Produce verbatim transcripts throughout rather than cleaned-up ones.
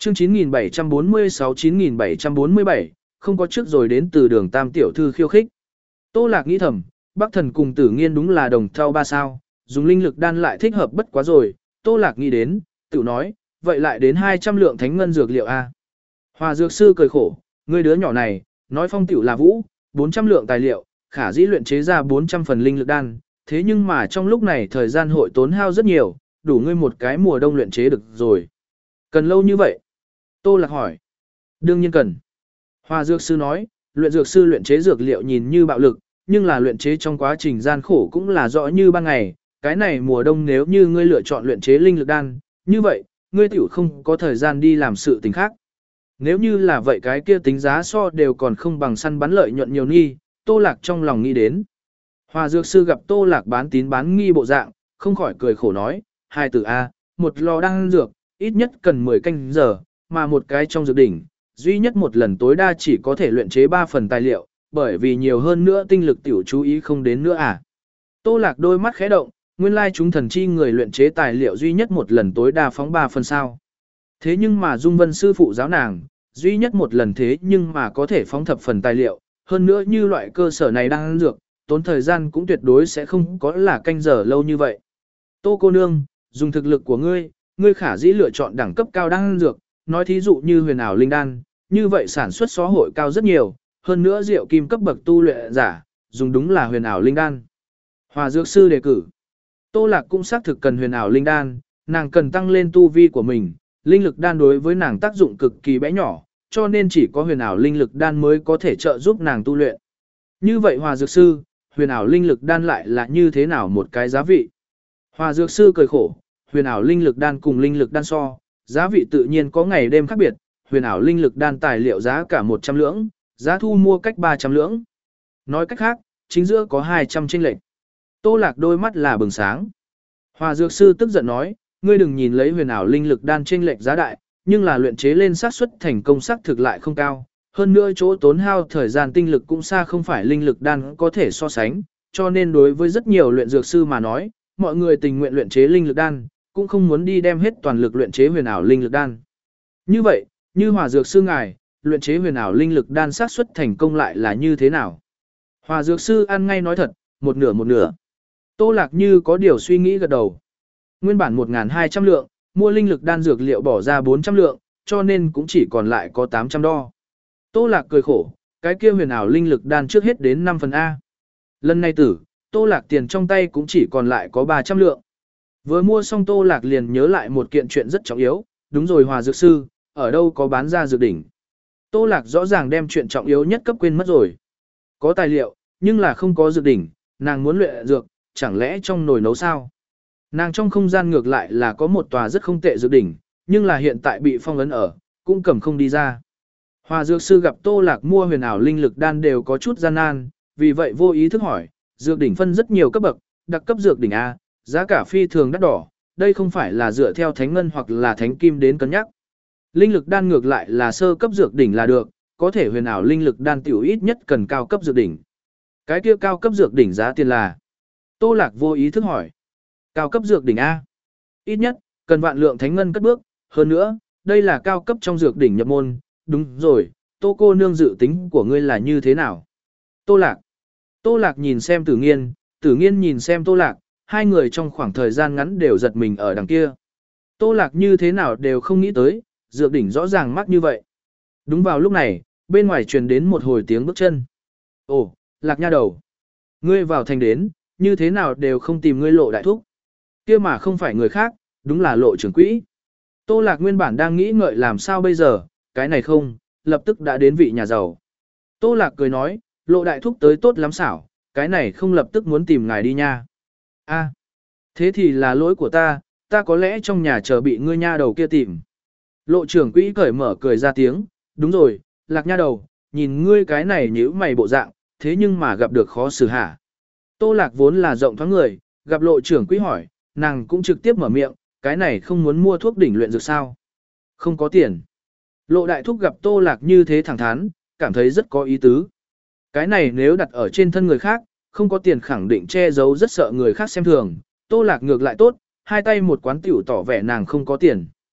Chương chín nghìn bảy trăm bốn mươi sáu chín nghìn bảy trăm bốn mươi bảy, không có trước rồi đến từ đường Tam tiểu thư khiêu khích. Tô Lạc nghĩ thầm, Bắc Thần cùng Tử Nghiên đúng là đồng thau ba sao, dùng linh lực đan lại thích hợp bất quá rồi. Tô Lạc nghĩ đến, tự nói, vậy lại đến hai trăm lượng thánh ngân dược liệu a. Hòa dược sư cười khổ, ngươi đứa nhỏ này, nói phong tiểu là vũ, bốn trăm lượng tài liệu, khả dĩ luyện chế ra bốn trăm phần linh lực đan, thế nhưng mà trong lúc này thời gian hội tốn hao rất nhiều, đủ ngươi một cái mùa đông luyện chế được rồi. Cần lâu như vậy? Tô Lạc hỏi. Đương nhiên cần. Hòa dược sư nói, luyện dược sư luyện chế dược liệu nhìn như bạo lực, nhưng là luyện chế trong quá trình gian khổ cũng là rõ như ban ngày. Cái này mùa đông nếu như ngươi lựa chọn luyện chế linh lực đan, như vậy, ngươi tiểu không có thời gian đi làm sự tình khác. Nếu như là vậy cái kia tính giá so đều còn không bằng săn bắn lợi nhuận nhiều nghi, Tô Lạc trong lòng nghĩ đến. Hòa dược sư gặp Tô Lạc bán tín bán nghi bộ dạng, không khỏi cười khổ nói, hai từ A, một lò đan dược, ít nhất cần mười canh giờ, mà một cái trong dược đỉnh, duy nhất một lần tối đa chỉ có thể luyện chế ba phần tài liệu, bởi vì nhiều hơn nữa tinh lực tiểu chú ý không đến nữa à. Tô Lạc đôi mắt khẽ động, nguyên lai chúng thần chi người luyện chế tài liệu duy nhất một lần tối đa phóng ba phần sao. Thế nhưng mà Dung Vân sư phụ giáo nàng, duy nhất một lần thế nhưng mà có thể phóng thập phần tài liệu, hơn nữa như loại cơ sở này đang ăn dược, tốn thời gian cũng tuyệt đối sẽ không có là canh giờ lâu như vậy. Tô cô nương, dùng thực lực của ngươi, ngươi khả dĩ lựa chọn đẳng cấp cao đang ăn dược, nói thí dụ như huyền ảo linh đan, như vậy sản xuất xó hội cao rất nhiều, hơn nữa rượu kim cấp bậc tu luyện giả, dùng đúng là huyền ảo linh đan. Hòa dược sư đề cử. Tô Lạc cũng xác thực cần huyền ảo linh đan, nàng cần tăng lên tu vi của mình, linh lực đan đối với nàng tác dụng cực kỳ bé nhỏ, cho nên chỉ có huyền ảo linh lực đan mới có thể trợ giúp nàng tu luyện. Như vậy Hòa dược sư, huyền ảo linh lực đan lại là như thế nào một cái giá vị? Hòa dược sư cười khổ, huyền ảo linh lực đan cùng linh lực đan so, giá vị tự nhiên có ngày đêm khác biệt, huyền ảo linh lực đan tài liệu giá cả một trăm lưỡng, giá thu mua cách ba trăm lưỡng. Nói cách khác, chính giữa có hai trăm chênh lệch. Tô Lạc đôi mắt là bừng sáng. Hòa dược sư tức giận nói, ngươi đừng nhìn lấy huyền ảo linh lực đan chênh lệch giá đại, nhưng là luyện chế lên xác suất thành công xác thực lại không cao. Hơn nữa chỗ tốn hao thời gian tinh lực cũng xa không phải linh lực đan có thể so sánh, cho nên đối với rất nhiều luyện dược sư mà nói, mọi người tình nguyện luyện chế linh lực đan, cũng không muốn đi đem hết toàn lực luyện chế huyền ảo linh lực đan. Như vậy, như Hòa dược sư ngài, luyện chế huyền ảo linh lực đan xác suất thành công lại là như thế nào? Hòa dược sư ăn ngay nói thật, một nửa một nửa. Tô Lạc như có điều suy nghĩ gật đầu. Nguyên bản một nghìn hai trăm lượng, mua linh lực đan dược liệu bỏ ra bốn trăm lượng, cho nên cũng chỉ còn lại có tám trăm đo. Tô Lạc cười khổ, cái kia huyền ảo linh lực đan trước hết đến năm phần A. Lần này tử, Tô Lạc tiền trong tay cũng chỉ còn lại có ba trăm lượng. Vừa mua xong Tô Lạc liền nhớ lại một kiện chuyện rất trọng yếu, đúng rồi Hòa dược sư, ở đâu có bán ra dược đỉnh. Tô Lạc rõ ràng đem chuyện trọng yếu nhất cấp quên mất rồi. Có tài liệu, nhưng là không có dược đỉnh, nàng muốn luyện dược, chẳng lẽ trong nồi nấu sao? Nàng trong không gian ngược lại là có một tòa rất không tệ dược đỉnh, nhưng là hiện tại bị phong ấn ở, cũng cầm không đi ra. Hòa dược sư gặp Tô Lạc mua huyền ảo linh lực đan đều có chút gian nan, vì vậy vô ý thức hỏi, dược đỉnh phân rất nhiều cấp bậc, đặc cấp dược đỉnh A, giá cả phi thường đắt đỏ, đây không phải là dựa theo thánh ngân hoặc là thánh kim đến cân nhắc. Linh lực đan ngược lại là sơ cấp dược đỉnh là được, có thể huyền ảo linh lực đan tiểu ít nhất cần cao cấp dược đỉnh. Cái kia cao cấp dược đỉnh giá tiền là? Tô Lạc vô ý thức hỏi. Cao cấp dược đỉnh A. Ít nhất, cần vạn lượng thánh ngân cất bước, hơn nữa, đây là cao cấp trong dược đỉnh nhập môn, đúng rồi, Tô cô nương dự tính của ngươi là như thế nào? Tô Lạc. Tô Lạc nhìn xem Tử Nghiên, Tử Nghiên nhìn xem Tô Lạc, hai người trong khoảng thời gian ngắn đều giật mình ở đằng kia. Tô Lạc như thế nào đều không nghĩ tới, dược đỉnh rõ ràng mắc như vậy. Đúng vào lúc này, bên ngoài truyền đến một hồi tiếng bước chân. Ồ, Lạc nha đầu. Ngươi vào thành đến, như thế nào đều không tìm ngươi Lộ đại thúc. Kia mà không phải người khác, đúng là Lộ trưởng quỹ. Tô Lạc nguyên bản đang nghĩ ngợi làm sao bây giờ, cái này không, lập tức đã đến vị nhà giàu. Tô Lạc cười nói, Lộ đại thúc tới tốt lắm xảo, cái này không lập tức muốn tìm ngài đi nha. A, thế thì là lỗi của ta, ta có lẽ trong nhà chờ bị ngươi nha đầu kia tìm. Lộ trưởng quỹ cởi mở cười ra tiếng, đúng rồi, Lạc nha đầu, nhìn ngươi cái này nhíu mày bộ dạng, thế nhưng mà gặp được khó xử hả. Tô Lạc vốn là rộng thoáng người, gặp lộ trưởng quỹ hỏi, nàng cũng trực tiếp mở miệng, cái này không muốn mua thuốc đỉnh luyện dược sao? Không có tiền. Lộ đại thúc gặp Tô Lạc như thế thẳng thắn, cảm thấy rất có ý tứ. Cái này nếu đặt ở trên thân người khác, không có tiền khẳng định che giấu rất sợ người khác xem thường, Tô Lạc ngược lại tốt, hai tay một quán tiểu tỏ vẻ nàng không có tiền.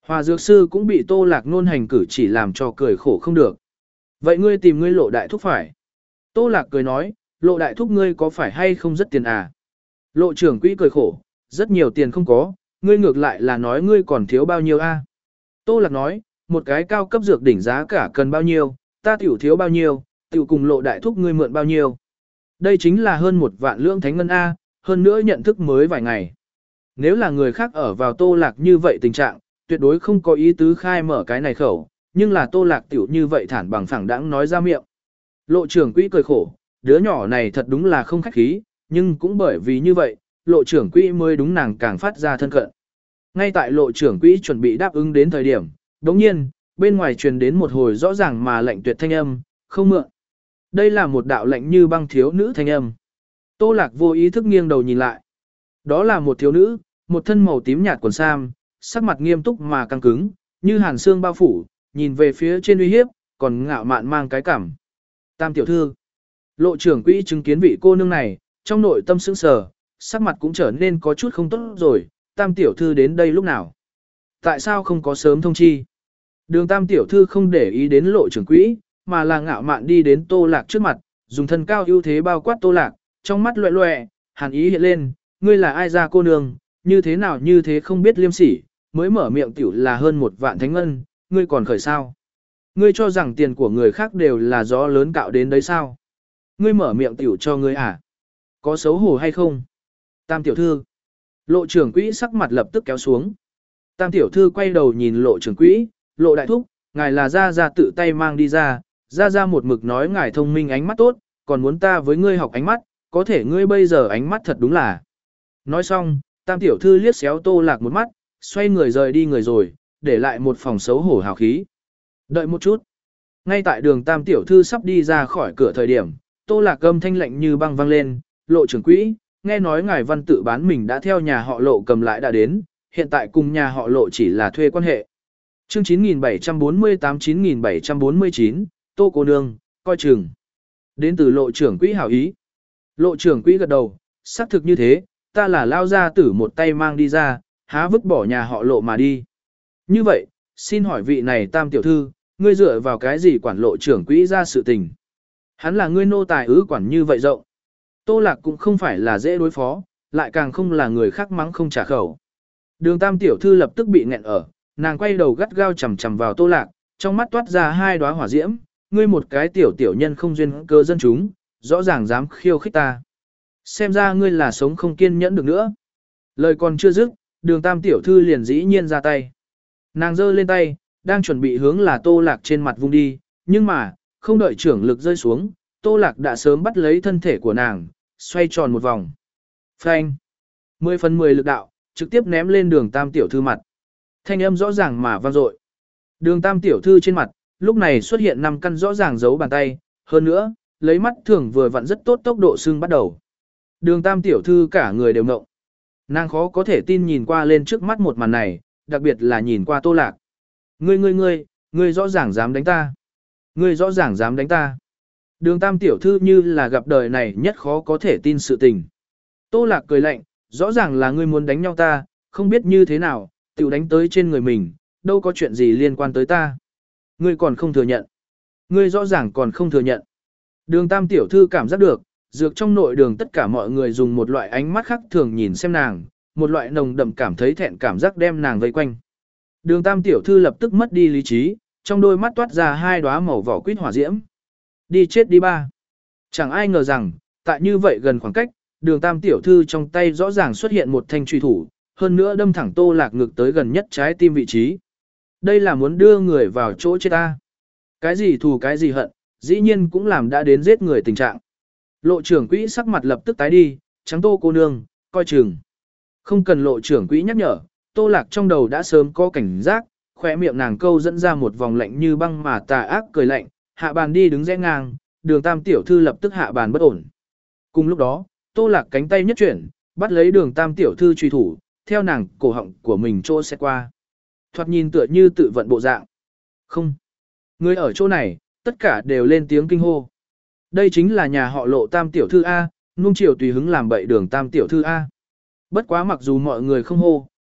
Hòa dược sư cũng bị Tô Lạc nôn hành cử chỉ làm cho cười khổ không được. Vậy ngươi tìm ngươi Lộ đại thúc phải. Tô Lạc cười nói, Lộ đại thúc ngươi có phải hay không rất tiền à? Lộ trưởng quỹ cười khổ, rất nhiều tiền không có, ngươi ngược lại là nói ngươi còn thiếu bao nhiêu a? Tô Lạc nói, một cái cao cấp dược đỉnh giá cả cần bao nhiêu, ta tiểu thiếu bao nhiêu, tiểu cùng Lộ đại thúc ngươi mượn bao nhiêu. Đây chính là hơn một vạn lượng thánh ngân a, hơn nữa nhận thức mới vài ngày. Nếu là người khác ở vào Tô Lạc như vậy tình trạng, tuyệt đối không có ý tứ khai mở cái này khẩu, nhưng là Tô Lạc tiểu như vậy thản bằng phẳng đãng nói ra miệng. Lộ trưởng quỹ cười khổ, đứa nhỏ này thật đúng là không khách khí, nhưng cũng bởi vì như vậy, lộ trưởng quỹ mới đúng nàng càng phát ra thân cận. Ngay tại lộ trưởng quỹ chuẩn bị đáp ứng đến thời điểm, đồng nhiên, bên ngoài truyền đến một hồi rõ ràng mà lạnh tuyệt thanh âm, không mượn. Đây là một đạo lạnh như băng thiếu nữ thanh âm. Tô Lạc vô ý thức nghiêng đầu nhìn lại. Đó là một thiếu nữ, một thân màu tím nhạt quần sam, sắc mặt nghiêm túc mà căng cứng, như hàn xương bao phủ, nhìn về phía trên uy hiếp, còn ngạo mạn mang cái cảm. Tam tiểu thư. Lộ trưởng quỹ chứng kiến vị cô nương này, trong nội tâm sững sờ, sắc mặt cũng trở nên có chút không tốt rồi, Tam tiểu thư đến đây lúc nào? Tại sao không có sớm thông chi? Đường Tam tiểu thư không để ý đến lộ trưởng quỹ, mà là ngạo mạn đi đến Tô Lạc trước mặt, dùng thân cao ưu thế bao quát Tô Lạc, trong mắt loẹ loẹ, hàn ý hiện lên, ngươi là ai ra cô nương, như thế nào như thế không biết liêm sỉ, mới mở miệng tiểu là hơn một vạn thánh ngân, ngươi còn khởi sao? Ngươi cho rằng tiền của người khác đều là gió lớn cạo đến đấy sao? Ngươi mở miệng tiểu cho ngươi à? Có xấu hổ hay không? Tam tiểu thư. Lộ trưởng quỹ sắc mặt lập tức kéo xuống. Tam tiểu thư quay đầu nhìn lộ trưởng quỹ, lộ đại thúc, ngài là ra ra tự tay mang đi ra, ra ra một mực nói ngài thông minh ánh mắt tốt, còn muốn ta với ngươi học ánh mắt, có thể ngươi bây giờ ánh mắt thật đúng là. Nói xong, tam tiểu thư liếc xéo Tô Lạc một mắt, xoay người rời đi người rồi, để lại một phòng xấu hổ hào khí. Đợi một chút. Ngay tại đường tam tiểu thư sắp đi ra khỏi cửa thời điểm, Tô Lạc âm thanh lạnh như băng vang lên, lộ trưởng quỹ, nghe nói ngài văn tự bán mình đã theo nhà họ lộ cầm lại đã đến, hiện tại cùng nhà họ lộ chỉ là thuê quan hệ. Chương chín nghìn bảy trăm bốn mươi tám chín nghìn bảy trăm bốn mươi chín, Tô cô nương, coi chừng. Đến từ lộ trưởng quỹ hảo ý. Lộ trưởng quỹ gật đầu, xác thực như thế, ta là lao gia tử một tay mang đi ra, há vứt bỏ nhà họ lộ mà đi. Như vậy, xin hỏi vị này tam tiểu thư, ngươi dựa vào cái gì quản lộ trưởng quỹ ra sự tình? Hắn là ngươi nô tài ứ quản như vậy rộng. Tô Lạc cũng không phải là dễ đối phó, lại càng không là người khác mắng không trả khẩu. Đường tam tiểu thư lập tức bị nghẹn ở, nàng quay đầu gắt gao chầm chầm vào Tô Lạc, trong mắt toát ra hai đóa hỏa diễm, ngươi một cái tiểu tiểu nhân không duyên cơ dân chúng, rõ ràng dám khiêu khích ta. Xem ra ngươi là sống không kiên nhẫn được nữa. Lời còn chưa dứt, đường tam tiểu thư liền dĩ nhiên ra tay. Nàng giơ lên tay, đang chuẩn bị hướng là Tô Lạc trên mặt vung đi, nhưng mà, không đợi trưởng lực rơi xuống, Tô Lạc đã sớm bắt lấy thân thể của nàng, xoay tròn một vòng. Phanh! Mười phần mười lực đạo, trực tiếp ném lên đường tam tiểu thư mặt. Thanh âm rõ ràng mà vang dội. Đường tam tiểu thư trên mặt, lúc này xuất hiện năm căn rõ ràng dấu bàn tay, hơn nữa, lấy mắt thường vừa vặn rất tốt tốc độ xương bắt đầu. Đường tam tiểu thư cả người đều ngộng. Nàng khó có thể tin nhìn qua lên trước mắt một màn này, đặc biệt là nhìn qua Tô Lạc. Ngươi ngươi ngươi, ngươi rõ ràng dám đánh ta. Ngươi rõ ràng dám đánh ta. Đường tam tiểu thư như là gặp đời này nhất khó có thể tin sự tình. Tô Lạc cười lạnh, rõ ràng là ngươi muốn đánh nhau ta, không biết như thế nào, tiểu đánh tới trên người mình, đâu có chuyện gì liên quan tới ta. Ngươi còn không thừa nhận. Ngươi rõ ràng còn không thừa nhận. Đường tam tiểu thư cảm giác được, dược trong nội đường tất cả mọi người dùng một loại ánh mắt khác thường nhìn xem nàng, một loại nồng đậm cảm thấy thẹn cảm giác đem nàng vây quanh. Đường tam tiểu thư lập tức mất đi lý trí, trong đôi mắt toát ra hai đóa màu vỏ quýt hỏa diễm. Đi chết đi ba. Chẳng ai ngờ rằng, tại như vậy gần khoảng cách, đường tam tiểu thư trong tay rõ ràng xuất hiện một thanh truy thủ, hơn nữa đâm thẳng Tô Lạc ngực tới gần nhất trái tim vị trí. Đây là muốn đưa người vào chỗ chết ta. Cái gì thù cái gì hận, dĩ nhiên cũng làm đã đến giết người tình trạng. Lộ trưởng quỹ sắc mặt lập tức tái đi, trắng Tô cô nương, coi chừng. Không cần lộ trưởng quỹ nhắc nhở, Tô Lạc trong đầu đã sớm có cảnh giác, khỏe miệng nàng câu dẫn ra một vòng lạnh như băng mà tà ác cười lạnh, hạ bàn đi đứng rẽ ngang, đường tam tiểu thư lập tức hạ bàn bất ổn. Cùng lúc đó, Tô Lạc cánh tay nhất chuyển, bắt lấy đường tam tiểu thư truy thủ, theo nàng cổ họng của mình trô xét qua. Thoạt nhìn tựa như tự vận bộ dạng. Không. Người ở chỗ này, tất cả đều lên tiếng kinh hô. Đây chính là nhà họ lộ tam tiểu thư A, nung chiều tùy hứng làm bậy đường tam tiểu thư A. Bất quá mặc dù mọi người không hô,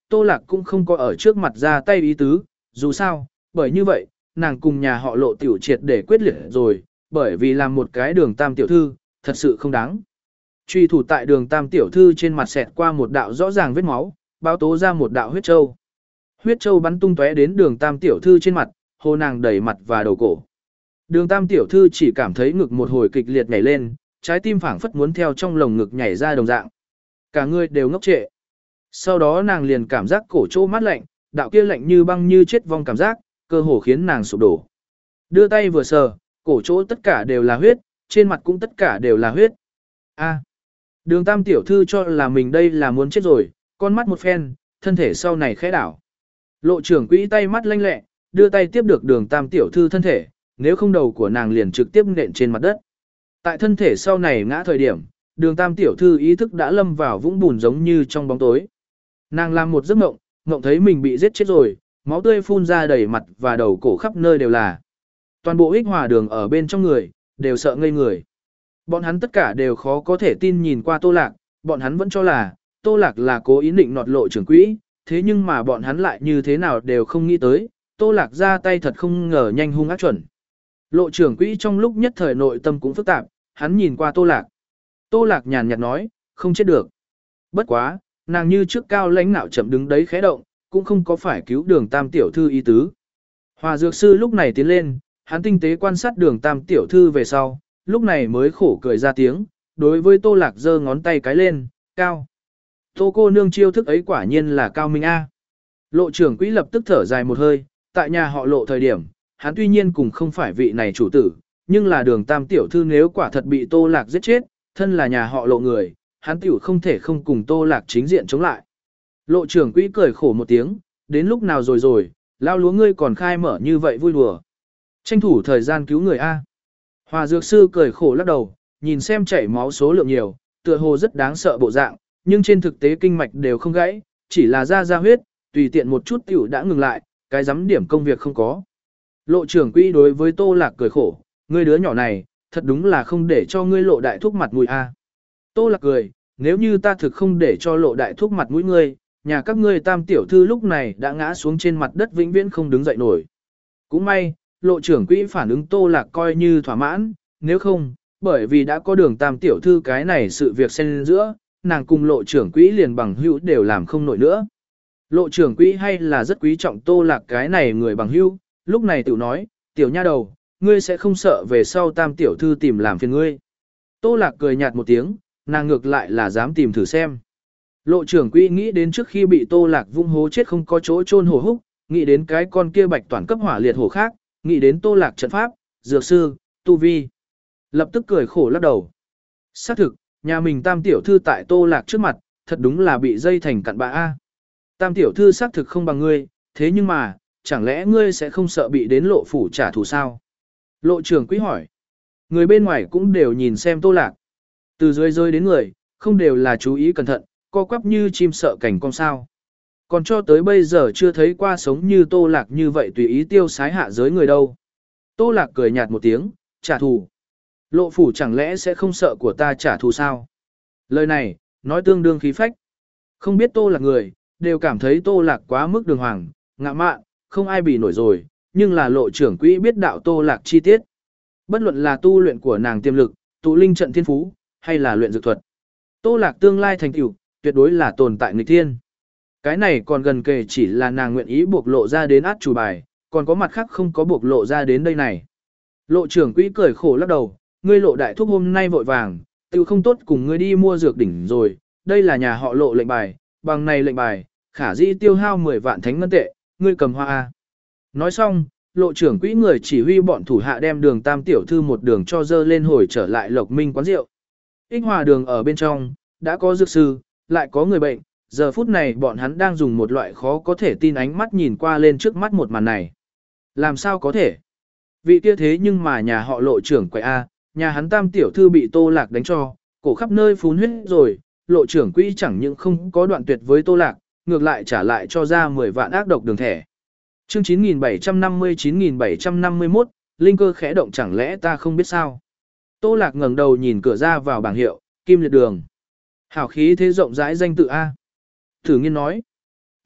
Tô Lạc cũng không có ở trước mặt ra tay ý tứ, dù sao, bởi như vậy, nàng cùng nhà họ Lộ tiểu triệt để quyết liệt rồi, bởi vì làm một cái đường tam tiểu thư, thật sự không đáng. Truy thủ tại đường tam tiểu thư trên mặt xẹt qua một đạo rõ ràng vết máu, báo tố ra một đạo huyết châu. Huyết châu bắn tung tóe đến đường tam tiểu thư trên mặt, hồ nàng đẩy mặt và đầu cổ. Đường tam tiểu thư chỉ cảm thấy ngực một hồi kịch liệt nhảy lên, trái tim phảng phất muốn theo trong lồng ngực nhảy ra đồng dạng. Cả người đều ngốc trệ. Sau đó nàng liền cảm giác cổ chỗ mát lạnh, đạo kia lạnh như băng như chết vong cảm giác, cơ hồ khiến nàng sụp đổ. Đưa tay vừa sờ, cổ chỗ tất cả đều là huyết, trên mặt cũng tất cả đều là huyết. A. Đường tam tiểu thư cho là mình đây là muốn chết rồi, con mắt một phen, thân thể sau này khẽ đảo. Lộ trưởng quỹ tay mắt lanh lẹ, đưa tay tiếp được đường tam tiểu thư thân thể, nếu không đầu của nàng liền trực tiếp nện trên mặt đất. Tại thân thể sau này ngã thời điểm, đường tam tiểu thư ý thức đã lâm vào vũng bùn giống như trong bóng tối. Nàng làm một giấc mộng, mộng thấy mình bị giết chết rồi, máu tươi phun ra đầy mặt và đầu cổ khắp nơi đều là. Toàn bộ ích hòa đường ở bên trong người, đều sợ ngây người. Bọn hắn tất cả đều khó có thể tin nhìn qua Tô Lạc, bọn hắn vẫn cho là, Tô Lạc là cố ý định nọt lộ trưởng quỹ, thế nhưng mà bọn hắn lại như thế nào đều không nghĩ tới, Tô Lạc ra tay thật không ngờ nhanh hung ác chuẩn. Lộ trưởng quỹ trong lúc nhất thời nội tâm cũng phức tạp, hắn nhìn qua Tô Lạc. Tô Lạc nhàn nhạt nói, không chết được. Bất quá, nàng như trước cao lãnh nạo chậm đứng đấy khẽ động, cũng không có phải cứu đường tam tiểu thư ý tứ. Hòa dược sư lúc này tiến lên, hắn tinh tế quan sát đường tam tiểu thư về sau, lúc này mới khổ cười ra tiếng, đối với Tô Lạc giơ ngón tay cái lên, cao. Tô cô nương chiêu thức ấy quả nhiên là cao minh A. Lộ trưởng quỹ lập tức thở dài một hơi, tại nhà họ Lộ thời điểm, hắn tuy nhiên cùng không phải vị này chủ tử, nhưng là đường tam tiểu thư nếu quả thật bị Tô Lạc giết chết, thân là nhà họ Lộ người, hắn tiểu không thể không cùng Tô Lạc chính diện chống lại. Lộ trưởng quỹ cười khổ một tiếng, đến lúc nào rồi rồi, lao lúa ngươi còn khai mở như vậy vui đùa. Tranh thủ thời gian cứu người A. Hòa dược sư cười khổ lắc đầu, nhìn xem chảy máu số lượng nhiều, tựa hồ rất đáng sợ bộ dạng, nhưng trên thực tế kinh mạch đều không gãy, chỉ là ra ra huyết, tùy tiện một chút tiểu đã ngừng lại, cái giám điểm công việc không có. Lộ trưởng quỹ đối với Tô Lạc cười khổ, ngươi đứa nhỏ này, thật đúng là không để cho ngươi lộ đại thúc mặt mũi A. Tô Lạc cười, nếu như ta thực không để cho lộ đại thúc mặt mũi ngươi, nhà các ngươi tam tiểu thư lúc này đã ngã xuống trên mặt đất vĩnh viễn không đứng dậy nổi. Cũng may, lộ trưởng quỹ phản ứng Tô Lạc coi như thỏa mãn, nếu không, bởi vì đã có đường tam tiểu thư cái này sự việc xen giữa, nàng cùng lộ trưởng quỹ liền bằng hữu đều làm không nổi nữa. Lộ trưởng quỹ hay là rất quý trọng Tô Lạc cái này người bằng hữu, lúc này tự nói, tiểu nha đầu, ngươi sẽ không sợ về sau tam tiểu thư tìm làm phiền ngươi. Tô Lạc cười nhạt một tiếng, nàng ngược lại là dám tìm thử xem. Lộ trưởng quỹ nghĩ đến trước khi bị Tô Lạc vung hố chết không có chỗ chôn hổ húc, nghĩ đến cái con kia bạch toàn cấp hỏa liệt hổ khác, nghĩ đến Tô Lạc trận pháp, dược sư, tu vi. Lập tức cười khổ lắc đầu. Xác thực, nhà mình tam tiểu thư tại Tô Lạc trước mặt, thật đúng là bị dây thành cặn bã A. Tam tiểu thư xác thực không bằng ngươi, thế nhưng mà, chẳng lẽ ngươi sẽ không sợ bị đến lộ phủ trả thù sao? Lộ trưởng quỹ hỏi. Người bên ngoài cũng đều nhìn xem Tô Lạc. Từ dưới rơi đến người, không đều là chú ý cẩn thận, co quắp như chim sợ cảnh con sao. Còn cho tới bây giờ chưa thấy qua sống như Tô Lạc như vậy tùy ý tiêu sái hạ giới người đâu. Tô Lạc cười nhạt một tiếng, trả thù. Lộ phủ chẳng lẽ sẽ không sợ của ta trả thù sao? Lời này, nói tương đương khí phách. Không biết Tô Lạc người, đều cảm thấy Tô Lạc quá mức đường hoàng, ngạ mạn, không ai bị nổi rồi, nhưng là lộ trưởng quỹ biết đạo Tô Lạc chi tiết. Bất luận là tu luyện của nàng tiềm lực, tụ linh trận thiên phú, hay là luyện dược thuật. Tô Lạc tương lai thành tựu, tuyệt đối là tồn tại nghịch thiên. Cái này còn gần kề chỉ là nàng nguyện ý buộc lộ ra đến át chủ bài, còn có mặt khác không có buộc lộ ra đến đây này. Lộ trưởng quỹ cười khổ lắc đầu, ngươi lộ đại thúc hôm nay vội vàng, tự không tốt cùng ngươi đi mua dược đỉnh rồi, đây là nhà họ lộ lệnh bài, bằng này lệnh bài, khả dĩ tiêu hao mười vạn thánh ngân tệ, ngươi cầm hoa A. Nói xong, lộ trưởng quỹ người chỉ huy bọn thủ hạ đem đường tam tiểu thư một đường cho dơ lên hồi trở lại Lộc Minh quán rượu. Ích hòa đường ở bên trong, đã có dược sư, lại có người bệnh, giờ phút này bọn hắn đang dùng một loại khó có thể tin ánh mắt nhìn qua lên trước mắt một màn này. Làm sao có thể? Vị kia thế nhưng mà nhà họ lộ trưởng quậy A, nhà hắn tam tiểu thư bị Tô Lạc đánh cho, cổ khắp nơi phun huyết rồi, lộ trưởng quỹ chẳng những không có đoạn tuyệt với Tô Lạc, ngược lại trả lại cho ra mười vạn ác độc đường thẻ. Chương chín nghìn bảy trăm năm mươi chín nghìn bảy trăm năm mươi mốt, linh cơ khẽ động chẳng lẽ ta không biết sao. Tô Lạc ngẩng đầu nhìn cửa ra vào bảng hiệu, Kim Liệt Đường. Hảo khí thế rộng rãi danh tự A. Thử nghiên nói.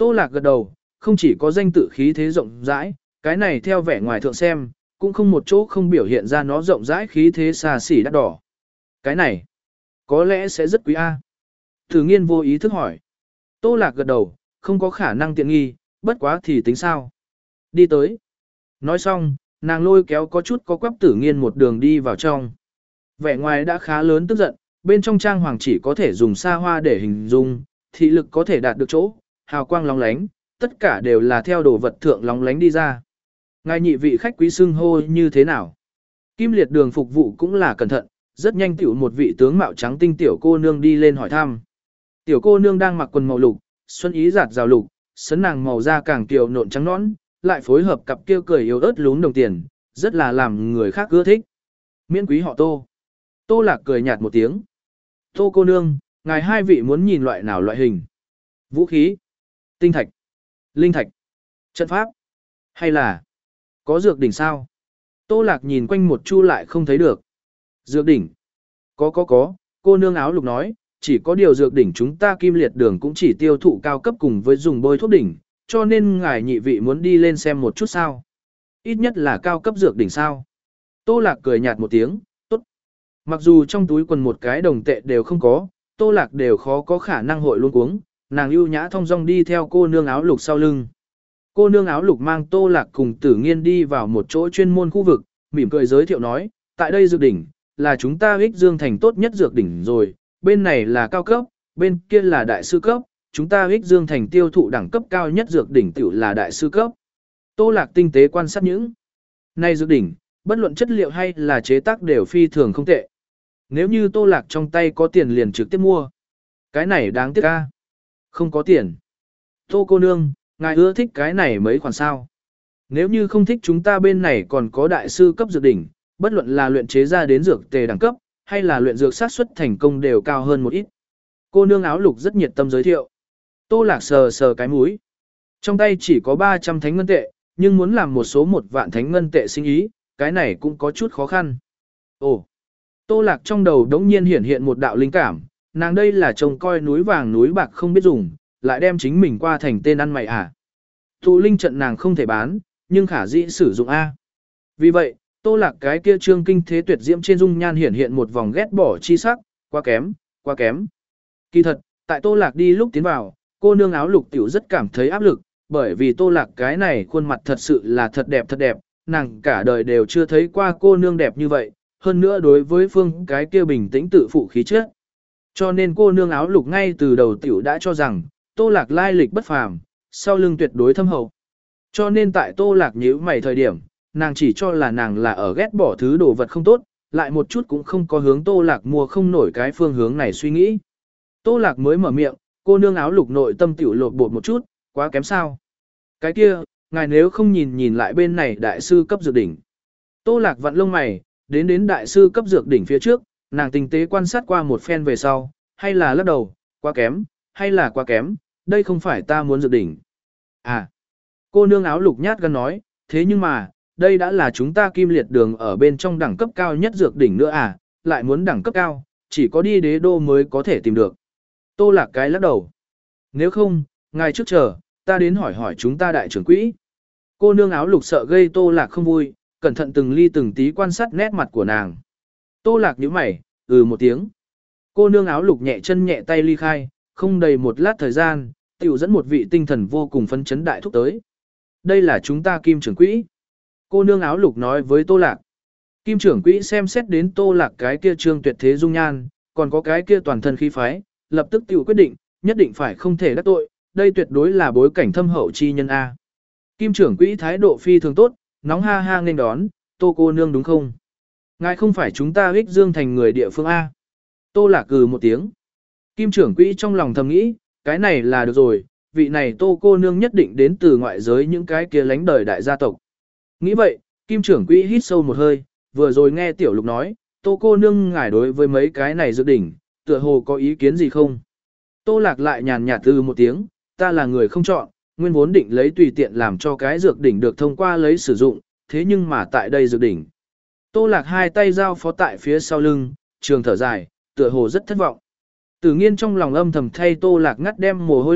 Tô Lạc gật đầu, không chỉ có danh tự khí thế rộng rãi, cái này theo vẻ ngoài thượng xem, cũng không một chỗ không biểu hiện ra nó rộng rãi khí thế xa xỉ đắt đỏ. Cái này, có lẽ sẽ rất quý a. Thử nghiên vô ý thức hỏi. Tô Lạc gật đầu, không có khả năng tiện nghi, bất quá thì tính sao. Đi tới. Nói xong, nàng lôi kéo có chút có quắp Tử Nghiên một đường đi vào trong. Vẻ ngoài đã khá lớn tức giận, bên trong trang hoàng chỉ có thể dùng xa hoa để hình dung, thị lực có thể đạt được chỗ, hào quang lóng lánh, tất cả đều là theo đồ vật thượng lóng lánh đi ra. Ngài nhị vị khách quý xưng hô như thế nào? Kim Liệt Đường phục vụ cũng là cẩn thận, rất nhanh tiểu một vị tướng mạo trắng tinh tiểu cô nương đi lên hỏi thăm. Tiểu cô nương đang mặc quần màu lục, xuân ý giạt rào lục, sấn nàng màu da càng kiều nộn trắng nõn, lại phối hợp cặp kia cười yếu ớt lún đồng tiền, rất là làm người khác ưa thích. Miễn quý họ Tô. Tô Lạc cười nhạt một tiếng. Tô cô nương, ngài hai vị muốn nhìn loại nào loại hình? Vũ khí, tinh thạch, linh thạch, trận pháp, hay là có dược đỉnh sao? Tô Lạc nhìn quanh một chu lại không thấy được. Dược đỉnh. Có có có, cô nương áo lục nói, chỉ có điều dược đỉnh chúng ta Kim Liệt Đường cũng chỉ tiêu thụ cao cấp cùng với dùng bôi thuốc đỉnh, cho nên ngài nhị vị muốn đi lên xem một chút sao. Ít nhất là cao cấp dược đỉnh sao. Tô Lạc cười nhạt một tiếng, tốt. Mặc dù trong túi quần một cái đồng tệ đều không có, Tô Lạc đều khó có khả năng hội luôn cuống, nàng ưu nhã thong dong đi theo cô nương áo lục sau lưng. Cô nương áo lục mang Tô Lạc cùng Tử Nghiên đi vào một chỗ chuyên môn khu vực, mỉm cười giới thiệu nói, tại đây dược đỉnh, là chúng ta Ích Dương Thành tốt nhất dược đỉnh rồi, bên này là cao cấp, bên kia là đại sư cấp, chúng ta Ích Dương Thành tiêu thụ đẳng cấp cao nhất dược đỉnh tiểu là đại sư cấp. Tô Lạc tinh tế quan sát những này dược đỉnh, bất luận chất liệu hay là chế tác đều phi thường không tệ. Nếu như Tô Lạc trong tay có tiền liền trực tiếp mua. Cái này đáng tiếc a. Không có tiền. Tô cô nương, ngài ưa thích cái này mấy khoản sao? Nếu như không thích chúng ta bên này còn có đại sư cấp dược đỉnh, bất luận là luyện chế ra đến dược tề đẳng cấp, hay là luyện dược sát suất thành công đều cao hơn một ít. Cô nương áo lục rất nhiệt tâm giới thiệu. Tô Lạc sờ sờ cái mũi. Trong tay chỉ có ba trăm thánh ngân tệ, nhưng muốn làm một số một vạn thánh ngân tệ sinh ý, cái này cũng có chút khó khăn. Ồ! Tô Lạc trong đầu đống nhiên hiển hiện một đạo linh cảm, nàng đây là trông coi núi vàng núi bạc không biết dùng, lại đem chính mình qua thành tên ăn mày à. Tụ linh trận nàng không thể bán, nhưng khả dĩ sử dụng A. Vì vậy, Tô Lạc cái kia trương kinh thế tuyệt diễm trên dung nhan hiển hiện một vòng ghét bỏ chi sắc, quá kém, quá kém. Kỳ thật, tại Tô Lạc đi lúc tiến vào, cô nương áo lục tiểu rất cảm thấy áp lực, bởi vì Tô Lạc cái này khuôn mặt thật sự là thật đẹp thật đẹp, nàng cả đời đều chưa thấy qua cô nương đẹp như vậy, hơn nữa đối với phương cái kia bình tĩnh tự phụ khí chất. Cho nên cô nương áo lục ngay từ đầu tiểu đã cho rằng, Tô Lạc lai lịch bất phàm, sau lưng tuyệt đối thâm hậu. Cho nên tại Tô Lạc nhíu mày thời điểm, nàng chỉ cho là nàng là ở ghét bỏ thứ đồ vật không tốt, lại một chút cũng không có hướng Tô Lạc mua không nổi cái phương hướng này suy nghĩ. Tô Lạc mới mở miệng, cô nương áo lục nội tâm tiểu lột bột một chút, quá kém sao. Cái kia, ngài nếu không nhìn nhìn lại bên này đại sư cấp dược đỉnh. Tô Lạc vặn lông mày, đến đến đại sư cấp dược đỉnh phía trước, nàng tinh tế quan sát qua một phen về sau, hay là lắc đầu, quá kém, hay là quá kém, đây không phải ta muốn dược đỉnh. À, cô nương áo lục nhát gan nói, thế nhưng mà, đây đã là chúng ta Kim Liệt Đường ở bên trong đẳng cấp cao nhất dược đỉnh nữa à, lại muốn đẳng cấp cao, chỉ có đi đế đô mới có thể tìm được. Tô Lạc cái lắc đầu. Nếu không, ngài trước chờ, ta đến hỏi hỏi chúng ta đại trưởng quỹ. Cô nương áo lục sợ gây Tô Lạc không vui, cẩn thận từng ly từng tí quan sát nét mặt của nàng. Tô Lạc nhíu mày, ừ một tiếng. Cô nương áo lục nhẹ chân nhẹ tay ly khai, không đầy một lát thời gian, tiểu dẫn một vị tinh thần vô cùng phấn chấn đại thúc tới. Đây là chúng ta Kim trưởng quỹ. Cô nương áo lục nói với Tô Lạc. Kim trưởng quỹ xem xét đến Tô Lạc cái kia trương tuyệt thế dung nhan, còn có cái kia toàn thân khí phái, lập tức tiểu quyết định, nhất định phải không thể đắc tội, đây tuyệt đối là bối cảnh thâm hậu chi nhân A. Kim trưởng quỹ thái độ phi thường tốt, nóng ha ha nên đón, Tô cô nương đúng không? Ngài không phải chúng ta Ích Dương Thành người địa phương A. Tô Lạc cừ một tiếng. Kim trưởng quỹ trong lòng thầm nghĩ, cái này là được rồi, vị này Tô cô nương nhất định đến từ ngoại giới những cái kia lánh đời đại gia tộc. Nghĩ vậy, Kim trưởng quỹ hít sâu một hơi, vừa rồi nghe Tiểu Lục nói, Tô cô nương ngài đối với mấy cái này dược đỉnh, tựa hồ có ý kiến gì không? Tô Lạc lại nhàn nhạt từ một tiếng, ta là người không chọn, nguyên vốn định lấy tùy tiện làm cho cái dược đỉnh được thông qua lấy sử dụng, thế nhưng mà tại đây dược đỉnh. Tô Lạc hai tay giao phó tại phía sau lưng, trường thở dài, tựa hồ rất thất vọng. Tử Nghiên trong lòng âm thầm thay Tô Lạc ngắt đem mồ hôi lạnh,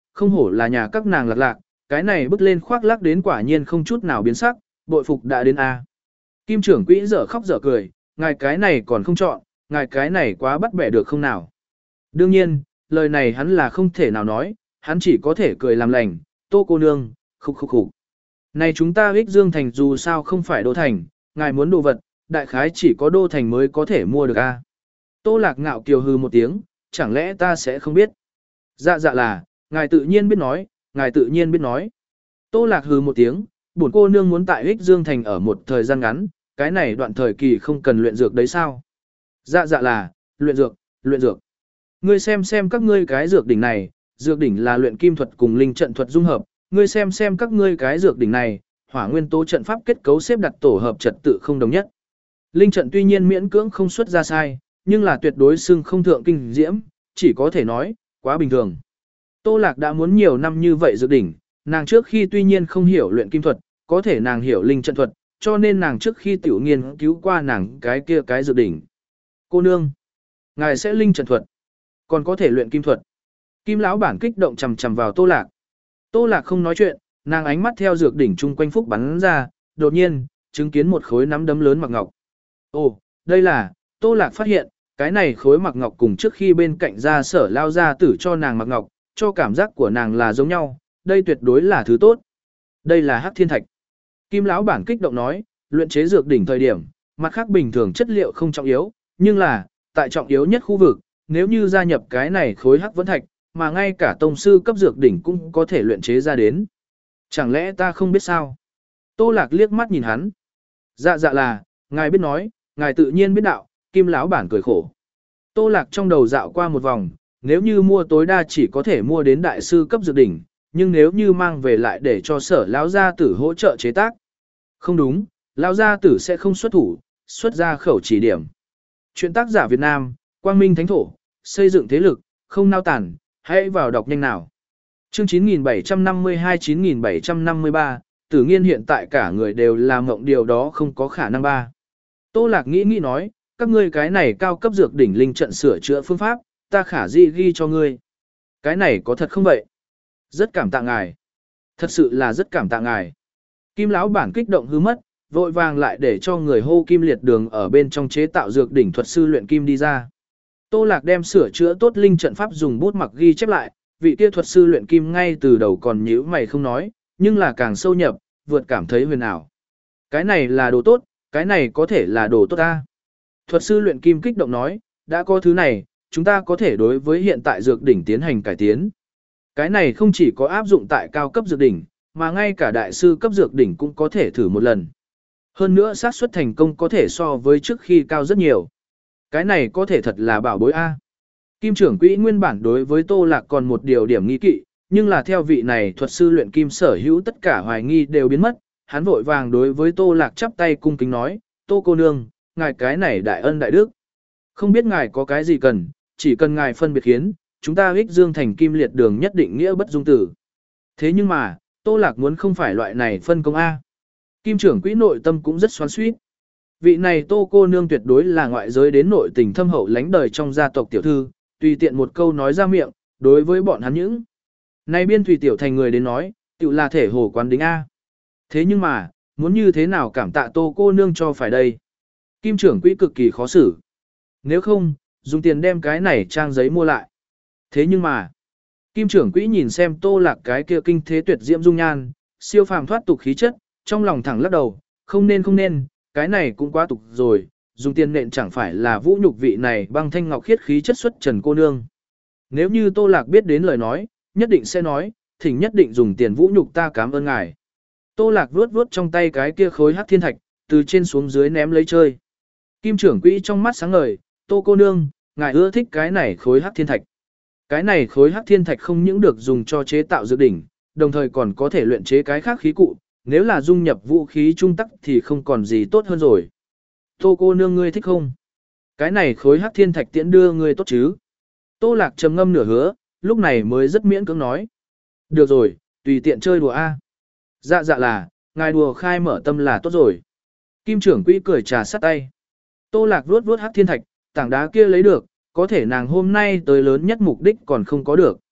không hổ là nhà các nàng lạc lạc, cái này bước lên khoác lác đến quả nhiên không chút nào biến sắc, bội phục đã đến A. Kim trưởng quỹ dở khóc dở cười, ngài cái này còn không chọn, ngài cái này quá bắt bẻ được không nào. Đương nhiên, lời này hắn là không thể nào nói, hắn chỉ có thể cười làm lành, Tô cô nương, khục khục khục. Này chúng ta Ích Dương Thành dù sao không phải đô thành, ngài muốn đồ vật, đại khái chỉ có đô thành mới có thể mua được a. Tô Lạc ngạo kiều hừ một tiếng, chẳng lẽ ta sẽ không biết. Dạ dạ là, ngài tự nhiên biết nói, ngài tự nhiên biết nói. Tô Lạc hừ một tiếng, bổn cô nương muốn tại Ích Dương Thành ở một thời gian ngắn, cái này đoạn thời kỳ không cần luyện dược đấy sao. Dạ dạ là, luyện dược, luyện dược. Ngươi xem xem các ngươi cái dược đỉnh này, dược đỉnh là luyện kim thuật cùng linh trận thuật dung hợp, ngươi xem xem các ngươi cái dược đỉnh này, hỏa nguyên tố trận pháp kết cấu xếp đặt tổ hợp trật tự không đồng nhất. Linh trận tuy nhiên miễn cưỡng không xuất ra sai, nhưng là tuyệt đối xưng không thượng kinh diễm, chỉ có thể nói, quá bình thường. Tô Lạc đã muốn nhiều năm như vậy dược đỉnh, nàng trước khi tuy nhiên không hiểu luyện kim thuật, có thể nàng hiểu linh trận thuật, cho nên nàng trước khi tiểu nghiên cứu qua nàng cái kia cái dược đỉnh. Cô nương, ngài sẽ linh trận thuật, còn có thể luyện kim thuật. Kim lão bản kích động chầm chầm vào Tô Lạc. Tô Lạc không nói chuyện, nàng ánh mắt theo dược đỉnh chung quanh phúc bắn ra, đột nhiên, chứng kiến một khối nắm đấm lớn mặc ngọc. Ồ, đây là, Tô Lạc phát hiện, cái này khối mặc ngọc cùng trước khi bên cạnh ra sở lao ra tử cho nàng mặc ngọc, cho cảm giác của nàng là giống nhau, đây tuyệt đối là thứ tốt. Đây là hắc thiên thạch. Kim lão bản kích động nói, luyện chế dược đỉnh thời điểm, mặt khác bình thường chất liệu không trọng yếu, nhưng là, tại trọng yếu nhất khu vực, nếu như gia nhập cái này khối hắc vấn thạch, mà ngay cả tông sư cấp dược đỉnh cũng có thể luyện chế ra đến. Chẳng lẽ ta không biết sao? Tô Lạc liếc mắt nhìn hắn. Dạ dạ là, ngài biết nói, ngài tự nhiên biết đạo, Kim lão bản cười khổ. Tô Lạc trong đầu dạo qua một vòng, nếu như mua tối đa chỉ có thể mua đến đại sư cấp dược đỉnh, nhưng nếu như mang về lại để cho sở lão gia tử hỗ trợ chế tác. Không đúng, lão gia tử sẽ không xuất thủ, xuất ra khẩu chỉ điểm. Chuyện tác giả Việt Nam, Quang Minh Thánh Thổ, xây dựng thế lực, không nao tản, hãy vào đọc nhanh nào. Chương chín nghìn bảy trăm năm mươi hai chín nghìn bảy trăm năm mươi ba, Tử Nghiên hiện tại cả người đều làm mộng điều đó không có khả năng ba. Tô Lạc nghĩ nghĩ nói, các ngươi cái này cao cấp dược đỉnh linh trận sửa chữa phương pháp, ta khả di ghi cho ngươi. Cái này có thật không vậy? Rất cảm tạ ngài. Thật sự là rất cảm tạ ngài. Kim lão bản kích động hư mất, vội vàng lại để cho người hô Kim Liệt Đường ở bên trong chế tạo dược đỉnh thuật sư luyện kim đi ra. Tô Lạc đem sửa chữa tốt linh trận pháp dùng bút mặc ghi chép lại, vị kia thuật sư luyện kim ngay từ đầu còn nhíu mày không nói, nhưng là càng sâu nhập, vượt cảm thấy huyền ảo. Cái này là đồ tốt, cái này có thể là đồ tốt ta. Thuật sư luyện kim kích động nói, đã có thứ này, chúng ta có thể đối với hiện tại dược đỉnh tiến hành cải tiến. Cái này không chỉ có áp dụng tại cao cấp dược đỉnh, mà ngay cả đại sư cấp dược đỉnh cũng có thể thử một lần. Hơn nữa xác suất thành công có thể so với trước khi cao rất nhiều. Cái này có thể thật là bảo bối A. Kim trưởng quỹ nguyên bản đối với Tô Lạc còn một điều điểm nghi kỵ, nhưng là theo vị này thuật sư luyện kim sở hữu tất cả hoài nghi đều biến mất, hắn vội vàng đối với Tô Lạc chắp tay cung kính nói, Tô cô nương, ngài cái này đại ân đại đức. Không biết ngài có cái gì cần, chỉ cần ngài phân biệt khiến, chúng ta Ích Dương Thành Kim Liệt Đường nhất định nghĩa bất dung tử. Thế nhưng mà, Tô Lạc muốn không phải loại này phân công A. Kim trưởng quỹ nội tâm cũng rất xoắn xuýt. Vị này Tô cô nương tuyệt đối là ngoại giới đến nội tình thâm hậu lánh đời trong gia tộc tiểu thư, tùy tiện một câu nói ra miệng, đối với bọn hắn những. Nay biên Thủy tiểu thành người đến nói, tiểu là thể hồ quán đính A. Thế nhưng mà, muốn như thế nào cảm tạ Tô cô nương cho phải đây? Kim trưởng quỹ cực kỳ khó xử. Nếu không, dùng tiền đem cái này trang giấy mua lại. Thế nhưng mà, Kim trưởng quỹ nhìn xem Tô Lạc cái kia kinh thế tuyệt diễm dung nhan, siêu phàm thoát tục khí chất, trong lòng thẳng lắc đầu, không nên không nên, cái này cũng quá tục rồi, dùng tiền nện chẳng phải là vũ nhục vị này băng thanh ngọc khiết khí chất xuất trần cô nương. Nếu như Tô Lạc biết đến lời nói, nhất định sẽ nói, thỉnh nhất định dùng tiền vũ nhục ta cảm ơn ngài. Tô Lạc vuốt vuốt trong tay cái kia khối hắc thiên thạch, từ trên xuống dưới ném lấy chơi. Kim trưởng quỹ trong mắt sáng ngời, Tô cô nương, ngài ưa thích cái này khối hắc thiên thạch. Cái này khối hắc thiên thạch không những được dùng cho chế tạo dược đỉnh, đồng thời còn có thể luyện chế cái khác khí cụ, nếu là dung nhập vũ khí trung tắc thì không còn gì tốt hơn rồi. Tô cô nương ngươi thích không? Cái này khối hắc thiên thạch tiễn đưa ngươi tốt chứ? Tô Lạc trầm ngâm nửa hứa, lúc này mới rất miễn cưỡng nói. Được rồi, tùy tiện chơi đùa a. Dạ dạ là, ngài đùa khai mở tâm là tốt rồi. Kim trưởng quỹ cười trà sắt tay. Tô Lạc vuốt vuốt hắc thiên thạch, tảng đá kia lấy được, có thể nàng hôm nay tới lớn nhất mục đích còn không có được.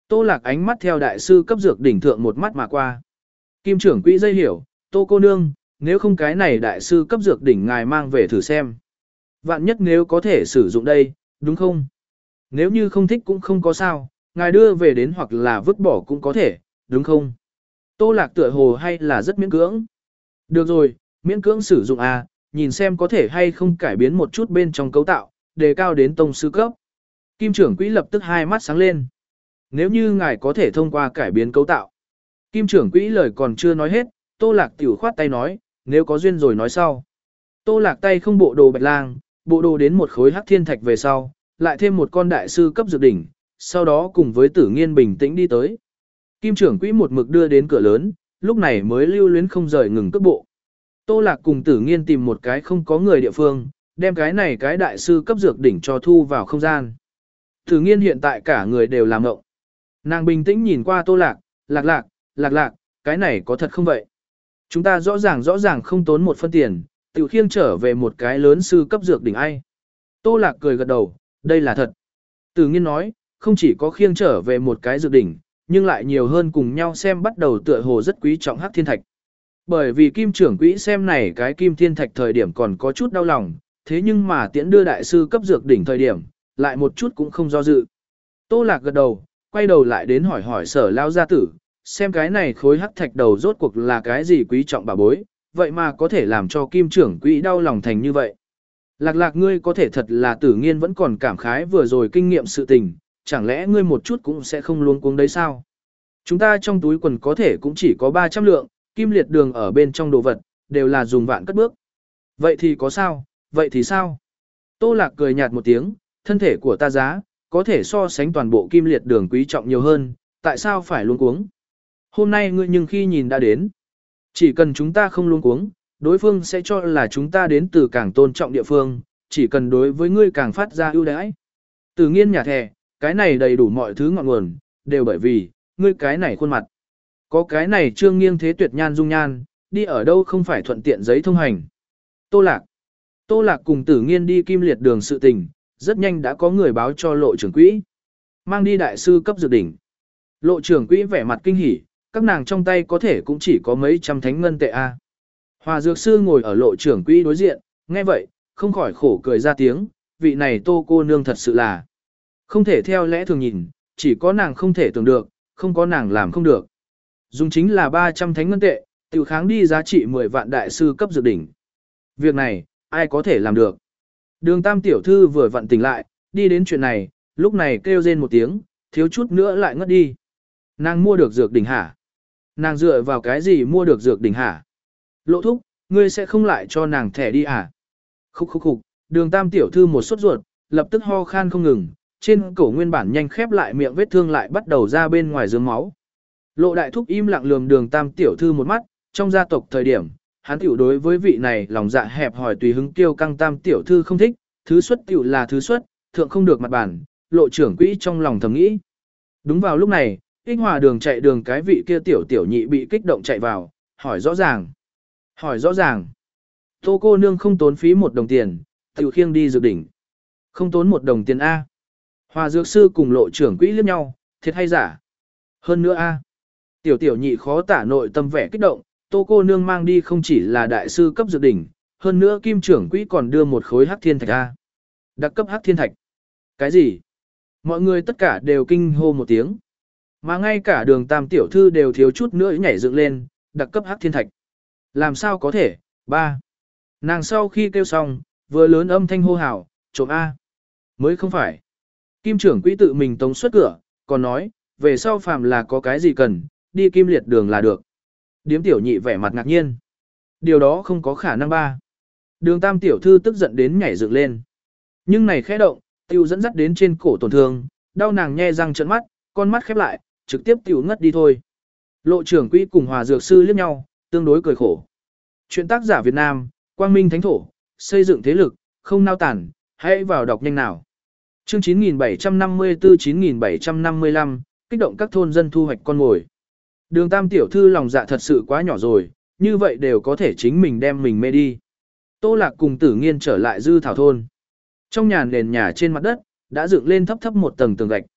Tô Lạc ánh mắt theo đại sư cấp dược đỉnh thượng một mắt mà qua. Kim trưởng quỹ dây hiểu, Tô cô nương, nếu không cái này đại sư cấp dược đỉnh ngài mang về thử xem. Vạn nhất nếu có thể sử dụng đây, đúng không? Nếu như không thích cũng không có sao, ngài đưa về đến hoặc là vứt bỏ cũng có thể, đúng không? Tô Lạc tựa hồ hay là rất miễn cưỡng. Được rồi, miễn cưỡng sử dụng à, nhìn xem có thể hay không cải biến một chút bên trong cấu tạo, đề cao đến tông sư cấp. Kim trưởng quỹ lập tức hai mắt sáng lên. Nếu như ngài có thể thông qua cải biến cấu tạo. Kim trưởng quỹ lời còn chưa nói hết, Tô Lạc tiểu khoát tay nói, nếu có duyên rồi nói sau. Tô Lạc tay không bộ đồ bạch lang, bộ đồ đến một khối hắc thiên thạch về sau, lại thêm một con đại sư cấp dược đỉnh, sau đó cùng với Tử Nghiên bình tĩnh đi tới. Kim trưởng quỹ một mực đưa đến cửa lớn, lúc này mới lưu luyến không rời ngừng cước bộ. Tô Lạc cùng Tử Nghiên tìm một cái không có người địa phương, đem cái này cái đại sư cấp dược đỉnh cho thu vào không gian. Tử Nghiên hiện tại cả người đều làm ngộng. Nàng bình tĩnh nhìn qua Tô Lạc, Lạc Lạc, Lạc Lạc, cái này có thật không vậy? Chúng ta rõ ràng rõ ràng không tốn một phân tiền, tiểu khiêng trở về một cái lớn sư cấp dược đỉnh ai. Tô Lạc cười gật đầu, đây là thật. Tử Nghiên nói, không chỉ có khiêng trở về một cái dược đỉnh, nhưng lại nhiều hơn cùng nhau xem bắt đầu tựa hồ rất quý trọng hắc thiên thạch. Bởi vì kim trưởng quỹ xem này cái kim thiên thạch thời điểm còn có chút đau lòng, thế nhưng mà tiễn đưa đại sư cấp dược đỉnh thời điểm, lại một chút cũng không do dự. Tô Lạc gật đầu, quay đầu lại đến hỏi hỏi Sở lao gia tử, xem cái này khối hắc thạch đầu rốt cuộc là cái gì quý trọng bà bối, vậy mà có thể làm cho kim trưởng quỹ đau lòng thành như vậy. Lạc Lạc ngươi có thể thật là Tử Nghiên vẫn còn cảm khái vừa rồi kinh nghiệm sự tình, chẳng lẽ ngươi một chút cũng sẽ không luống cuống đấy sao? Chúng ta trong túi quần có thể cũng chỉ có ba trăm lượng, kim liệt đường ở bên trong đồ vật, đều là dùng vạn cất bước. Vậy thì có sao, vậy thì sao? Tô Lạc cười nhạt một tiếng, thân thể của ta giá, có thể so sánh toàn bộ kim liệt đường quý trọng nhiều hơn, tại sao phải luống cuống? Hôm nay ngươi nhưng khi nhìn đã đến, chỉ cần chúng ta không luống cuống, đối phương sẽ cho là chúng ta đến từ càng tôn trọng địa phương, chỉ cần đối với ngươi càng phát ra ưu đãi. Tử Nghiên nhà thẻ, cái này đầy đủ mọi thứ ngọn nguồn, đều bởi vì, ngươi cái này khuôn mặt. Có cái này trương nghiêng thế tuyệt nhan dung nhan, đi ở đâu không phải thuận tiện giấy thông hành. Tô Lạc. Tô Lạc cùng Tử Nghiên đi kim liệt đường sự tình, rất nhanh đã có người báo cho lộ trưởng quỹ. Mang đi đại sư cấp dược đỉnh. Lộ trưởng quỹ vẻ mặt kinh hỉ, các nàng trong tay có thể cũng chỉ có mấy trăm thánh ngân tệ a. Hòa dược sư ngồi ở lộ trưởng quỹ đối diện, nghe vậy, không khỏi khổ cười ra tiếng, vị này Tô cô nương thật sự là không thể theo lẽ thường nhìn, chỉ có nàng không thể tưởng được, không có nàng làm không được. Dùng chính là ba trăm thánh ngân tệ, tiểu kháng đi giá trị mười vạn đại sư cấp dược đỉnh. Việc này, ai có thể làm được? Đường Tam tiểu thư vừa vặn tỉnh lại, đi đến chuyện này, lúc này kêu rên một tiếng, thiếu chút nữa lại ngất đi. Nàng mua được dược đỉnh hả? Nàng dựa vào cái gì mua được dược đỉnh hả? Lộ thúc, ngươi sẽ không lại cho nàng thẻ đi hả? Khúc khúc khúc, đường Tam tiểu thư một sốt ruột, lập tức ho khan không ngừng, trên cổ nguyên bản nhanh khép lại miệng vết thương lại bắt đầu ra bên ngoài rớm máu. Lộ đại thúc im lặng lườm đường Tam tiểu thư một mắt, trong gia tộc thời điểm, hắn tiểu đối với vị này lòng dạ hẹp hỏi tùy hứng tiêu căng Tam tiểu thư không thích, thứ xuất tiểu là thứ xuất, thượng không được mặt bản, lộ trưởng quỹ trong lòng thầm nghĩ. Đúng vào lúc này, Ích Hòa đường chạy đường cái vị kia tiểu tiểu nhị bị kích động chạy vào, hỏi rõ ràng. Hỏi rõ ràng. Tô cô nương không tốn phí một đồng tiền, tiểu khiêng đi dược đỉnh. Không tốn một đồng tiền A. Hòa dược sư cùng lộ trưởng quỹ liếc nhau, thiệt hay giả. Hơn nữa A. Tiểu tiểu nhị khó tả nội tâm vẻ kích động, Tô cô nương mang đi không chỉ là đại sư cấp dược đỉnh, hơn nữa kim trưởng quỹ còn đưa một khối hắc thiên thạch A. Đặc cấp hắc thiên thạch. Cái gì? Mọi người tất cả đều kinh hô một tiếng. Mà ngay cả đường Tam tiểu thư đều thiếu chút nữa nhảy dựng lên, đặc cấp hắc thiên thạch. Làm sao có thể? Ba. Nàng sau khi kêu xong, vừa lớn âm thanh hô hào, trộm A. Mới không phải. Kim trưởng quỹ tự mình tống xuất cửa, còn nói, về sau phàm là có cái gì cần, đi kim liệt đường là được. Điếm tiểu nhị vẻ mặt ngạc nhiên. Điều đó không có khả năng ba. Đường Tam tiểu thư tức giận đến nhảy dựng lên. Nhưng này khẽ động, tiêu dẫn dắt đến trên cổ tổn thương, đau nàng nhe răng trợn mắt, con mắt khép lại, trực tiếp tiêu ngất đi thôi. Lộ trưởng quỹ cùng hòa dược sư liếc nhau, tương đối cười khổ. Chuyện tác giả Việt Nam, Quang Minh Thánh Thổ, xây dựng thế lực, không nao tản, hãy vào đọc nhanh nào. Chương chín nghìn bảy trăm năm mươi tư chín nghìn bảy trăm năm mươi lăm, kích động các thôn dân thu hoạch con mồi. Đường Tam tiểu thư lòng dạ thật sự quá nhỏ rồi, như vậy đều có thể chính mình đem mình mê đi. Tô Lạc cùng Tử Nghiên trở lại Dư Thảo thôn. Trong nhà nền nhà trên mặt đất, đã dựng lên thấp thấp một tầng tường gạch.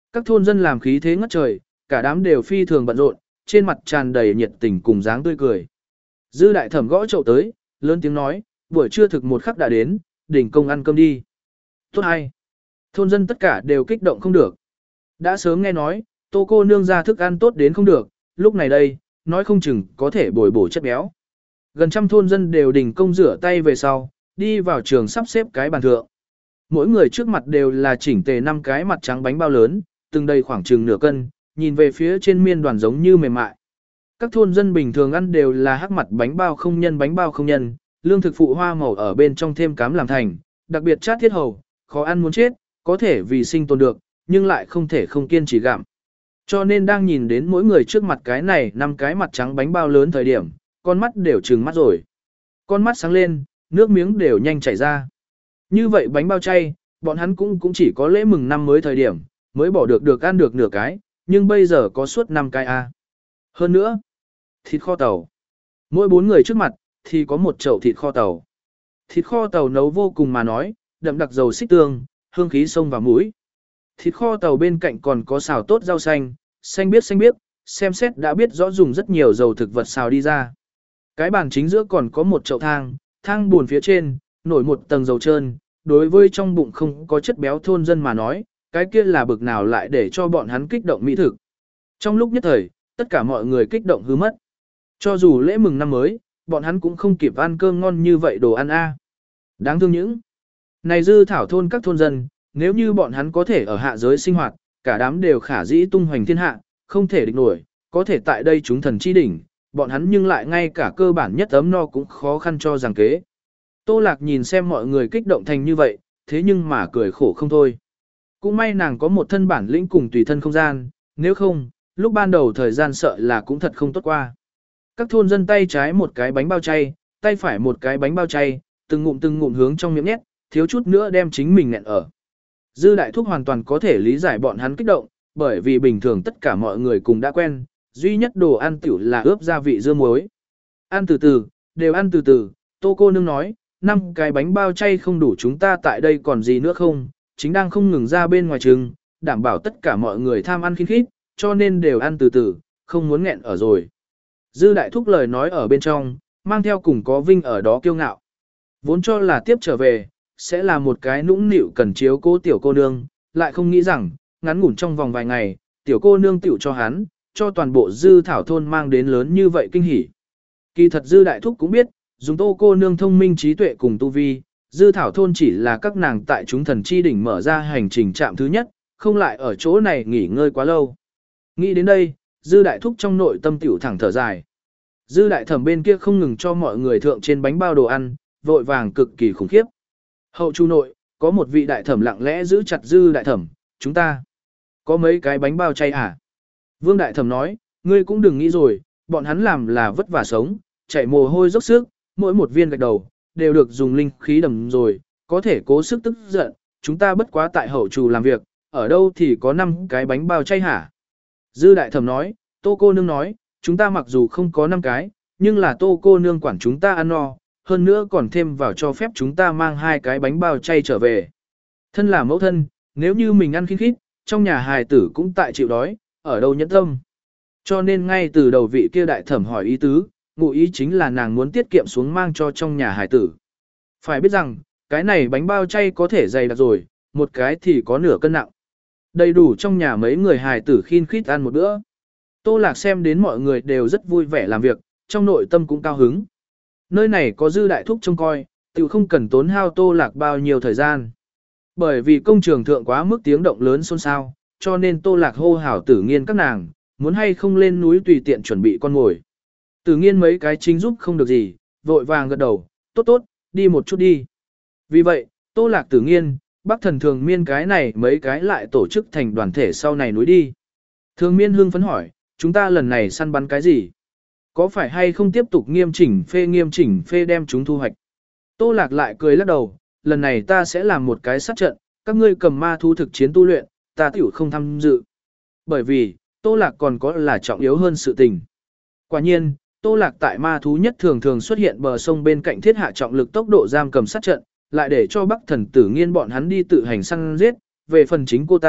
Các thôn dân làm khí thế ngất trời, cả đám đều phi thường bận rộn, trên mặt tràn đầy nhiệt tình cùng dáng tươi cười. Dư đại thẩm gõ chậu tới, lớn tiếng nói, buổi trưa thực một khắc đã đến, đỉnh công ăn cơm đi. Tốt hay. Thôn dân tất cả đều kích động không được. Đã sớm nghe nói, Tô cô nương ra thức ăn tốt đến không được, lúc này đây, nói không chừng có thể bồi bổ chất béo. Gần trăm thôn dân đều đình công rửa tay về sau, đi vào trường sắp xếp cái bàn thượng. Mỗi người trước mặt đều là chỉnh tề năm cái mặt trắng bánh bao lớn, từng đầy khoảng chừng nửa cân, nhìn về phía trên miên đoàn giống như mềm mại. Các thôn dân bình thường ăn đều là hắc mặt bánh bao không nhân bánh bao không nhân, lương thực phụ hoa màu ở bên trong thêm cám làm thành, đặc biệt chát thiết hầu, khó ăn muốn chết, có thể vì sinh tồn được, nhưng lại không thể không kiên trì gặm. Cho nên đang nhìn đến mỗi người trước mặt cái này năm cái mặt trắng bánh bao lớn thời điểm, con mắt đều trừng mắt rồi. Con mắt sáng lên, nước miếng đều nhanh chảy ra. Như vậy bánh bao chay, bọn hắn cũng cũng chỉ có lễ mừng năm mới thời điểm, mới bỏ được được ăn được nửa cái, nhưng bây giờ có suốt năm cái a. Hơn nữa, thịt kho tàu. Mỗi bốn người trước mặt, thì có một chậu thịt kho tàu. Thịt kho tàu nấu vô cùng mà nói, đậm đặc dầu xích tương, hương khí sông vào mũi. Thịt kho tàu bên cạnh còn có xào tốt rau xanh, xanh biếc xanh biếc, xem xét đã biết rõ dùng rất nhiều dầu thực vật xào đi ra. Cái bàn chính giữa còn có một chậu thang, thang buồn phía trên, nổi một tầng dầu trơn, đối với trong bụng không có chất béo thôn dân mà nói, cái kia là bực nào lại để cho bọn hắn kích động mỹ thực. Trong lúc nhất thời, tất cả mọi người kích động hư mất. Cho dù lễ mừng năm mới, bọn hắn cũng không kịp ăn cơm ngon như vậy đồ ăn a. Đáng thương những này dư thảo thôn các thôn dân, nếu như bọn hắn có thể ở hạ giới sinh hoạt, cả đám đều khả dĩ tung hoành thiên hạ, không thể địch nổi, có thể tại đây chúng thần chi đỉnh, bọn hắn nhưng lại ngay cả cơ bản nhất ấm no cũng khó khăn cho giảng kế. Tô Lạc nhìn xem mọi người kích động thành như vậy, thế nhưng mà cười khổ không thôi. Cũng may nàng có một thân bản lĩnh cùng tùy thân không gian, nếu không, lúc ban đầu thời gian sợ là cũng thật không tốt qua. Các thôn dân tay trái một cái bánh bao chay, tay phải một cái bánh bao chay, từng ngụm từng ngụm hướng trong miệng nhét, thiếu chút nữa đem chính mình nghẹn ở. Dư đại thúc hoàn toàn có thể lý giải bọn hắn kích động, bởi vì bình thường tất cả mọi người cùng đã quen, duy nhất đồ ăn tiểu là ướp gia vị dưa muối. Ăn từ từ, đều ăn từ từ, Tô cô nương nói, năm cái bánh bao chay không đủ chúng ta tại đây còn gì nữa không, chính đang không ngừng ra bên ngoài trường, đảm bảo tất cả mọi người tham ăn khinh khít, cho nên đều ăn từ từ, không muốn nghẹn ở rồi. Dư đại thúc lời nói ở bên trong, mang theo cùng có vinh ở đó kiêu ngạo. Vốn cho là tiếp trở về, sẽ là một cái nũng nịu cần chiếu cố tiểu cô nương, lại không nghĩ rằng, ngắn ngủn trong vòng vài ngày, tiểu cô nương tiểu cho hắn, cho toàn bộ dư thảo thôn mang đến lớn như vậy kinh hỉ. Kỳ thật dư đại thúc cũng biết, dùng Tô cô nương thông minh trí tuệ cùng tu vi, dư thảo thôn chỉ là các nàng tại chúng thần chi đỉnh mở ra hành trình trạm thứ nhất, không lại ở chỗ này nghỉ ngơi quá lâu. Nghĩ đến đây, dư đại thúc trong nội tâm tiểu thẳng thở dài. Dư đại thẩm bên kia không ngừng cho mọi người thượng trên bánh bao đồ ăn, vội vàng cực kỳ khủng khiếp. Hậu chu nội, có một vị đại thẩm lặng lẽ giữ chặt dư đại thẩm, chúng ta có mấy cái bánh bao chay à? Vương đại thẩm nói, ngươi cũng đừng nghĩ rồi, bọn hắn làm là vất vả sống, chạy mồ hôi dốc sức, mỗi một viên gạch đầu, đều được dùng linh khí đầm rồi, có thể cố sức tức giận, chúng ta bất quá tại hậu trù làm việc, ở đâu thì có năm cái bánh bao chay hả? Dư đại thẩm nói, Tô cô nương nói, chúng ta mặc dù không có năm cái, nhưng là Tô cô nương quản chúng ta ăn no, hơn nữa còn thêm vào cho phép chúng ta mang hai cái bánh bao chay trở về. Thân là mẫu thân, nếu như mình ăn khít khít, trong nhà hài tử cũng tại chịu đói, ở đâu nhẫn tâm. Cho nên ngay từ đầu vị kia đại thẩm hỏi ý tứ, ngụ ý chính là nàng muốn tiết kiệm xuống mang cho trong nhà hài tử. Phải biết rằng, cái này bánh bao chay có thể dày đặc rồi, một cái thì có nửa cân nặng. Đầy đủ trong nhà mấy người hài tử khiên khít ăn một bữa. Tô Lạc xem đến mọi người đều rất vui vẻ làm việc, trong nội tâm cũng cao hứng. Nơi này có dư đại thúc trông coi, tự không cần tốn hao Tô Lạc bao nhiêu thời gian. Bởi vì công trường thượng quá mức tiếng động lớn xôn xao, cho nên Tô Lạc hô hào Tử Nghiên các nàng, muốn hay không lên núi tùy tiện chuẩn bị con mồi. Tử Nghiên mấy cái chính giúp không được gì, vội vàng gật đầu, tốt tốt, đi một chút đi. Vì vậy, Tô Lạc Tử Nghiên, Bắc Thần Thường Miên cái này mấy cái lại tổ chức thành đoàn thể sau này núi đi. Thường Miên hưng phấn hỏi, chúng ta lần này săn bắn cái gì? Có phải hay không tiếp tục nghiêm chỉnh phê nghiêm chỉnh phê đem chúng thu hoạch? Tô Lạc lại cười lắc đầu, lần này ta sẽ làm một cái sát trận, các ngươi cầm ma thú thực chiến tu luyện, ta tiểu không tham dự. Bởi vì, Tô Lạc còn có là trọng yếu hơn sự tình. Quả nhiên, Tô Lạc tại ma thú nhất thường thường xuất hiện bờ sông bên cạnh thiết hạ trọng lực tốc độ giam cầm sát trận, lại để cho Bắc Thần Tử Nghiên bọn hắn đi tự hành săn giết, về phần chính cô ta,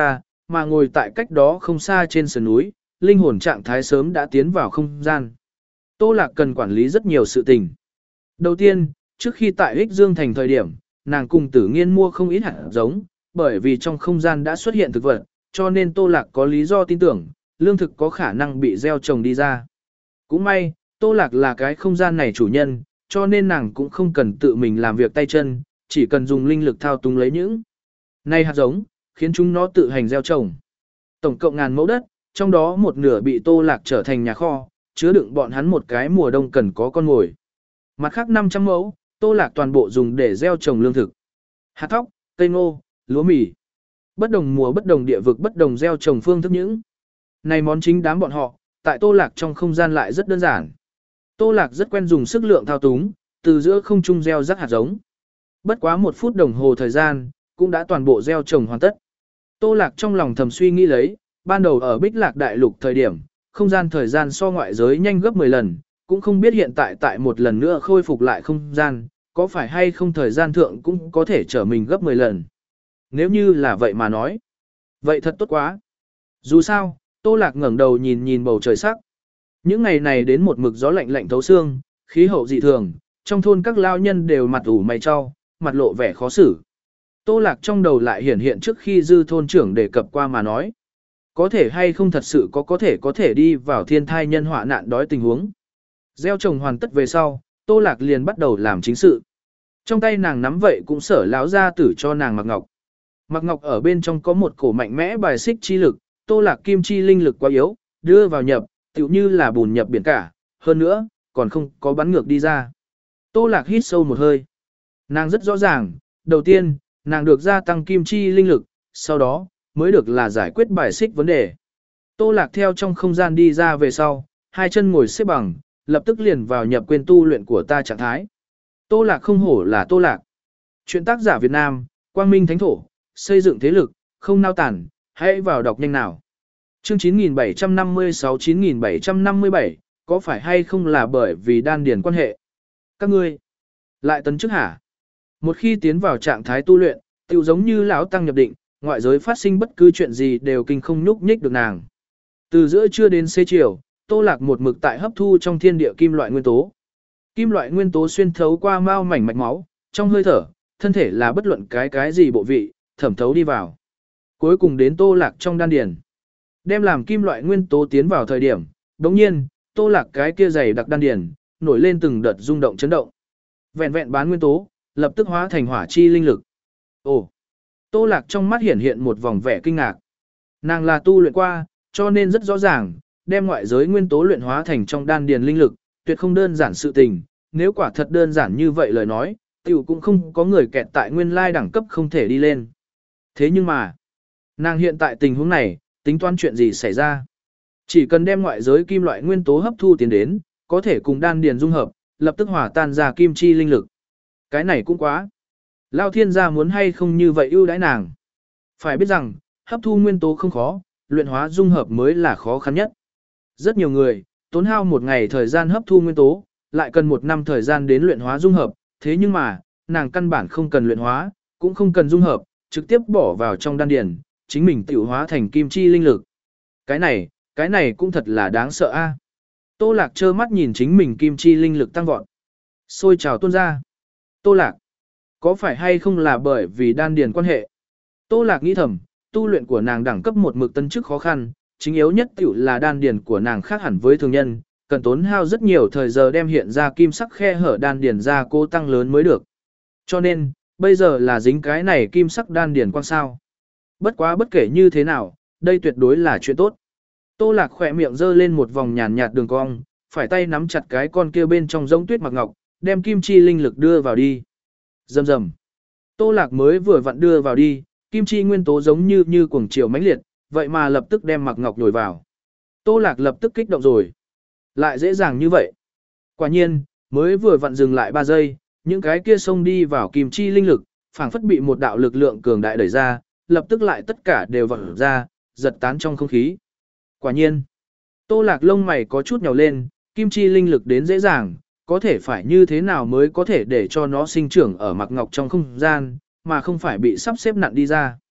mà ngồi tại cách đó không xa trên sườn núi, linh hồn trạng thái sớm đã tiến vào không gian. Tô Lạc cần quản lý rất nhiều sự tình. Đầu tiên, trước khi tại Ích Dương thành thời điểm, nàng cùng Tử Nghiên mua không ít hạt giống, bởi vì trong không gian đã xuất hiện thực vật, cho nên Tô Lạc có lý do tin tưởng, lương thực có khả năng bị gieo trồng đi ra. Cũng may, Tô Lạc là cái không gian này chủ nhân, cho nên nàng cũng không cần tự mình làm việc tay chân, chỉ cần dùng linh lực thao túng lấy những này hạt giống, khiến chúng nó tự hành gieo trồng. Tổng cộng ngàn mẫu đất, trong đó một nửa bị Tô Lạc trở thành nhà kho, chứa đựng bọn hắn một cái mùa đông cần có con mồi. Mặt khác năm trăm mẫu, Tô Lạc toàn bộ dùng để gieo trồng lương thực. Hạt thóc, cây ngô, lúa mì. Bất đồng mùa bất đồng địa vực bất đồng gieo trồng phương thức những. Này món chính đám bọn họ, tại Tô Lạc trong không gian lại rất đơn giản. Tô Lạc rất quen dùng sức lượng thao túng, từ giữa không trung gieo rắc hạt giống. Bất quá một phút đồng hồ thời gian, cũng đã toàn bộ gieo trồng hoàn tất. Tô Lạc trong lòng thầm suy nghĩ lấy, ban đầu ở Bích Lạc Đại Lục thời điểm, không gian thời gian so ngoại giới nhanh gấp mười lần, cũng không biết hiện tại tại một lần nữa khôi phục lại không gian, có phải hay không thời gian thượng cũng có thể trở mình gấp mười lần. Nếu như là vậy mà nói, vậy thật tốt quá. Dù sao, Tô Lạc ngẩng đầu nhìn nhìn bầu trời sắc. Những ngày này đến một mực gió lạnh lạnh thấu xương, khí hậu dị thường, trong thôn các lao nhân đều mặt ủ mày cho, mặt lộ vẻ khó xử. Tô Lạc trong đầu lại hiển hiện trước khi dư thôn trưởng đề cập qua mà nói. Có thể hay không thật sự có có thể có thể đi vào thiên thai nhân họa nạn đói tình huống. Gieo trồng hoàn tất về sau, Tô Lạc liền bắt đầu làm chính sự. Trong tay nàng nắm vậy cũng sở láo ra tử cho nàng mặc ngọc. Mặc ngọc ở bên trong có một cổ mạnh mẽ bài xích chi lực, Tô Lạc kim chi linh lực quá yếu, đưa vào nhập, tựu như là bùn nhập biển cả, hơn nữa, còn không có bắn ngược đi ra. Tô Lạc hít sâu một hơi. Nàng rất rõ ràng, đầu tiên, nàng được gia tăng kim chi linh lực, sau đó, mới được là giải quyết bài xích vấn đề. Tô Lạc theo trong không gian đi ra về sau, hai chân ngồi xếp bằng, lập tức liền vào nhập quên tu luyện của ta trạng thái. Tô Lạc không hổ là Tô Lạc. Chuyện tác giả Việt Nam, Quang Minh Thánh Thổ, xây dựng thế lực, không nao tản, hãy vào đọc nhanh nào. Chương chín nghìn bảy trăm năm mươi sáu chín nghìn bảy trăm năm mươi bảy, có phải hay không là bởi vì đan điền quan hệ? Các ngươi lại tấn chức hả? Một khi tiến vào trạng thái tu luyện, tựu giống như lão tăng nhập định, ngoại giới phát sinh bất cứ chuyện gì đều kinh không nhúc nhích được nàng. Từ giữa trưa đến xế chiều, Tô Lạc một mực tại hấp thu trong thiên địa kim loại nguyên tố. Kim loại nguyên tố xuyên thấu qua mao mảnh mạch máu, trong hơi thở, thân thể là bất luận cái cái gì bộ vị, thẩm thấu đi vào. Cuối cùng đến Tô Lạc trong đan điền. Đem làm kim loại nguyên tố tiến vào thời điểm, đồng nhiên, Tô Lạc cái kia dày đặc đan điền, nổi lên từng đợt rung động chấn động. Vẹn vẹn bán nguyên tố, lập tức hóa thành hỏa chi linh lực. Ồ! Tô Lạc trong mắt hiển hiện một vòng vẻ kinh ngạc. Nàng là tu luyện qua, cho nên rất rõ ràng, đem ngoại giới nguyên tố luyện hóa thành trong đan điền linh lực, tuyệt không đơn giản sự tình, nếu quả thật đơn giản như vậy lời nói, tiểu cũng không có người kẹt tại nguyên lai đẳng cấp không thể đi lên. Thế nhưng mà, nàng hiện tại tình huống này, tính toán chuyện gì xảy ra? Chỉ cần đem ngoại giới kim loại nguyên tố hấp thu tiến đến, có thể cùng đan điền dung hợp, lập tức hòa tan ra kim chi linh lực. Cái này cũng quá. Lao thiên gia muốn hay không như vậy ưu đãi nàng. Phải biết rằng, hấp thu nguyên tố không khó, luyện hóa dung hợp mới là khó khăn nhất. Rất nhiều người, tốn hao một ngày thời gian hấp thu nguyên tố, lại cần một năm thời gian đến luyện hóa dung hợp, thế nhưng mà, nàng căn bản không cần luyện hóa, cũng không cần dung hợp, trực tiếp bỏ vào trong đan điền, chính mình tiểu hóa thành kim chi linh lực. Cái này, cái này cũng thật là đáng sợ a. Tô Lạc trơ mắt nhìn chính mình kim chi linh lực tăng vọt. Xôi trào tuôn ra. Tô Lạc, có phải hay không là bởi vì đan điền quan hệ? Tô Lạc nghĩ thầm, tu luyện của nàng đẳng cấp một mực tân chức khó khăn, chính yếu nhất tiểu là đan điền của nàng khác hẳn với thường nhân, cần tốn hao rất nhiều thời giờ đem hiện ra kim sắc khe hở đan điền ra cố tăng lớn mới được. Cho nên, bây giờ là dính cái này kim sắc đan điền quang sao. Bất quá bất kể như thế nào, đây tuyệt đối là chuyện tốt. Tô Lạc khỏe miệng giơ lên một vòng nhàn nhạt đường cong, phải tay nắm chặt cái con kia bên trong giống tuyết mặc ngọc, đem kim chi linh lực đưa vào đi. Rầm rầm. Tô Lạc mới vừa vặn đưa vào đi, kim chi nguyên tố giống như như cuồng chiều mãnh liệt, vậy mà lập tức đem mặc ngọc nhồi vào. Tô Lạc lập tức kích động rồi. Lại dễ dàng như vậy. Quả nhiên, mới vừa vặn dừng lại ba giây, những cái kia xông đi vào kim chi linh lực, phảng phất bị một đạo lực lượng cường đại đẩy ra, lập tức lại tất cả đều vọt ra, giật tán trong không khí. Quả nhiên, Tô Lạc lông mày có chút nhào lên, kim chi linh lực đến dễ dàng, có thể phải như thế nào mới có thể để cho nó sinh trưởng ở mặc ngọc trong không gian, mà không phải bị sắp xếp nặn đi ra.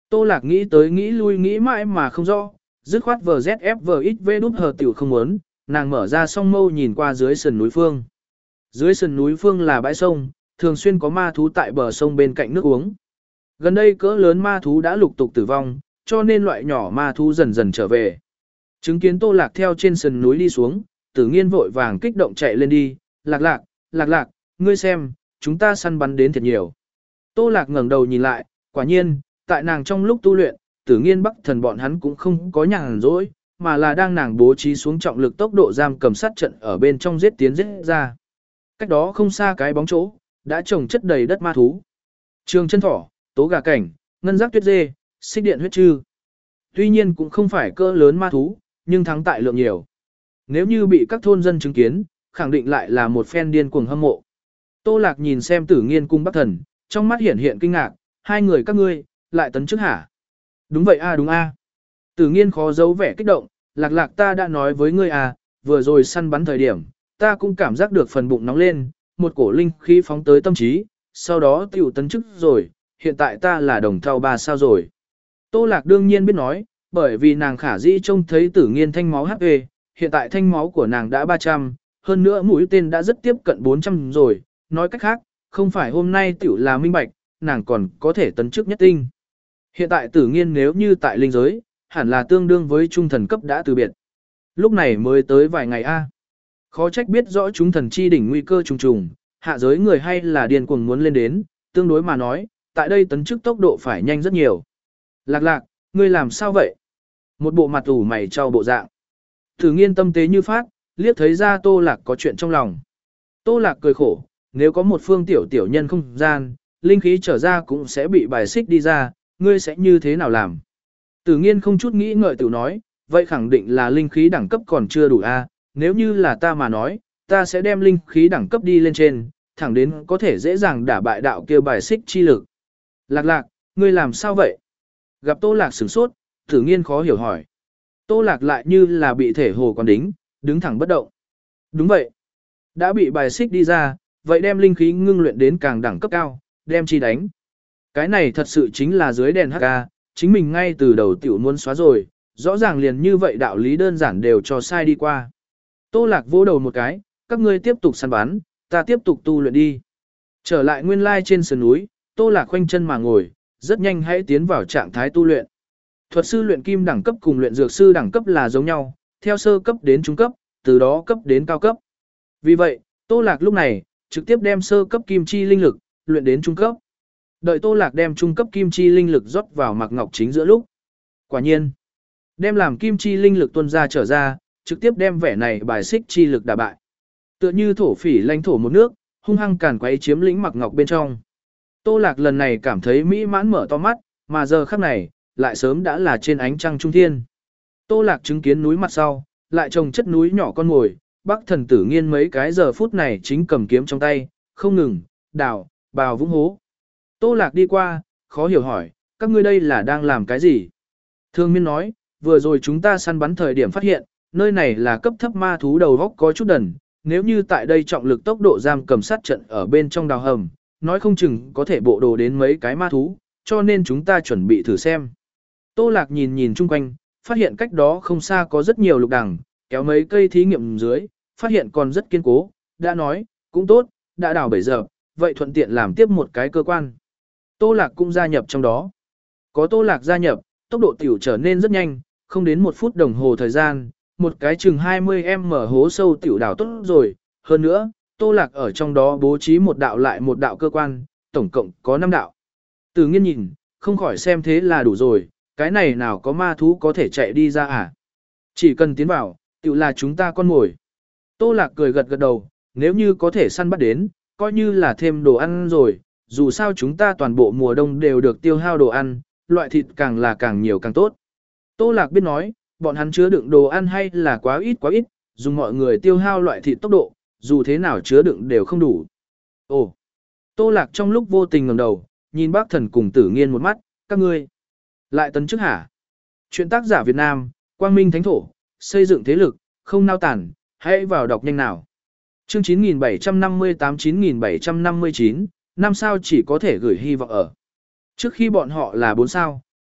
Tô Lạc nghĩ tới nghĩ lui nghĩ mãi mà không rõ, dứt khoát vờ dét ép vờ ít vê đút hờ tiểu không muốn, nàng mở ra song mâu nhìn qua dưới sườn núi phương. Dưới sườn núi phương là bãi sông, thường xuyên có ma thú tại bờ sông bên cạnh nước uống. Gần đây cỡ lớn ma thú đã lục tục tử vong, cho nên loại nhỏ ma thú dần dần trở về. Chứng kiến Tô Lạc theo trên sườn núi đi xuống, Tử Nghiên vội vàng kích động chạy lên đi, "Lạc Lạc, Lạc Lạc, ngươi xem, chúng ta săn bắn đến thật nhiều." Tô Lạc ngẩng đầu nhìn lại, quả nhiên, tại nàng trong lúc tu luyện, Tử Nghiên Bắc Thần bọn hắn cũng không có nhàn rỗi, mà là đang nàng bố trí xuống trọng lực tốc độ giam cầm sát trận ở bên trong giết tiến giết ra. Cách đó không xa cái bóng chỗ, đã trồng chất đầy đất ma thú. Trường chân thỏ, tố gà cảnh, ngân giác tuyết dê, xích điện huyết trư. Tuy nhiên cũng không phải cỡ lớn ma thú, nhưng thắng tại lượng nhiều. Nếu như bị các thôn dân chứng kiến, khẳng định lại là một phen điên cuồng hâm mộ. Tô Lạc nhìn xem Tử Nghiên cung Bắc Thần, trong mắt hiện hiện kinh ngạc, hai người các ngươi, lại tấn chức hả? Đúng vậy a đúng a. Tử Nghiên khó giấu vẻ kích động, Lạc Lạc ta đã nói với ngươi à, vừa rồi săn bắn thời điểm, ta cũng cảm giác được phần bụng nóng lên, một cổ linh khí phóng tới tâm trí, sau đó tiểu tấn chức rồi, hiện tại ta là đồng thau ba sao rồi. Tô Lạc đương nhiên biết nói, bởi vì nàng khả dĩ trông thấy Tử Nghiên thanh máu hát pê, hiện tại thanh máu của nàng đã ba trăm, hơn nữa mũi tên đã rất tiếp cận bốn trăm rồi, nói cách khác, không phải hôm nay tiểu là minh bạch, nàng còn có thể tấn chức nhất tinh. Hiện tại Tử Nghiên nếu như tại linh giới, hẳn là tương đương với trung thần cấp đã từ biệt. Lúc này mới tới vài ngày a. Khó trách biết rõ chúng thần chi đỉnh nguy cơ trùng trùng, hạ giới người hay là điên cuồng muốn lên đến, tương đối mà nói, tại đây tấn chức tốc độ phải nhanh rất nhiều. Lạc Lạc, ngươi làm sao vậy? Một bộ mặt ủ mày trao bộ dạng. Tử Nghiên tâm tế như phát, liếc thấy ra Tô Lạc có chuyện trong lòng. Tô Lạc cười khổ, nếu có một phương tiểu tiểu nhân không gian, linh khí trở ra cũng sẽ bị bài xích đi ra, ngươi sẽ như thế nào làm? Tử Nghiên không chút nghĩ ngợi tự nói, vậy khẳng định là linh khí đẳng cấp còn chưa đủ a. Nếu như là ta mà nói, ta sẽ đem linh khí đẳng cấp đi lên trên, thẳng đến có thể dễ dàng đả bại đạo kia bài xích chi lực. Lạc Lạc, ngươi làm sao vậy? Gặp Tô Lạc sửng sốt, Tử Nghiên khó hiểu hỏi. Tô Lạc lại như là bị thể hồ quán đính, đứng thẳng bất động. Đúng vậy. Đã bị bài xích đi ra, vậy đem linh khí ngưng luyện đến càng đẳng cấp cao, đem chi đánh. Cái này thật sự chính là dưới đèn hắc ca, chính mình ngay từ đầu tiểu muốn xóa rồi, rõ ràng liền như vậy đạo lý đơn giản đều cho sai đi qua. Tô Lạc vỗ đầu một cái, các ngươi tiếp tục săn bắn, ta tiếp tục tu luyện đi. Trở lại nguyên lai trên sườn núi, Tô Lạc khoanh chân mà ngồi, rất nhanh hãy tiến vào trạng thái tu luyện. Thuật sư luyện kim đẳng cấp cùng luyện dược sư đẳng cấp là giống nhau, theo sơ cấp đến trung cấp, từ đó cấp đến cao cấp. Vì vậy, Tô Lạc lúc này, trực tiếp đem sơ cấp kim chi linh lực, luyện đến trung cấp. Đợi Tô Lạc đem trung cấp kim chi linh lực rót vào Mạc Ngọc Chính giữa lúc. Quả nhiên, đem làm kim chi linh lực tuôn ra trở ra, trực tiếp đem vẻ này bài xích chi lực đả bại. Tựa như thổ phỉ lãnh thổ một nước, hung hăng càn quấy chiếm lĩnh Mạc Ngọc bên trong. Tô Lạc lần này cảm thấy mỹ mãn mở to mắt, mà giờ khắc này, lại sớm đã là trên ánh trăng trung thiên. Tô Lạc chứng kiến núi mặt sau, lại trồng chất núi nhỏ con ngồi, Bắc Thần Tử Nghiên mấy cái giờ phút này chính cầm kiếm trong tay, không ngừng, đào, bào vũng hố. Tô Lạc đi qua, khó hiểu hỏi, các ngươi đây là đang làm cái gì? Thương Miên nói, vừa rồi chúng ta săn bắn thời điểm phát hiện, nơi này là cấp thấp ma thú đầu góc có chút đần, nếu như tại đây trọng lực tốc độ giam cầm sát trận ở bên trong đào hầm, nói không chừng có thể bộ đồ đến mấy cái ma thú, cho nên chúng ta chuẩn bị thử xem. Tô Lạc nhìn nhìn chung quanh, phát hiện cách đó không xa có rất nhiều lục đằng, kéo mấy cây thí nghiệm dưới, phát hiện còn rất kiên cố, đã nói, cũng tốt, đã đào bảy giờ, vậy thuận tiện làm tiếp một cái cơ quan. Tô Lạc cũng gia nhập trong đó. Có Tô Lạc gia nhập, tốc độ tiểu trở nên rất nhanh, không đến một phút đồng hồ thời gian, một cái chừng hai mươi mét hố sâu tiểu đào tốt rồi, hơn nữa, Tô Lạc ở trong đó bố trí một đạo lại một đạo cơ quan, tổng cộng có năm đạo. Tử Nghiên nhìn, không khỏi xem thế là đủ rồi, cái này nào có ma thú có thể chạy đi ra à? Chỉ cần tiến vào, tiểu là chúng ta con mồi. Tô Lạc cười gật gật đầu, nếu như có thể săn bắt đến, coi như là thêm đồ ăn rồi, dù sao chúng ta toàn bộ mùa đông đều được tiêu hao đồ ăn, loại thịt càng là càng nhiều càng tốt. Tô Lạc biết nói, bọn hắn chứa đựng đồ ăn hay là quá ít quá ít, dùng mọi người tiêu hao loại thịt tốc độ, dù thế nào chứa đựng đều không đủ. Ồ! Tô Lạc trong lúc vô tình ngẩng đầu, nhìn Bác Thần cùng Tử Nghiên một mắt, các ngươi lại tấn chức hả? Chuyện tác giả Việt Nam, Quang Minh Thánh Thổ, xây dựng thế lực, không nao tản, hãy vào đọc nhanh nào. Chương chín nghìn bảy trăm năm mươi tám chín nghìn bảy trăm năm mươi chín, năm sao chỉ có thể gửi hy vọng ở. Trước khi bọn họ là bốn sao,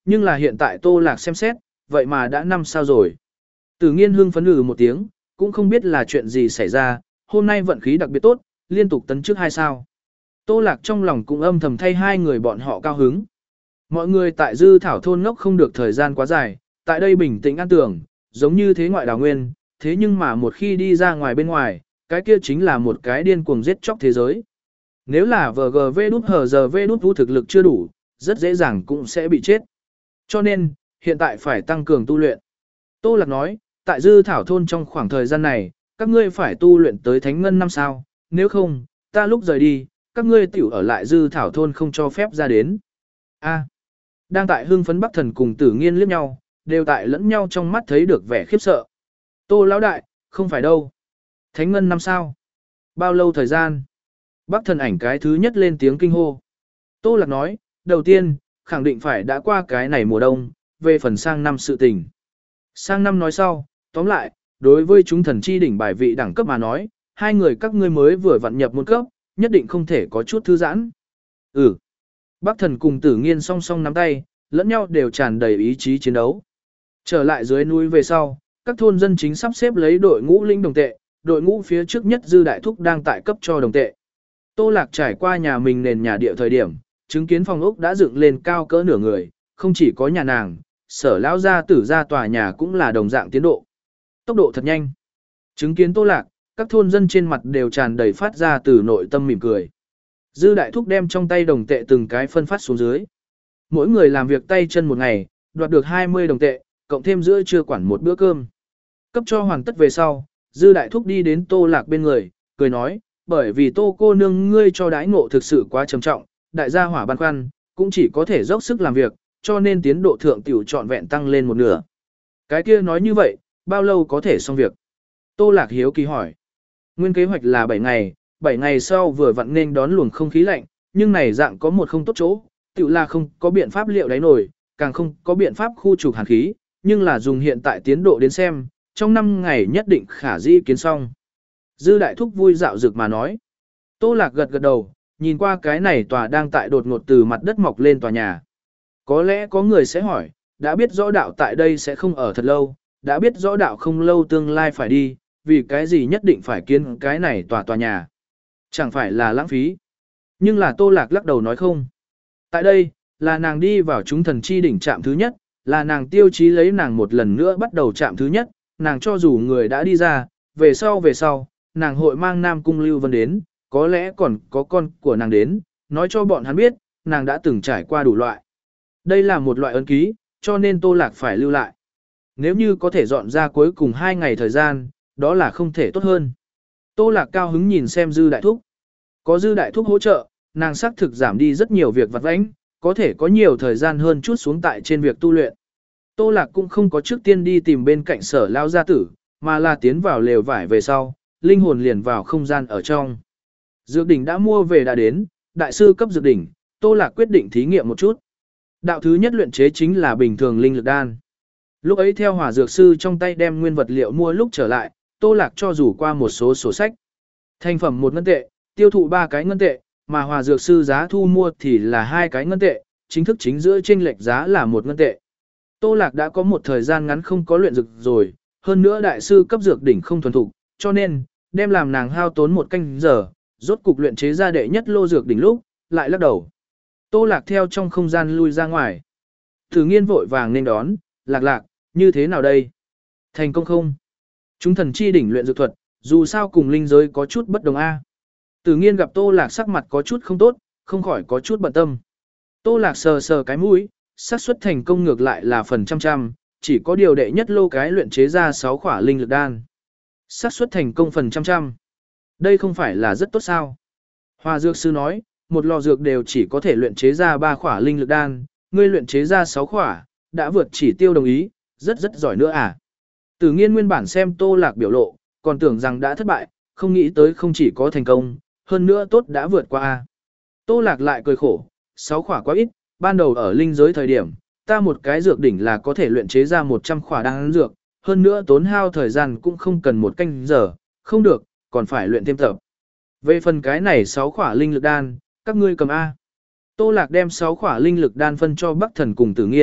nhưng là hiện tại Tô Lạc xem xét, vậy mà đã năm sao rồi. Tử Nghiên hưng phấn ừ một tiếng, cũng không biết là chuyện gì xảy ra, hôm nay vận khí đặc biệt tốt, liên tục tấn trước hai sao. Tô Lạc trong lòng cũng âm thầm thay hai người bọn họ cao hứng. Mọi người tại Dư Thảo thôn ngốc không được thời gian quá dài, tại đây bình tĩnh an tưởng, giống như thế ngoại đào nguyên, thế nhưng mà một khi đi ra ngoài bên ngoài, cái kia chính là một cái điên cuồng giết chóc thế giới. Nếu là vê giê vê đút hờ giờ vê đút vũ thực lực chưa đủ, rất dễ dàng cũng sẽ bị chết. Cho nên, hiện tại phải tăng cường tu luyện. Tô Lạc nói, tại Dư Thảo thôn trong khoảng thời gian này, các ngươi phải tu luyện tới Thánh Ngân năm sao, nếu không, ta lúc rời đi, các ngươi tiểu ở lại Dư Thảo thôn không cho phép ra đến. A. Đang tại hưng phấn Bắc Thần cùng Tử Nghiên liếc nhau, đều tại lẫn nhau trong mắt thấy được vẻ khiếp sợ. Tô lão đại, không phải đâu. Thánh Ngân năm sao? Bao lâu thời gian? Bắc Thần ảnh cái thứ nhất lên tiếng kinh hô. Tô Lạc nói, đầu tiên, khẳng định phải đã qua cái này mùa đông, về phần sang năm sự tình. Sang năm nói sau, tóm lại, đối với chúng thần chi đỉnh bài vị đẳng cấp mà nói, hai người các ngươi mới vừa vặn nhập môn cấp, nhất định không thể có chút thư giãn. Ừ. Bắc Thần cùng Tử Nghiên song song nắm tay, lẫn nhau đều tràn đầy ý chí chiến đấu. Trở lại dưới núi về sau, các thôn dân chính sắp xếp lấy đội ngũ linh đồng tệ, đội ngũ phía trước nhất Dư Đại Thúc đang tại cấp cho đồng tệ. Tô Lạc trải qua nhà mình nền nhà địa thời điểm, chứng kiến phòng ốc đã dựng lên cao cỡ nửa người, không chỉ có nhà nàng, Sở lão gia tử gia tòa nhà cũng là đồng dạng tiến độ. Tốc độ thật nhanh. Chứng kiến Tô Lạc, các thôn dân trên mặt đều tràn đầy phát ra từ nội tâm mỉm cười. Dư Đại Thúc đem trong tay đồng tệ từng cái phân phát xuống dưới. Mỗi người làm việc tay chân một ngày, đoạt được hai mươi đồng tệ, cộng thêm giữa trưa quản một bữa cơm. Cấp cho hoàn tất về sau, Dư Đại Thúc đi đến Tô Lạc bên người, cười nói, bởi vì Tô cô nương ngươi cho đãi ngộ thực sự quá trầm trọng, đại gia hỏa băn khoăn, cũng chỉ có thể dốc sức làm việc, cho nên tiến độ thượng tiểu trọn vẹn tăng lên một nửa. Cái kia nói như vậy, bao lâu có thể xong việc? Tô Lạc hiếu kỳ hỏi. Nguyên kế hoạch là bảy ngày, bảy ngày sau vừa vặn nên đón luồng không khí lạnh, nhưng này dạng có một không tốt chỗ, tiểu là không có biện pháp liệu đáy nổi, càng không có biện pháp khu trục hàn khí, nhưng là dùng hiện tại tiến độ đến xem, trong năm ngày nhất định khả dĩ kiến xong. Dư Đại Thúc vui dạo dực mà nói. Tô Lạc gật gật đầu, nhìn qua cái này tòa đang tại đột ngột từ mặt đất mọc lên tòa nhà. Có lẽ có người sẽ hỏi, đã biết rõ đạo tại đây sẽ không ở thật lâu, đã biết rõ đạo không lâu tương lai phải đi, vì cái gì nhất định phải kiến cái này tòa tòa nhà. Chẳng phải là lãng phí. Nhưng là Tô Lạc lắc đầu nói không. Tại đây, là nàng đi vào chúng thần chi đỉnh trạm thứ nhất, là nàng tiêu chí lấy nàng một lần nữa bắt đầu trạm thứ nhất, nàng cho dù người đã đi ra, về sau về sau, nàng hội mang Nam Cung Lưu Vân đến, có lẽ còn có con của nàng đến, nói cho bọn hắn biết, nàng đã từng trải qua đủ loại. Đây là một loại ấn ký, cho nên Tô Lạc phải lưu lại. Nếu như có thể dọn ra cuối cùng hai ngày thời gian, đó là không thể tốt hơn. Tô Lạc cao hứng nhìn xem Dư Đại Thúc. Có Dư Đại Thúc hỗ trợ, nàng xác thực giảm đi rất nhiều việc vặt vãnh, có thể có nhiều thời gian hơn chút xuống tại trên việc tu luyện. Tô Lạc cũng không có trước tiên đi tìm bên cạnh Sở lao gia tử, mà là tiến vào lều vải về sau, linh hồn liền vào không gian ở trong. Dược đỉnh đã mua về đã đến, đại sư cấp dược đỉnh, Tô Lạc quyết định thí nghiệm một chút. Đạo thứ nhất luyện chế chính là bình thường linh lực đan. Lúc ấy theo hỏa dược sư trong tay đem nguyên vật liệu mua lúc trở lại, Tô Lạc cho rủ qua một số sổ sách. Thành phẩm một ngân tệ, tiêu thụ ba cái ngân tệ, mà hỏa dược sư giá thu mua thì là hai cái ngân tệ, chính thức chính giữa chênh lệch giá là một ngân tệ. Tô Lạc đã có một thời gian ngắn không có luyện dược rồi, hơn nữa đại sư cấp dược đỉnh không thuần thục, cho nên đem làm nàng hao tốn một canh giờ, rốt cục luyện chế ra đệ nhất lô dược đỉnh lúc, lại lắc đầu. Tô Lạc theo trong không gian lui ra ngoài. Tử Nghiên vội vàng nên đón, Lạc Lạc, như thế nào đây? Thành công không? Chúng thần chi đỉnh luyện dược thuật, dù sao cùng linh giới có chút bất đồng a. Tử Nghiên gặp Tô Lạc sắc mặt có chút không tốt, không khỏi có chút bận tâm. Tô Lạc sờ sờ cái mũi, xác suất thành công ngược lại là phần trăm trăm, chỉ có điều đệ nhất lô cái luyện chế ra sáu khỏa linh lực đan. Xác suất thành công phần trăm trăm. Đây không phải là rất tốt sao? Hoa dược sư nói, một lò dược đều chỉ có thể luyện chế ra ba khỏa linh lực đan, ngươi luyện chế ra sáu khỏa, đã vượt chỉ tiêu đồng ý, rất rất giỏi nữa à. Tử Nghiên nguyên bản xem Tô Lạc biểu lộ, còn tưởng rằng đã thất bại, không nghĩ tới không chỉ có thành công, hơn nữa tốt đã vượt qua a. Tô Lạc lại cười khổ, sáu khỏa quá ít, ban đầu ở linh giới thời điểm, ta một cái dược đỉnh là có thể luyện chế ra một trăm khỏa đan dược, hơn nữa tốn hao thời gian cũng không cần một canh giờ, không được, còn phải luyện thêm tập. Về phần cái này sáu khỏa linh lực đan, các ngươi cầm A. Tô Lạc đem sáu khỏa linh lực đan phân cho Bắc Thần cùng Tử Nghiên,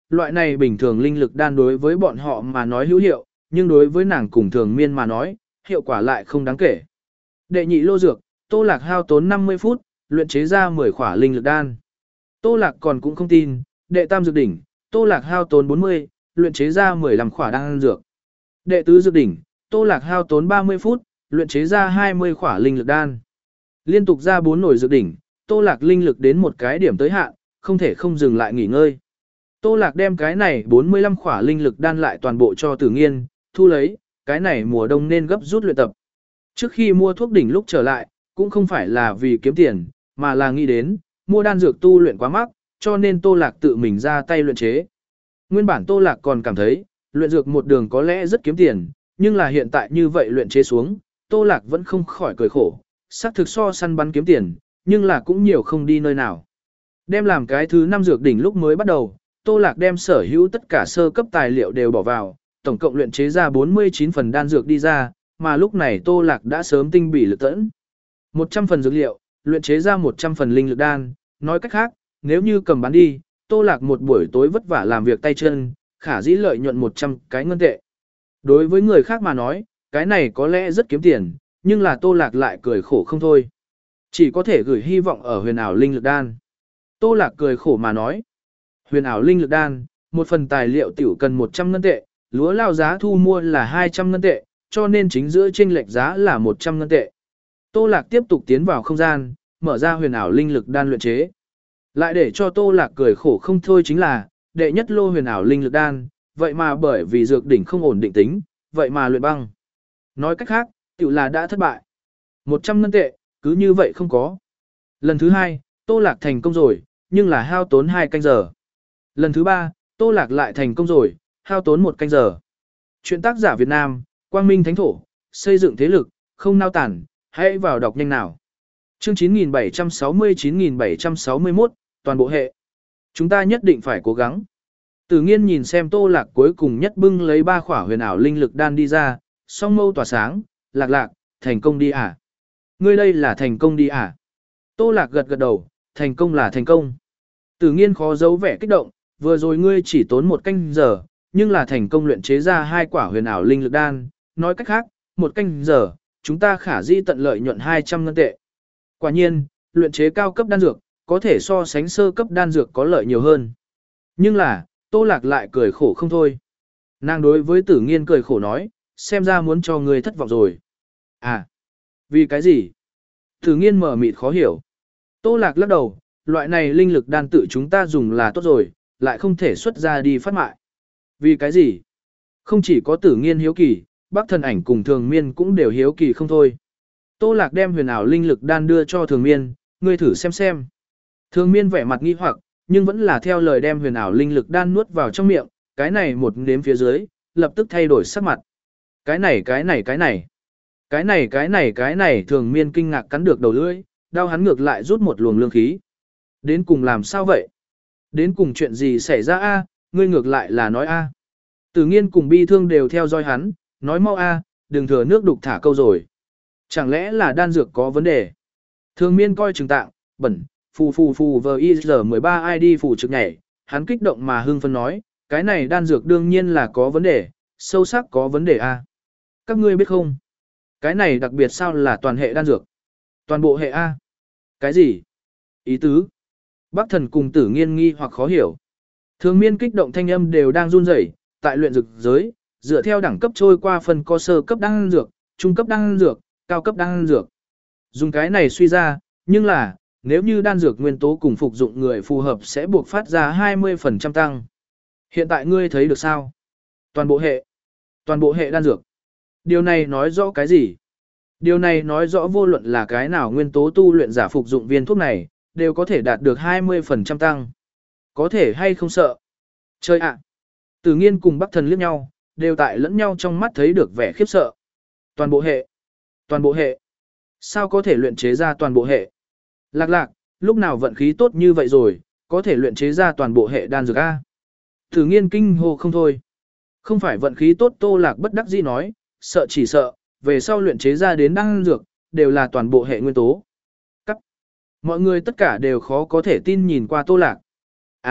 loại này bình thường linh lực đan đối với bọn họ mà nói hữu hiệu, nhưng đối với nàng cùng thường miên mà nói, hiệu quả lại không đáng kể. Đệ nhị lô dược, Tô Lạc hao tốn năm mươi phút, luyện chế ra mười khỏa linh lực đan. Tô Lạc còn cũng không tin, đệ tam dược đỉnh, Tô Lạc hao tốn bốn mươi, luyện chế ra mười lăm khỏa đan dược. Đệ tứ dược đỉnh, Tô Lạc hao tốn ba mươi phút, luyện chế ra hai mươi khỏa linh lực đan. Liên tục ra bốn nồi dược đỉnh, Tô Lạc linh lực đến một cái điểm tới hạn, không thể không dừng lại nghỉ ngơi. Tô Lạc đem cái này bốn mươi lăm khỏa linh lực đan lại toàn bộ cho Tử Nghiên, thu lấy, cái này mùa đông nên gấp rút luyện tập. Trước khi mua thuốc đỉnh lúc trở lại, cũng không phải là vì kiếm tiền, mà là nghĩ đến, mua đan dược tu luyện quá mắc, cho nên Tô Lạc tự mình ra tay luyện chế. Nguyên bản Tô Lạc còn cảm thấy, luyện dược một đường có lẽ rất kiếm tiền, nhưng là hiện tại như vậy luyện chế xuống, Tô Lạc vẫn không khỏi cười khổ, xác thực so săn bắn kiếm tiền, nhưng là cũng nhiều không đi nơi nào. Đem làm cái thứ năm dược đỉnh lúc mới bắt đầu, Tô Lạc đem sở hữu tất cả sơ cấp tài liệu đều bỏ vào, tổng cộng luyện chế ra bốn mươi chín phần đan dược đi ra, mà lúc này Tô Lạc đã sớm tinh bỉ lực tẫn. một trăm phần dược liệu, luyện chế ra một trăm phần linh lực đan, nói cách khác, nếu như cầm bán đi, Tô Lạc một buổi tối vất vả làm việc tay chân, khả dĩ lợi nhuận một trăm cái ngân tệ. Đối với người khác mà nói, cái này có lẽ rất kiếm tiền, nhưng là Tô Lạc lại cười khổ không thôi. Chỉ có thể gửi hy vọng ở huyền ảo linh lực đan. Tô Lạc cười khổ mà nói, huyền ảo linh lực đan, một phần tài liệu tiểu cần một trăm ngân tệ, lúa lao giá thu mua là hai trăm ngân tệ, cho nên chính giữa chênh lệch giá là một trăm ngân tệ. Tô Lạc tiếp tục tiến vào không gian, mở ra huyền ảo linh lực đan luyện chế. Lại để cho Tô Lạc cười khổ không thôi chính là, đệ nhất lô huyền ảo linh lực đan, vậy mà bởi vì dược đỉnh không ổn định tính, vậy mà luyện băng. Nói cách khác, tiểu là đã thất bại. một trăm ngân tệ, cứ như vậy không có. Lần thứ hai, Tô Lạc thành công rồi, nhưng là hao tốn hai canh giờ. Lần thứ ba, Tô Lạc lại thành công rồi, hao tốn một canh giờ. Chuyện tác giả Việt Nam, Quang Minh Thánh Thổ, xây dựng thế lực, không nao tản, hãy vào đọc nhanh nào. Chương chín nghìn bảy trăm sáu mươi chín nghìn bảy trăm sáu mươi mốt, toàn bộ hệ. Chúng ta nhất định phải cố gắng. Tử Nghiên nhìn xem Tô Lạc cuối cùng nhất bưng lấy ba khỏa huyền ảo linh lực đan đi ra, song mâu tỏa sáng, Lạc Lạc, thành công đi à? Ngươi đây là thành công đi à? Tô Lạc gật gật đầu, thành công là thành công. Tử Nghiên khó giấu vẻ kích động, vừa rồi ngươi chỉ tốn một canh giờ, nhưng là thành công luyện chế ra hai quả huyền ảo linh lực đan, nói cách khác, một canh giờ, chúng ta khả dĩ tận lợi nhuận hai trăm ngân tệ. Quả nhiên, luyện chế cao cấp đan dược, có thể so sánh sơ cấp đan dược có lợi nhiều hơn. Nhưng là, Tô Lạc lại cười khổ không thôi. Nàng đối với Tử Nghiên cười khổ nói, xem ra muốn cho ngươi thất vọng rồi. À, vì cái gì? Tử Nghiên mở mịt khó hiểu. Tô Lạc lắc đầu, loại này linh lực đan tự chúng ta dùng là tốt rồi, lại không thể xuất ra đi phát mại. Vì cái gì? Không chỉ có Tử Nghiên hiếu kỳ, Bác Thần Ảnh cùng Thường Miên cũng đều hiếu kỳ không thôi. Tô Lạc đem huyền ảo linh lực đan đưa cho Thường Miên, ngươi thử xem xem. Thường Miên vẻ mặt nghi hoặc, nhưng vẫn là theo lời đem huyền ảo linh lực đan nuốt vào trong miệng, cái này một nếm phía dưới, lập tức thay đổi sắc mặt. Cái này cái này cái này, cái này cái này cái này Thường Miên kinh ngạc cắn được đầu lưỡi, đau hắn ngược lại rút một luồng lương khí. Đến cùng làm sao vậy? Đến cùng chuyện gì xảy ra a? Ngươi ngược lại là nói a. Tử Nghiên cùng Bi Thương đều theo dõi hắn, nói mau a, đừng thừa nước đục thả câu rồi. Chẳng lẽ là đan dược có vấn đề? Thường Miên coi chừng tạng, bẩn, phù phù phù vờ i giờ mười ba i đi phù trực nhảy, hắn kích động mà hưng phấn nói, cái này đan dược đương nhiên là có vấn đề, sâu sắc có vấn đề a. Các ngươi biết không? Cái này đặc biệt sao là toàn hệ đan dược? Toàn bộ hệ a? Cái gì? Ý tứ? Bác Thần cùng Tử Nghiên nghi hoặc khó hiểu. Thường Miên kích động thanh âm đều đang run rẩy, tại luyện dược giới, dựa theo đẳng cấp trôi qua phần có sơ cấp đan dược, trung cấp đan dược, cao cấp đan dược. Dùng cái này suy ra, nhưng là, nếu như đan dược nguyên tố cùng phục dụng người phù hợp sẽ buộc phát ra hai mươi phần trăm tăng. Hiện tại ngươi thấy được sao? Toàn bộ hệ. Toàn bộ hệ đan dược. Điều này nói rõ cái gì? Điều này nói rõ vô luận là cái nào nguyên tố tu luyện giả phục dụng viên thuốc này, đều có thể đạt được hai mươi phần trăm tăng. Có thể hay không sợ? Chơi ạ! Tử Nghiên cùng Bắc Thần liếc nhau, đều tại lẫn nhau trong mắt thấy được vẻ khiếp sợ. Toàn bộ hệ. Toàn bộ hệ. Sao có thể luyện chế ra toàn bộ hệ? Lạc Lạc, lúc nào vận khí tốt như vậy rồi, có thể luyện chế ra toàn bộ hệ đan dược a? Tử Nghiên kinh hô không thôi. Không phải vận khí tốt, Tô Lạc bất đắc dĩ nói, sợ chỉ sợ, về sau luyện chế ra đến đan dược, đều là toàn bộ hệ nguyên tố. Cắt. Mọi người tất cả đều khó có thể tin nhìn qua Tô Lạc. À,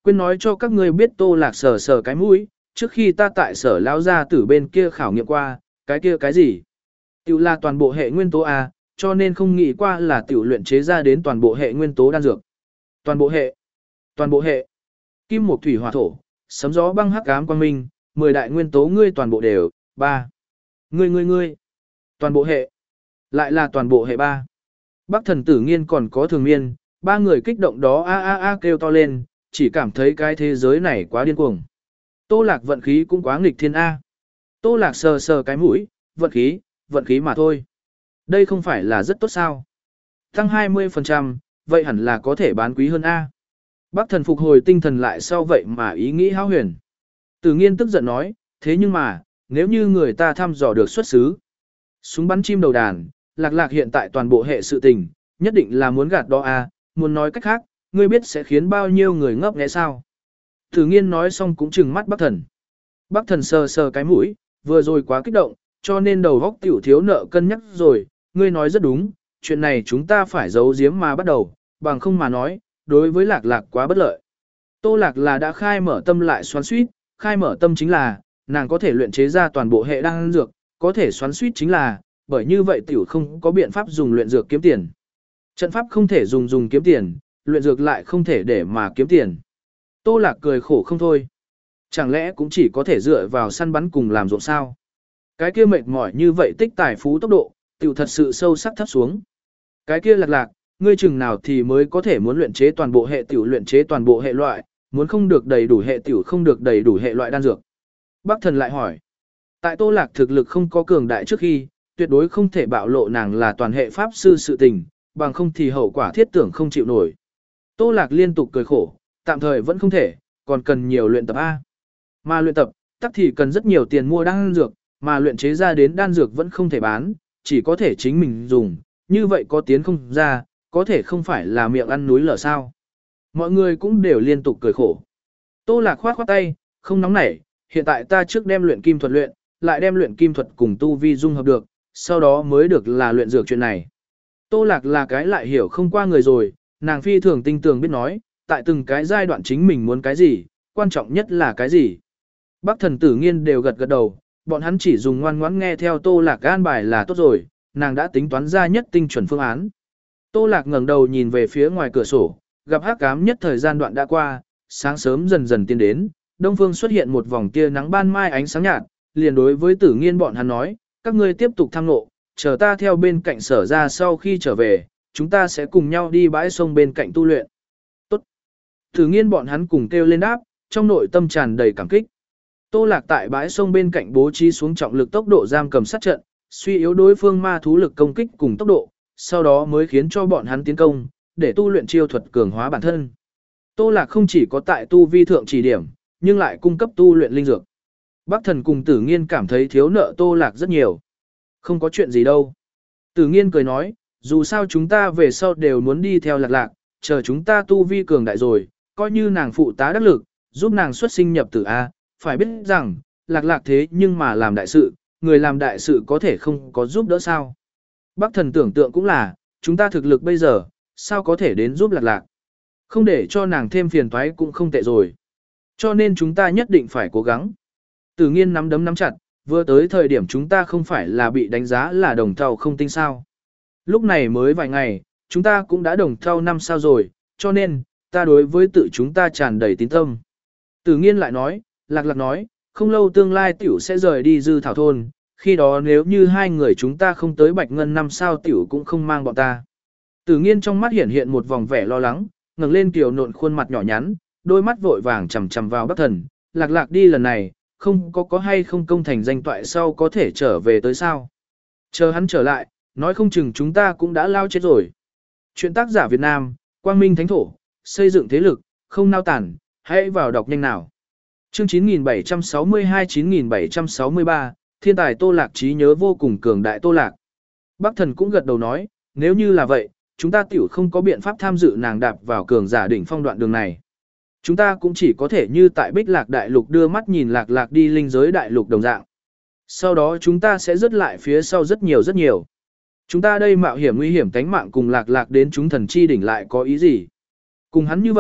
Quên nói cho các ngươi biết Tô Lạc sờ sờ cái mũi, trước khi ta tại sở lão gia tử bên kia khảo nghiệm qua, cái kia cái gì? Tiểu là toàn bộ hệ nguyên tố A, cho nên không nghĩ qua là tiểu luyện chế ra đến toàn bộ hệ nguyên tố đan dược. Toàn bộ hệ. Toàn bộ hệ. Kim mộc thủy hỏa thổ, sấm gió băng hắc ám quang minh, mười đại nguyên tố ngươi toàn bộ đều, ba. Ngươi ngươi ngươi. Toàn bộ hệ. Lại là toàn bộ hệ ba. Bắc thần tử nghiên còn có thường miên, ba người kích động đó a a a kêu to lên, chỉ cảm thấy cái thế giới này quá điên cuồng. Tô Lạc vận khí cũng quá nghịch thiên A. Tô Lạc sờ sờ cái mũi, vận khí, vận khí mà thôi. Đây không phải là rất tốt sao. Tăng hai mươi phần trăm, vậy hẳn là có thể bán quý hơn A. Bác thần phục hồi tinh thần lại sau vậy mà ý nghĩ hão huyền. Tử nghiên tức giận nói, thế nhưng mà, nếu như người ta thăm dò được xuất xứ. Súng bắn chim đầu đàn, Lạc Lạc hiện tại toàn bộ hệ sự tình, nhất định là muốn gạt đó A, muốn nói cách khác, ngươi biết sẽ khiến bao nhiêu người ngốc nghé sao. Tử nghiên nói xong cũng trừng mắt bác thần. Bác thần sờ sờ cái mũi, vừa rồi quá kích động, cho nên đầu góc tiểu thiếu nợ cân nhắc rồi, ngươi nói rất đúng, chuyện này chúng ta phải giấu giếm mà bắt đầu, bằng không mà nói, đối với Lạc Lạc quá bất lợi. Tô Lạc là đã khai mở tâm lại xoắn suýt, khai mở tâm chính là, nàng có thể luyện chế ra toàn bộ hệ đan dược, có thể xoắn suýt chính là, bởi như vậy tiểu không có biện pháp dùng luyện dược kiếm tiền. Trận pháp không thể dùng dùng kiếm tiền, luyện dược lại không thể để mà kiếm tiền. Tô Lạc cười khổ không thôi. Chẳng lẽ cũng chỉ có thể dựa vào săn bắn cùng làm ruộng sao? Cái kia mệt mỏi như vậy tích tài phú tốc độ, tiểu thật sự sâu sắc thấp xuống. Cái kia Lạc Lạc, ngươi chừng nào thì mới có thể muốn luyện chế toàn bộ hệ tiểu luyện chế toàn bộ hệ loại, muốn không được đầy đủ hệ tiểu không được đầy đủ hệ loại đan dược. Bác thần lại hỏi. Tại Tô Lạc thực lực không có cường đại trước khi, tuyệt đối không thể bạo lộ nàng là toàn hệ pháp sư sự tình, bằng không thì hậu quả thiết tưởng không chịu nổi. Tô Lạc liên tục cười khổ, tạm thời vẫn không thể, còn cần nhiều luyện tập A. Mà luyện tập, tắc thì cần rất nhiều tiền mua đan dược, mà luyện chế ra đến đan dược vẫn không thể bán, chỉ có thể chính mình dùng, như vậy có tiến không ra, có thể không phải là miệng ăn núi lở sao. Mọi người cũng đều liên tục cười khổ. Tô Lạc khoát khoát tay, không nóng nảy, hiện tại ta trước đem luyện kim thuật luyện, lại đem luyện kim thuật cùng tu vi dung hợp được, sau đó mới được là luyện dược chuyện này. Tô Lạc là cái lại hiểu không qua người rồi, nàng phi thường tinh tường biết nói, tại từng cái giai đoạn chính mình muốn cái gì, quan trọng nhất là cái gì. Bác thần tử nghiên đều gật gật đầu, bọn hắn chỉ dùng ngoan ngoãn nghe theo Tô Lạc an bài là tốt rồi, nàng đã tính toán ra nhất tinh chuẩn phương án. Tô Lạc ngẩng đầu nhìn về phía ngoài cửa sổ, gặp hắc ám nhất thời gian đoạn đã qua, sáng sớm dần dần tiến đến, đông phương xuất hiện một vòng tia nắng ban mai ánh sáng nhạt, liền đối với tử nghiên bọn hắn nói, các ngươi tiếp tục tham ngộ, chờ ta theo bên cạnh sở ra sau khi trở về, chúng ta sẽ cùng nhau đi bãi sông bên cạnh tu luyện. Tốt. Tử nghiên bọn hắn cùng kêu lên đáp, trong nội tâm tràn đầy cảm kích. Tô Lạc tại bãi sông bên cạnh bố trí xuống trọng lực tốc độ giam cầm sát trận, suy yếu đối phương ma thú lực công kích cùng tốc độ, sau đó mới khiến cho bọn hắn tiến công, để tu luyện chiêu thuật cường hóa bản thân. Tô Lạc không chỉ có tại tu vi thượng chỉ điểm, nhưng lại cung cấp tu luyện linh dược. Bác thần cùng Tử nghiên cảm thấy thiếu nợ Tô Lạc rất nhiều. Không có chuyện gì đâu. Tử nghiên cười nói, dù sao chúng ta về sau đều muốn đi theo Lạc Lạc, chờ chúng ta tu vi cường đại rồi, coi như nàng phụ tá đắc lực, giúp nàng xuất sinh nhập tử A, phải biết rằng, Lạc Lạc thế nhưng mà làm đại sự, người làm đại sự có thể không có giúp đỡ sao. Bác thần tưởng tượng cũng là, chúng ta thực lực bây giờ, sao có thể đến giúp Lạc Lạc. Không để cho nàng thêm phiền toái cũng không tệ rồi. Cho nên chúng ta nhất định phải cố gắng. Tử nghiên nắm đấm nắm chặt, vừa tới thời điểm chúng ta không phải là bị đánh giá là đồng thau không tinh sao. Lúc này mới vài ngày, chúng ta cũng đã đồng thau năm sao rồi, cho nên, ta đối với tự chúng ta tràn đầy tín tâm. Tử nghiên lại nói, Lạc Lạc nói, không lâu tương lai tiểu sẽ rời đi dư thảo thôn, khi đó nếu như hai người chúng ta không tới bạch ngân năm sao tiểu cũng không mang bọn ta. Tử nghiên trong mắt hiện hiện một vòng vẻ lo lắng, ngẩng lên kiều nộn khuôn mặt nhỏ nhắn, đôi mắt vội vàng chằm chằm vào Bắc thần, Lạc Lạc đi lần này, không có có hay không công thành danh toại sau có thể trở về tới sao. Chờ hắn trở lại, nói không chừng chúng ta cũng đã lao chết rồi. Chuyện tác giả Việt Nam, Quang Minh Thánh Thổ, xây dựng thế lực, không nao tản, hãy vào đọc nhanh nào. Chương chín nghìn bảy trăm sáu mươi hai chín nghìn bảy trăm sáu mươi ba, thiên tài Tô Lạc trí nhớ vô cùng cường đại Tô Lạc. Bắc thần cũng gật đầu nói, nếu như là vậy, chúng ta tiểu không có biện pháp tham dự nàng đạp vào cường giả đỉnh phong đoạn đường này. Chúng ta cũng chỉ có thể như tại Bích Lạc Đại Lục đưa mắt nhìn Lạc Lạc đi linh giới đại lục đồng dạng. Sau đó chúng ta sẽ rớt lại phía sau rất nhiều rất nhiều. Chúng ta đây mạo hiểm nguy hiểm tánh mạng cùng Lạc Lạc đến chúng thần chi đỉnh lại có ý gì? Cùng hắn như vậy,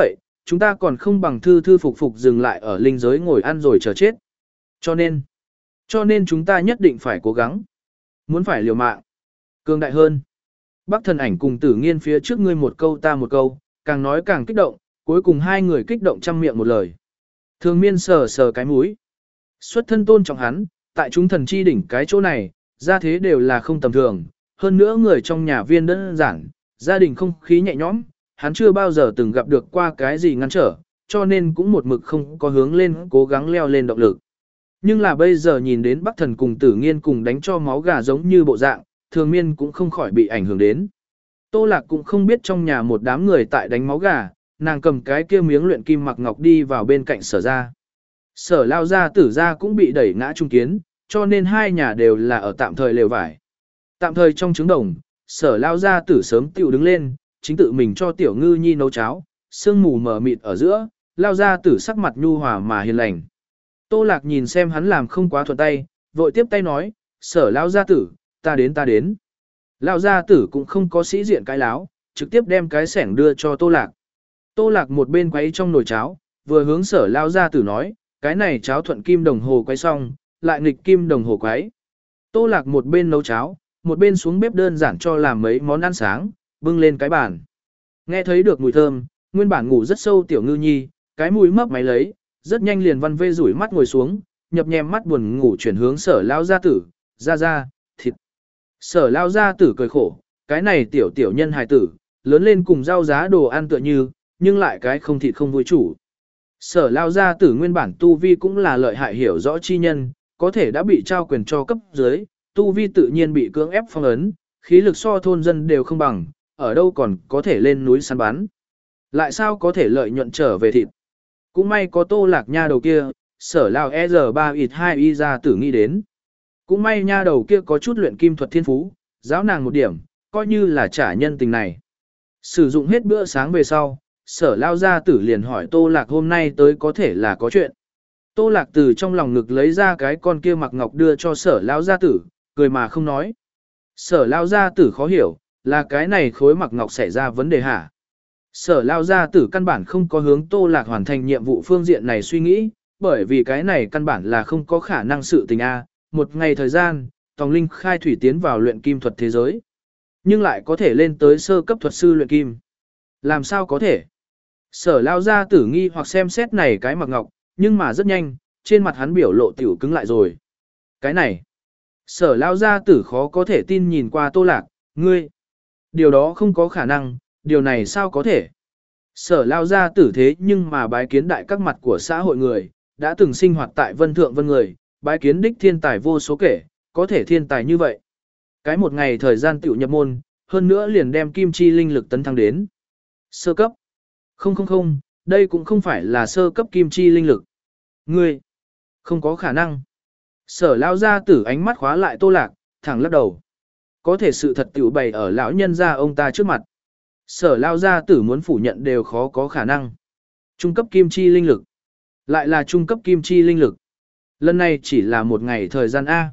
chúng ta còn không bằng thư thư phục phục dừng lại ở linh giới ngồi ăn rồi chờ chết. Cho nên, cho nên chúng ta nhất định phải cố gắng. Muốn phải liều mạng. Cường đại hơn. Bác thần ảnh cùng tử nghiên phía trước ngươi một câu ta một câu, càng nói càng kích động, cuối cùng hai người kích động trăm miệng một lời. Thường miên sờ sờ cái mũi. Xuất thân tôn trọng hắn, tại chúng thần chi đỉnh cái chỗ này, ra thế đều là không tầm thường. Hơn nữa người trong nhà viên đơn giản, gia đình không khí nhẹ nhõm, hắn chưa bao giờ từng gặp được qua cái gì ngăn trở, cho nên cũng một mực không có hướng lên cố gắng leo lên động lực. Nhưng là bây giờ nhìn đến Bắc Thần cùng Tử Nghiên cùng đánh cho máu gà giống như bộ dạng, Thường Miên cũng không khỏi bị ảnh hưởng đến. Tô Lạc cũng không biết trong nhà một đám người tại đánh máu gà, nàng cầm cái kia miếng luyện kim mặc ngọc đi vào bên cạnh Sở gia. Sở Lao gia Tử gia cũng bị đẩy ngã trung kiến, cho nên hai nhà đều là ở tạm thời lều vải. Tạm thời trong trứng đồng, Sở Lao gia Tử sớm tiểu đứng lên, chính tự mình cho Tiểu Ngư Nhi nấu cháo, sương mù mờ mịt ở giữa, Lao gia Tử sắc mặt nhu hòa mà hiền lành. Tô Lạc nhìn xem hắn làm không quá thuận tay, vội tiếp tay nói, Sở Lao gia Tử, ta đến ta đến. Lao gia Tử cũng không có sĩ diện cái láo, trực tiếp đem cái sẻng đưa cho Tô Lạc. Tô Lạc một bên quấy trong nồi cháo, vừa hướng Sở Lao gia Tử nói, cái này cháo thuận kim đồng hồ quấy xong, lại nghịch kim đồng hồ quấy. Tô Lạc một bên nấu cháo, một bên xuống bếp đơn giản cho làm mấy món ăn sáng, bưng lên cái bàn. Nghe thấy được mùi thơm, nguyên bản ngủ rất sâu Tiểu Ngư Nhi, cái mùi mấp máy lấy, rất nhanh liền văn vê rủi mắt ngồi xuống, nhập nhèm mắt buồn ngủ chuyển hướng Sở Lao gia Tử, ra ra, thịt. Sở Lao gia Tử cười khổ, cái này tiểu tiểu nhân hài tử, lớn lên cùng rau giá đồ ăn tựa như, nhưng lại cái không thịt không vui chủ. Sở Lao gia Tử nguyên bản tu vi cũng là lợi hại hiểu rõ chi nhân, có thể đã bị trao quyền cho cấp dưới, tu vi tự nhiên bị cưỡng ép phong ấn, khí lực so thôn dân đều không bằng, ở đâu còn có thể lên núi săn bắn. Lại sao có thể lợi nhuận trở về thịt. Cũng may có Tô Lạc nha đầu kia, Sở Lao e rờ ba ít hai y gia tử nghĩ đến. Cũng may nha đầu kia có chút luyện kim thuật thiên phú, giáo nàng một điểm, coi như là trả nhân tình này. Sử dụng hết bữa sáng về sau, Sở Lao gia tử liền hỏi Tô Lạc hôm nay tới có thể là có chuyện. Tô Lạc từ trong lòng ngực lấy ra cái con kia mặc ngọc đưa cho Sở Lao gia tử, cười mà không nói. Sở Lao gia tử khó hiểu, là cái này khối mặc ngọc xảy ra vấn đề hả? Sở Lao gia tử căn bản không có hướng Tô Lạc hoàn thành nhiệm vụ phương diện này suy nghĩ, bởi vì cái này căn bản là không có khả năng sự tình A. Một ngày thời gian, Tòng Linh khai thủy tiến vào luyện kim thuật thế giới. Nhưng lại có thể lên tới sơ cấp thuật sư luyện kim. Làm sao có thể? Sở Lao gia tử nghi hoặc xem xét này cái mặc ngọc, nhưng mà rất nhanh, trên mặt hắn biểu lộ tiểu cứng lại rồi. Cái này, Sở Lao gia tử khó có thể tin nhìn qua Tô Lạc, ngươi. Điều đó không có khả năng, điều này sao có thể? Sở Lao gia tử thế nhưng mà bái kiến đại các mặt của xã hội người, đã từng sinh hoạt tại vân thượng vân người, bái kiến đích thiên tài vô số kể, có thể thiên tài như vậy. Cái một ngày thời gian tiểu nhập môn, hơn nữa liền đem kim chi linh lực tấn thăng đến. Sơ cấp. Không không không, đây cũng không phải là sơ cấp kim chi linh lực. Ngươi, không có khả năng. Sở Lao gia tử ánh mắt khóa lại Tô Lạc, thẳng lắc đầu. Có thể sự thật tiểu bày ở lão nhân gia ông ta trước mặt. Sở Lao gia tử muốn phủ nhận đều khó có khả năng. Trung cấp kim chi linh lực. Lại là trung cấp kim chi linh lực. Lần này chỉ là một ngày thời gian A.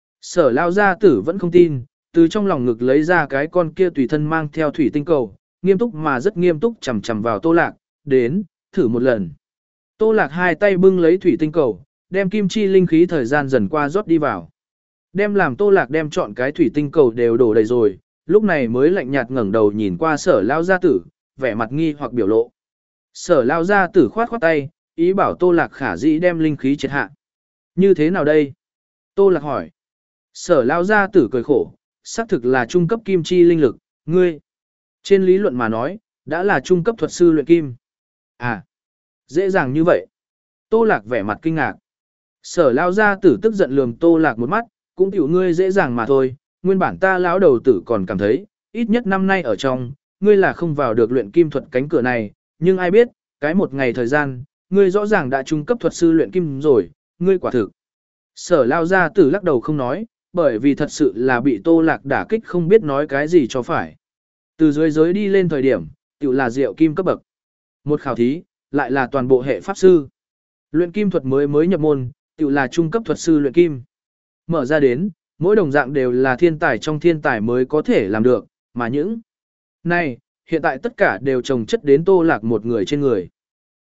Sở Lao gia tử vẫn không tin, từ trong lòng ngực lấy ra cái con kia tùy thân mang theo thủy tinh cầu, nghiêm túc mà rất nghiêm túc chầm chầm vào Tô Lạc, đến, thử một lần. Tô Lạc hai tay bưng lấy thủy tinh cầu, đem kim chi linh khí thời gian dần qua rót đi vào. Đem làm Tô Lạc đem chọn cái thủy tinh cầu đều đổ đầy rồi, lúc này mới lạnh nhạt ngẩng đầu nhìn qua Sở Lao gia tử, vẻ mặt nghi hoặc biểu lộ. Sở Lao gia tử khoát khoát tay, ý bảo Tô Lạc khả dĩ đem linh khí triệt hạ. Như thế nào đây? Tô Lạc hỏi. Sở Lao gia tử cười khổ, xác thực là trung cấp kim chi linh lực, ngươi. Trên lý luận mà nói, đã là trung cấp thuật sư luyện kim. À, dễ dàng như vậy. Tô Lạc vẻ mặt kinh ngạc. Sở Lao gia tử tức giận lườm Tô Lạc một mắt, cũng tiểu ngươi dễ dàng mà thôi, nguyên bản ta lão đầu tử còn cảm thấy, ít nhất năm nay ở trong, ngươi là không vào được luyện kim thuật cánh cửa này, nhưng ai biết, cái một ngày thời gian, ngươi rõ ràng đã trung cấp thuật sư luyện kim rồi, ngươi quả thực. Sở Lao gia tử lắc đầu không nói, bởi vì thật sự là bị Tô Lạc đả kích không biết nói cái gì cho phải. Từ dưới giới đi lên thời điểm, tiểu là diệu kim cấp bậc. Một khảo thí, lại là toàn bộ hệ pháp sư. Luyện kim thuật mới mới nhập môn, tiểu là trung cấp thuật sư luyện kim. Mở ra đến, mỗi đồng dạng đều là thiên tài trong thiên tài mới có thể làm được, mà những này, hiện tại tất cả đều trồng chất đến Tô Lạc một người trên người.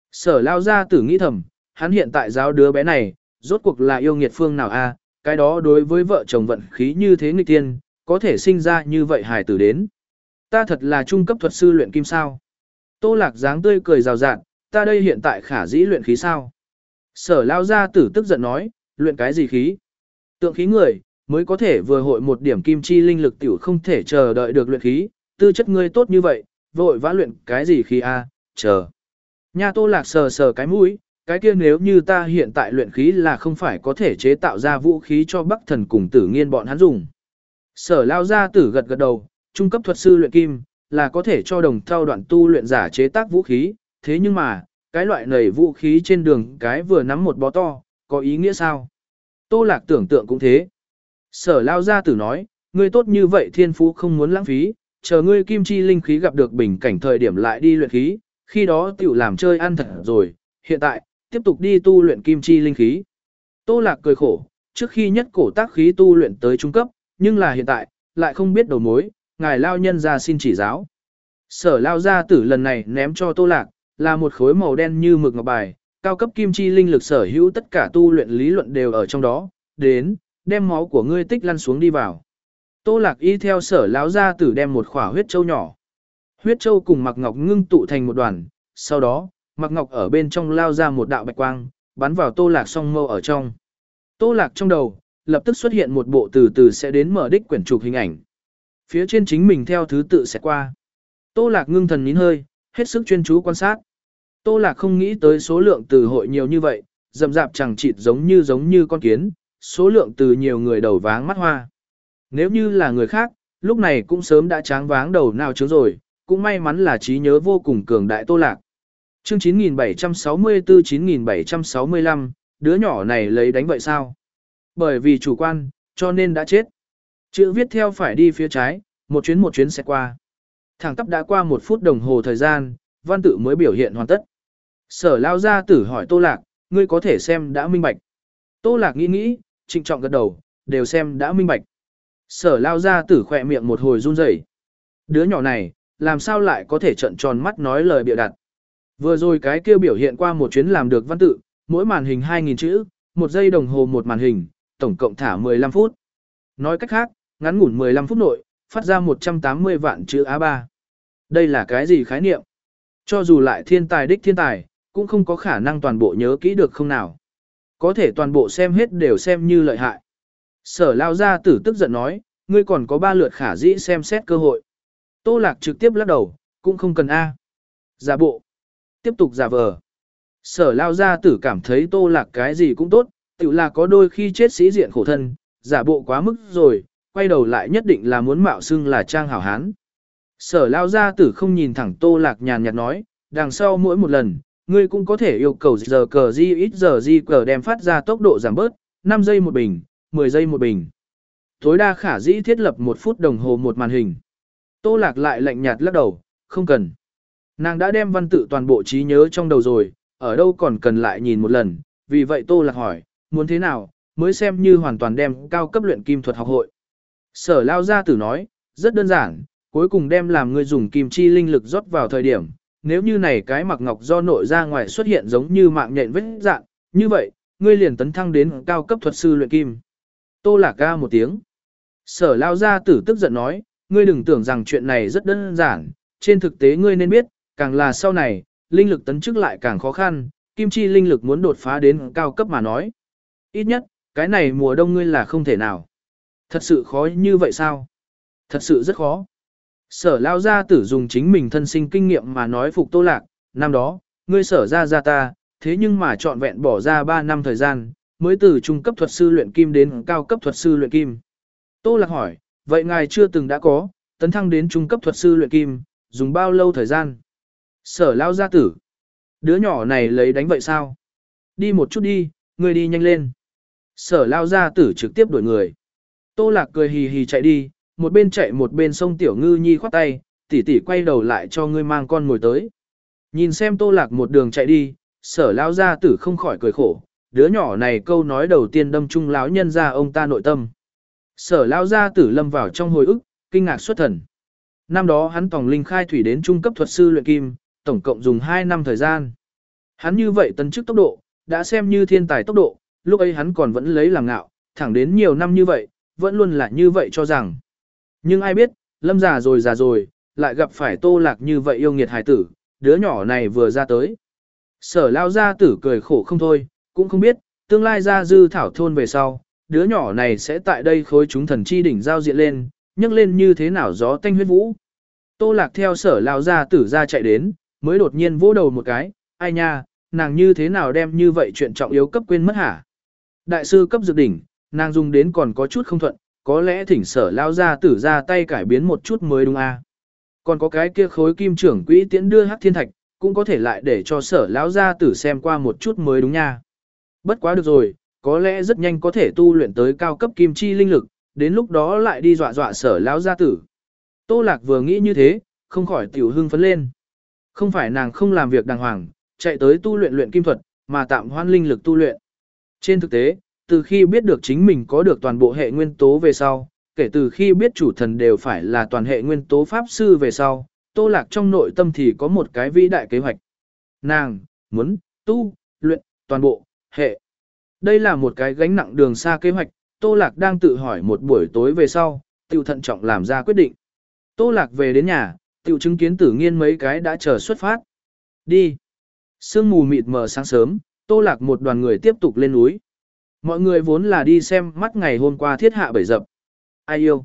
Sở lao gia tử nghĩ thầm, hắn hiện tại giáo đứa bé này, rốt cuộc là yêu nghiệt phương nào a? Cái đó đối với vợ chồng vận khí như thế nghịch tiên, có thể sinh ra như vậy hài tử đến. Ta thật là trung cấp thuật sư luyện kim sao. Tô Lạc dáng tươi cười rào rạt, ta đây hiện tại khả dĩ luyện khí sao. Sở lao gia tử tức giận nói, luyện cái gì khí? Tượng khí người, mới có thể vừa hội một điểm kim chi linh lực tiểu không thể chờ đợi được luyện khí, tư chất ngươi tốt như vậy, vội vã luyện cái gì khí a? Chờ. Nha Tô Lạc sờ sờ cái mũi, cái kia nếu như ta hiện tại luyện khí là không phải có thể chế tạo ra vũ khí cho Bắc Thần cùng Tử Nghiên bọn hắn dùng. Sở lao gia tử gật gật đầu, trung cấp thuật sư luyện kim, là có thể cho đồng thao đoạn tu luyện giả chế tác vũ khí, thế nhưng mà, cái loại này vũ khí trên đường cái vừa nắm một bó to, có ý nghĩa sao? Tô Lạc tưởng tượng cũng thế. Sở lao gia tử nói, ngươi tốt như vậy thiên phú không muốn lãng phí, chờ ngươi kim chi linh khí gặp được bình cảnh thời điểm lại đi luyện khí, khi đó tiểu làm chơi ăn thật rồi, hiện tại, tiếp tục đi tu luyện kim chi linh khí. Tô Lạc cười khổ, trước khi nhất cổ tác khí tu luyện tới trung cấp, nhưng là hiện tại, lại không biết đầu mối, ngài lao nhân ra xin chỉ giáo. Sở lao gia tử lần này ném cho Tô Lạc, là một khối màu đen như mực ngọc bài, cao cấp kim chi linh lực sở hữu tất cả tu luyện lý luận đều ở trong đó, đến, đem máu của ngươi tích lăn xuống đi vào. Tô Lạc y theo sở lão gia tử đem một khỏa huyết châu nhỏ. Huyết châu cùng Mạc Ngọc ngưng tụ thành một đoàn, sau đó, Mạc Ngọc ở bên trong lao ra một đạo bạch quang, bắn vào Tô Lạc song mâu ở trong. Tô Lạc trong đầu, lập tức xuất hiện một bộ từ từ sẽ đến mở đích quyển trục hình ảnh. Phía trên chính mình theo thứ tự sẽ qua. Tô Lạc ngưng thần nín hơi, hết sức chuyên chú quan sát. Tô Lạc không nghĩ tới số lượng từ hội nhiều như vậy, rậm rạp chẳng chịt giống như giống như con kiến, số lượng từ nhiều người đầu váng mắt hoa. Nếu như là người khác, lúc này cũng sớm đã tráng váng đầu nào chướng rồi, cũng may mắn là trí nhớ vô cùng cường đại Tô Lạc. Chương chín nghìn bảy trăm sáu mươi tư chín nghìn bảy trăm sáu mươi lăm, đứa nhỏ này lấy đánh vậy sao? Bởi vì chủ quan, cho nên đã chết. Chữ viết theo phải đi phía trái, một chuyến một chuyến sẽ qua. Thẳng tắp đã qua một phút đồng hồ thời gian, văn tự mới biểu hiện hoàn tất. Sở lao gia tử hỏi Tô Lạc, ngươi có thể xem đã minh bạch. Tô Lạc nghĩ nghĩ, trịnh trọng gật đầu, đều xem đã minh bạch. Sở lao gia tử khỏe miệng một hồi run rẩy. Đứa nhỏ này, làm sao lại có thể trợn tròn mắt nói lời bịa đặt. Vừa rồi cái kêu biểu hiện qua một chuyến làm được văn tự, mỗi màn hình hai nghìn chữ, một giây đồng hồ một màn hình, tổng cộng thả mười lăm phút. Nói cách khác, ngắn ngủn mười lăm phút nội, phát ra một trăm tám mươi vạn chữ A ba. Đây là cái gì khái niệm? Cho dù lại thiên tài đích thiên tài, cũng không có khả năng toàn bộ nhớ kỹ được không nào. Có thể toàn bộ xem hết đều xem như lợi hại. Sở lao gia tử tức giận nói, ngươi còn có ba lượt khả dĩ xem xét cơ hội. Tô Lạc trực tiếp lắc đầu, cũng không cần A. Giả bộ. Tiếp tục giả vờ. Sở lao gia tử cảm thấy Tô Lạc cái gì cũng tốt, tự là có đôi khi chết sĩ diện khổ thân, giả bộ quá mức rồi, quay đầu lại nhất định là muốn mạo xưng là trang hảo hán. Sở lao gia tử không nhìn thẳng Tô Lạc nhàn nhạt nói, đằng sau mỗi một lần, ngươi cũng có thể yêu cầu giờ cờ di ít giờ di cờ đem phát ra tốc độ giảm bớt, năm giây một bình, mười giây một bình. Tối đa khả dĩ thiết lập một phút đồng hồ một màn hình. Tô Lạc lại lạnh nhạt lắc đầu, không cần. Nàng đã đem văn tự toàn bộ trí nhớ trong đầu rồi, ở đâu còn cần lại nhìn một lần, vì vậy Tô Lạc hỏi, muốn thế nào, mới xem như hoàn toàn đem cao cấp luyện kim thuật học hội. Sở lao gia tử nói, rất đơn giản, cuối cùng đem làm người dùng kim chi linh lực rót vào thời điểm, nếu như này cái mặc ngọc do nội ra ngoài xuất hiện giống như mạng nhện vết dạng, như vậy, ngươi liền tấn thăng đến cao cấp thuật sư luyện kim. Tô Lạc ca một tiếng. Sở lao gia tử tức giận nói, ngươi đừng tưởng rằng chuyện này rất đơn giản, trên thực tế ngươi nên biết, càng là sau này, linh lực tấn chức lại càng khó khăn, kim chi linh lực muốn đột phá đến cao cấp mà nói. Ít nhất, cái này mùa đông ngươi là không thể nào. Thật sự khó như vậy sao? Thật sự rất khó. Sở lao gia tử dùng chính mình thân sinh kinh nghiệm mà nói phục Tô Lạc, năm đó, ngươi sở ra ra ta, thế nhưng mà trọn vẹn bỏ ra ba năm thời gian, mới từ trung cấp thuật sư luyện kim đến cao cấp thuật sư luyện kim. Tô Lạc hỏi, vậy ngài chưa từng đã có, tấn thăng đến trung cấp thuật sư luyện kim, dùng bao lâu thời gian? Sở lao gia tử. Đứa nhỏ này lấy đánh vậy sao? Đi một chút đi, ngươi đi nhanh lên. Sở lao gia tử trực tiếp đuổi người. Tô Lạc cười hì hì chạy đi, một bên chạy một bên sông Tiểu Ngư Nhi khoát tay, tỷ tỷ quay đầu lại cho ngươi mang con ngồi tới. Nhìn xem Tô Lạc một đường chạy đi, sở lao gia tử không khỏi cười khổ, đứa nhỏ này câu nói đầu tiên đâm trung lão nhân ra ông ta nội tâm. Sở lao gia tử lâm vào trong hồi ức, kinh ngạc xuất thần. Năm đó hắn tòng linh khai thủy đến trung cấp thuật sư luyện kim, tổng cộng dùng hai năm thời gian. Hắn như vậy tấn chức tốc độ, đã xem như thiên tài tốc độ, lúc ấy hắn còn vẫn lấy làm ngạo, thẳng đến nhiều năm như vậy, vẫn luôn là như vậy cho rằng. Nhưng ai biết, Lâm già rồi già rồi, lại gặp phải Tô Lạc như vậy yêu nghiệt hài tử, đứa nhỏ này vừa ra tới. Sở lao gia tử cười khổ không thôi, cũng không biết, tương lai ra dư thảo thôn về sau, đứa nhỏ này sẽ tại đây khối chúng thần chi đỉnh giao diện lên, nhấc lên như thế nào gió tanh huyết vũ. Tô Lạc theo sở lao gia tử ra chạy đến, mới đột nhiên vỗ đầu một cái, ai nha, nàng như thế nào đem như vậy chuyện trọng yếu cấp quên mất hả? Đại sư cấp dược đỉnh, nàng dùng đến còn có chút không thuận, có lẽ thỉnh sở lao gia tử ra tay cải biến một chút mới đúng a. Còn có cái kia khối kim trưởng quỹ tiễn đưa hắc thiên thạch, cũng có thể lại để cho sở lão gia tử xem qua một chút mới đúng nha. Bất quá được rồi, có lẽ rất nhanh có thể tu luyện tới cao cấp kim chi linh lực, đến lúc đó lại đi dọa dọa sở lão gia tử. Tô Lạc vừa nghĩ như thế, không khỏi tiểu hưng phấn lên. Không phải nàng không làm việc đàng hoàng, chạy tới tu luyện luyện kim thuật, mà tạm hoãn linh lực tu luyện. Trên thực tế, từ khi biết được chính mình có được toàn bộ hệ nguyên tố về sau, kể từ khi biết chủ thần đều phải là toàn hệ nguyên tố pháp sư về sau, Tô Lạc trong nội tâm thì có một cái vĩ đại kế hoạch. Nàng, muốn, tu, luyện, toàn bộ, hệ. Đây là một cái gánh nặng đường xa kế hoạch, Tô Lạc đang tự hỏi một buổi tối về sau, tiểu thận trọng làm ra quyết định. Tô Lạc về đến nhà, tiểu chứng kiến Tử Nghiên mấy cái đã chờ xuất phát. Đi. Sương mù mịt mờ sáng sớm, Tô Lạc một đoàn người tiếp tục lên núi. Mọi người vốn là đi xem mắt ngày hôm qua thiết hạ bảy dập. Ai yêu?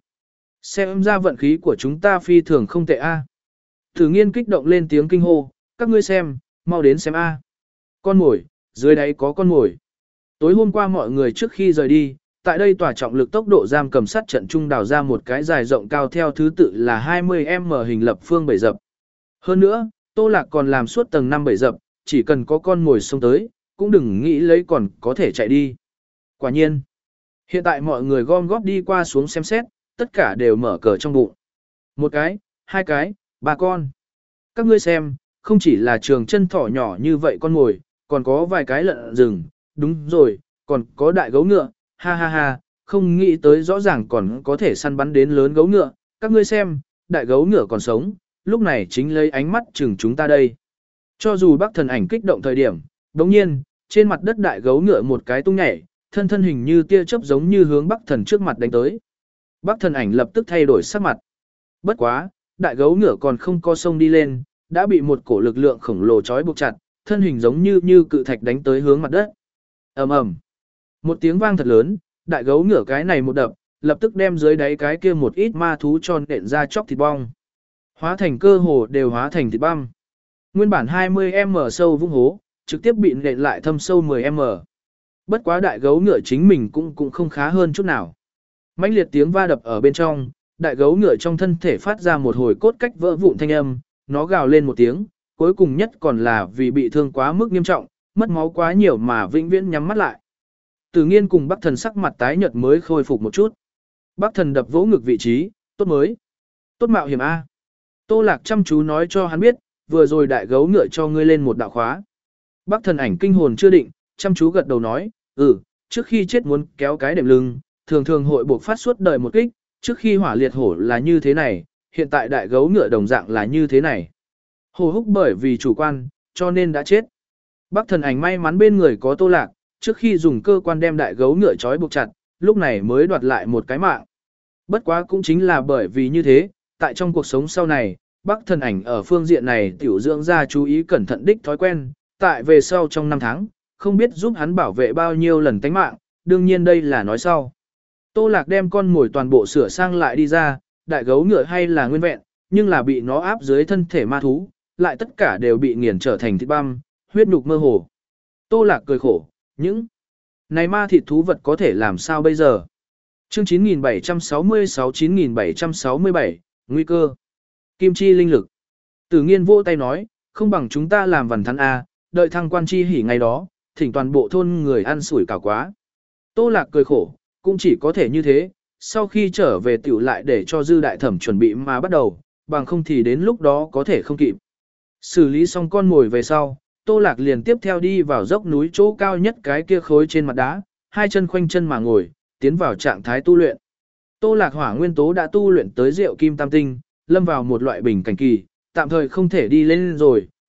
Xem ra vận khí của chúng ta phi thường không tệ a. Tử Nghiên kích động lên tiếng kinh hô, các ngươi xem, mau đến xem a. Con mồi, dưới đáy có con mồi. Tối hôm qua mọi người trước khi rời đi, tại đây tòa trọng lực tốc độ giam cầm sát trận trung đào ra một cái dài rộng cao theo thứ tự là hai mươi mét hình lập phương bảy dập. Hơn nữa, Tô Lạc còn làm suốt tầng năm bảy dập, chỉ cần có con mồi xông tới, cũng đừng nghĩ lấy còn có thể chạy đi. Quả nhiên, hiện tại mọi người gom góp đi qua xuống xem xét, tất cả đều mở cờ trong bụng. Một cái, hai cái, ba con. Các ngươi xem, không chỉ là trường chân thỏ nhỏ như vậy con mồi, còn có vài cái lợn rừng, đúng rồi, còn có đại gấu ngựa, ha ha ha, không nghĩ tới rõ ràng còn có thể săn bắn đến lớn gấu ngựa, các ngươi xem, đại gấu ngựa còn sống, lúc này chính lấy ánh mắt chừng chúng ta đây. Cho dù bác thần ảnh kích động thời điểm, đồng nhiên, trên mặt đất đại gấu ngựa một cái tung nhảy, thân thân hình như tia chớp giống như hướng bác thần trước mặt đánh tới. Bác thần ảnh lập tức thay đổi sắc mặt. Bất quá, đại gấu ngựa còn không co sông đi lên, đã bị một cổ lực lượng khổng lồ trói buộc chặt, thân hình giống như như cự thạch đánh tới hướng mặt đất. Ầm ầm. Một tiếng vang thật lớn, đại gấu ngựa cái này một đập, lập tức đem dưới đáy cái kia một ít ma thú tròn nện ra chóc thịt bong. Hóa thành cơ hồ đều hóa thành thịt băm. Nguyên bản hai mươi mét sâu vũng hố, trực tiếp bị nện lại thâm sâu mười mét. Bất quá đại gấu ngựa chính mình cũng cũng không khá hơn chút nào. Mãnh liệt tiếng va đập ở bên trong, đại gấu ngựa trong thân thể phát ra một hồi cốt cách vỡ vụn thanh âm, nó gào lên một tiếng, cuối cùng nhất còn là vì bị thương quá mức nghiêm trọng, mất máu quá nhiều mà vĩnh viễn nhắm mắt lại. Tử Nghiên cùng Bắc Thần sắc mặt tái nhợt mới khôi phục một chút. Bắc Thần đập vỗ ngực vị trí, tốt mới. Tốt mạo hiểm A. Tô Lạc chăm chú nói cho hắn biết, vừa rồi đại gấu ngựa cho ngươi lên một đạo khóa. Bắc Thần ảnh kinh hồn chưa định, chăm chú gật đầu nói, ừ, trước khi chết muốn kéo cái đệm lưng, thường thường hội buộc phát suốt đời một kích, trước khi hỏa liệt hổ là như thế này, hiện tại đại gấu ngựa đồng dạng là như thế này. Hồ húc bởi vì chủ quan, cho nên đã chết. Bắc Thần ảnh may mắn bên người có Tô Lạc, trước khi dùng cơ quan đem đại gấu ngựa trói buộc chặt, lúc này mới đoạt lại một cái mạng. Bất quá cũng chính là bởi vì như thế, tại trong cuộc sống sau này, Bắc Thần ảnh ở phương diện này tiểu dưỡng ra chú ý cẩn thận đích thói quen, tại về sau trong năm tháng, không biết giúp hắn bảo vệ bao nhiêu lần tánh mạng, đương nhiên đây là nói sau. Tô Lạc đem con mồi toàn bộ sửa sang lại đi ra, đại gấu ngựa hay là nguyên vẹn, nhưng là bị nó áp dưới thân thể ma thú, lại tất cả đều bị nghiền trở thành thịt băm, huyết nhục mơ hồ. Tô Lạc cười khổ, những này ma thịt thú vật có thể làm sao bây giờ? Chương chín nghìn bảy trăm sáu mươi sáu chín nghìn bảy trăm sáu mươi bảy, nguy cơ. Kim chi linh lực. Tử Nghiên vỗ tay nói, không bằng chúng ta làm vằn thắn A, đợi thăng quan chi hỉ ngày đó, thỉnh toàn bộ thôn người ăn sủi cảo quá. Tô Lạc cười khổ, cũng chỉ có thể như thế, sau khi trở về tiểu lại để cho dư đại thẩm chuẩn bị mà bắt đầu, bằng không thì đến lúc đó có thể không kịp. Xử lý xong con mồi về sau, Tô Lạc liền tiếp theo đi vào dốc núi chỗ cao nhất cái kia khối trên mặt đá, hai chân khoanh chân mà ngồi, tiến vào trạng thái tu luyện. Tô Lạc hỏa nguyên tố đã tu luyện tới Diệu Kim Tam Tinh, lâm vào một loại bình cảnh kỳ, tạm thời không thể đi lên rồi,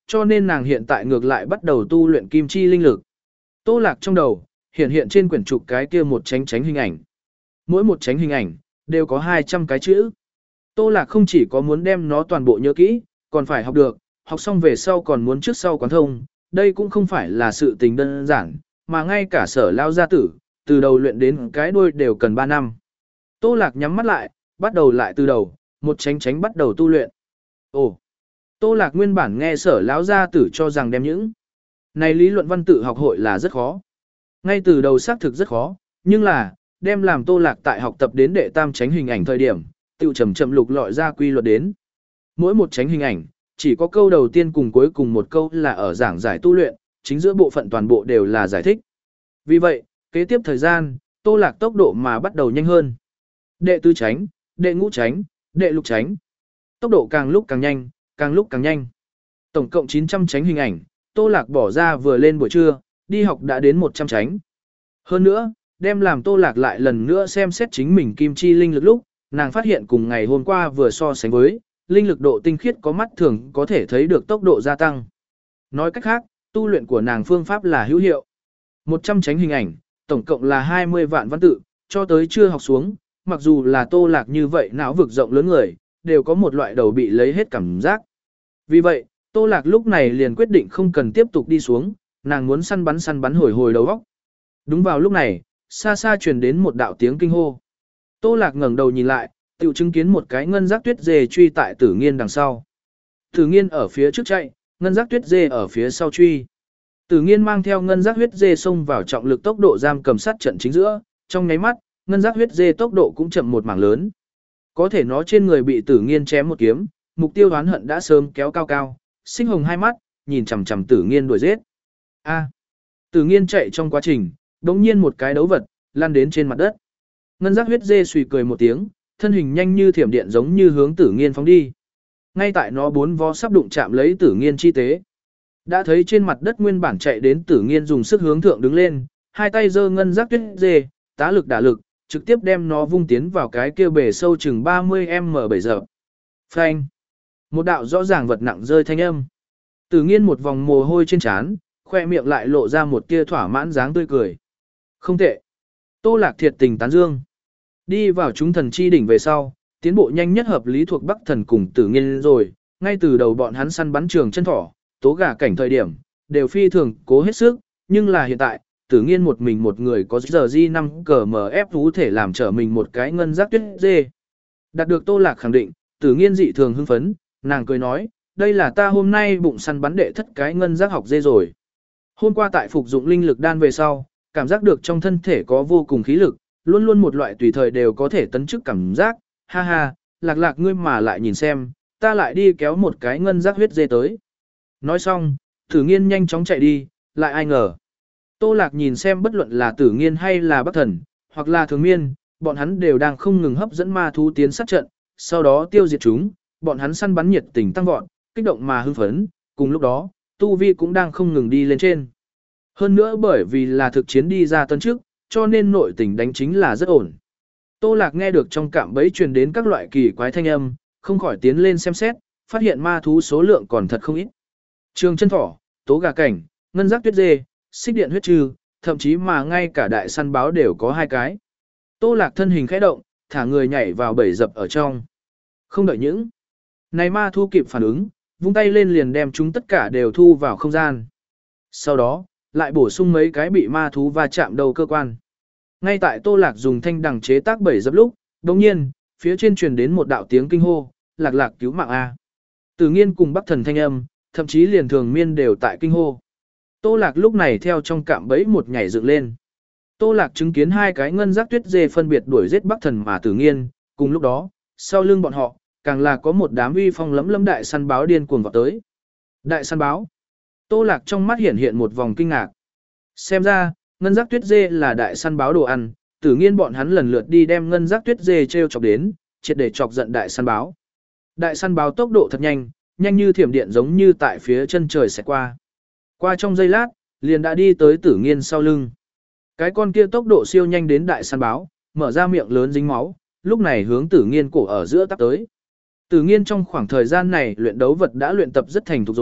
cho nên nàng hiện tại ngược lại bắt đầu tu luyện kim chi linh lực. Tô Lạc trong đầu, hiện hiện trên quyển trục cái kia một tránh tránh hình ảnh. Mỗi một tránh hình ảnh, đều có hai trăm cái chữ. Tô Lạc không chỉ có muốn đem nó toàn bộ nhớ kỹ, còn phải học được, học xong về sau còn muốn trước sau quán thông. Đây cũng không phải là sự tình đơn giản, mà ngay cả Sở lao gia tử, từ đầu luyện đến cái đuôi đều cần ba năm. Tô Lạc nhắm mắt lại, bắt đầu lại từ đầu, một tránh tránh bắt đầu tu luyện. Ồ, Tô Lạc nguyên bản nghe Sở lão gia tử cho rằng đem những này lý luận văn tự học hội là rất khó. Ngay từ đầu xác thực rất khó, nhưng là, đem làm Tô Lạc tại học tập đến đệ tam tránh hình ảnh thời điểm, tiêu chậm chậm lục lọi ra quy luật đến. Mỗi một tránh hình ảnh, chỉ có câu đầu tiên cùng cuối cùng một câu là ở giảng giải tu luyện, chính giữa bộ phận toàn bộ đều là giải thích. Vì vậy, kế tiếp thời gian, Tô Lạc tốc độ mà bắt đầu nhanh hơn. Đệ tứ tránh, đệ ngũ tránh, đệ lục tránh. Tốc độ càng lúc càng nhanh, càng lúc càng nhanh. Tổng cộng chín trăm tránh hình ảnh, Tô Lạc bỏ ra vừa lên buổi trưa, đi học đã đến một trăm tránh. Hơn nữa, đem làm Tô Lạc lại lần nữa xem xét chính mình kim chi linh lực lúc, nàng phát hiện cùng ngày hôm qua vừa so sánh với, linh lực độ tinh khiết có mắt thường có thể thấy được tốc độ gia tăng. Nói cách khác, tu luyện của nàng phương pháp là hữu hiệu. một trăm tránh hình ảnh, tổng cộng là hai mươi vạn văn tự, cho tới chưa học xuống, mặc dù là Tô Lạc như vậy não vực rộng lớn người, đều có một loại đầu bị lấy hết cảm giác. Vì vậy, Tô Lạc lúc này liền quyết định không cần tiếp tục đi xuống, nàng muốn săn bắn săn bắn hồi hồi đầu óc. Đúng vào lúc này, xa xa truyền đến một đạo tiếng kinh hô. Tô Lạc ngẩng đầu nhìn lại, tiểu chứng kiến một cái ngân giác tuyết dê truy tại Tử Nghiên đằng sau. Tử Nghiên ở phía trước chạy, ngân giác tuyết dê ở phía sau truy. Tử Nghiên mang theo ngân giác huyết dê xông vào trọng lực tốc độ giam cầm sát trận chính giữa, trong nháy mắt, ngân giác huyết dê tốc độ cũng chậm một mảng lớn. Có thể nó trên người bị Tử Nghiên chém một kiếm, mục tiêu oán hận đã sớm kéo cao cao, sinh hồng hai mắt, nhìn chằm chằm Tử Nghiên đuổi giết. A. Tử Nghiên chạy trong quá trình, đột nhiên một cái đấu vật lăn đến trên mặt đất. Ngân giác huyết dê suy cười một tiếng, thân hình nhanh như thiểm điện giống như hướng Tử Nghiên phóng đi. Ngay tại nó bốn vó sắp đụng chạm lấy Tử Nghiên chi tế. Đã thấy trên mặt đất nguyên bản chạy đến Tử Nghiên dùng sức hướng thượng đứng lên, hai tay giơ ngân giác tuyết dê, tá lực đả lực, trực tiếp đem nó vung tiến vào cái kia bể sâu chừng ba mươi mét bảy giờ. Phanh! Một đạo rõ ràng vật nặng rơi thanh âm. Tử Nghiên một vòng mồ hôi trên trán, khoe miệng lại lộ ra một tia thỏa mãn dáng tươi cười. Không tệ. Tô Lạc thiệt tình tán dương. Đi vào chúng thần chi đỉnh về sau, tiến bộ nhanh nhất hợp lý thuộc Bắc Thần cùng Tử Nghiên rồi, ngay từ đầu bọn hắn săn bắn trường chân thỏ, tố gà cảnh thời điểm, đều phi thường cố hết sức, nhưng là hiện tại, Tử Nghiên một mình một người có giờ di năm cờ mờ ép thú thể làm trở mình một cái ngân giác tuyết dê. Đạt được Tô Lạc khẳng định, Tử Nghiên dị thường hưng phấn, nàng cười nói, đây là ta hôm nay bụng săn bắn đệ thất cái ngân giác học dê rồi. Hôm qua tại phục dụng linh lực đan về sau, cảm giác được trong thân thể có vô cùng khí lực, luôn luôn một loại tùy thời đều có thể tấn chức cảm giác, ha ha, Lạc Lạc ngươi mà lại nhìn xem, ta lại đi kéo một cái ngân giác huyết dê tới. Nói xong, Tử Nghiên nhanh chóng chạy đi, lại ai ngờ. Tô Lạc nhìn xem bất luận là Tử Nghiên hay là Bắc Thần, hoặc là Thường Miên, bọn hắn đều đang không ngừng hấp dẫn ma thú tiến sát trận, sau đó tiêu diệt chúng, bọn hắn săn bắn nhiệt tình tăng vọt, kích động mà hưng phấn, cùng lúc đó, tu vi cũng đang không ngừng đi lên trên. Hơn nữa bởi vì là thực chiến đi ra tân trước, cho nên nội tình đánh chính là rất ổn. Tô Lạc nghe được trong cạm bẫy truyền đến các loại kỳ quái thanh âm, không khỏi tiến lên xem xét, phát hiện ma thú số lượng còn thật không ít. Trường chân thỏ, tố gà cảnh, ngân giác tuyết dê, xích điện huyết trư, thậm chí mà ngay cả đại săn báo đều có hai cái. Tô Lạc thân hình khẽ động, thả người nhảy vào bẫy dập ở trong. Không đợi những này ma thú kịp phản ứng, vung tay lên liền đem chúng tất cả đều thu vào không gian. Sau đó, lại bổ sung mấy cái bị ma thú va chạm đầu cơ quan. Ngay tại Tô Lạc dùng thanh đằng chế tác bẫy dập lúc, đồng nhiên, phía trên truyền đến một đạo tiếng kinh hô, Lạc Lạc cứu mạng A. Tử Nghiên cùng Bắc Thần thanh âm, thậm chí liền Thường Miên đều tại kinh hô. Tô Lạc lúc này theo trong cạm bẫy một nhảy dựng lên. Tô Lạc chứng kiến hai cái ngân giác tuyết dê phân biệt đuổi giết Bắc Thần mà Tử Nghiên, cùng lúc đó, sau lưng bọn họ, càng là có một đám uy phong lẫm lẫm đại săn báo điên cuồng vào tới. Đại săn báo. Tô Lạc trong mắt hiện hiện một vòng kinh ngạc. Xem ra, ngân giác tuyết dê là đại săn báo đồ ăn, Tử Nghiên bọn hắn lần lượt đi đem ngân giác tuyết dê treo chọc đến, triệt để chọc giận đại săn báo. Đại săn báo tốc độ thật nhanh, nhanh như thiểm điện giống như tại phía chân trời sẽ qua. Qua trong giây lát, liền đã đi tới Tử Nghiên sau lưng. Cái con kia tốc độ siêu nhanh đến đại săn báo, mở ra miệng lớn dính máu, lúc này hướng Tử Nghiên cổ ở giữa tắp tới. Tử Nghiên trong khoảng thời gian này luyện đấu vật đã luyện tập rất thành thục rồi,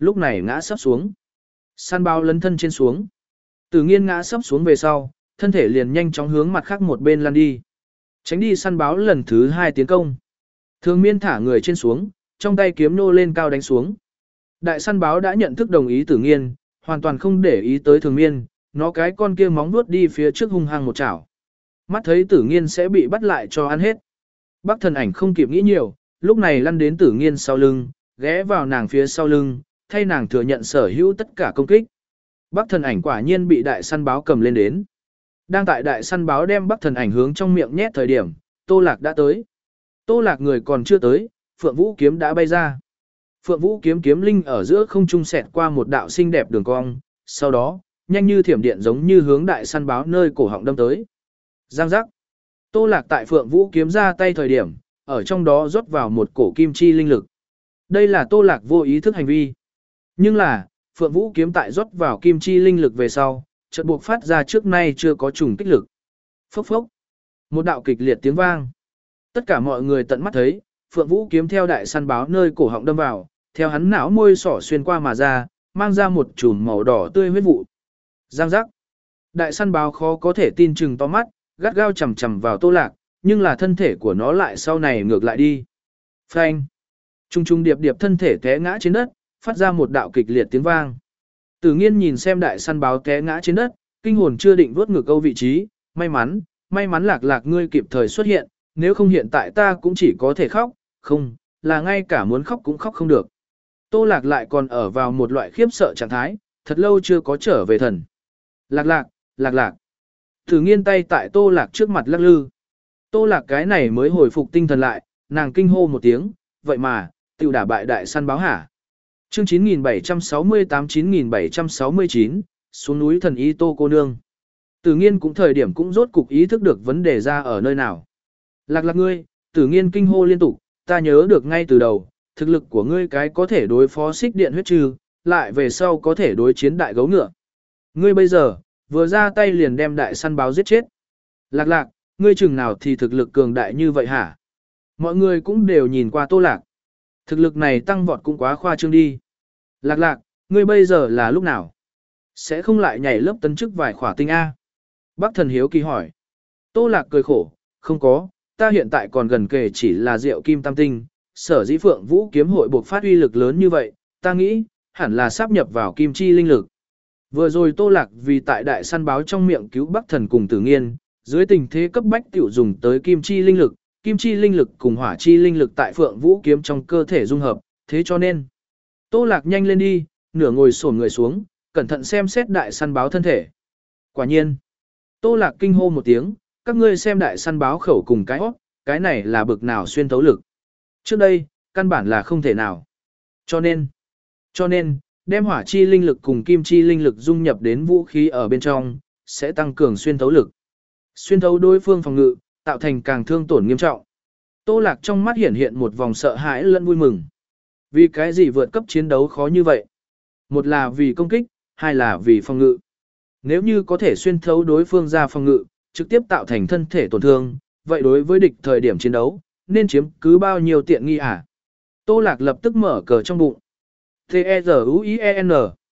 lúc này ngã sấp xuống. Săn báo lấn thân trên xuống. Tử Nghiên ngã sấp xuống về sau, thân thể liền nhanh chóng hướng mặt khác một bên lăn đi. Tránh đi săn báo lần thứ hai tiến công. Thường Miên thả người trên xuống, trong tay kiếm nô lên cao đánh xuống. Đại săn báo đã nhận thức đồng ý Tử Nghiên, hoàn toàn không để ý tới Thường Miên, nó cái con kia móng vuốt đi phía trước hung hăng một chảo. Mắt thấy Tử Nghiên sẽ bị bắt lại cho ăn hết. Bắc Thần Ảnh không kịp nghĩ nhiều, lúc này lăn đến Tử Nghiên sau lưng, ghé vào nàng phía sau lưng, thay nàng thừa nhận sở hữu tất cả công kích. Bắc Thần Ảnh quả nhiên bị đại săn báo cầm lên đến. Đang tại đại săn báo đem Bắc Thần Ảnh hướng trong miệng nhét thời điểm, Tô Lạc đã tới. Tô Lạc người còn chưa tới, Phượng Vũ kiếm đã bay ra. Phượng Vũ kiếm kiếm linh ở giữa không trung xẹt qua một đạo xinh đẹp đường cong, sau đó, nhanh như thiểm điện giống như hướng đại săn báo nơi cổ họng đâm tới. Giang giác. Tô Lạc tại Phượng Vũ kiếm ra tay thời điểm, ở trong đó rót vào một cổ kim chi linh lực. Đây là Tô Lạc vô ý thức hành vi. Nhưng là, Phượng Vũ kiếm tại rót vào kim chi linh lực về sau, chợt buộc phát ra trước nay chưa có trùng kích lực. Phốc phốc. Một đạo kịch liệt tiếng vang. Tất cả mọi người tận mắt thấy, Phượng Vũ kiếm theo đại săn báo nơi cổ họng đâm vào, theo hắn não môi sỏ xuyên qua mà ra, mang ra một chùm màu đỏ tươi huyết vụ. Giang giác. Đại săn báo khó có thể tin chừng to mắt, gắt gao chầm chầm vào Tô Lạc, nhưng là thân thể của nó lại sau này ngược lại đi. Phanh. Trung trung điệp điệp thân thể té ngã trên đất, phát ra một đạo kịch liệt tiếng vang. Tử Nghiên nhìn xem đại săn báo té ngã trên đất, kinh hồn chưa định vuốt ngược câu vị trí, may mắn, may mắn Lạc Lạc ngươi kịp thời xuất hiện, nếu không hiện tại ta cũng chỉ có thể khóc, không, là ngay cả muốn khóc cũng khóc không được. Tô Lạc lại còn ở vào một loại khiếp sợ trạng thái, thật lâu chưa có trở về thần. Lạc Lạc, Lạc Lạc. Tử Nghiên tay tại Tô Lạc trước mặt lắc lư. Tô Lạc cái này mới hồi phục tinh thần lại, nàng kinh hô một tiếng, vậy mà, tiểu đả bại đại săn báo hả? Chương chín nghìn bảy trăm sáu mươi tám chín nghìn bảy trăm sáu mươi chín, xuống núi thần y Tô cô nương. Tử Nghiên cũng thời điểm cũng rốt cục ý thức được vấn đề ra ở nơi nào. Lạc Lạc ngươi, Tử Nghiên kinh hô liên tục, ta nhớ được ngay từ đầu, thực lực của ngươi cái có thể đối phó xích điện huyết trư, lại về sau có thể đối chiến đại gấu ngựa. Ngươi bây giờ, vừa ra tay liền đem đại săn báo giết chết. Lạc Lạc, ngươi chừng nào thì thực lực cường đại như vậy hả? Mọi người cũng đều nhìn qua Tô Lạc. Thực lực này tăng vọt cũng quá khoa trương đi. Lạc Lạc, ngươi bây giờ là lúc nào? Sẽ không lại nhảy lớp tấn chức vài khỏa tinh A? Bác Thần hiếu kỳ hỏi. Tô Lạc cười khổ, không có, ta hiện tại còn gần kề chỉ là rượu kim tam tinh, sở dĩ Phượng Vũ kiếm hội buộc phát uy lực lớn như vậy, ta nghĩ, hẳn là sáp nhập vào kim chi linh lực. Vừa rồi Tô Lạc vì tại đại săn báo trong miệng cứu Bắc Thần cùng Tử Nghiên, dưới tình thế cấp bách tiểu dùng tới kim chi linh lực, kim chi linh lực cùng hỏa chi linh lực tại Phượng Vũ kiếm trong cơ thể dung hợp, thế cho nên Tô Lạc nhanh lên đi, nửa ngồi xổm người xuống, cẩn thận xem xét đại săn báo thân thể. Quả nhiên, Tô Lạc kinh hô một tiếng, các ngươi xem đại săn báo khẩu cùng cái óc, cái này là bực nào xuyên thấu lực. Trước đây, căn bản là không thể nào. Cho nên, cho nên, đem hỏa chi linh lực cùng kim chi linh lực dung nhập đến vũ khí ở bên trong, sẽ tăng cường xuyên thấu lực. Xuyên thấu đối phương phòng ngự, tạo thành càng thương tổn nghiêm trọng. Tô Lạc trong mắt hiện hiện một vòng sợ hãi lẫn vui mừng. Vì cái gì vượt cấp chiến đấu khó như vậy? Một là vì công kích, hai là vì phòng ngự. Nếu như có thể xuyên thấu đối phương ra phòng ngự, trực tiếp tạo thành thân thể tổn thương, vậy đối với địch thời điểm chiến đấu, nên chiếm cứ bao nhiêu tiện nghi à? Tô Lạc lập tức mở cờ trong bụng. T-E-Z-U-I-E-N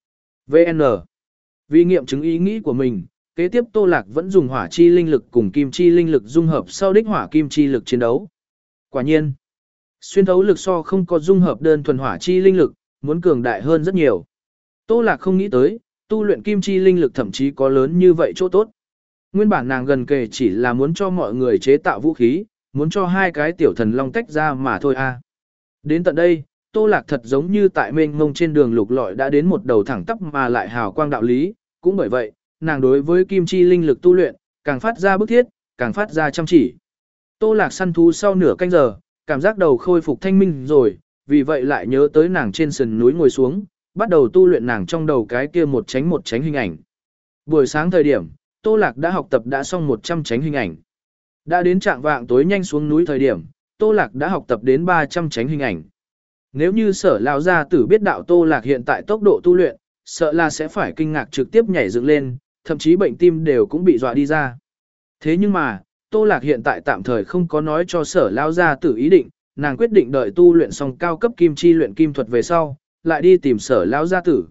vê en Vì nghiệm chứng ý nghĩ của mình, kế tiếp Tô Lạc vẫn dùng hỏa chi linh lực cùng kim chi linh lực dung hợp sau đích hỏa kim chi lực chiến đấu. Quả nhiên, xuyên thấu lực so không có dung hợp đơn thuần hỏa chi linh lực, muốn cường đại hơn rất nhiều. Tô Lạc không nghĩ tới, tu luyện kim chi linh lực thậm chí có lớn như vậy chỗ tốt. Nguyên bản nàng gần kề chỉ là muốn cho mọi người chế tạo vũ khí, muốn cho hai cái tiểu thần long tách ra mà thôi a. Đến tận đây, Tô Lạc thật giống như tại mênh mông trên đường lục lọi đã đến một đầu thẳng tắp mà lại hào quang đạo lý, cũng bởi vậy, nàng đối với kim chi linh lực tu luyện, càng phát ra bức thiết, càng phát ra chăm chỉ. Tô Lạc săn thú sau nửa canh giờ, cảm giác đầu khôi phục thanh minh rồi, vì vậy lại nhớ tới nàng trên sườn núi ngồi xuống, bắt đầu tu luyện nàng trong đầu cái kia một tránh một tránh hình ảnh. Buổi sáng thời điểm, Tô Lạc đã học tập đã xong một trăm tránh hình ảnh. Đã đến trạng vạng tối nhanh xuống núi thời điểm, Tô Lạc đã học tập đến ba trăm tránh hình ảnh. Nếu như Sở lão gia tử biết đạo Tô Lạc hiện tại tốc độ tu luyện, sợ là sẽ phải kinh ngạc trực tiếp nhảy dựng lên, thậm chí bệnh tim đều cũng bị dọa đi ra. Thế nhưng mà, Tô Lạc hiện tại tạm thời không có nói cho Sở lão gia tử ý định, nàng quyết định đợi tu luyện xong cao cấp kim chi luyện kim thuật về sau, lại đi tìm sở lao gia tử.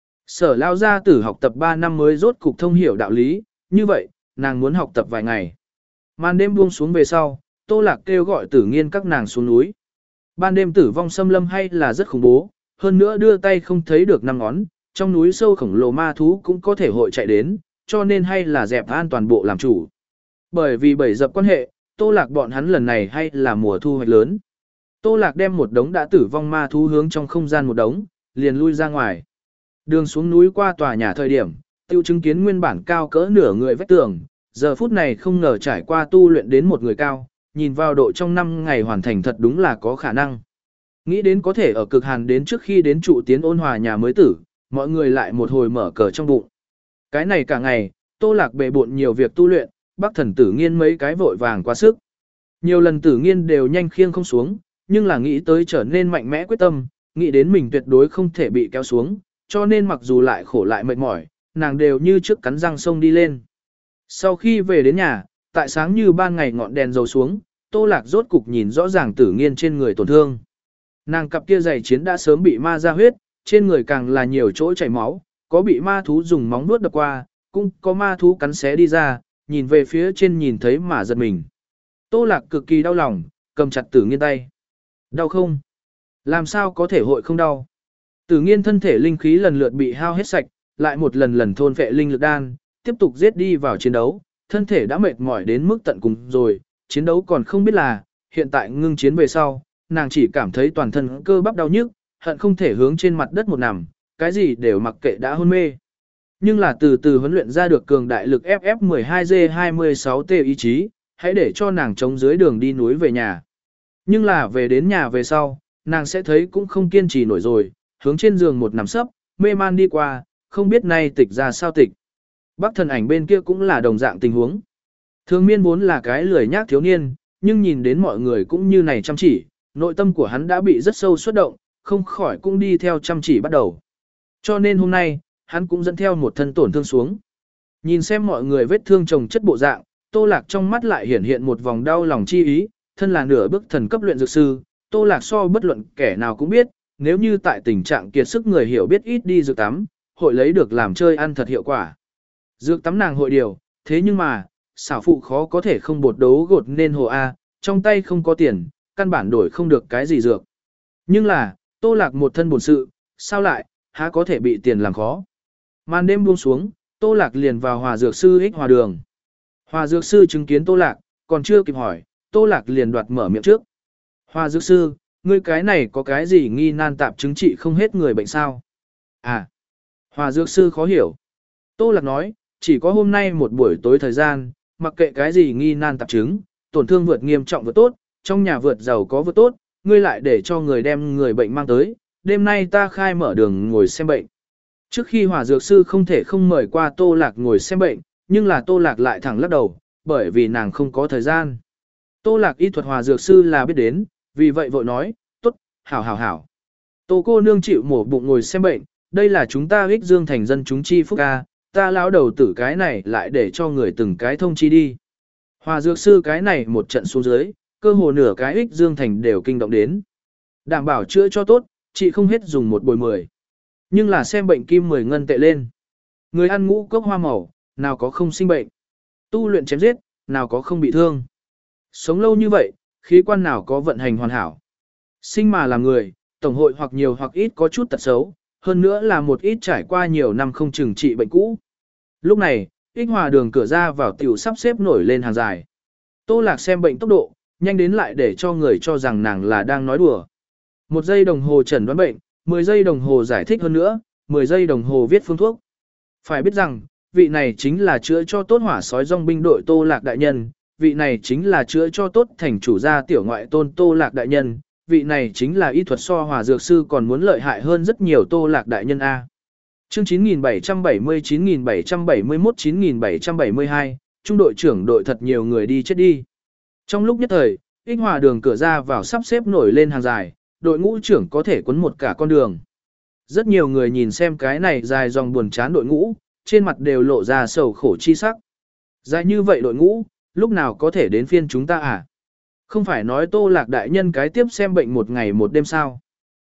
Sở lao gia tử học tập ba năm mới rốt cục thông hiểu đạo lý, như vậy, nàng muốn học tập vài ngày. Màn đêm buông xuống về sau, Tô Lạc kêu gọi Tử Nghiên các nàng xuống núi. Ban đêm tử vong xâm lâm hay là rất khủng bố, hơn nữa đưa tay không thấy được năm ngón, trong núi sâu khổng lồ ma thú cũng có thể hội chạy đến, cho nên hay là dẹp an toàn bộ làm chủ. Bởi vì bầy dập quan hệ, Tô Lạc bọn hắn lần này hay là mùa thu hoạch lớn. Tô Lạc đem một đống đã tử vong ma thú hướng trong không gian một đống, liền lui ra ngoài. Đường xuống núi qua tòa nhà thời điểm, tiêu chứng kiến nguyên bản cao cỡ nửa người vách tường, giờ phút này không ngờ trải qua tu luyện đến một người cao, nhìn vào độ trong năm ngày hoàn thành thật đúng là có khả năng. Nghĩ đến có thể ở cực hàn đến trước khi đến trụ tiến ôn hòa nhà mới tử, mọi người lại một hồi mở cờ trong bụng. Cái này cả ngày, Tô Lạc bề bộn nhiều việc tu luyện, Bắc Thần Tử Nghiên mấy cái vội vàng quá sức. Nhiều lần Tử Nghiên đều nhanh khiêng không xuống, nhưng là nghĩ tới trở nên mạnh mẽ quyết tâm, nghĩ đến mình tuyệt đối không thể bị kéo xuống, cho nên mặc dù lại khổ lại mệt mỏi, nàng đều như trước cắn răng sông đi lên. Sau khi về đến nhà, tại sáng như ban ngày ngọn đèn dầu xuống, Tô Lạc rốt cục nhìn rõ ràng Tử Nghiên trên người tổn thương. Nàng cặp kia giày chiến đã sớm bị ma ra huyết, trên người càng là nhiều chỗ chảy máu, có bị ma thú dùng móng vuốt đập qua, cũng có ma thú cắn xé đi ra, nhìn về phía trên nhìn thấy mà giật mình. Tô Lạc cực kỳ đau lòng, cầm chặt Tử Nghiên tay. Đau không? Làm sao có thể hội không đau? Tử Nghiên thân thể linh khí lần lượt bị hao hết sạch, lại một lần lần thôn phệ linh lực đan, tiếp tục giết đi vào chiến đấu, thân thể đã mệt mỏi đến mức tận cùng rồi, chiến đấu còn không biết là, hiện tại ngưng chiến về sau, nàng chỉ cảm thấy toàn thân cơ bắp đau nhức, hận không thể hướng trên mặt đất một nằm, cái gì đều mặc kệ đã hôn mê. Nhưng là từ từ huấn luyện ra được cường đại lực ép ép mười hai G hai mươi sáu T ý chí, hãy để cho nàng chống dưới đường đi núi về nhà. Nhưng là về đến nhà về sau, nàng sẽ thấy cũng không kiên trì nổi rồi, hướng trên giường một nằm sấp, mê man đi qua, không biết nay tịch ra sao tịch. Bắc Thần Ảnh bên kia cũng là đồng dạng tình huống. Thường Miên vốn là cái lười nhác thiếu niên, nhưng nhìn đến mọi người cũng như này chăm chỉ, nội tâm của hắn đã bị rất sâu xuất động, không khỏi cũng đi theo chăm chỉ bắt đầu. Cho nên hôm nay, hắn cũng dẫn theo một thân tổn thương xuống. Nhìn xem mọi người vết thương chồng chất bộ dạng, Tô Lạc trong mắt lại hiển hiện một vòng đau lòng chi ý, thân là nửa bước thần cấp luyện dược sư, Tô Lạc so bất luận kẻ nào cũng biết, nếu như tại tình trạng kiệt sức người hiểu biết ít đi dược tắm, hội lấy được làm chơi ăn thật hiệu quả. Dược tắm nàng hội điều, thế nhưng mà, xảo phụ khó có thể không bột đấu gột nên hồ A, trong tay không có tiền, căn bản đổi không được cái gì dược. Nhưng là, Tô Lạc một thân bổn sự, sao lại, há có thể bị tiền làm khó. Màn đêm buông xuống, Tô Lạc liền vào hòa dược sư ích hòa đường. Hòa dược sư chứng kiến Tô Lạc, còn chưa kịp hỏi, Tô Lạc liền đoạt mở miệng trước. Hòa dược sư, ngươi cái này có cái gì nghi nan tạp chứng trị không hết người bệnh sao? À, hòa dược sư khó hiểu. Tô Lạc nói, chỉ có hôm nay một buổi tối thời gian, mặc kệ cái gì nghi nan tạp chứng, tổn thương vượt nghiêm trọng vượt tốt, trong nhà vượt giàu có vượt tốt, ngươi lại để cho người đem người bệnh mang tới, đêm nay ta khai mở đường ngồi xem bệnh. Trước khi hỏa dược sư không thể không mời qua Tô Lạc ngồi xem bệnh, nhưng là Tô Lạc lại thẳng lắc đầu, bởi vì nàng không có thời gian. Tô Lạc y thuật hỏa dược sư là biết đến, vì vậy vội nói, tốt, hảo hảo hảo. Tô cô nương chịu mổ bụng ngồi xem bệnh, đây là chúng ta ích dương thành dân chúng chi phúc ca, ta lão đầu tử cái này lại để cho người từng cái thông chi đi. Hòa dược sư cái này một trận xuống dưới, cơ hồ nửa cái ích dương thành đều kinh động đến. Đảm bảo chữa cho tốt, chị không hết dùng một bồi mười. Nhưng là xem bệnh kim mười ngân tệ lên. Người ăn ngũ cốc hoa màu, nào có không sinh bệnh. Tu luyện chém giết, nào có không bị thương. Sống lâu như vậy, khí quan nào có vận hành hoàn hảo. Sinh mà là người, tổng hội hoặc nhiều hoặc ít có chút tật xấu, hơn nữa là một ít trải qua nhiều năm không chừng trị bệnh cũ. Lúc này, ích hòa đường cửa ra vào tiểu sắp xếp nổi lên hàng dài. Tô Lạc xem bệnh tốc độ, nhanh đến lại để cho người cho rằng nàng là đang nói đùa. Một giây đồng hồ chẩn đoán bệnh, mười giây đồng hồ giải thích hơn nữa, mười giây đồng hồ viết phương thuốc. Phải biết rằng, vị này chính là chữa cho tốt hỏa sói dòng binh đội Tô Lạc đại nhân, vị này chính là chữa cho tốt thành chủ gia tiểu ngoại tôn Tô Lạc đại nhân, vị này chính là y thuật so hòa dược sư còn muốn lợi hại hơn rất nhiều Tô Lạc đại nhân A. Chương chín nghìn bảy trăm bảy mươi chín nghìn bảy trăm bảy mươi mốt chín nghìn bảy trăm bảy mươi hai, trung đội trưởng đội thật nhiều người đi chết đi. Trong lúc nhất thời, ích hòa đường cửa ra vào sắp xếp nổi lên hàng dài, đội ngũ trưởng có thể quấn một cả con đường. Rất nhiều người nhìn xem cái này dài dòng buồn chán đội ngũ, trên mặt đều lộ ra sầu khổ chi sắc. Dài như vậy đội ngũ, lúc nào có thể đến phiên chúng ta à? Không phải nói Tô Lạc đại nhân cái tiếp xem bệnh một ngày một đêm sao?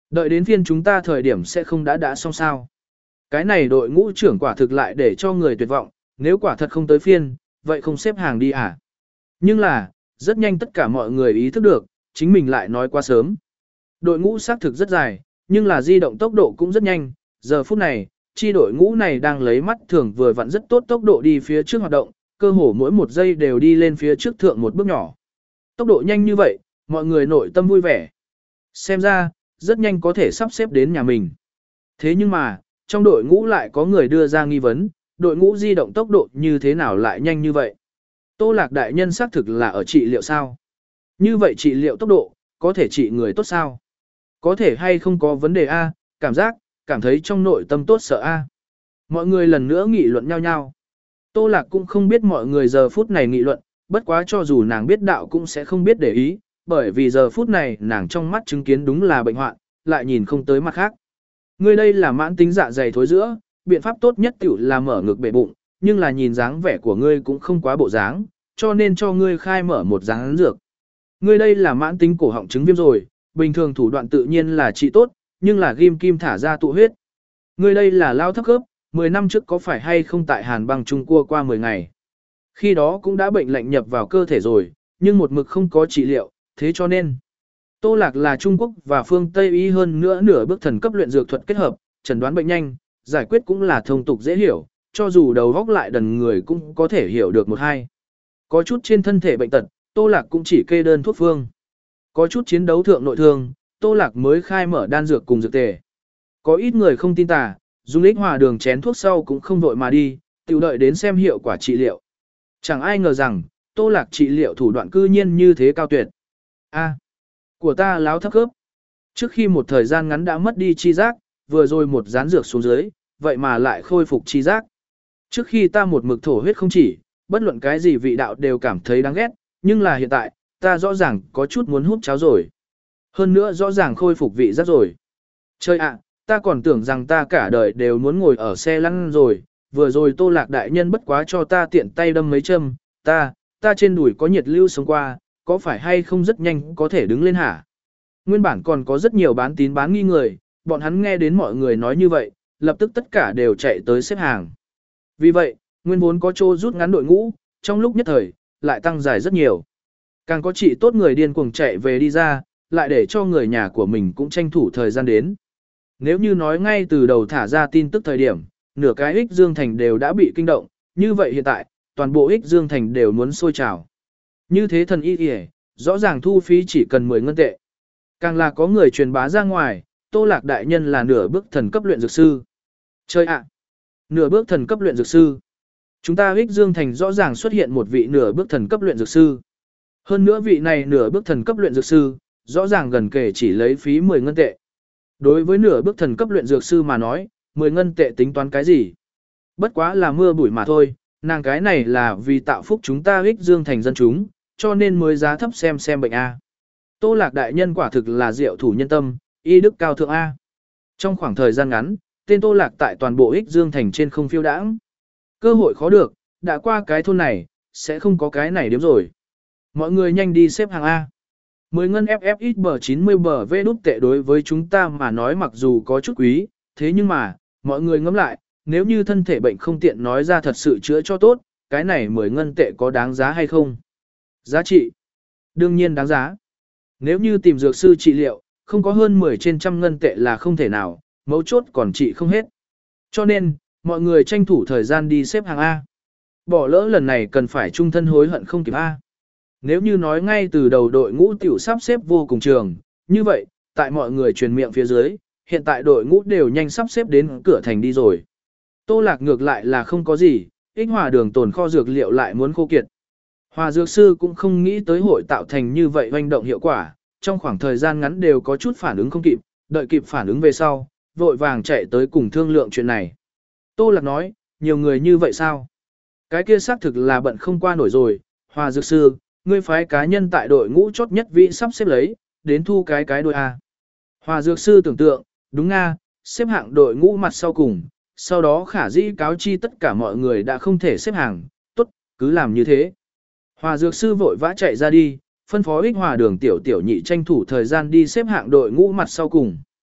Đợi đến phiên chúng ta thời điểm sẽ không đã đã xong sao. Cái này đội ngũ trưởng quả thực lại để cho người tuyệt vọng, nếu quả thật không tới phiên, vậy không xếp hàng đi à? Nhưng là, rất nhanh tất cả mọi người ý thức được, chính mình lại nói quá sớm. Đội ngũ xác thực rất dài, nhưng là di động tốc độ cũng rất nhanh, giờ phút này, chi đội ngũ này đang lấy mắt thường vừa vặn rất tốt tốc độ đi phía trước hoạt động, cơ hồ mỗi một giây đều đi lên phía trước thượng một bước nhỏ. Tốc độ nhanh như vậy, mọi người nội tâm vui vẻ. Xem ra, rất nhanh có thể sắp xếp đến nhà mình. Thế nhưng mà, trong đội ngũ lại có người đưa ra nghi vấn, đội ngũ di động tốc độ như thế nào lại nhanh như vậy? Tô Lạc đại nhân xác thực là ở trị liệu sao? Như vậy trị liệu tốc độ, có thể trị người tốt sao? Có thể hay không có vấn đề A, cảm giác, cảm thấy trong nội tâm tốt sợ A. Mọi người lần nữa nghị luận nhau nhau. Tô Lạc cũng không biết mọi người giờ phút này nghị luận, bất quá cho dù nàng biết đạo cũng sẽ không biết để ý, bởi vì giờ phút này nàng trong mắt chứng kiến đúng là bệnh hoạn, lại nhìn không tới mặt khác. Ngươi đây là mãn tính dạ dày thối giữa, biện pháp tốt nhất tiểu là mở ngực bể bụng, nhưng là nhìn dáng vẻ của ngươi cũng không quá bộ dáng, cho nên cho ngươi khai mở một dáng dược. Ngươi đây là mãn tính cổ họng chứng viêm rồi, bình thường thủ đoạn tự nhiên là trị tốt, nhưng là ghim kim thả ra tụ huyết. Ngươi đây là lao thấp khớp, mười năm trước có phải hay không tại Hàn băng Trung Cua qua mười ngày. Khi đó cũng đã bệnh lạnh nhập vào cơ thể rồi, nhưng một mực không có trị liệu, thế cho nên Tô Lạc là Trung Quốc và phương Tây y hơn nữa nửa bước thần cấp luyện dược thuật kết hợp, chẩn đoán bệnh nhanh, giải quyết cũng là thông tục dễ hiểu, cho dù đầu góc lại đần người cũng có thể hiểu được một hai. Có chút trên thân thể bệnh tật, Tô Lạc cũng chỉ kê đơn thuốc phương. Có chút chiến đấu thượng nội thương, Tô Lạc mới khai mở đan dược cùng dược tề. Có ít người không tin tà, dùng lích hòa đường chén thuốc sau cũng không vội mà đi, tự đợi đến xem hiệu quả trị liệu. Chẳng ai ngờ rằng, Tô Lạc trị liệu thủ đoạn cư nhiên như thế cao tuyệt. A, của ta láo thấp khớp. Trước khi một thời gian ngắn đã mất đi chi giác, vừa rồi một dán dược xuống dưới, vậy mà lại khôi phục chi giác. Trước khi ta một mực thổ huyết không chỉ, bất luận cái gì vị đạo đều cảm thấy đáng ghét, nhưng là hiện tại, ta rõ ràng có chút muốn hút cháo rồi. Hơn nữa rõ ràng khôi phục vị giác rồi. Chơi ạ, ta còn tưởng rằng ta cả đời đều muốn ngồi ở xe lăn rồi, vừa rồi Tô Lạc đại nhân bất quá cho ta tiện tay đâm mấy châm, ta, ta trên đùi có nhiệt lưu sống qua, có phải hay không rất nhanh có thể đứng lên hả? Nguyên bản còn có rất nhiều bán tín bán nghi người, bọn hắn nghe đến mọi người nói như vậy, lập tức tất cả đều chạy tới xếp hàng. Vì vậy, nguyên vốn có chỗ rút ngắn đội ngũ, trong lúc nhất thời, lại tăng dài rất nhiều. Càng có trị tốt người điên cuồng chạy về đi ra, lại để cho người nhà của mình cũng tranh thủ thời gian đến. Nếu như nói ngay từ đầu thả ra tin tức thời điểm, nửa cái Ích Dương Thành đều đã bị kinh động, như vậy hiện tại, toàn bộ Ích Dương Thành đều muốn sôi trào. Như thế thần y kìa, rõ ràng thu phí chỉ cần mười ngân tệ. Càng là có người truyền bá ra ngoài, Tô Lạc đại nhân là nửa bước thần cấp luyện dược sư. Chơi ạ! Nửa bước thần cấp luyện dược sư. Chúng ta Ích Dương Thành rõ ràng xuất hiện một vị nửa bước thần cấp luyện dược sư. Hơn nữa vị này nửa bước thần cấp luyện dược sư, rõ ràng gần kể chỉ lấy phí mười ngân tệ. Đối với nửa bước thần cấp luyện dược sư mà nói, mười ngân tệ tính toán cái gì? Bất quá là mưa bụi mà thôi, nàng cái này là vì tạo phúc chúng ta Ích Dương Thành dân chúng, cho nên mới giá thấp xem xem bệnh A. Tô Lạc đại nhân quả thực là diệu thủ nhân tâm, y đức cao thượng A. Trong khoảng thời gian ngắn, tên Tô Lạc tại toàn bộ Ích Dương Thành trên không phiêu đãng. Cơ hội khó được, đã qua cái thôn này, sẽ không có cái này điểm rồi. Mọi người nhanh đi xếp hàng A. mười ngân ép ép ích bờ chín mươi bờ V đút tệ đối với chúng ta mà nói mặc dù có chút quý, thế nhưng mà, mọi người ngẫm lại, nếu như thân thể bệnh không tiện nói ra thật sự chữa cho tốt, cái này mười ngân tệ có đáng giá hay không? Giá trị? Đương nhiên đáng giá. Nếu như tìm dược sư trị liệu, không có hơn mười trên trăm ngân tệ là không thể nào, mấu chốt còn trị không hết. Cho nên, mọi người tranh thủ thời gian đi xếp hàng A. Bỏ lỡ lần này cần phải trung thân hối hận không kịp A. Nếu như nói ngay từ đầu đội ngũ tiểu sắp xếp vô cùng trường, như vậy, tại mọi người truyền miệng phía dưới, hiện tại đội ngũ đều nhanh sắp xếp đến cửa thành đi rồi. Tô Lạc ngược lại là không có gì, Ích Hòa đường tồn kho dược liệu lại muốn khô kiệt. Hòa dược sư cũng không nghĩ tới hội tạo thành như vậy hoành động hiệu quả, trong khoảng thời gian ngắn đều có chút phản ứng không kịp, đợi kịp phản ứng về sau, vội vàng chạy tới cùng thương lượng chuyện này. Tô Lạc nói, nhiều người như vậy sao? Cái kia xác thực là bận không qua nổi rồi, Hòa dược sư, ngươi phái cá nhân tại đội ngũ chốt nhất vị sắp xếp lấy, đến thu cái cái đôi A. Hòa dược sư tưởng tượng, đúng Nga, xếp hạng đội ngũ mặt sau cùng, sau đó khả dĩ cáo chi tất cả mọi người đã không thể xếp hàng, tốt, cứ làm như thế. Hòa dược sư vội vã chạy ra đi, phân phó Ích Hòa đường tiểu tiểu nhị tranh thủ thời gian đi xếp hạng đội ngũ mặt sau cùng.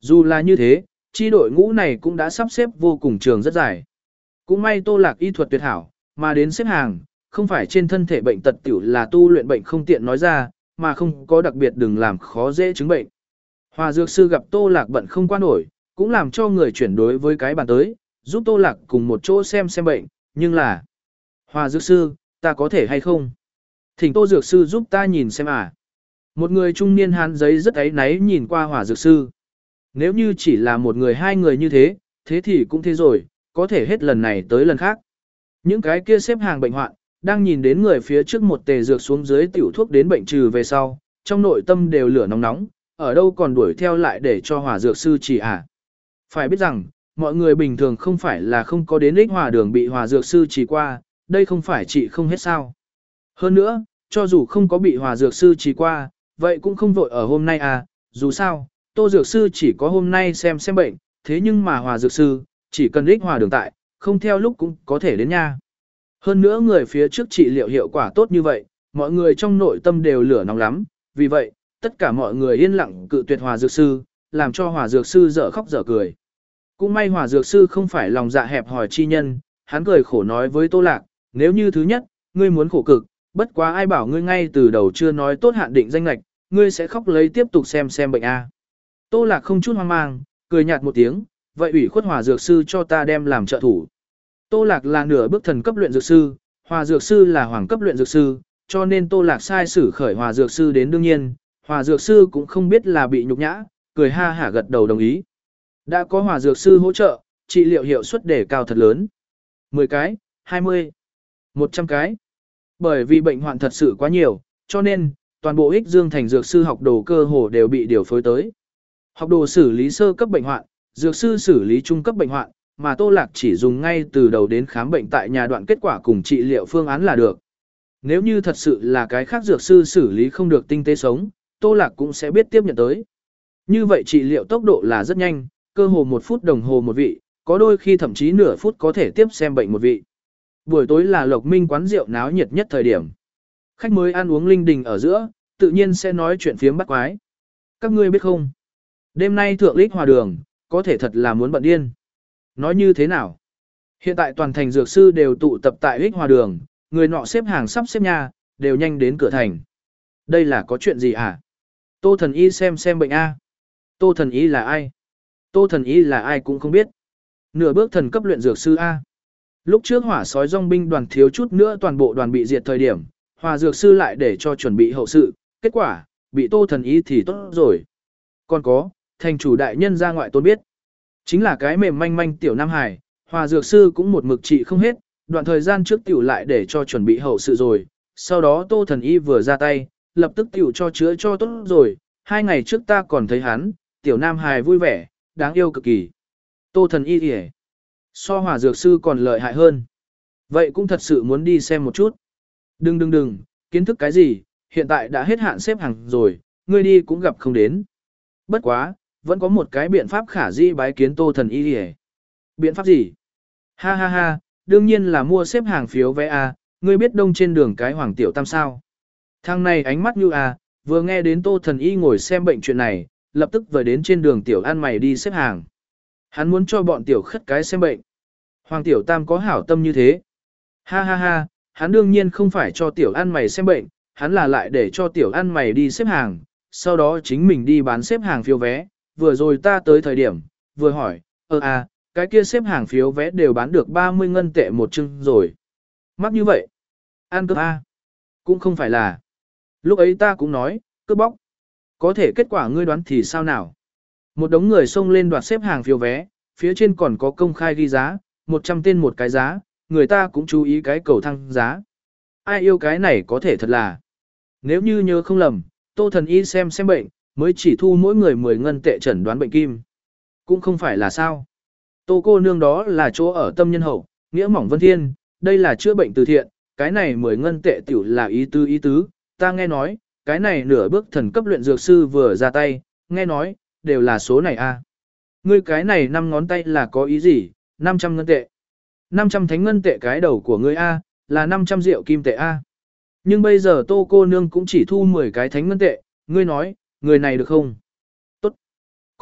Dù là như thế, chi đội ngũ này cũng đã sắp xếp vô cùng trường rất dài. Cũng may Tô Lạc y thuật tuyệt hảo, mà đến xếp hàng, không phải trên thân thể bệnh tật tiểu là tu luyện bệnh không tiện nói ra, mà không có đặc biệt đừng làm khó dễ chứng bệnh. Hòa dược sư gặp Tô Lạc bận không qua nổi, cũng làm cho người chuyển đối với cái bàn tới, giúp Tô Lạc cùng một chỗ xem xem bệnh, nhưng là Hòa dược sư, ta có thể hay không? Thỉnh Tô dược sư giúp ta nhìn xem à. Một người trung niên hán giấy rất áy náy nhìn qua Hòa dược sư. Nếu như chỉ là một người hai người như thế, thế thì cũng thế rồi, có thể hết lần này tới lần khác. Những cái kia xếp hàng bệnh hoạn, đang nhìn đến người phía trước một tề dược xuống dưới tiểu thuốc đến bệnh trừ về sau, trong nội tâm đều lửa nóng nóng, ở đâu còn đuổi theo lại để cho Hòa dược sư chỉ à. Phải biết rằng, mọi người bình thường không phải là không có đến ích hòa đường bị Hòa dược sư chỉ qua, đây không phải trị không hết sao. Hơn nữa, cho dù không có bị Hòa dược sư chỉ qua, vậy cũng không vội ở hôm nay à, dù sao, Tô dược sư chỉ có hôm nay xem xem bệnh, thế nhưng mà Hòa dược sư, chỉ cần ích hòa đường tại, không theo lúc cũng có thể đến nha. Hơn nữa người phía trước trị liệu hiệu quả tốt như vậy, mọi người trong nội tâm đều lửa nóng lắm, vì vậy, tất cả mọi người yên lặng cự tuyệt Hòa dược sư, làm cho Hòa dược sư dở khóc dở cười. Cũng may Hòa dược sư không phải lòng dạ hẹp hòi chi nhân, hắn cười khổ nói với Tô Lạc, nếu như thứ nhất, ngươi muốn khổ cực, bất quá ai bảo ngươi ngay từ đầu chưa nói tốt hạn định danh lệch, ngươi sẽ khóc lấy tiếp tục xem xem bệnh a. Tô Lạc không chút hoang mang, cười nhạt một tiếng, vậy ủy khuất Hòa dược sư cho ta đem làm trợ thủ. Tô Lạc là nửa bước thần cấp luyện dược sư, Hòa dược sư là hoàng cấp luyện dược sư, cho nên Tô Lạc sai sử khởi Hòa dược sư đến đương nhiên, Hòa dược sư cũng không biết là bị nhục nhã, cười ha hả gật đầu đồng ý. Đã có Hòa dược sư hỗ trợ, trị liệu hiệu suất đề cao thật lớn. mười cái, hai mươi, một trăm cái. Bởi vì bệnh hoạn thật sự quá nhiều, cho nên, toàn bộ Ích Dương thành dược sư học đồ cơ hồ đều bị điều phối tới. Học đồ xử lý sơ cấp bệnh hoạn, dược sư xử lý trung cấp bệnh hoạn, mà Tô Lạc chỉ dùng ngay từ đầu đến khám bệnh tại nhà đoạn kết quả cùng trị liệu phương án là được. Nếu như thật sự là cái khác dược sư xử lý không được tinh tế sống, Tô Lạc cũng sẽ biết tiếp nhận tới. Như vậy trị liệu tốc độ là rất nhanh, cơ hồ một phút đồng hồ một vị, có đôi khi thậm chí nửa phút có thể tiếp xem bệnh một vị. Buổi tối là Lộc Minh quán rượu náo nhiệt nhất thời điểm. Khách mới ăn uống linh đình ở giữa, tự nhiên sẽ nói chuyện phiếm bắt quái. Các ngươi biết không? Đêm nay thượng lích hòa đường, có thể thật là muốn bận điên. Nói như thế nào? Hiện tại toàn thành dược sư đều tụ tập tại lích hòa đường, người nọ xếp hàng sắp xếp nhà, đều nhanh đến cửa thành. Đây là có chuyện gì hả? Tô thần y xem xem bệnh A. Tô thần y là ai? Tô thần y là ai cũng không biết. Nửa bước thần cấp luyện dược sư A. Lúc trước hỏa sói dòng binh đoàn thiếu chút nữa toàn bộ đoàn bị diệt thời điểm, Hòa dược sư lại để cho chuẩn bị hậu sự, kết quả, bị Tô thần y thì tốt rồi. Còn có, thành chủ đại nhân ra ngoại tôn biết. Chính là cái mềm manh manh tiểu Nam Hải, Hòa dược sư cũng một mực trị không hết, đoạn thời gian trước tiểu lại để cho chuẩn bị hậu sự rồi, sau đó Tô thần y vừa ra tay, lập tức tiểu cho chữa cho tốt rồi, hai ngày trước ta còn thấy hắn, tiểu Nam Hải vui vẻ, đáng yêu cực kỳ. Tô thần y kìa, so Hòa dược sư còn lợi hại hơn. Vậy cũng thật sự muốn đi xem một chút. Đừng đừng đừng, kiến thức cái gì, hiện tại đã hết hạn xếp hàng rồi, ngươi đi cũng gặp không đến. Bất quá, vẫn có một cái biện pháp khả dĩ bái kiến Tô thần y kìa. Biện pháp gì? Ha ha ha, đương nhiên là mua xếp hàng phiếu vé A, ngươi biết đông trên đường cái Hoàng Tiểu Tam sao. Thằng này ánh mắt như A, vừa nghe đến Tô thần y ngồi xem bệnh chuyện này, lập tức vừa đến trên đường Tiểu An mày đi xếp hàng. Hắn muốn cho bọn Tiểu khất cái xem bệnh. Hoàng Tiểu Tam có hảo tâm như thế. Ha ha ha, hắn đương nhiên không phải cho Tiểu An mày xem bệnh, hắn là lại để cho Tiểu An mày đi xếp hàng, sau đó chính mình đi bán xếp hàng phiếu vé. Vừa rồi ta tới thời điểm, vừa hỏi, ơ à, cái kia xếp hàng phiếu vé đều bán được ba mươi ngân tệ một chưng rồi. Mắc như vậy. Ăn cướp A. Cũng không phải là. Lúc ấy ta cũng nói, cướp bóc. Có thể kết quả ngươi đoán thì sao nào? Một đống người xông lên đoạt xếp hàng phiếu vé, phía trên còn có công khai ghi giá, một trăm tên một cái giá, người ta cũng chú ý cái cầu thăng giá. Ai yêu cái này có thể thật là. Nếu như nhớ không lầm, Tô thần y xem xem bệnh, mới chỉ thu mỗi người mười ngân tệ chẩn đoán bệnh kim. Cũng không phải là sao. Tô cô nương đó là chỗ ở tâm nhân hậu, nghĩa mỏng vân thiên, đây là chữa bệnh từ thiện, cái này mười ngân tệ tiểu là ý tứ ý tứ, ta nghe nói, cái này nửa bước thần cấp luyện dược sư vừa ra tay, nghe nói, đều là số này a. Ngươi cái này năm ngón tay là có ý gì, năm trăm ngân tệ. năm trăm thánh ngân tệ cái đầu của ngươi a, là năm trăm rượu kim tệ a. Nhưng bây giờ Tô cô nương cũng chỉ thu mười cái thánh ngân tệ, ngươi nói, người này được không? Tốt.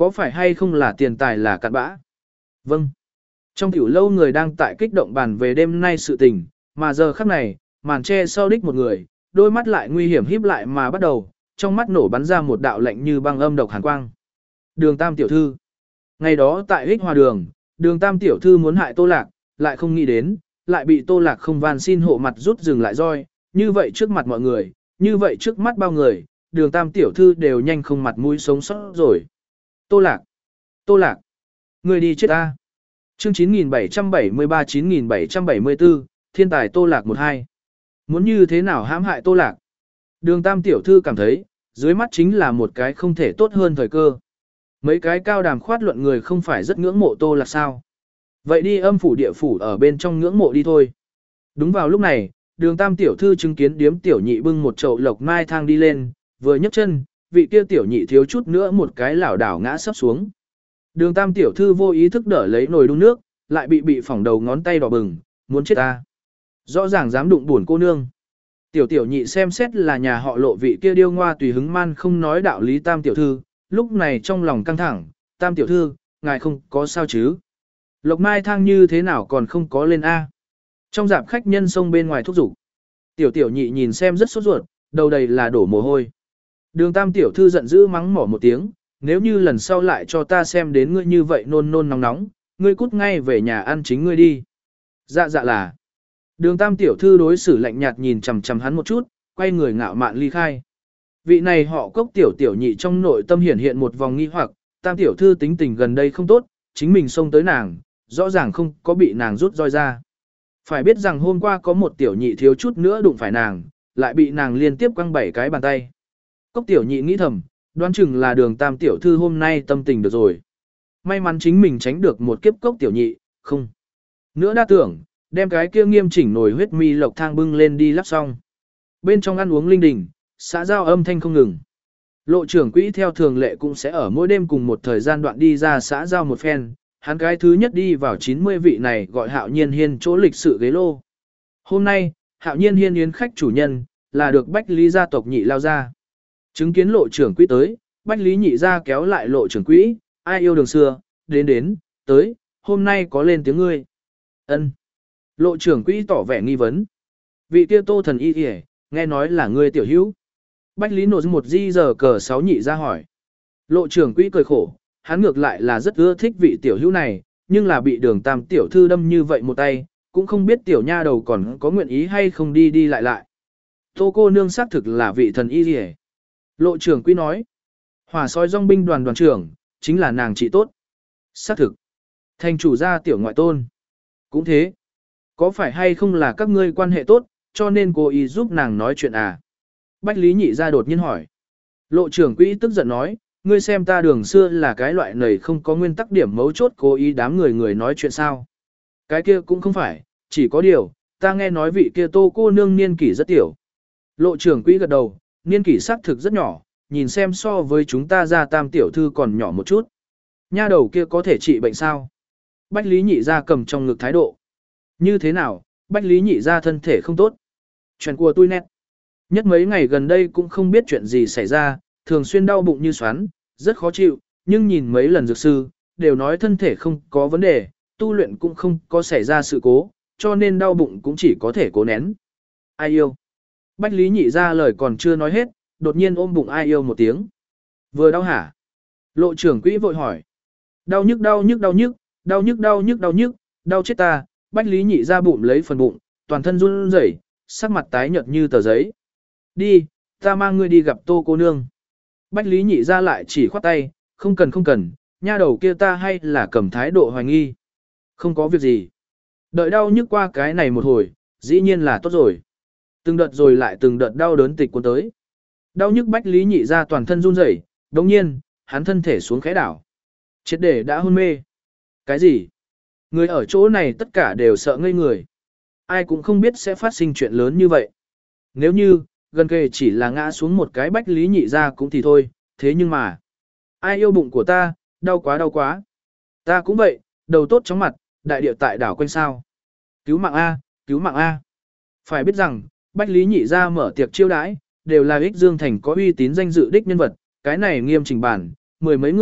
Có phải hay không là tiền tài là cặn bã? Vâng. Trong tiểu lâu người đang tại kích động bàn về đêm nay sự tình, mà giờ khắc này, màn che sau đích một người, đôi mắt lại nguy hiểm híp lại mà bắt đầu, trong mắt nổ bắn ra một đạo lạnh như băng âm độc hàn quang. Đường Tam tiểu thư. Ngày đó tại Hích Hòa đường, Đường Tam tiểu thư muốn hại Tô Lạc, lại không nghĩ đến, lại bị Tô Lạc không van xin hộ mặt rút dừng lại roi, như vậy trước mặt mọi người, như vậy trước mắt bao người, Đường Tam tiểu thư đều nhanh không mặt mũi sống sót rồi. Tô Lạc, Tô Lạc, người đi chết ta. Chương chín nghìn bảy trăm bảy mươi ba chín nghìn bảy trăm bảy mươi tư, thiên tài Tô Lạc một hai. Muốn như thế nào hãm hại Tô Lạc? Đường Tam tiểu thư cảm thấy, dưới mắt chính là một cái không thể tốt hơn thời cơ. Mấy cái cao đàm khoát luận người không phải rất ngưỡng mộ Tô Lạc sao? Vậy đi âm phủ địa phủ ở bên trong ngưỡng mộ đi thôi. Đúng vào lúc này, Đường Tam tiểu thư chứng kiến điếm tiểu nhị bưng một chậu lộc mai thang đi lên, vừa nhấc chân, vị kia tiểu nhị thiếu chút nữa một cái lảo đảo ngã sấp xuống. Đường Tam tiểu thư vô ý thức đỡ lấy nồi đun nước, lại bị bị phỏng đầu ngón tay đỏ bừng, muốn chết ta. Rõ ràng dám đụng buồn cô nương. Tiểu tiểu nhị xem xét là nhà họ Lộ vị kia điêu ngoa tùy hứng man không nói đạo lý Tam tiểu thư, lúc này trong lòng căng thẳng, Tam tiểu thư, ngài không có sao chứ? Lộc mai thang như thế nào còn không có lên A? Trong dạp khách nhân xông bên ngoài thúc giục. Tiểu tiểu nhị nhìn xem rất sốt ruột, đầu đầy là đổ mồ hôi. Đường Tam tiểu thư giận dữ mắng mỏ một tiếng, nếu như lần sau lại cho ta xem đến ngươi như vậy nôn nôn nóng nóng, ngươi cút ngay về nhà ăn chính ngươi đi. Dạ dạ là. Đường Tam tiểu thư đối xử lạnh nhạt nhìn chằm chằm hắn một chút, quay người ngạo mạn ly khai. Vị này họ Cốc tiểu tiểu nhị trong nội tâm hiển hiện một vòng nghi hoặc, Tam tiểu thư tính tình gần đây không tốt, chính mình xông tới nàng, rõ ràng không có bị nàng rút roi ra. Phải biết rằng hôm qua có một tiểu nhị thiếu chút nữa đụng phải nàng, lại bị nàng liên tiếp quăng bảy cái bàn tay. Cốc tiểu nhị nghĩ thầm, đoán chừng là Đường Tam tiểu thư hôm nay tâm tình được rồi. May mắn chính mình tránh được một kiếp Cốc tiểu nhị, không. Nữa đa tưởng, đem cái kia nghiêm chỉnh nồi huyết mi lộc thang bưng lên đi lắp xong. Bên trong ăn uống linh đình, xã giao âm thanh không ngừng. Lộ trưởng quỹ theo thường lệ cũng sẽ ở mỗi đêm cùng một thời gian đoạn đi ra xã giao một phen, hắn cái thứ nhất đi vào chín mươi vị này gọi Hạo Nhiên Hiên chỗ lịch sự ghế lô. Hôm nay, Hạo Nhiên Hiên yến khách chủ nhân, là được Bách Lý gia tộc nhị lao ra. Chứng kiến lộ trưởng quỹ tới, Bách Lý nhị gia kéo lại lộ trưởng quỹ, ai yêu đường xưa, đến đến, tới, hôm nay có lên tiếng ngươi. Ân. Lộ trưởng quỹ tỏ vẻ nghi vấn. Vị kia Tô thần y kìa, nghe nói là ngươi tiểu hữu. Bách Lý nổ một di giờ cờ sáu nhị ra hỏi. Lộ trưởng quỹ cười khổ, hắn ngược lại là rất ưa thích vị tiểu hữu này, nhưng là bị Đường Tam tiểu thư đâm như vậy một tay, cũng không biết tiểu nha đầu còn có nguyện ý hay không đi đi lại lại. Tô cô nương xác thực là vị thần y kìa. Lộ trưởng quỹ nói. Hỏa sói dòng binh đoàn đoàn trưởng, chính là nàng chị tốt. Xác thực. Thành chủ gia tiểu ngoại tôn. Cũng thế. Có phải hay không là các ngươi quan hệ tốt, cho nên cô ý giúp nàng nói chuyện à? Bách Lý nhị ra đột nhiên hỏi. Lộ trưởng quỹ tức giận nói, ngươi xem ta Đường xưa là cái loại này không có nguyên tắc điểm mấu chốt cố ý đám người người nói chuyện sao. Cái kia cũng không phải, chỉ có điều, ta nghe nói vị kia Tô cô nương niên kỷ rất tiểu. Lộ trưởng quỹ gật đầu, niên kỷ xác thực rất nhỏ, nhìn xem so với chúng ta ra Tam tiểu thư còn nhỏ một chút. Nha đầu kia có thể trị bệnh sao? Bách Lý nhị ra cầm trong ngực thái độ. Như thế nào, Bách Lý nhị ra thân thể không tốt. Chuyện của tôi nét. Nhất mấy ngày gần đây cũng không biết chuyện gì xảy ra, thường xuyên đau bụng như xoắn, rất khó chịu, nhưng nhìn mấy lần dược sư, đều nói thân thể không có vấn đề, tu luyện cũng không có xảy ra sự cố, cho nên đau bụng cũng chỉ có thể cố nén. Ai yêu? Bách Lý nhị ra lời còn chưa nói hết, đột nhiên ôm bụng ai yêu một tiếng. Vừa đau hả? Lộ trưởng quỹ vội hỏi. Đau nhức đau nhức đau nhức, đau nhức đau nhức đau nhức, đau chết ta. Bách Lý nhị ra bụng lấy phần bụng, toàn thân run rẩy, sắc mặt tái nhợt như tờ giấy. Đi, ta mang ngươi đi gặp Tô cô nương. Bách Lý nhị ra lại chỉ khoát tay, không cần không cần, nha đầu kia ta hay là cầm thái độ hoài nghi. Không có việc gì. Đợi đau nhức qua cái này một hồi, dĩ nhiên là tốt rồi. Từng đợt rồi lại từng đợt đau đớn tịch cuốn tới. Đau nhức Bách Lý nhị ra toàn thân run rẩy, đồng nhiên, hắn thân thể xuống khẽ đảo. Triệt để đã hôn mê. Cái gì? Người ở chỗ này tất cả đều sợ ngây người. Ai cũng không biết sẽ phát sinh chuyện lớn như vậy. Nếu như, gần kề chỉ là ngã xuống một cái Bách Lý nhị ra cũng thì thôi, thế nhưng mà. Ai yêu bụng của ta, đau quá đau quá. Ta cũng vậy, đầu tốt chóng mặt, đại địa tại đảo quanh sao. Cứu mạng A, cứu mạng A. Phải biết rằng, Bách Lý nhị ra mở tiệc chiêu đãi, đều là ích dương thành có uy tín danh dự đích nhân vật, cái này nghiêm trình bản, mười mấy người,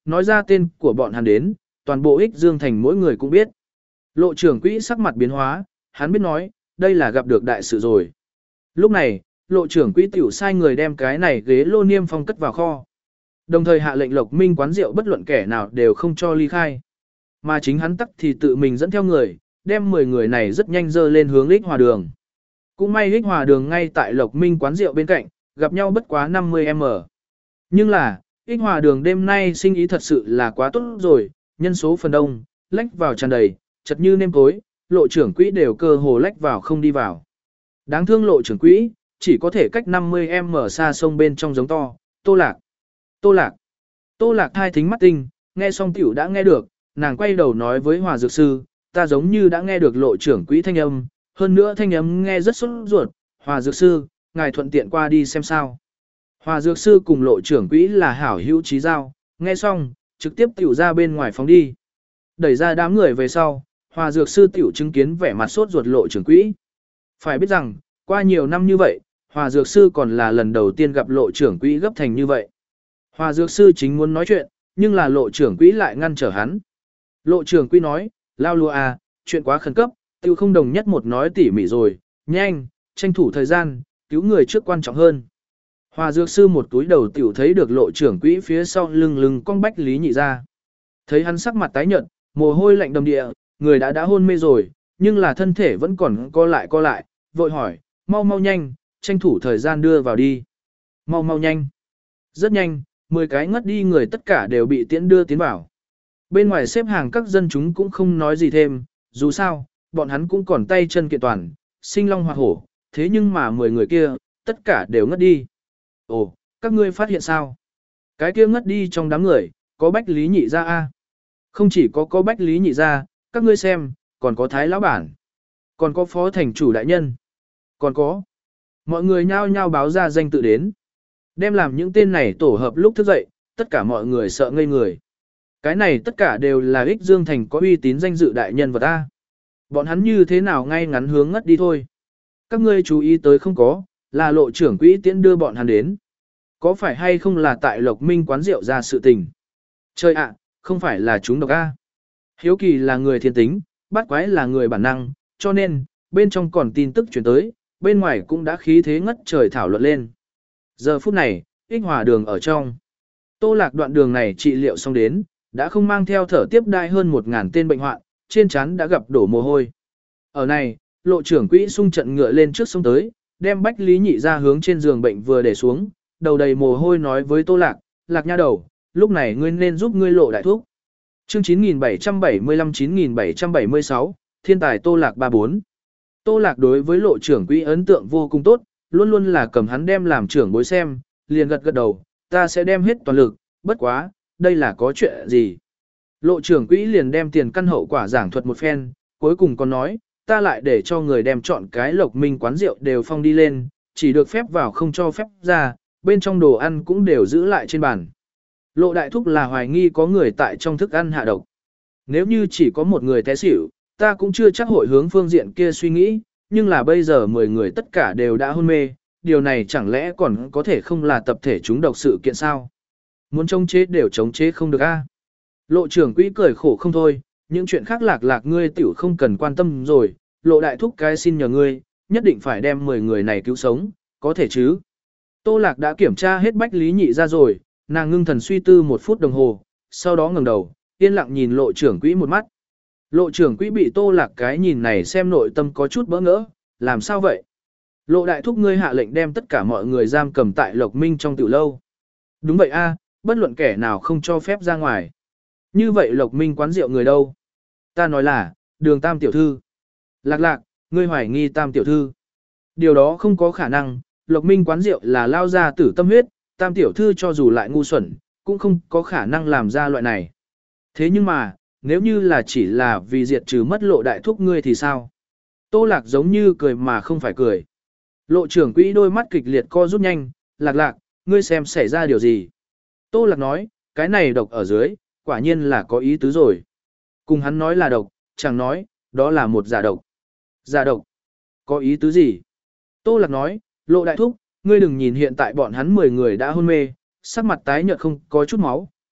nói ra tên của bọn hắn đến, toàn bộ Ích Dương Thành mỗi người cũng biết. Lộ trưởng quỹ sắc mặt biến hóa, hắn biết nói, đây là gặp được đại sự rồi. Lúc này, lộ trưởng quỹ tiểu sai người đem cái này ghế lô niêm phong cất vào kho. Đồng thời hạ lệnh Lộc Minh quán rượu bất luận kẻ nào đều không cho ly khai. Mà chính hắn tắc thì tự mình dẫn theo người, đem mười người này rất nhanh dơ lên hướng Ích Hòa Đường. Cũng may Ích Hòa Đường ngay tại Lộc Minh quán rượu bên cạnh, gặp nhau bất quá năm mươi mét. Nhưng là, Ích Hòa Đường đêm nay sinh ý thật sự là quá tốt rồi, nhân số phần đông, lách vào tràn đầy, chật như nêm cối, lộ trưởng quỹ đều cơ hồ lách vào không đi vào. Đáng thương lộ trưởng quỹ, chỉ có thể cách năm mươi mét xa sông bên trong giống to, Tô Lạc, Tô Lạc. Tô Lạc thai thính mắt tinh, nghe xong tiểu đã nghe được, nàng quay đầu nói với Hòa Dược Sư, ta giống như đã nghe được lộ trưởng quỹ thanh âm, hơn nữa thanh âm nghe rất sốt ruột, Hòa Dược Sư, ngài thuận tiện qua đi xem sao. Hòa Dược Sư cùng lộ trưởng quỹ là hảo hữu trí giao, nghe xong, trực tiếp tiểu ra bên ngoài phóng đi. Đẩy ra đám người về sau, Hòa Dược Sư tiểu chứng kiến vẻ mặt sốt ruột lộ trưởng quỹ. Phải biết rằng, qua nhiều năm như vậy, Hòa Dược Sư còn là lần đầu tiên gặp lộ trưởng quỹ gấp thành như vậy. Hòa Dược Sư chính muốn nói chuyện, nhưng là lộ trưởng quỹ lại ngăn trở hắn. Lộ trưởng quỹ nói, lao lùa à, chuyện quá khẩn cấp, tiêu không đồng nhất một nói tỉ mỉ rồi, nhanh, tranh thủ thời gian, cứu người trước quan trọng hơn. Hòa Dược Sư một túi đầu tiểu thấy được lộ trưởng quỹ phía sau lưng lưng cong Bách Lý Nhị ra. Thấy hắn sắc mặt tái nhợt, mồ hôi lạnh đầm địa, người đã đã hôn mê rồi, nhưng là thân thể vẫn còn co lại co lại, vội hỏi, mau mau nhanh, tranh thủ thời gian đưa vào đi. Mau mau nhanh. Rất nhanh, mười cái ngất đi người tất cả đều bị tiễn đưa tiến vào. Bên ngoài xếp hàng các dân chúng cũng không nói gì thêm, dù sao, bọn hắn cũng còn tay chân kiện toàn, sinh long hoạt hổ, thế nhưng mà mười người kia, tất cả đều ngất đi. Ồ, các ngươi phát hiện sao? Cái kia ngất đi trong đám người, có Bách Lý Nhị ra a. Không chỉ có có Bách Lý Nhị ra, các ngươi xem, còn có Thái Lão Bản, còn có Phó Thành Chủ Đại Nhân, còn có. Mọi người nhao nhao báo ra danh tự đến. Đem làm những tên này tổ hợp lúc thức dậy, tất cả mọi người sợ ngây người. Cái này tất cả đều là Ích Dương Thành có uy tín danh dự đại nhân vật ta. Bọn hắn như thế nào ngay ngắn hướng ngất đi thôi. Các ngươi chú ý tới không có, là lộ trưởng quỹ tiễn đưa bọn hắn đến. Có phải hay không là tại Lộc Minh quán rượu ra sự tình? Trời ạ, không phải là chúng độc a. Hiếu kỳ là người thiên tính, bát quái là người bản năng, cho nên, bên trong còn tin tức chuyển tới, bên ngoài cũng đã khí thế ngất trời thảo luận lên. Giờ phút này, Ích Hòa Đường ở trong. Tô Lạc đoạn đường này trị liệu xong đến, đã không mang theo thở tiếp đai hơn một ngàn tên bệnh hoạn, trên trán đã gặp đổ mồ hôi. Ở này, lộ trưởng quỹ xung trận ngựa lên trước sông tới, đem Bách Lý Nhị ra hướng trên giường bệnh vừa để xuống, đầu đầy mồ hôi nói với Tô Lạc, Lạc nha đầu, lúc này ngươi nên giúp ngươi lộ đại thuốc. Chương chín nghìn bảy trăm bảy mươi lăm chín nghìn bảy trăm bảy mươi sáu, Thiên tài Tô Lạc ba bốn. Tô Lạc đối với lộ trưởng quỹ ấn tượng vô cùng tốt, luôn luôn là cầm hắn đem làm trưởng bối xem, liền gật gật đầu, ta sẽ đem hết toàn lực, bất quá, đây là có chuyện gì. Lộ trưởng quỹ liền đem tiền căn hậu quả giảng thuật một phen, cuối cùng còn nói, ta lại để cho người đem chọn cái Lộc Minh quán rượu đều phong đi lên, chỉ được phép vào không cho phép ra, bên trong đồ ăn cũng đều giữ lại trên bàn. Lộ đại thúc là hoài nghi có người tại trong thức ăn hạ độc. Nếu như chỉ có một người té xỉu, ta cũng chưa chắc hội hướng phương diện kia suy nghĩ, nhưng là bây giờ mười người tất cả đều đã hôn mê, điều này chẳng lẽ còn có thể không là tập thể chúng độc sự kiện sao? Muốn chống chế đều chống chế không được a. Lộ trưởng quỹ cười khổ không thôi, những chuyện khác lạc lạc ngươi tiểu không cần quan tâm rồi, lộ đại thúc cái xin nhờ ngươi, nhất định phải đem mười người này cứu sống, có thể chứ? Tô Lạc đã kiểm tra hết Bách Lý Nhị ra rồi, nàng ngưng thần suy tư một phút đồng hồ, sau đó ngẩng đầu, yên lặng nhìn lộ trưởng quỹ một mắt. Lộ trưởng quỹ bị Tô Lạc cái nhìn này xem nội tâm có chút bỡ ngỡ, làm sao vậy? Lộ đại thúc ngươi hạ lệnh đem tất cả mọi người giam cầm tại Lộc Minh trong tiểu lâu. Đúng vậy a, bất luận kẻ nào không cho phép ra ngoài. Như vậy Lộc Minh quán rượu người đâu? Ta nói là, Đường Tam tiểu thư. Lạc lạc, ngươi hoài nghi Tam tiểu thư. Điều đó không có khả năng, Lộc Minh quán rượu là lao ra tử tâm huyết, Tam tiểu thư cho dù lại ngu xuẩn, cũng không có khả năng làm ra loại này. Thế nhưng mà, nếu như là chỉ là vì diệt trừ mất lộ đại thúc ngươi thì sao? Tô Lạc giống như cười mà không phải cười. Lộ trưởng quỹ đôi mắt kịch liệt co rút nhanh, lạc lạc, ngươi xem xảy ra điều gì? Tô Lạc nói, cái này độc ở dưới, quả nhiên là có ý tứ rồi. Cùng hắn nói là độc, chẳng nói, đó là một giả độc. Giả độc? Có ý tứ gì? Tô Lạc nói, lộ đại thúc, ngươi đừng nhìn hiện tại bọn hắn mười người đã hôn mê, sắc mặt tái nhợt không có chút máu,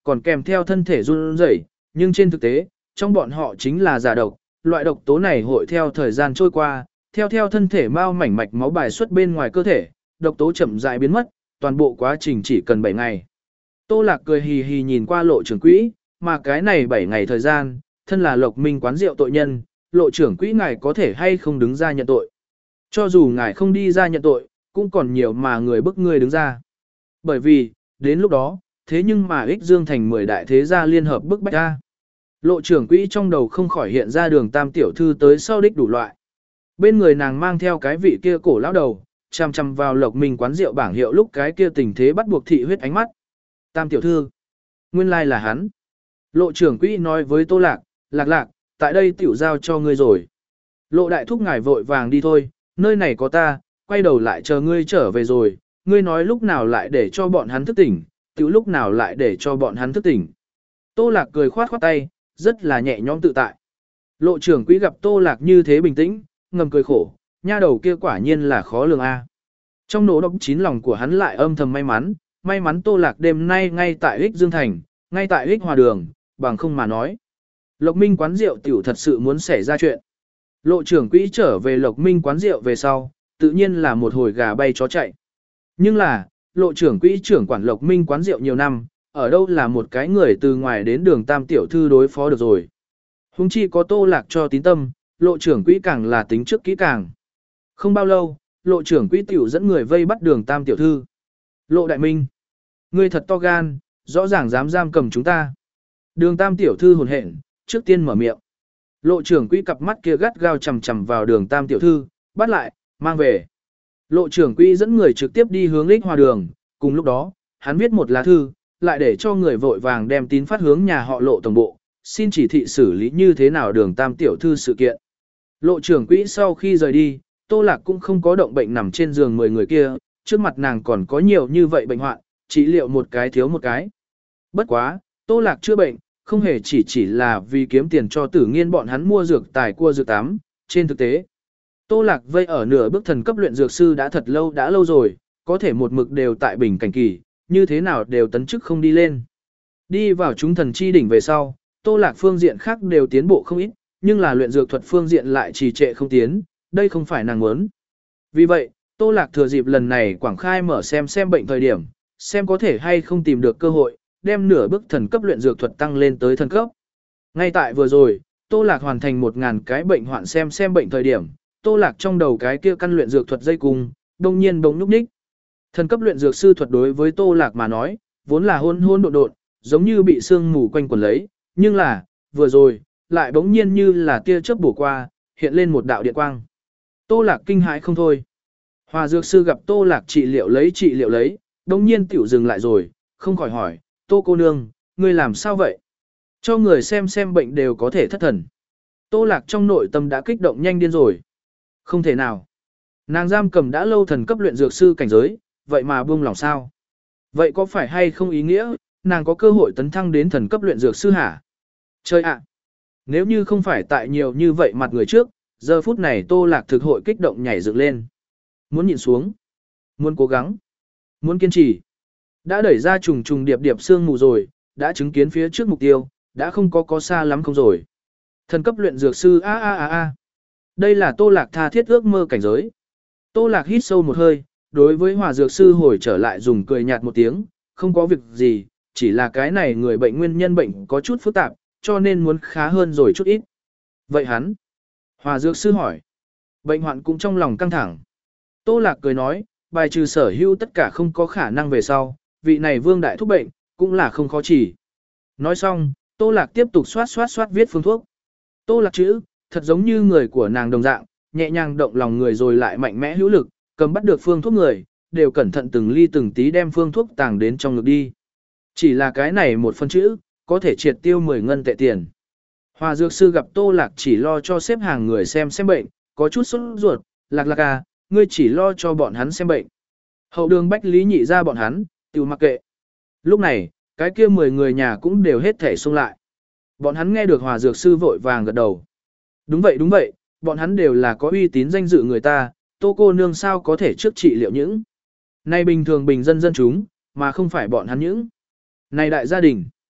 còn kèm theo thân thể run rẩy, nhưng trên thực tế, trong bọn họ chính là giả độc, loại độc tố này hội theo thời gian trôi qua, theo theo thân thể mau mảnh mạch máu bài xuất bên ngoài cơ thể, độc tố chậm rãi biến mất, toàn bộ quá trình chỉ cần bảy ngày. Tô Lạc cười hì hì nhìn qua Lộ trưởng quỹ, mà cái này bảy ngày thời gian, thân là Lộc Minh quán rượu tội nhân, Lộ trưởng quỹ ngài có thể hay không đứng ra nhận tội. Cho dù ngài không đi ra nhận tội, cũng còn nhiều mà người bức ngươi đứng ra. Bởi vì, đến lúc đó, thế nhưng mà ích dương thành mười đại thế gia liên hợp bức bách ra. Lộ trưởng quỹ trong đầu không khỏi hiện ra Đường Tam tiểu thư tới sau đích đủ loại. Bên người nàng mang theo cái vị kia cổ lão đầu, chằm chằm vào Lộc Minh quán rượu bảng hiệu lúc cái kia tình thế bắt buộc thị huyết ánh mắt. Tam tiểu thư, nguyên lai là hắn. Lộ trưởng quỹ nói với Tô Lạc, Lạc Lạc, tại đây tiểu giao cho ngươi rồi. Lộ đại thúc ngài vội vàng đi thôi, nơi này có ta, quay đầu lại chờ ngươi trở về rồi, ngươi nói lúc nào lại để cho bọn hắn thức tỉnh, tiểu lúc nào lại để cho bọn hắn thức tỉnh. Tô Lạc cười khoát khoát tay, rất là nhẹ nhõm tự tại. Lộ trưởng quỹ gặp Tô Lạc như thế bình tĩnh, ngầm cười khổ, nha đầu kia quả nhiên là khó lường a. Trong nỗ độc chín lòng của hắn lại âm thầm may mắn, may mắn Tô Lạc đêm nay ngay tại Ích Dương Thành, ngay tại Ích Hòa Đường, bằng không mà nói. Lộc Minh quán rượu tiểu thật sự muốn xảy ra chuyện. Lộ trưởng quỹ trở về Lộc Minh quán rượu về sau, tự nhiên là một hồi gà bay chó chạy. Nhưng là, lộ trưởng quỹ trưởng quản Lộc Minh quán rượu nhiều năm, ở đâu là một cái người từ ngoài đến Đường Tam tiểu thư đối phó được rồi. Hùng chi có Tô Lạc cho tín tâm, lộ trưởng quỹ càng là tính trước kỹ càng. Không bao lâu, lộ trưởng quỹ tiểu dẫn người vây bắt Đường Tam tiểu thư. Lộ đại minh, ngươi thật to gan, rõ ràng dám giam cầm chúng ta. Đường Tam tiểu thư hồn hển, trước tiên mở miệng. Lộ trưởng quỹ cặp mắt kia gắt gao chằm chằm vào Đường Tam tiểu thư, bắt lại, mang về. Lộ trưởng quỹ dẫn người trực tiếp đi hướng Ích Hòa Đường, cùng lúc đó, hắn viết một lá thư, lại để cho người vội vàng đem tín phát hướng nhà họ Lộ tổng bộ, xin chỉ thị xử lý như thế nào Đường Tam tiểu thư sự kiện. Lộ trưởng quỹ sau khi rời đi, Tô Lạc cũng không có động bệnh nằm trên giường mười người kia, trước mặt nàng còn có nhiều như vậy bệnh hoạn, trị liệu một cái thiếu một cái. Bất quá, Tô Lạc chữa bệnh, không hề chỉ chỉ là vì kiếm tiền cho Tử Nghiên bọn hắn mua dược tài cua dược tám, trên thực tế. Tô Lạc vây ở nửa bước thần cấp luyện dược sư đã thật lâu đã lâu rồi, có thể một mực đều tại bình cảnh kỳ, như thế nào đều tấn chức không đi lên. Đi vào chúng thần chi đỉnh về sau, Tô Lạc phương diện khác đều tiến bộ không ít, nhưng là luyện dược thuật phương diện lại trì trệ không tiến, đây không phải nàng muốn. Vì vậy, Tô Lạc thừa dịp lần này quảng khai mở xem xem bệnh thời điểm, xem có thể hay không tìm được cơ hội, đem nửa bước thần cấp luyện dược thuật tăng lên tới thần cấp. Ngay tại vừa rồi, Tô Lạc hoàn thành một ngàn cái bệnh hoạn xem xem bệnh thời điểm, Tô Lạc trong đầu cái kia căn luyện dược thuật dây cung, đông nhiên bỗng nhúc nhích. Thần cấp luyện dược sư thuật đối với Tô Lạc mà nói, vốn là hôn hôn độn độn, giống như bị sương mù quanh quẩn lấy, nhưng là, vừa rồi, lại bỗng nhiên như là tia chớp bổ qua, hiện lên một đạo điện quang. Tô Lạc kinh hãi không thôi. Hòa dược sư gặp Tô Lạc trị liệu lấy trị liệu lấy, đông nhiên tiểu dừng lại rồi, không khỏi hỏi, Tô cô nương, ngươi làm sao vậy? Cho người xem xem bệnh đều có thể thất thần. Tô Lạc trong nội tâm đã kích động nhanh điên rồi. Không thể nào. Nàng giam cầm đã lâu thần cấp luyện dược sư cảnh giới, vậy mà buông lòng sao? Vậy có phải hay không ý nghĩa, nàng có cơ hội tấn thăng đến thần cấp luyện dược sư hả? Chơi ạ! Nếu như không phải tại nhiều như vậy mặt người trước, giờ phút này Tô Lạc thực hội kích động nhảy dựng lên. Muốn nhịn xuống. Muốn cố gắng. Muốn kiên trì. Đã đẩy ra trùng trùng điệp điệp sương mù rồi, đã chứng kiến phía trước mục tiêu, đã không có có xa lắm không rồi. Thần cấp luyện dược sư a a a a. Đây là Tô Lạc tha thiết ước mơ cảnh giới. Tô Lạc hít sâu một hơi, đối với hòa dược sư hồi trở lại dùng cười nhạt một tiếng, không có việc gì, chỉ là cái này người bệnh nguyên nhân bệnh có chút phức tạp, cho nên muốn khá hơn rồi chút ít. Vậy hắn? Hòa dược sư hỏi. Bệnh hoạn cũng trong lòng căng thẳng. Tô Lạc cười nói, bài trừ sở hữu tất cả không có khả năng về sau, vị này vương đại thúc bệnh, cũng là không khó chỉ. Nói xong, Tô Lạc tiếp tục xoát xoát xoát viết phương thuốc. Tô Lạc chữ, thật giống như người của nàng đồng dạng, nhẹ nhàng động lòng người rồi lại mạnh mẽ hữu lực, cầm bắt được phương thuốc người, đều cẩn thận từng ly từng tí đem phương thuốc tàng đến trong ngực đi. Chỉ là cái này một phân chữ, có thể triệt tiêu mười ngân tệ tiền. Hòa dược sư gặp Tô Lạc chỉ lo cho xếp hàng người xem xem bệnh, có chút sốt ruột, Lạc Lạc à, ngươi chỉ lo cho bọn hắn xem bệnh. Hậu đường bách lý nhị ra bọn hắn, tiểu mặc kệ. Lúc này, cái kia mười người nhà cũng đều hết thể xông lại. Bọn hắn nghe được hòa dược sư vội vàng gật đầu. Đúng vậy đúng vậy, bọn hắn đều là có uy tín danh dự người ta, Tô cô nương sao có thể trước trị liệu những. Này bình thường bình dân dân chúng, mà không phải bọn hắn những. Này đại gia đình.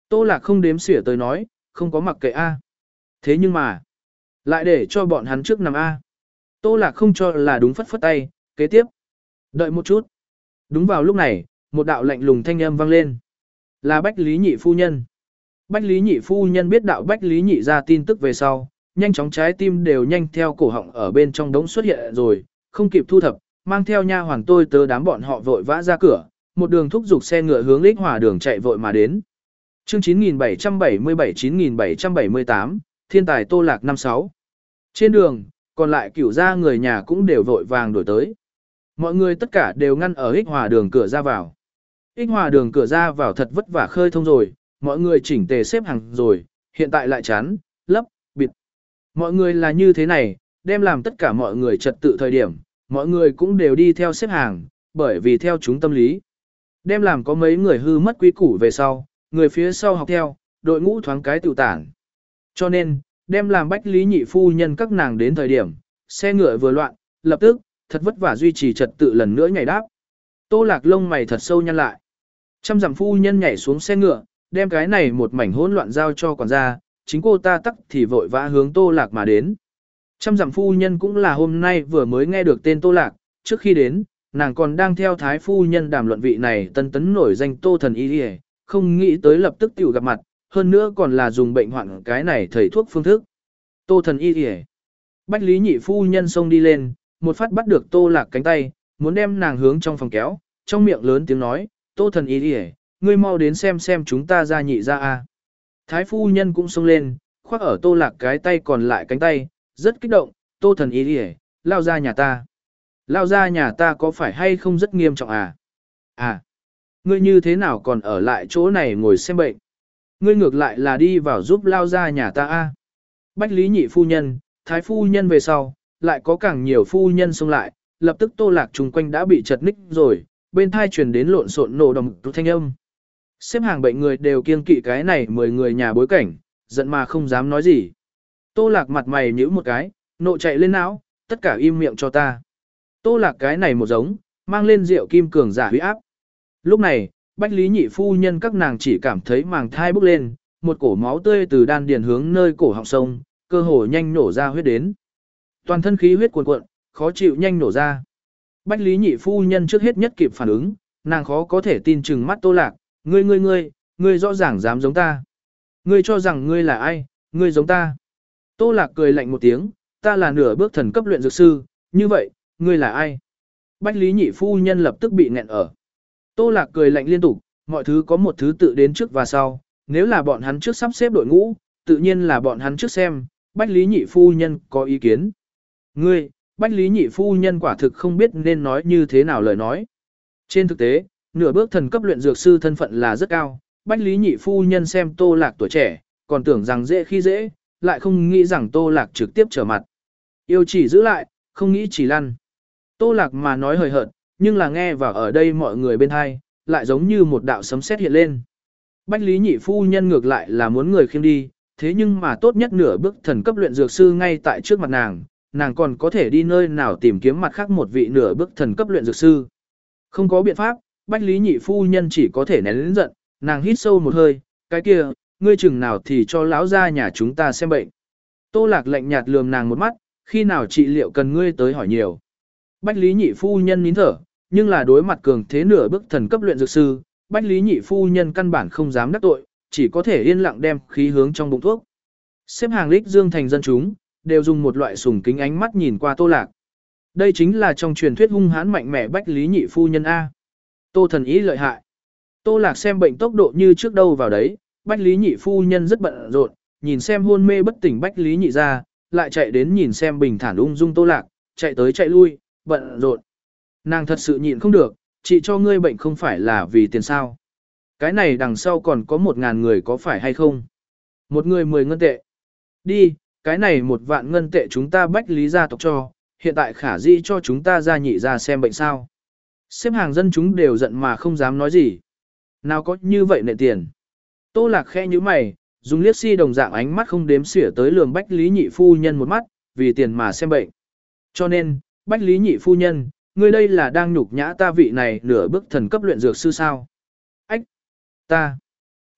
Tô Lạc không đếm xỉa tới nói, không có mặc kệ A. Thế nhưng mà, lại để cho bọn hắn trước nằm A. Tô Lạc không cho là đúng phất phất tay, kế tiếp. Đợi một chút. Đúng vào lúc này, một đạo lạnh lùng thanh âm vang lên. Là Bách Lý Nhị phu nhân. Bách Lý Nhị phu nhân biết đạo Bách Lý Nhị ra tin tức về sau, nhanh chóng trái tim đều nhanh theo cổ họng ở bên trong đống xuất hiện rồi, không kịp thu thập, mang theo nha hoàn tôi tớ đám bọn họ vội vã ra cửa, một đường thúc giục xe ngựa hướng Lích Hòa đường chạy vội mà đến. Chương chín nghìn bảy trăm bảy mươi bảy chín nghìn bảy trăm bảy mươi tám, Thiên tài Tô Lạc năm sáu. Trên đường, còn lại cửu gia người nhà cũng đều vội vàng đổi tới. Mọi người tất cả đều ngăn ở Ích Hòa đường cửa ra vào. Ích Hòa đường cửa ra vào thật vất vả khơi thông rồi, mọi người chỉnh tề xếp hàng rồi, hiện tại lại chán, lấp, bịt. Mọi người là như thế này, đem làm tất cả mọi người trật tự thời điểm, mọi người cũng đều đi theo xếp hàng, bởi vì theo chúng tâm lý. Đem làm có mấy người hư mất quy củ về sau, người phía sau học theo, đội ngũ thoáng cái tự tản. Cho nên, đem làm Bách Lý Nhị phu nhân các nàng đến thời điểm, xe ngựa vừa loạn, lập tức, thật vất vả duy trì trật tự lần nữa nhảy đáp. Tô Lạc lông mày thật sâu nhăn lại. Trăm dặm phu nhân nhảy xuống xe ngựa, đem cái này một mảnh hỗn loạn giao cho quản gia, chính cô ta tắc thì vội vã hướng Tô Lạc mà đến. Trăm dặm phu nhân cũng là hôm nay vừa mới nghe được tên Tô Lạc, trước khi đến, nàng còn đang theo thái phu nhân đàm luận vị này tân tấn nổi danh Tô thần y đi, không nghĩ tới lập tức tiểu gặp mặt, hơn nữa còn là dùng bệnh hoạn cái này thầy thuốc phương thức. Tô thần y đi. Bách Lý Nhị phu nhân xông đi lên, một phát bắt được Tô Lạc cánh tay, muốn đem nàng hướng trong phòng kéo, trong miệng lớn tiếng nói, Tô thần y đi, ngươi mau đến xem xem chúng ta ra nhị ra a. Thái phu nhân cũng xông lên, khoác ở Tô Lạc cái tay còn lại cánh tay, rất kích động, Tô thần y đi, lao ra nhà ta. Lao ra nhà ta có phải hay không rất nghiêm trọng à? À, ngươi như thế nào còn ở lại chỗ này ngồi xem bệnh? Ngươi ngược lại là đi vào giúp lao ra nhà ta a. Bách Lý Nhị phu nhân, Thái phu nhân về sau, lại có càng nhiều phu nhân xông lại, lập tức Tô Lạc chung quanh đã bị chật ních rồi, bên thai truyền đến lộn xộn nổ đồng thanh âm. Xếp hàng bệnh người đều kiêng kỵ cái này mười người nhà bối cảnh, giận mà không dám nói gì. Tô Lạc mặt mày nhíu một cái, nộ chạy lên não, tất cả im miệng cho ta. Tô Lạc cái này một giống, mang lên rượu kim cường giả huy áp. Lúc này, Bách Lý Nhị phu nhân các nàng chỉ cảm thấy màng thai bốc lên, một cổ máu tươi từ đan điền hướng nơi cổ họng sông, cơ hồ nhanh nổ ra huyết đến. Toàn thân khí huyết cuồn cuộn, khó chịu nhanh nổ ra. Bách Lý Nhị phu nhân trước hết nhất kịp phản ứng, nàng khó có thể tin chừng mắt Tô Lạc, ngươi ngươi ngươi, ngươi rõ ràng dám giống ta. Ngươi cho rằng ngươi là ai, ngươi giống ta. Tô Lạc cười lạnh một tiếng, ta là nửa bước thần cấp luyện dược sư, như vậy, ngươi là ai? Bách Lý Nhị phu nhân lập tức bị nghẹn ở. Tô Lạc cười lạnh liên tục, mọi thứ có một thứ tự đến trước và sau, nếu là bọn hắn trước sắp xếp đội ngũ, tự nhiên là bọn hắn trước xem, Bách Lý Nhị phu nhân có ý kiến. Ngươi, Bách Lý Nhị phu nhân quả thực không biết nên nói như thế nào lời nói. Trên thực tế, nửa bước thần cấp luyện dược sư thân phận là rất cao, Bách Lý Nhị phu nhân xem Tô Lạc tuổi trẻ, còn tưởng rằng dễ khi dễ, lại không nghĩ rằng Tô Lạc trực tiếp trở mặt. Yêu chỉ giữ lại, không nghĩ chỉ lăn. Tô Lạc mà nói hời hợt, nhưng là nghe vào ở đây mọi người bên hai, lại giống như một đạo sấm sét hiện lên. Bách Lý Nhị phu nhân ngược lại là muốn người khiêng đi, thế nhưng mà tốt nhất nửa bước thần cấp luyện dược sư ngay tại trước mặt nàng, nàng còn có thể đi nơi nào tìm kiếm mặt khác một vị nửa bước thần cấp luyện dược sư. Không có biện pháp, Bách Lý Nhị phu nhân chỉ có thể nén lớn giận, nàng hít sâu một hơi, cái kia, ngươi chừng nào thì cho lão gia nhà chúng ta xem bệnh. Tô Lạc lạnh nhạt lườm nàng một mắt, khi nào trị liệu cần ngươi tới hỏi nhiều. Bách Lý Nhị phu nhân nín thở, nhưng là đối mặt cường thế nửa bước thần cấp luyện dược sư, Bách Lý Nhị phu nhân căn bản không dám đắc tội, chỉ có thể yên lặng đem khí hướng trong bụng thuốc. Xếp hàng Lích Dương thành dân chúng, đều dùng một loại sùng kính ánh mắt nhìn qua Tô Lạc. Đây chính là trong truyền thuyết hung hãn mạnh mẽ Bách Lý Nhị phu nhân A. Tô thần ý lợi hại. Tô Lạc xem bệnh tốc độ như trước đâu vào đấy, Bách Lý Nhị phu nhân rất bận rộn, nhìn xem hôn mê bất tỉnh Bách Lý Nhị ra, lại chạy đến nhìn xem bình thản ung dung Tô Lạc, chạy tới chạy lui, bận rộn. Nàng thật sự nhịn không được, chị cho ngươi bệnh không phải là vì tiền sao. Cái này đằng sau còn có một ngàn người có phải hay không? Một người mười ngân tệ. Đi, cái này một vạn ngân tệ chúng ta Bách Lý gia tộc cho, hiện tại khả dĩ cho chúng ta ra nhị ra xem bệnh sao. Xếp hàng dân chúng đều giận mà không dám nói gì. Nào có như vậy nệ tiền. Tô Lạc khẽ như mày, dùng liếc si đồng dạng ánh mắt không đếm xỉa tới lường Bách Lý Nhị phu nhân một mắt, vì tiền mà xem bệnh. Cho nên, Bách Lý Nhị phu nhân, ngươi đây là đang nhục nhã ta vị này nửa bước thần cấp luyện dược sư sao? Ách! Ta!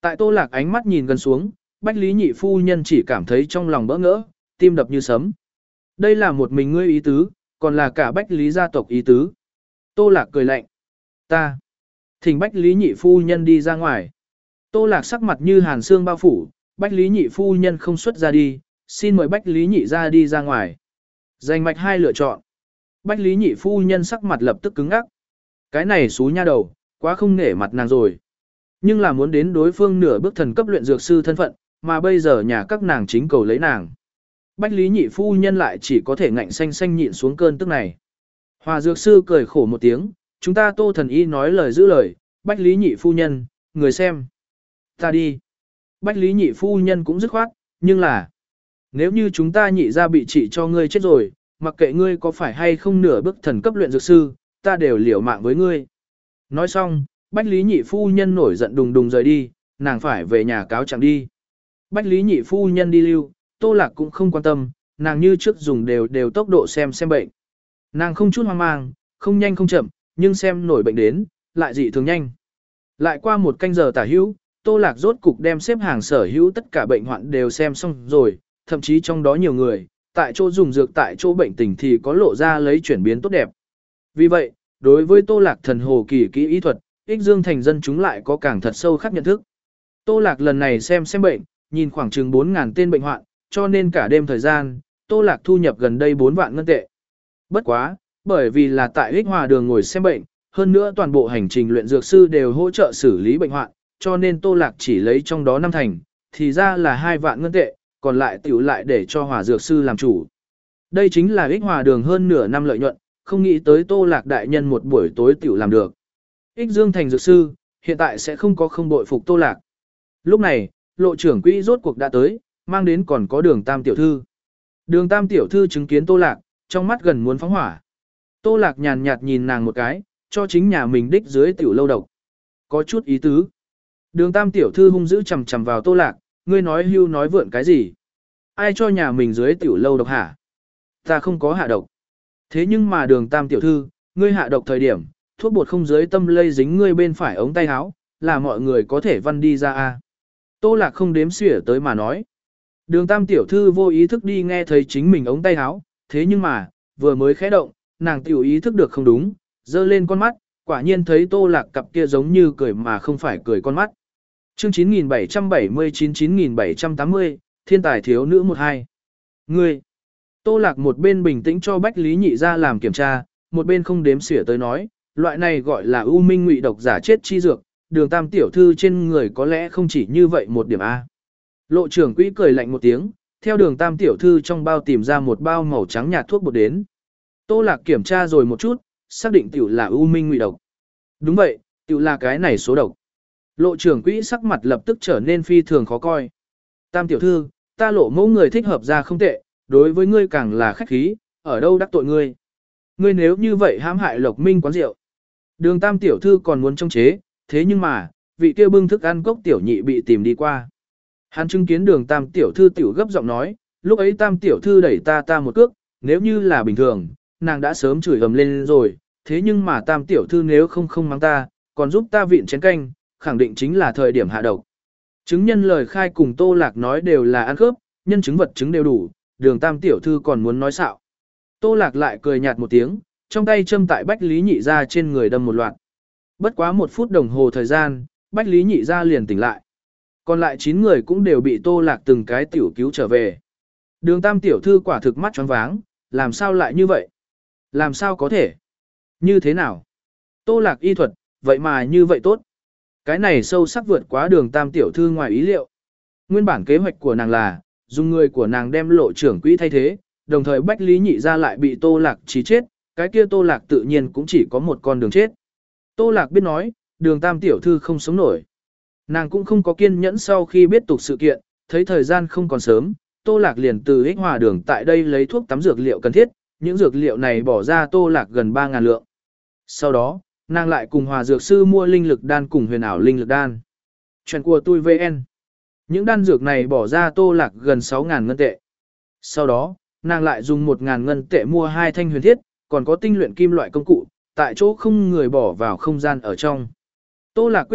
Tại Tô Lạc ánh mắt nhìn gần xuống, Bách Lý Nhị phu nhân chỉ cảm thấy trong lòng bỡ ngỡ, tim đập như sấm. Đây là một mình ngươi ý tứ, còn là cả Bách Lý gia tộc ý tứ. Tô Lạc cười lạnh. Ta. Thỉnh Bách Lý Nhị phu nhân đi ra ngoài. Tô Lạc sắc mặt như hàn xương bao phủ, Bách Lý Nhị phu nhân không xuất ra đi, xin mời Bách Lý Nhị ra đi ra ngoài. Danh mạch hai lựa chọn. Bách Lý Nhị phu nhân sắc mặt lập tức cứng ngắc. Cái này xú nha đầu, quá không nể mặt nàng rồi. Nhưng là muốn đến đối phương nửa bước thần cấp luyện dược sư thân phận, mà bây giờ nhà các nàng chính cầu lấy nàng. Bách Lý Nhị phu nhân lại chỉ có thể ngạnh xanh xanh nhịn xuống cơn tức này. Hòa dược sư cười khổ một tiếng, chúng ta Tô thần y nói lời giữ lời, Bách Lý Nhị phu nhân, người xem. Ta đi. Bách Lý Nhị phu nhân cũng dứt khoát, nhưng là nếu như chúng ta nhị ra bị trị cho ngươi chết rồi, mặc kệ ngươi có phải hay không nửa bước thần cấp luyện dược sư, ta đều liều mạng với ngươi. Nói xong, Bách Lý Nhị phu nhân nổi giận đùng đùng rời đi, nàng phải về nhà cáo trạng đi. Bách Lý Nhị phu nhân đi lưu, Tô Lạc cũng không quan tâm, nàng như trước dùng đều đều tốc độ xem xem bệnh. Nàng không chút hoang mang, không nhanh không chậm, nhưng xem nổi bệnh đến, lại dị thường nhanh. Lại qua một canh giờ tả hữu, Tô Lạc rốt cục đem xếp hàng sở hữu tất cả bệnh hoạn đều xem xong rồi, thậm chí trong đó nhiều người, tại chỗ dùng dược tại chỗ bệnh tình thì có lộ ra lấy chuyển biến tốt đẹp. Vì vậy, đối với Tô Lạc thần hồ kỳ kỹ y thuật, ích dương thành dân chúng lại có càng thật sâu khác nhận thức. Tô Lạc lần này xem xem bệnh, nhìn khoảng chừng bốn nghìn tên bệnh hoạn, cho nên cả đêm thời gian, Tô Lạc thu nhập gần đây bốn vạn ngân tệ. Bất quá, bởi vì là tại ích hòa đường ngồi xem bệnh, hơn nữa toàn bộ hành trình luyện dược sư đều hỗ trợ xử lý bệnh hoạn, cho nên Tô Lạc chỉ lấy trong đó năm thành, thì ra là hai vạn ngân tệ, còn lại tiểu lại để cho hòa dược sư làm chủ. Đây chính là ích hòa đường hơn nửa năm lợi nhuận, không nghĩ tới Tô Lạc đại nhân một buổi tối tiểu làm được. Ích Dương thành dược sư, hiện tại sẽ không có không bội phục Tô Lạc. Lúc này, lộ trưởng quỹ rốt cuộc đã tới, mang đến còn có đường tam tiểu thư. Đường tam tiểu thư chứng kiến Tô Lạc, trong mắt gần muốn phóng hỏa. Tô Lạc nhàn nhạt nhìn nàng một cái, cho chính nhà mình đích dưới tiểu lâu độc. Có chút ý tứ. Đường tam tiểu thư hung dữ chầm chầm vào Tô Lạc, ngươi nói hưu nói vượn cái gì? Ai cho nhà mình dưới tiểu lâu độc hả? Ta không có hạ độc. Thế nhưng mà đường tam tiểu thư, ngươi hạ độc thời điểm, thuốc bột không dưới tâm lây dính ngươi bên phải ống tay áo, là mọi người có thể văn đi ra a. Tô Lạc không đếm xỉa tới mà nói. Đường tam tiểu thư vô ý thức đi nghe thấy chính mình ống tay áo, thế nhưng mà, vừa mới khẽ động, nàng tiểu ý thức được không đúng, dơ lên con mắt, quả nhiên thấy Tô Lạc cặp kia giống như cười mà không phải cười con mắt. Chương chín nghìn bảy trăm bảy mươi chín chín nghìn bảy trăm tám mươi, thiên tài thiếu nữ một hai. Ngươi. Tô Lạc một bên bình tĩnh cho Bách Lý Nhị ra làm kiểm tra, một bên không đếm xỉa tới nói, loại này gọi là ưu minh ngụy độc giả chết chi dược, đường tam tiểu thư trên người có lẽ không chỉ như vậy một điểm A. Lộ trưởng quỹ cười lạnh một tiếng, theo đường tam tiểu thư trong bao tìm ra một bao màu trắng nhạt thuốc bột đến. Tô Lạc kiểm tra rồi một chút, xác định tiểu là ưu minh ngụy độc. Đúng vậy, tiểu là cái này số độc. Lộ trưởng quỹ sắc mặt lập tức trở nên phi thường khó coi. Tam tiểu thư, ta lộ mẫu người thích hợp ra không tệ, đối với ngươi càng là khách khí, ở đâu đắc tội ngươi. Ngươi nếu như vậy hãm hại Lộc Minh quán rượu. Đường tam tiểu thư còn muốn chống chế, thế nhưng mà, vị kia bưng thức ăn cốc tiểu nhị bị tìm đi qua. Hắn chứng kiến đường tam tiểu thư tiểu gấp giọng nói, lúc ấy tam tiểu thư đẩy ta ta một cước, nếu như là bình thường, nàng đã sớm chửi ầm lên rồi, thế nhưng mà tam tiểu thư nếu không không mắng ta, còn giúp ta vịn chén canh, khẳng định chính là thời điểm hạ độc. Chứng nhân lời khai cùng Tô Lạc nói đều là ăn khớp, nhân chứng vật chứng đều đủ, đường tam tiểu thư còn muốn nói xạo. Tô Lạc lại cười nhạt một tiếng, trong tay châm tại Bách Lý Nhị ra trên người đâm một loạt. Bất quá một phút đồng hồ thời gian, Bách Lý Nhị ra liền tỉnh lại. Còn lại chín người cũng đều bị Tô Lạc từng cái tiểu cứu trở về. Đường tam tiểu thư quả thực mắt choáng váng, làm sao lại như vậy? Làm sao có thể? Như thế nào? Tô Lạc y thuật, vậy mà như vậy tốt. Cái này sâu sắc vượt quá đường tam tiểu thư ngoài ý liệu. Nguyên bản kế hoạch của nàng là, dùng người của nàng đem lộ trưởng quỹ thay thế, đồng thời Bách Lý Nhị ra lại bị Tô Lạc chí chết, cái kia Tô Lạc tự nhiên cũng chỉ có một con đường chết. Tô Lạc biết nói, đường tam tiểu thư không sống nổi. Nàng cũng không có kiên nhẫn sau khi biết tục sự kiện, thấy thời gian không còn sớm, Tô Lạc liền từ ích hòa đường tại đây lấy thuốc tắm dược liệu cần thiết, những dược liệu này bỏ ra Tô Lạc gần ba ngàn lượng. Sau đó, nàng lại cùng hòa dược sư mua linh lực đan cùng huyền ảo linh lực đan. Chuyện của tôi vê en. Những đan dược này bỏ ra Tô Lạc gần sáu ngàn ngân tệ. Sau đó, nàng lại dùng một ngàn ngân tệ mua hai thanh huyền thiết, còn có tinh luyện kim loại công cụ, tại chỗ không người bỏ vào không gian ở trong. Tô Lạc quyết định,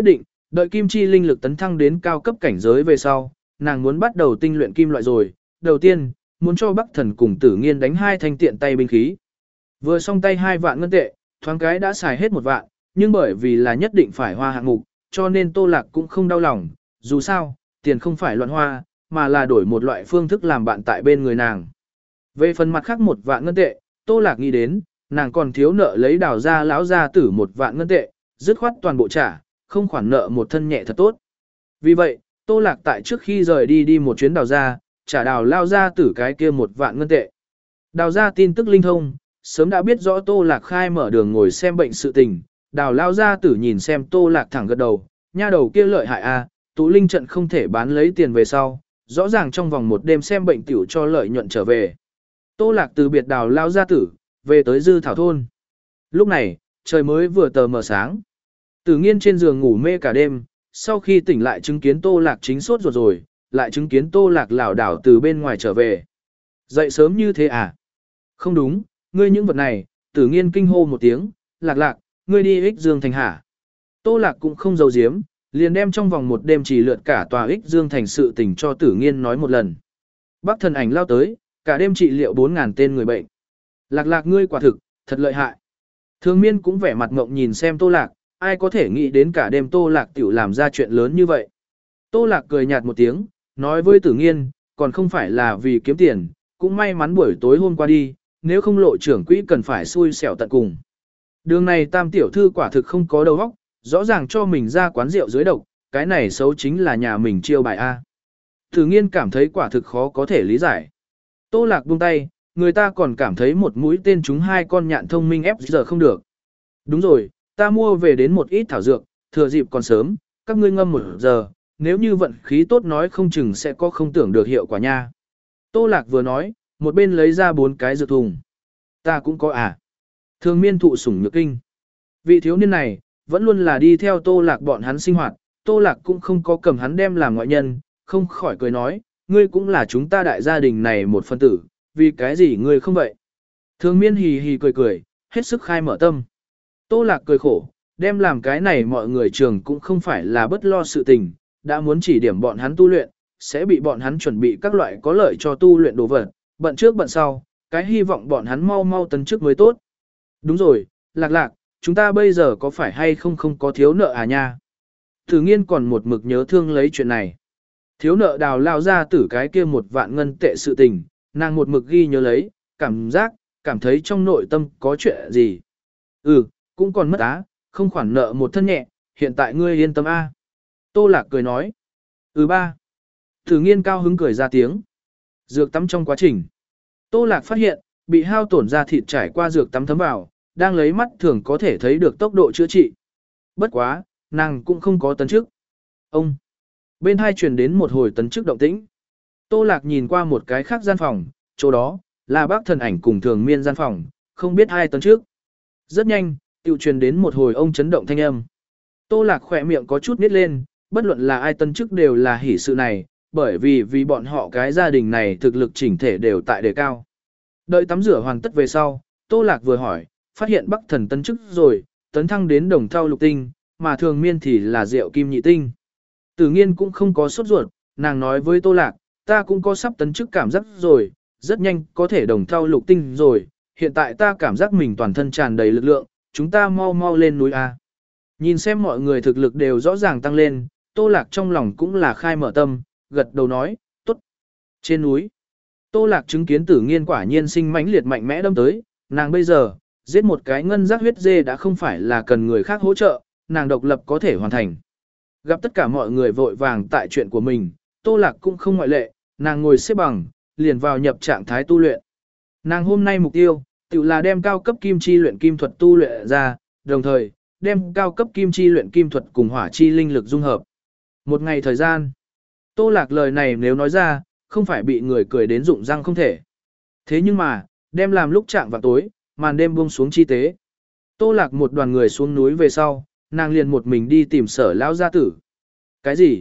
Đợi kim chi linh lực tấn thăng đến cao cấp cảnh giới về sau, nàng muốn bắt đầu tinh luyện kim loại rồi. Đầu tiên, muốn cho Bắc Thần cùng Tử Nghiên đánh hai thanh tiện tay binh khí. Vừa xong tay hai vạn ngân tệ, thoáng cái đã xài hết một vạn, nhưng bởi vì là nhất định phải hoa hạng mục, cho nên Tô Lạc cũng không đau lòng, dù sao, tiền không phải loạn hoa, mà là đổi một loại phương thức làm bạn tại bên người nàng. Về phần mặt khác một vạn ngân tệ, Tô Lạc nghĩ đến, nàng còn thiếu nợ lấy Đào gia lão gia tử một vạn ngân tệ, dứt khoát toàn bộ trả, không khoản nợ một thân nhẹ thật tốt. Vì vậy, Tô Lạc tại trước khi rời đi đi một chuyến Đào gia, trả Đào lao gia tử cái kia một vạn ngân tệ. Đào gia tin tức linh thông, sớm đã biết rõ Tô Lạc khai mở đường ngồi xem bệnh sự tình, Đào lao gia tử nhìn xem Tô Lạc thẳng gật đầu, nha đầu kia lợi hại a, tụ linh trận không thể bán lấy tiền về sau, rõ ràng trong vòng một đêm xem bệnh tiểu cho lợi nhuận trở về. Tô Lạc từ biệt Đào lao gia tử, về tới Dư Thảo thôn. Lúc này, trời mới vừa tờ mờ sáng. Tử Nghiên trên giường ngủ mê cả đêm, sau khi tỉnh lại chứng kiến Tô Lạc chính sốt ruột rồi, lại chứng kiến Tô Lạc lảo đảo từ bên ngoài trở về. Dậy sớm như thế à? Không đúng, ngươi những vật này, Tử Nghiên kinh hô một tiếng, Lạc Lạc, ngươi đi Ích Dương Thành hả? Tô Lạc cũng không giấu giếm, liền đem trong vòng một đêm chỉ lượt cả tòa Ích Dương Thành sự tình cho Tử Nghiên nói một lần. Bác Thần Ảnh lao tới, cả đêm trị liệu bốn ngàn tên người bệnh. Lạc Lạc ngươi quả thực, thật lợi hại. Thường Miên cũng vẻ mặt ngộng nhìn xem Tô Lạc, ai có thể nghĩ đến cả đêm Tô Lạc tiểu làm ra chuyện lớn như vậy. Tô Lạc cười nhạt một tiếng, nói với Tử Nghiên, còn không phải là vì kiếm tiền, cũng may mắn buổi tối hôm qua đi, nếu không lộ trưởng quỹ cần phải xui xẻo tận cùng. Đường này Tam tiểu thư quả thực không có đầu óc, rõ ràng cho mình ra quán rượu dưới độc, cái này xấu chính là nhà mình chiêu bài A. Tử Nghiên cảm thấy quả thực khó có thể lý giải. Tô Lạc buông tay, người ta còn cảm thấy một mũi tên trúng hai con nhạn thông minh ép giờ không được. Đúng rồi, ta mua về đến một ít thảo dược, thừa dịp còn sớm, các ngươi ngâm một giờ, nếu như vận khí tốt nói không chừng sẽ có không tưởng được hiệu quả nha. Tô Lạc vừa nói, một bên lấy ra bốn cái dược thùng. Ta cũng có à. Thường Miên thụ sủng nhược kinh. Vị thiếu niên này, vẫn luôn là đi theo Tô Lạc bọn hắn sinh hoạt, Tô Lạc cũng không có cầm hắn đem làm ngoại nhân, không khỏi cười nói, ngươi cũng là chúng ta đại gia đình này một phân tử, vì cái gì ngươi không vậy? Thường Miên hì hì cười cười, hết sức khai mở tâm. Tô Lạc cười khổ, đem làm cái này mọi người trường cũng không phải là bất lo sự tình, đã muốn chỉ điểm bọn hắn tu luyện, sẽ bị bọn hắn chuẩn bị các loại có lợi cho tu luyện đồ vật, bận trước bận sau, cái hy vọng bọn hắn mau mau tấn chức mới tốt. Đúng rồi, Lạc Lạc, chúng ta bây giờ có phải hay không không có thiếu nợ à nha? Thử Nghiên còn một mực nhớ thương lấy chuyện này. Thiếu nợ Đào lao ra tử cái kia một vạn ngân tệ sự tình, nàng một mực ghi nhớ lấy, cảm giác, cảm thấy trong nội tâm có chuyện gì. Ừ, cũng còn mất á, không khoản nợ một thân nhẹ, hiện tại ngươi yên tâm a. Tô Lạc cười nói. Ừ ba. Thử Nghiên cao hứng cười ra tiếng. Dược tắm trong quá trình. Tô Lạc phát hiện, bị hao tổn da thịt trải qua dược tắm thấm vào, đang lấy mắt thường có thể thấy được tốc độ chữa trị. Bất quá, nàng cũng không có tấn chức. Ông. Bên hai truyền đến một hồi tấn chức động tĩnh. Tô Lạc nhìn qua một cái khác gian phòng, chỗ đó, là Bác Thần Ảnh cùng Thường Miên gian phòng, không biết ai tấn trước. Rất nhanh, tiểu truyền đến một hồi ông chấn động thanh âm. Tô Lạc khỏe miệng có chút nít lên, bất luận là ai tân chức đều là hỷ sự này, bởi vì vì bọn họ cái gia đình này thực lực chỉnh thể đều tại đề cao. Đợi tắm rửa hoàn tất về sau, Tô Lạc vừa hỏi, phát hiện Bắc Thần tân chức rồi, tấn thăng đến đồng thau lục tinh, mà Thường Miên thì là rượu kim nhị tinh. Tử Nghiên cũng không có sốt ruột, nàng nói với Tô Lạc, ta cũng có sắp tấn chức cảm giác rồi, rất nhanh có thể đồng thau lục tinh rồi, hiện tại ta cảm giác mình toàn thân tràn đầy lực lượng, chúng ta mau mau lên núi A. Nhìn xem mọi người thực lực đều rõ ràng tăng lên, Tô Lạc trong lòng cũng là khai mở tâm, gật đầu nói, tốt. Trên núi, Tô Lạc chứng kiến Tử Nghiên quả nhiên sinh mãnh liệt mạnh mẽ đâm tới, nàng bây giờ, giết một cái ngân giác huyết dê đã không phải là cần người khác hỗ trợ, nàng độc lập có thể hoàn thành. Gặp tất cả mọi người vội vàng tại chuyện của mình, Tô Lạc cũng không ngoại lệ, nàng ngồi xếp bằng, liền vào nhập trạng thái tu luyện. Nàng hôm nay mục tiêu, tự là đem cao cấp kim chi luyện kim thuật tu luyện ra, đồng thời, đem cao cấp kim chi luyện kim thuật cùng hỏa chi linh lực dung hợp. Một ngày thời gian, Tô Lạc lời này nếu nói ra, không phải bị người cười đến rụng răng không thể. Thế nhưng mà, đem làm lúc trạng vào tối, màn đêm buông xuống chi tế. Tô Lạc một đoàn người xuống núi về sau, nàng liền một mình đi tìm Sở Lão gia tử. Cái gì?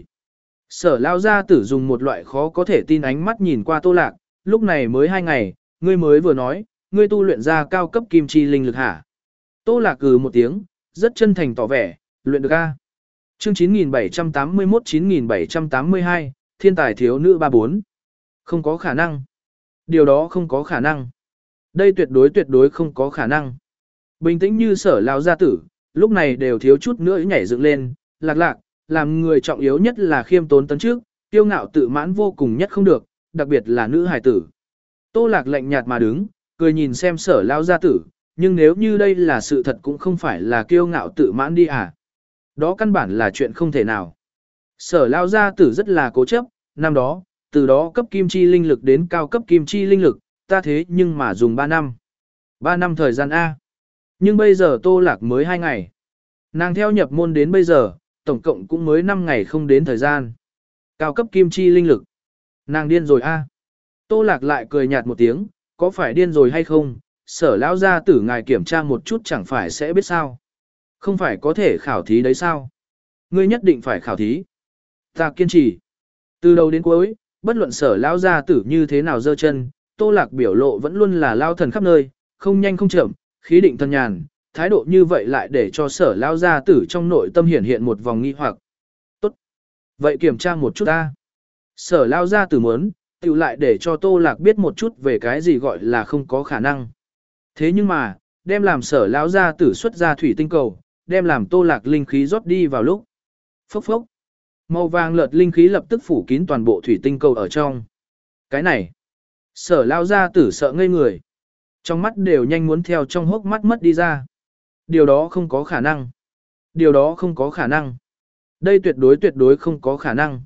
Sở Lão gia tử dùng một loại khó có thể tin ánh mắt nhìn qua Tô Lạc, lúc này mới hai ngày, ngươi mới vừa nói, ngươi tu luyện ra cao cấp kim chi linh lực hả? Tô Lạc cừ một tiếng, rất chân thành tỏ vẻ, luyện được a. Chương chín nghìn bảy trăm tám mươi mốt chín nghìn bảy trăm tám mươi hai, thiên tài thiếu nữ ba bốn. Không có khả năng. Điều đó không có khả năng. Đây tuyệt đối tuyệt đối không có khả năng. Bình tĩnh như Sở lão gia tử, lúc này đều thiếu chút nữa nhảy dựng lên, lạc lạc, làm người trọng yếu nhất là khiêm tốn tấn trước, kiêu ngạo tự mãn vô cùng nhất không được, đặc biệt là nữ hài tử. Tô Lạc lạnh nhạt mà đứng, cười nhìn xem Sở lão gia tử, nhưng nếu như đây là sự thật cũng không phải là kiêu ngạo tự mãn đi à. Đó căn bản là chuyện không thể nào. Sở lão gia tử rất là cố chấp, năm đó, từ đó cấp kim chi linh lực đến cao cấp kim chi linh lực, ta thế nhưng mà dùng ba năm. ba năm thời gian A. Nhưng bây giờ Tô Lạc mới hai ngày. Nàng theo nhập môn đến bây giờ, tổng cộng cũng mới năm ngày không đến thời gian. Cao cấp kim chi linh lực. Nàng điên rồi A. Tô Lạc lại cười nhạt một tiếng, có phải điên rồi hay không, Sở lão gia tử ngài kiểm tra một chút chẳng phải sẽ biết sao. Không phải có thể khảo thí đấy sao? Ngươi nhất định phải khảo thí. Ta kiên trì. Từ đầu đến cuối, bất luận Sở lão gia tử như thế nào giơ chân, Tô Lạc biểu lộ vẫn luôn là lao thần khắp nơi, không nhanh không chậm, khí định thần nhàn, thái độ như vậy lại để cho Sở lão gia tử trong nội tâm hiển hiện một vòng nghi hoặc. Tốt. Vậy kiểm tra một chút ta. Sở lão gia tử muốn, tiểu lại để cho Tô Lạc biết một chút về cái gì gọi là không có khả năng. Thế nhưng mà, đem làm Sở lão gia tử xuất ra thủy tinh cầu, đem làm Tô Lạc linh khí rót đi vào lúc. Phốc phốc. Màu vàng lợt linh khí lập tức phủ kín toàn bộ thủy tinh cầu ở trong. Cái này, Sở lão gia tử sợ ngây người. Trong mắt đều nhanh muốn theo trong hốc mắt mất đi ra. Điều đó không có khả năng. Điều đó không có khả năng. Đây tuyệt đối tuyệt đối không có khả năng.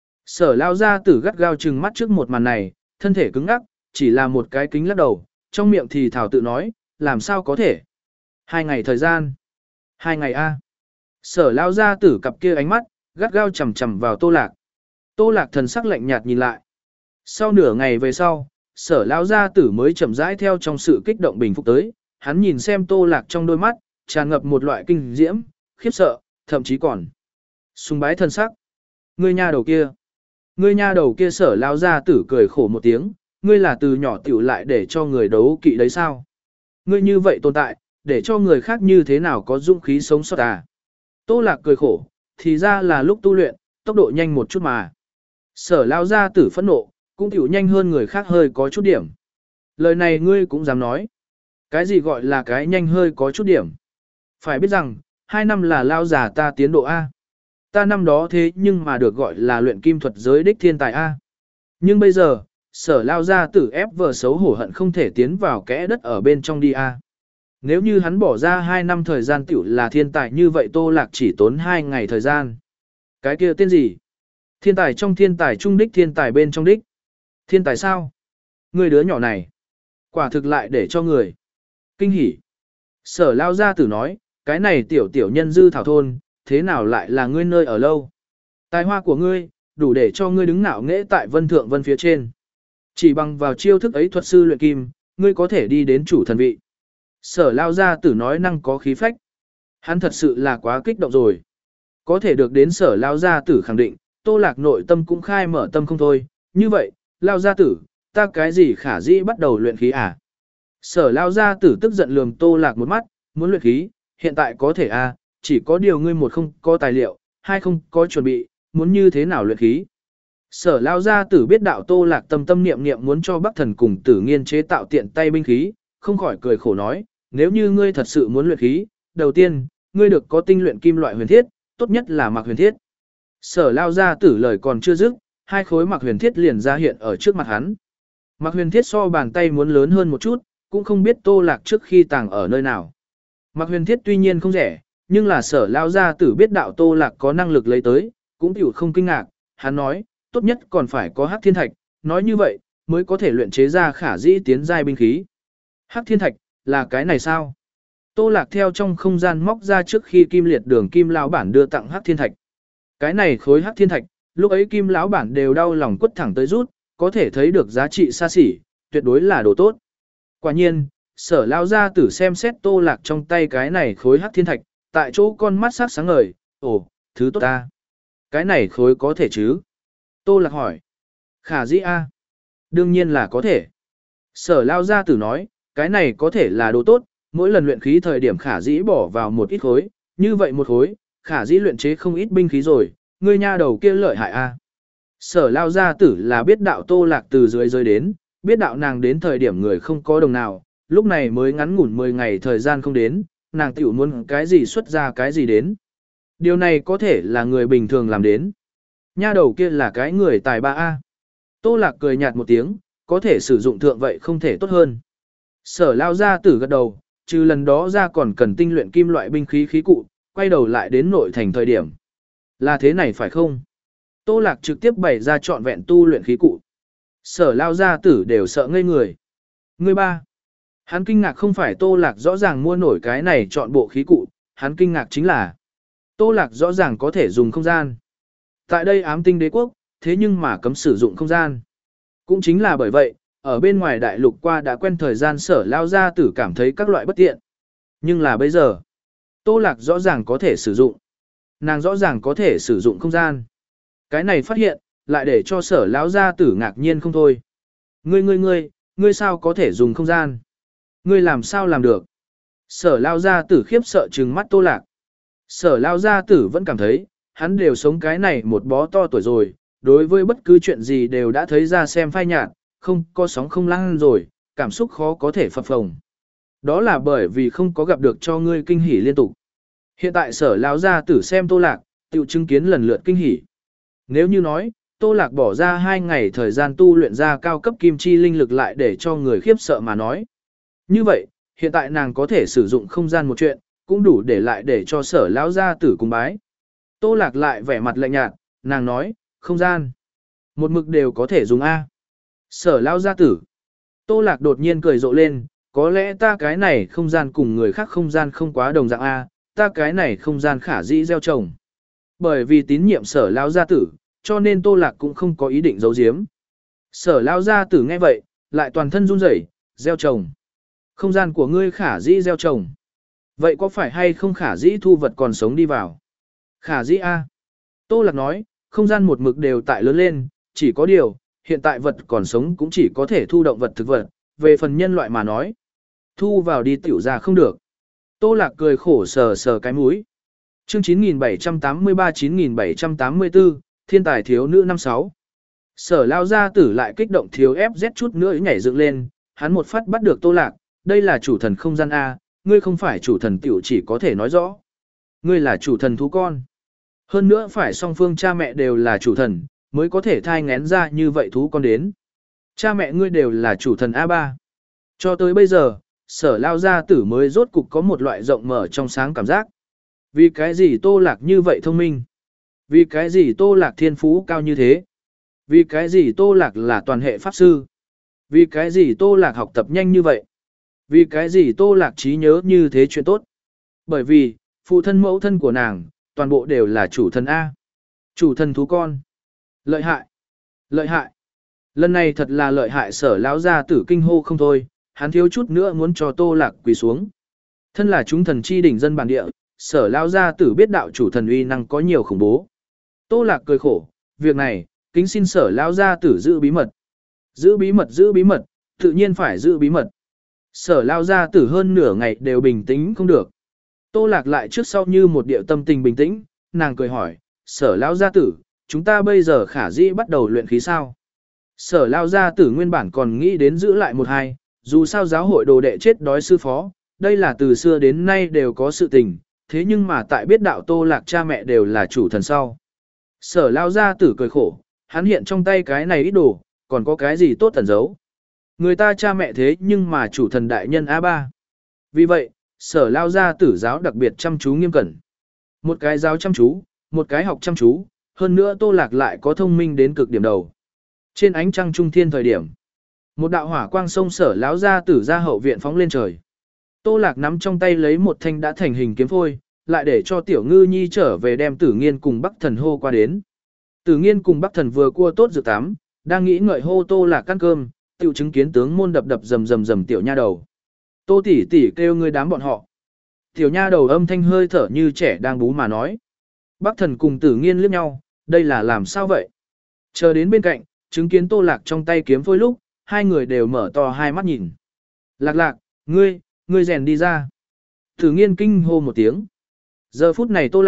Sở lão gia tử gắt gao trừng mắt trước một màn này, thân thể cứng ngắc, chỉ là một cái kính lắc đầu, trong miệng thì thảo tự nói, làm sao có thể. Hai ngày thời gian. Hai ngày a. Sở lão gia tử cặp kia ánh mắt, gắt gao chầm chầm vào Tô Lạc. Tô Lạc thần sắc lạnh nhạt nhìn lại. Sau nửa ngày về sau, Sở lão gia tử mới chậm rãi theo trong sự kích động bình phục tới, hắn nhìn xem Tô Lạc trong đôi mắt, tràn ngập một loại kinh diễm, khiếp sợ, thậm chí còn sùng bái thần sắc. Ngươi nha đầu kia, ngươi nha đầu kia Sở lão gia tử cười khổ một tiếng, ngươi là từ nhỏ tiểu lại để cho người đấu kỵ đấy sao? Ngươi như vậy tồn tại, để cho người khác như thế nào có dũng khí sống sót à? Tô Lạc cười khổ, thì ra là lúc tu luyện, tốc độ nhanh một chút mà. Sở lão gia tử phẫn nộ, cũng tiểu nhanh hơn người khác hơi có chút điểm. Lời này ngươi cũng dám nói. Cái gì gọi là cái nhanh hơi có chút điểm? Phải biết rằng, hai năm là lao già ta tiến độ A. Ta năm đó thế nhưng mà được gọi là luyện kim thuật giới đích thiên tài A. Nhưng bây giờ, Sở lao gia tử ép vờ xấu hổ hận không thể tiến vào kẽ đất ở bên trong đi A. Nếu như hắn bỏ ra hai năm thời gian tiểu là thiên tài như vậy Tô Lạc chỉ tốn hai ngày thời gian. Cái kia tên gì? Thiên tài trong thiên tài trung đích thiên tài bên trong đích. Thiên tài sao? Người đứa nhỏ này. Quả thực lại để cho người. Kinh hỉ. Sở lao gia tử nói, cái này tiểu tiểu nhân dư thảo thôn, thế nào lại là ngươi nơi ở lâu? Tài hoa của ngươi, đủ để cho ngươi đứng ngạo nghễ tại vân thượng vân phía trên. Chỉ bằng vào chiêu thức ấy thuật sư luyện kim, ngươi có thể đi đến chủ thần vị. Sở lao gia tử nói năng có khí phách. Hắn thật sự là quá kích động rồi. Có thể được đến sở lao gia tử khẳng định, Tô Lạc nội tâm cũng khai mở tâm không thôi. Như vậy, lao gia tử, ta cái gì khả dĩ bắt đầu luyện khí à? Sở lao gia tử tức giận lườm Tô Lạc một mắt, muốn luyện khí, hiện tại có thể à, chỉ có điều ngươi một không có tài liệu, hai không có chuẩn bị, muốn như thế nào luyện khí. Sở lao gia tử biết đạo Tô Lạc tâm tâm niệm niệm muốn cho Bắc Thần cùng Tử Nghiên chế tạo tiện tay binh khí, không khỏi cười khổ nói, nếu như ngươi thật sự muốn luyện khí, đầu tiên, ngươi được có tinh luyện kim loại huyền thiết, tốt nhất là mặc huyền thiết. Sở lao gia tử lời còn chưa dứt, hai khối mặc huyền thiết liền ra hiện ở trước mặt hắn. Mặc huyền thiết so bàn tay muốn lớn hơn một chút, cũng không biết Tô Lạc trước khi tàng ở nơi nào. Mặc huyền thiết tuy nhiên không rẻ, nhưng là sở lao gia tử biết đạo Tô Lạc có năng lực lấy tới, cũng tiểu không kinh ngạc, hắn nói, tốt nhất còn phải có hắc thiên thạch, nói như vậy, mới có thể luyện chế ra khả dĩ tiến giai binh khí. Hắc thiên thạch, là cái này sao? Tô Lạc theo trong không gian móc ra trước khi Kim Liệt Đường Kim lão bản đưa tặng hắc thiên thạch. Cái này khối hắc thiên thạch, lúc ấy Kim lão bản đều đau lòng quất thẳng tới rút, có thể thấy được giá trị xa xỉ, tuyệt đối là đồ tốt. Quả nhiên, sở lao gia tử xem xét Tô Lạc trong tay cái này khối hắc thiên thạch, tại chỗ con mắt sắc sáng ngời, ồ, thứ tốt ta. Cái này khối có thể chứ? Tô Lạc hỏi. Khả dĩ a? Đương nhiên là có thể. Sở lao gia tử nói, cái này có thể là đồ tốt, mỗi lần luyện khí thời điểm khả dĩ bỏ vào một ít khối, như vậy một khối, khả dĩ luyện chế không ít binh khí rồi, ngươi nha đầu kia lợi hại a. Sở lao gia tử là biết đạo Tô Lạc từ dưới rơi đến, biết đạo nàng đến thời điểm người không có đồng nào, lúc này mới ngắn ngủn mười ngày thời gian không đến, nàng tiểu muốn cái gì xuất ra cái gì đến. Điều này có thể là người bình thường làm đến. Nha đầu kia là cái người tài ba A. Tô Lạc cười nhạt một tiếng, có thể sử dụng thượng vậy không thể tốt hơn. Sở lao gia tử gật đầu, trừ lần đó ra còn cần tinh luyện kim loại binh khí khí cụ, quay đầu lại đến nội thành thời điểm. Là thế này phải không? Tô Lạc trực tiếp bày ra trọn vẹn tu luyện khí cụ. Sở lao gia tử đều sợ ngây người. Người ba. Hắn kinh ngạc không phải Tô Lạc rõ ràng mua nổi cái này chọn bộ khí cụ, hắn kinh ngạc chính là Tô Lạc rõ ràng có thể dùng không gian. Tại đây ám tinh đế quốc, thế nhưng mà cấm sử dụng không gian. Cũng chính là bởi vậy, ở bên ngoài đại lục qua đã quen thời gian sở lao gia tử cảm thấy các loại bất tiện. Nhưng là bây giờ, Tô Lạc rõ ràng có thể sử dụng. Nàng rõ ràng có thể sử dụng không gian. Cái này phát hiện, lại để cho sở lão gia tử ngạc nhiên không thôi. Ngươi ngươi ngươi, ngươi sao có thể dùng không gian? Ngươi làm sao làm được? Sở lao gia tử khiếp sợ trừng mắt Tô Lạc. Sở lao gia tử vẫn cảm thấy, hắn đều sống cái này một bó to tuổi rồi, đối với bất cứ chuyện gì đều đã thấy ra xem phai nhạt, không có sóng không lăng rồi, cảm xúc khó có thể phập phồng. Đó là bởi vì không có gặp được cho ngươi kinh hỉ liên tục. Hiện tại sở lao gia tử xem Tô Lạc, tự chứng kiến lần lượt kinh hỉ. Nếu như nói, Tô Lạc bỏ ra hai ngày thời gian tu luyện ra cao cấp kim chi linh lực lại để cho người khiếp sợ mà nói. Như vậy, hiện tại nàng có thể sử dụng không gian một chuyện, cũng đủ để lại để cho sở lão gia tử cùng bái. Tô Lạc lại vẻ mặt lạnh nhạt, nàng nói, không gian. Một mực đều có thể dùng A. Sở lão gia tử. Tô Lạc đột nhiên cười rộ lên, có lẽ ta cái này không gian cùng người khác không gian không quá đồng dạng A, ta cái này không gian khả dĩ gieo trồng. Bởi vì tín nhiệm sở lão gia tử, cho nên Tô Lạc cũng không có ý định giấu giếm. Sở lão gia tử nghe vậy, lại toàn thân run rẩy, gieo trồng. Không gian của ngươi khả dĩ gieo trồng. Vậy có phải hay không khả dĩ thu vật còn sống đi vào? Khả dĩ A. Tô Lạc nói, không gian một mực đều tại lớn lên, chỉ có điều, hiện tại vật còn sống cũng chỉ có thể thu động vật thực vật, về phần nhân loại mà nói. Thu vào đi tiểu ra không được. Tô Lạc cười khổ sờ sờ cái mũi. Chương chín nghìn bảy trăm tám mươi ba chín nghìn bảy trăm tám mươi tư, thiên tài thiếu nữ năm sáu. Sở lao gia tử lại kích động thiếu ép z chút nữa nhảy dựng lên, hắn một phát bắt được Tô Lạc, đây là chủ thần không gian A, ngươi không phải chủ thần tiểu chỉ có thể nói rõ. Ngươi là chủ thần thú con. Hơn nữa phải song phương cha mẹ đều là chủ thần, mới có thể thai ngén ra như vậy thú con đến. Cha mẹ ngươi đều là chủ thần a ba. Cho tới bây giờ, sở lao gia tử mới rốt cục có một loại rộng mở trong sáng cảm giác. Vì cái gì Tô Lạc như vậy thông minh? Vì cái gì Tô Lạc thiên phú cao như thế? Vì cái gì Tô Lạc là toàn hệ pháp sư? Vì cái gì Tô Lạc học tập nhanh như vậy? Vì cái gì Tô Lạc trí nhớ như thế chuyện tốt? Bởi vì, phụ thân mẫu thân của nàng, toàn bộ đều là chủ thần A. Chủ thần thú con. Lợi hại. Lợi hại. Lần này thật là lợi hại sở lão gia tử kinh hô không thôi, hắn thiếu chút nữa muốn cho Tô Lạc quỳ xuống. Thân là chúng thần chi đỉnh dân bản địa, sở lão gia tử biết đạo chủ thần uy năng có nhiều khủng bố. Tô Lạc cười khổ, việc này, kính xin sở lão gia tử giữ bí mật. Giữ bí mật giữ bí mật, tự nhiên phải giữ bí mật. Sở lão gia tử hơn nửa ngày đều bình tĩnh không được. Tô Lạc lại trước sau như một điệu tâm tình bình tĩnh, nàng cười hỏi, sở lão gia tử, chúng ta bây giờ khả dĩ bắt đầu luyện khí sao? Sở lão gia tử nguyên bản còn nghĩ đến giữ lại một hai, dù sao giáo hội đồ đệ chết đói sư phó, đây là từ xưa đến nay đều có sự tình, thế nhưng mà tại biết đạo Tô Lạc cha mẹ đều là chủ thần sau. Sở lão gia tử cười khổ, hắn hiện trong tay cái này ít đồ, còn có cái gì tốt tẩn giấu. Người ta cha mẹ thế nhưng mà chủ thần đại nhân a ba. Vì vậy, sở lao gia tử giáo đặc biệt chăm chú nghiêm cẩn. Một cái giáo chăm chú, một cái học chăm chú, hơn nữa Tô Lạc lại có thông minh đến cực điểm đầu. Trên ánh trăng trung thiên thời điểm, một đạo hỏa quang sông sở lão gia tử ra hậu viện phóng lên trời. Tô Lạc nắm trong tay lấy một thanh đã thành hình kiếm phôi, lại để cho tiểu ngư nhi trở về đem Tử Nghiên cùng Bắc Thần hô qua đến. Tử Nghiên cùng Bắc Thần vừa cua tốt dự tắm, đang nghĩ ngợi hô Tô Lạc ăn cơm, tiểu chứng kiến tướng môn đập đập rầm rầm rầm tiểu nha đầu. Tô tỷ tỷ kêu ngươi đám bọn họ. Tiểu nha đầu âm thanh hơi thở như trẻ đang bú mà nói. Bắc Thần cùng Tử Nghiên liếc nhau, đây là làm sao vậy? Chờ đến bên cạnh, chứng kiến Tô Lạc trong tay kiếm phôi lúc, hai người đều mở to hai mắt nhìn. Lạc lạc, ngươi, ngươi rèn đi ra. Tử Nghiên kinh hô một tiếng. Giờ phút này Tô Lạc,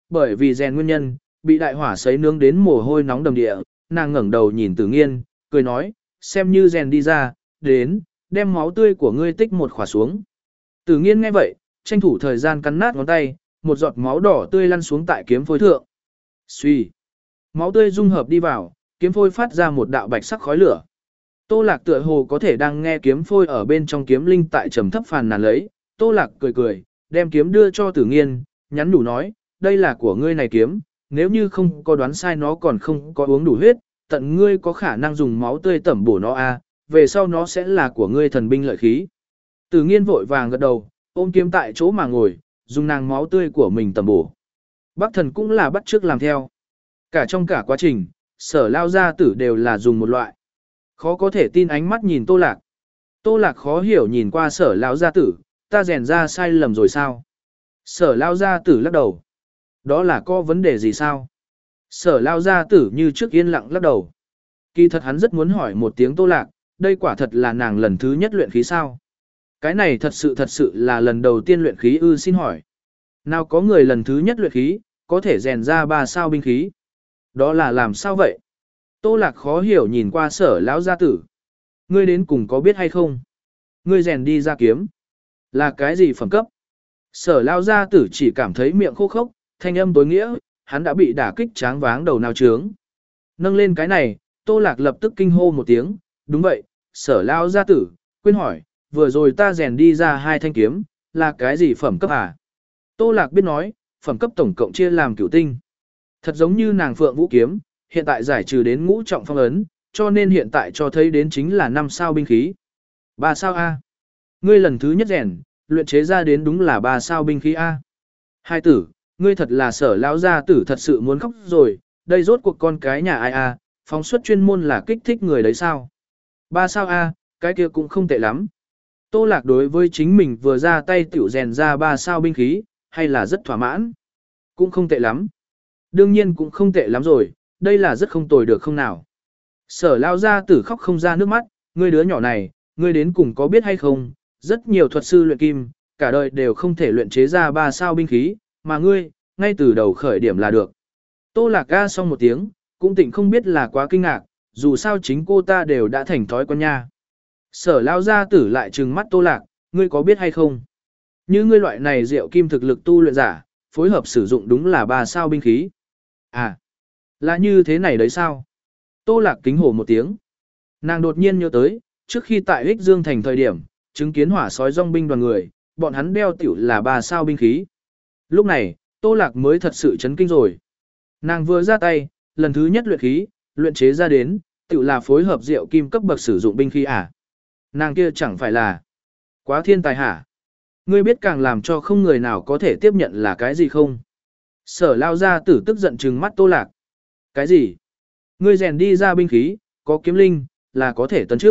bởi vì rèn nguyên nhân, bị đại hỏa sấy nướng đến mồ hôi nóng đầm địa, nàng ngẩng đầu nhìn Tử Nghiên, cười nói, xem như rèn đi ra, đến, đem máu tươi của ngươi tích một khỏa xuống. Tử Nghiên nghe vậy, tranh thủ thời gian cắn nát ngón tay, một giọt máu đỏ tươi lăn xuống tại kiếm phôi thượng. Xuy, máu tươi dung hợp đi vào, kiếm phôi phát ra một đạo bạch sắc khói lửa. Tô Lạc tựa hồ có thể đang nghe kiếm phôi ở bên trong kiếm linh tại trầm thấp phàn nàn lấy, Tô Lạc cười cười, đem kiếm đưa cho Tử Nghiên, nhắn nhủ nói, đây là của ngươi này kiếm, nếu như không có đoán sai nó còn không có uống đủ huyết, tận ngươi có khả năng dùng máu tươi tẩm bổ nó a, về sau nó sẽ là của ngươi thần binh lợi khí. Tử Nghiên vội vàng gật đầu, ôm kiếm tại chỗ mà ngồi, dùng nàng máu tươi của mình tẩm bổ. Bắc Thần cũng là bắt chước làm theo. Cả trong cả quá trình, Sở Lao gia tử đều là dùng một loại. Khó có thể tin ánh mắt nhìn Tô Lạc. Tô Lạc khó hiểu nhìn qua Sở Lao gia tử, ta rèn ra sai lầm rồi sao? Sở Lao gia tử lắc đầu. Đó là có vấn đề gì sao? Sở Lao gia tử như trước yên lặng lắc đầu. Kỳ thật hắn rất muốn hỏi một tiếng Tô Lạc, đây quả thật là nàng lần thứ nhất luyện khí sao? Cái này thật sự thật sự là lần đầu tiên luyện khí ư, xin hỏi. Nào có người lần thứ nhất luyện khí, có thể rèn ra ba sao binh khí? Đó là làm sao vậy? Tô Lạc khó hiểu nhìn qua Sở lão gia tử. Ngươi đến cùng có biết hay không? Ngươi rèn đi ra kiếm. Là cái gì phẩm cấp? Sở lão gia tử chỉ cảm thấy miệng khô khốc, thanh âm tối nghĩa, hắn đã bị đả kích tráng váng đầu nào trướng. Nâng lên cái này, Tô Lạc lập tức kinh hô một tiếng, đúng vậy, Sở lão gia tử, quên hỏi, vừa rồi ta rèn đi ra hai thanh kiếm, là cái gì phẩm cấp à? Tô Lạc biết nói, phẩm cấp tổng cộng chia làm cửu tinh. Thật giống như nàng Phượng Vũ kiếm, hiện tại giải trừ đến ngũ trọng phong ấn, cho nên hiện tại cho thấy đến chính là năm sao binh khí. Ba sao A. Ngươi lần thứ nhất rèn, luyện chế ra đến đúng là ba sao binh khí A. Hai tử, ngươi thật là Sở lão gia tử thật sự muốn khóc rồi, đây rốt cuộc con cái nhà ai A, phóng xuất chuyên môn là kích thích người đấy sao. Ba sao A, cái kia cũng không tệ lắm. Tô Lạc đối với chính mình vừa ra tay tiểu rèn ra ba sao binh khí, hay là rất thỏa mãn. Cũng không tệ lắm. Đương nhiên cũng không tệ lắm rồi, đây là rất không tồi được không nào. Sở Lao gia tử khóc không ra nước mắt, ngươi đứa nhỏ này, ngươi đến cùng có biết hay không, rất nhiều thuật sư luyện kim, cả đời đều không thể luyện chế ra ba sao binh khí, mà ngươi, ngay từ đầu khởi điểm là được. Tô Lạc ga xong một tiếng, cũng tỉnh không biết là quá kinh ngạc, dù sao chính cô ta đều đã thành thói quen nha. Sở Lao gia tử lại trừng mắt Tô Lạc, ngươi có biết hay không? Như ngươi loại này diệu kim thực lực tu luyện giả, phối hợp sử dụng đúng là ba sao binh khí. À, là như thế này đấy sao? Tô Lạc kính hổ một tiếng. Nàng đột nhiên nhớ tới, trước khi tại Ích Dương thành thời điểm, chứng kiến hỏa sói dòng binh đoàn người, bọn hắn đeo tiểu là ba sao binh khí. Lúc này, Tô Lạc mới thật sự chấn kinh rồi. Nàng vừa ra tay, lần thứ nhất luyện khí, luyện chế ra đến, tiểu là phối hợp diệu kim cấp bậc sử dụng binh khí à? Nàng kia chẳng phải là quá thiên tài hả? Ngươi biết càng làm cho không người nào có thể tiếp nhận là cái gì không? Sở Lao gia tử tức giận trừng mắt Tô Lạc. Cái gì? Ngươi rèn đi ra binh khí, có kiếm linh, là có thể tấn chức.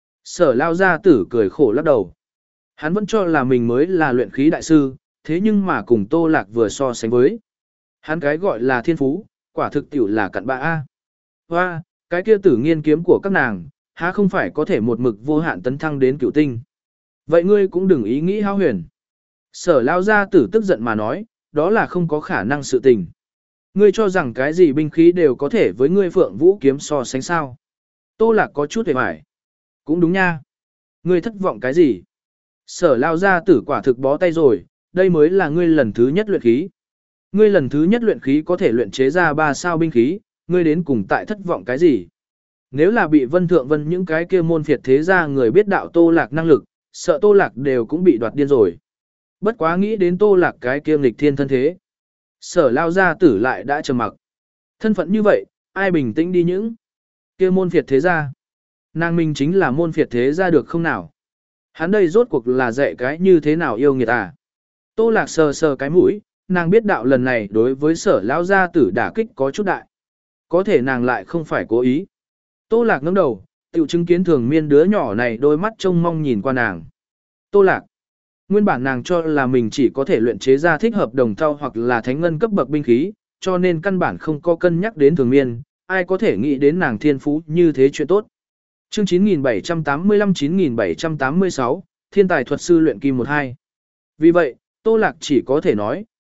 Sở Lao gia tử cười khổ lắc đầu. Hắn vẫn cho là mình mới là luyện khí đại sư, thế nhưng mà cùng Tô Lạc vừa so sánh với. Hắn cái gọi là thiên phú, quả thực tiểu là cặn bã A. Hoa, cái kia Tử Nghiên kiếm của các nàng, há không phải có thể một mực vô hạn tấn thăng đến cửu tinh. Vậy ngươi cũng đừng ý nghĩ hao huyền. Sở Lao gia tử tức giận mà nói, đó là không có khả năng sự tình. Ngươi cho rằng cái gì binh khí đều có thể với ngươi Phượng Vũ kiếm so sánh sao. Tô Lạc có chút hề hoài. Cũng đúng nha. Ngươi thất vọng cái gì? Sở Lao gia tử quả thực bó tay rồi, đây mới là ngươi lần thứ nhất luyện khí. Ngươi lần thứ nhất luyện khí có thể luyện chế ra ba sao binh khí, ngươi đến cùng tại thất vọng cái gì? Nếu là bị Vân Thượng Vân những cái kia môn phiệt thế gia người biết đạo Tô Lạc năng lực, sợ Tô Lạc đều cũng bị đoạt điên rồi. Bất quá nghĩ đến Tô Lạc cái kia nghịch thiên thân thế. Sở Lao gia tử lại đã trầm mặc. Thân phận như vậy, ai bình tĩnh đi những kia môn phiệt thế gia. Nàng mình chính là môn phiệt thế gia được không nào? Hắn đây rốt cuộc là dạy cái như thế nào yêu nghiệt à? Tô Lạc sờ sờ cái mũi, nàng biết đạo lần này đối với Sở Lao gia tử đả kích có chút đại. Có thể nàng lại không phải cố ý. Tô Lạc ngẩng đầu, tiểu chứng kiến Thường Miên đứa nhỏ này đôi mắt trông mong nhìn qua nàng. Tô Lạc. Nguyên bản nàng cho là mình chỉ có thể luyện chế ra thích hợp đồng thau hoặc là thánh ngân cấp bậc binh khí, cho nên căn bản không có cân nhắc đến Thường Miên, ai có thể nghĩ đến nàng thiên phú như thế chuyện tốt. Chương chín nghìn bảy trăm tám mươi lăm chín nghìn bảy trăm tám mươi sáu, Thiên tài thuật sư luyện kim một hai. Vì vậy, Tô Lạc chỉ có thể nói,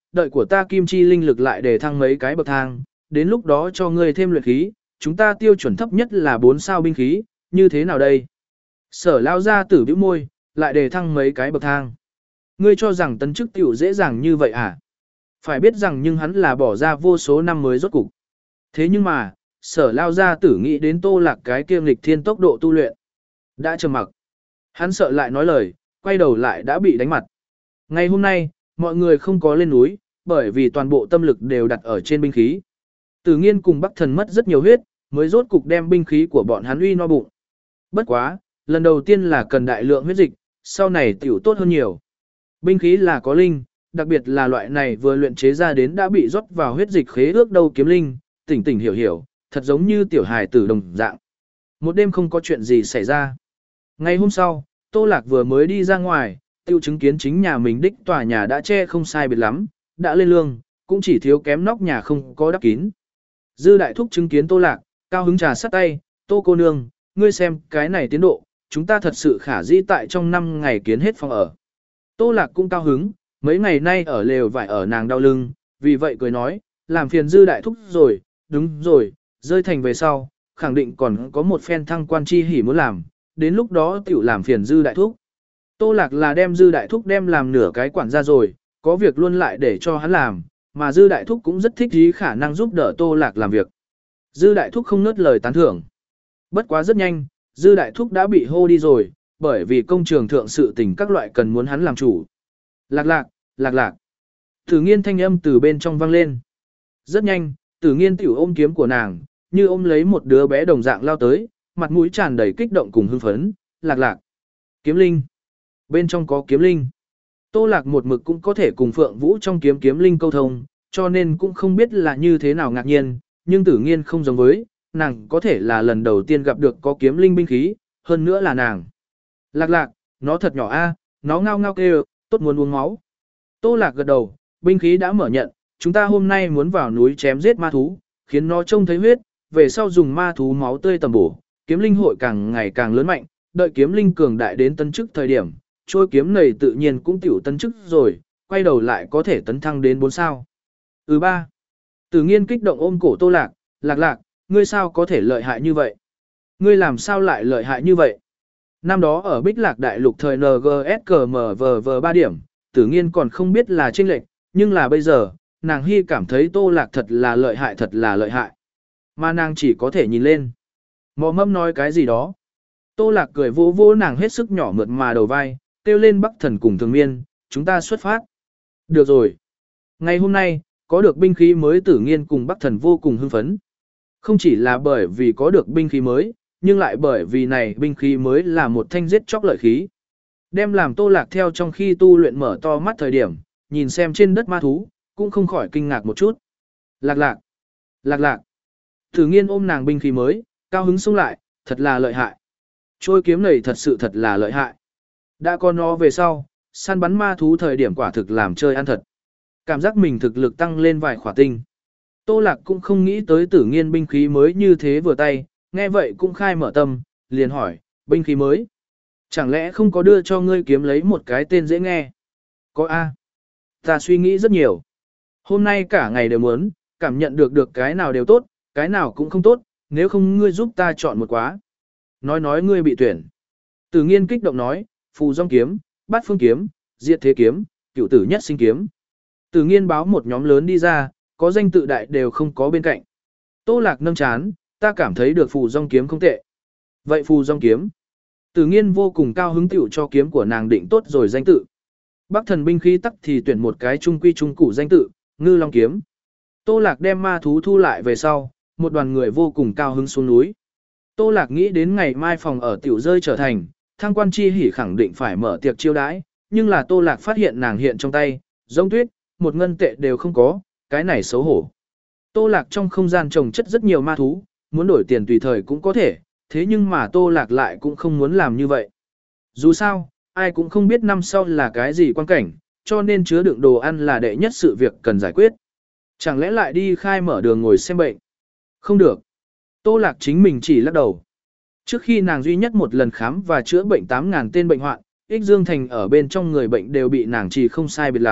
đợi của ta kim chi linh lực lại để thăng mấy cái bậc thang, đến lúc đó cho ngươi thêm luyện khí, chúng ta tiêu chuẩn thấp nhất là bốn sao binh khí, như thế nào đây? Sở lao ra tử bĩu môi, lại để thăng mấy cái bậc thang. Ngươi cho rằng tấn chức tiểu dễ dàng như vậy à? Phải biết rằng nhưng hắn là bỏ ra vô số năm mới rốt cục. Thế nhưng mà, sở lao ra tử nghĩ đến Tô Lạc cái kiêm lịch thiên tốc độ tu luyện. Đã trầm mặc. Hắn sợ lại nói lời, quay đầu lại đã bị đánh mặt. Ngày hôm nay, mọi người không có lên núi, bởi vì toàn bộ tâm lực đều đặt ở trên binh khí. Tử Nghiên cùng Bắc Thần mất rất nhiều huyết, mới rốt cục đem binh khí của bọn hắn uy no bụng. Bất quá, lần đầu tiên là cần đại lượng huyết dịch, sau này tiểu tốt hơn nhiều. Binh khí là có linh, đặc biệt là loại này vừa luyện chế ra đến đã bị rót vào huyết dịch khế ước đâu kiếm linh, tỉnh tỉnh hiểu hiểu, thật giống như tiểu hài tử đồng dạng. Một đêm không có chuyện gì xảy ra. Ngày hôm sau, Tô Lạc vừa mới đi ra ngoài, tiêu chứng kiến chính nhà mình đích tòa nhà đã che không sai biệt lắm, đã lên lương, cũng chỉ thiếu kém nóc nhà không có đắp kín. Dư đại thúc chứng kiến Tô Lạc, cao hứng trà sắt tay, Tô cô nương, ngươi xem cái này tiến độ, chúng ta thật sự khả dĩ tại trong năm ngày kiến hết phòng ở. Tô Lạc cũng cao hứng, mấy ngày nay ở lều vải ở nàng đau lưng, vì vậy cười nói, làm phiền dư đại thúc rồi, đúng rồi, rơi thành về sau, khẳng định còn có một phen thăng quan chi hỉ muốn làm, đến lúc đó tiểu làm phiền dư đại thúc. Tô Lạc là đem dư đại thúc đem làm nửa cái quản gia rồi, có việc luôn lại để cho hắn làm, mà dư đại thúc cũng rất thích ý khả năng giúp đỡ Tô Lạc làm việc. Dư đại thúc không nớt lời tán thưởng. Bất quá rất nhanh, dư đại thúc đã bị hô đi rồi, bởi vì công trường thượng sự tình các loại cần muốn hắn làm chủ. Lạc lạc, lạc lạc. Tử Nghiên thanh âm từ bên trong vang lên. Rất nhanh, Tử Nghiên tiểu ôm kiếm của nàng, như ôm lấy một đứa bé đồng dạng lao tới, mặt mũi tràn đầy kích động cùng hưng phấn. Lạc lạc. Kiếm linh. Bên trong có kiếm linh. Tô Lạc một mực cũng có thể cùng Phượng Vũ trong kiếm kiếm linh câu thông, cho nên cũng không biết là như thế nào ngạc nhiên, nhưng Tử Nghiên không giống với, nàng có thể là lần đầu tiên gặp được có kiếm linh binh khí, hơn nữa là nàng. Lạc lạc, nó thật nhỏ a, nó ngao ngao kêu, tốt muốn uống máu. Tô Lạc gật đầu, binh khí đã mở nhận, chúng ta hôm nay muốn vào núi chém giết ma thú, khiến nó trông thấy huyết, về sau dùng ma thú máu tươi tầm bổ, kiếm linh hội càng ngày càng lớn mạnh, đợi kiếm linh cường đại đến tân chức thời điểm, trôi kiếm này tự nhiên cũng tiểu tân chức rồi, quay đầu lại có thể tấn thăng đến bốn sao. Ừ ba. Tử Nghiên kích động ôm cổ Tô Lạc, lạc lạc, ngươi sao có thể lợi hại như vậy? Ngươi làm sao lại lợi hại như vậy? Năm đó ở Bích Lạc Đại Lục thời en giê ét cờ em vê vê ba điểm, Tử Nghiên còn không biết là chênh lệch, nhưng là bây giờ, nàng hy cảm thấy Tô Lạc thật là lợi hại thật là lợi hại. Mà nàng chỉ có thể nhìn lên. Mò mâm nói cái gì đó. Tô Lạc cười vỗ vỗ nàng hết sức nhỏ mượt mà đầu vai, kêu lên Bắc Thần cùng Thường Miên, chúng ta xuất phát. Được rồi. Ngày hôm nay, có được binh khí mới Tử Nghiên cùng Bắc Thần vô cùng hưng phấn. Không chỉ là bởi vì có được binh khí mới, nhưng lại bởi vì này binh khí mới là một thanh giết chóc lợi khí. Đem làm Tô Lạc theo trong khi tu luyện mở to mắt thời điểm, nhìn xem trên đất ma thú, cũng không khỏi kinh ngạc một chút. Lạc lạc, lạc lạc. Tử Nghiên ôm nàng binh khí mới, cao hứng xông lại, thật là lợi hại. Trôi kiếm này thật sự thật là lợi hại. Đã có nó về sau, săn bắn ma thú thời điểm quả thực làm chơi ăn thật. Cảm giác mình thực lực tăng lên vài khỏa tinh. Tô Lạc cũng không nghĩ tới Tử Nghiên binh khí mới như thế vừa tay, nghe vậy cũng khai mở tâm, liền hỏi, binh khí mới. Chẳng lẽ không có đưa cho ngươi kiếm lấy một cái tên dễ nghe? Có A. Ta suy nghĩ rất nhiều. Hôm nay cả ngày đều muốn, cảm nhận được được cái nào đều tốt, cái nào cũng không tốt, nếu không ngươi giúp ta chọn một quá. Nói nói ngươi bị tuyển. Tử Nghiên kích động nói, phù dòng kiếm, bát phương kiếm, diệt thế kiếm, cửu tử nhất sinh kiếm. Tử Nghiên báo một nhóm lớn đi ra, có danh tự đại đều không có bên cạnh. Tô Lạc nâng chán, ta cảm thấy được phù dòng kiếm không tệ. Vậy phù dòng kiếm. Tử Nghiên vô cùng cao hứng tiểu cho kiếm của nàng định tốt rồi danh tự. Bắc Thần binh khí tắc thì tuyển một cái trung quy trung cụ danh tự, Ngư Long kiếm. Tô Lạc đem ma thú thu lại về sau, một đoàn người vô cùng cao hứng xuống núi. Tô Lạc nghĩ đến ngày mai phòng ở tiểu rơi trở thành, thăng quan chi hỉ khẳng định phải mở tiệc chiêu đãi, nhưng là Tô Lạc phát hiện nàng hiện trong tay, giống tuyết, một ngân tệ đều không có, cái này xấu hổ. Tô Lạc trong không gian trồng chất rất nhiều ma thú, muốn đổi tiền tùy thời cũng có thể, thế nhưng mà Tô Lạc lại cũng không muốn làm như vậy. Dù sao, ai cũng không biết năm sau là cái gì quan cảnh, cho nên chứa đựng đồ ăn là đệ nhất sự việc cần giải quyết. Chẳng lẽ lại đi khai mở đường ngồi xem bệnh? Không được. Tô Lạc chính mình chỉ lắc đầu. Trước khi nàng duy nhất một lần khám và chữa bệnh tám ngàn tên bệnh hoạn, Ích Dương Thành ở bên trong người bệnh đều bị nàng chỉ không sai biệt lắm,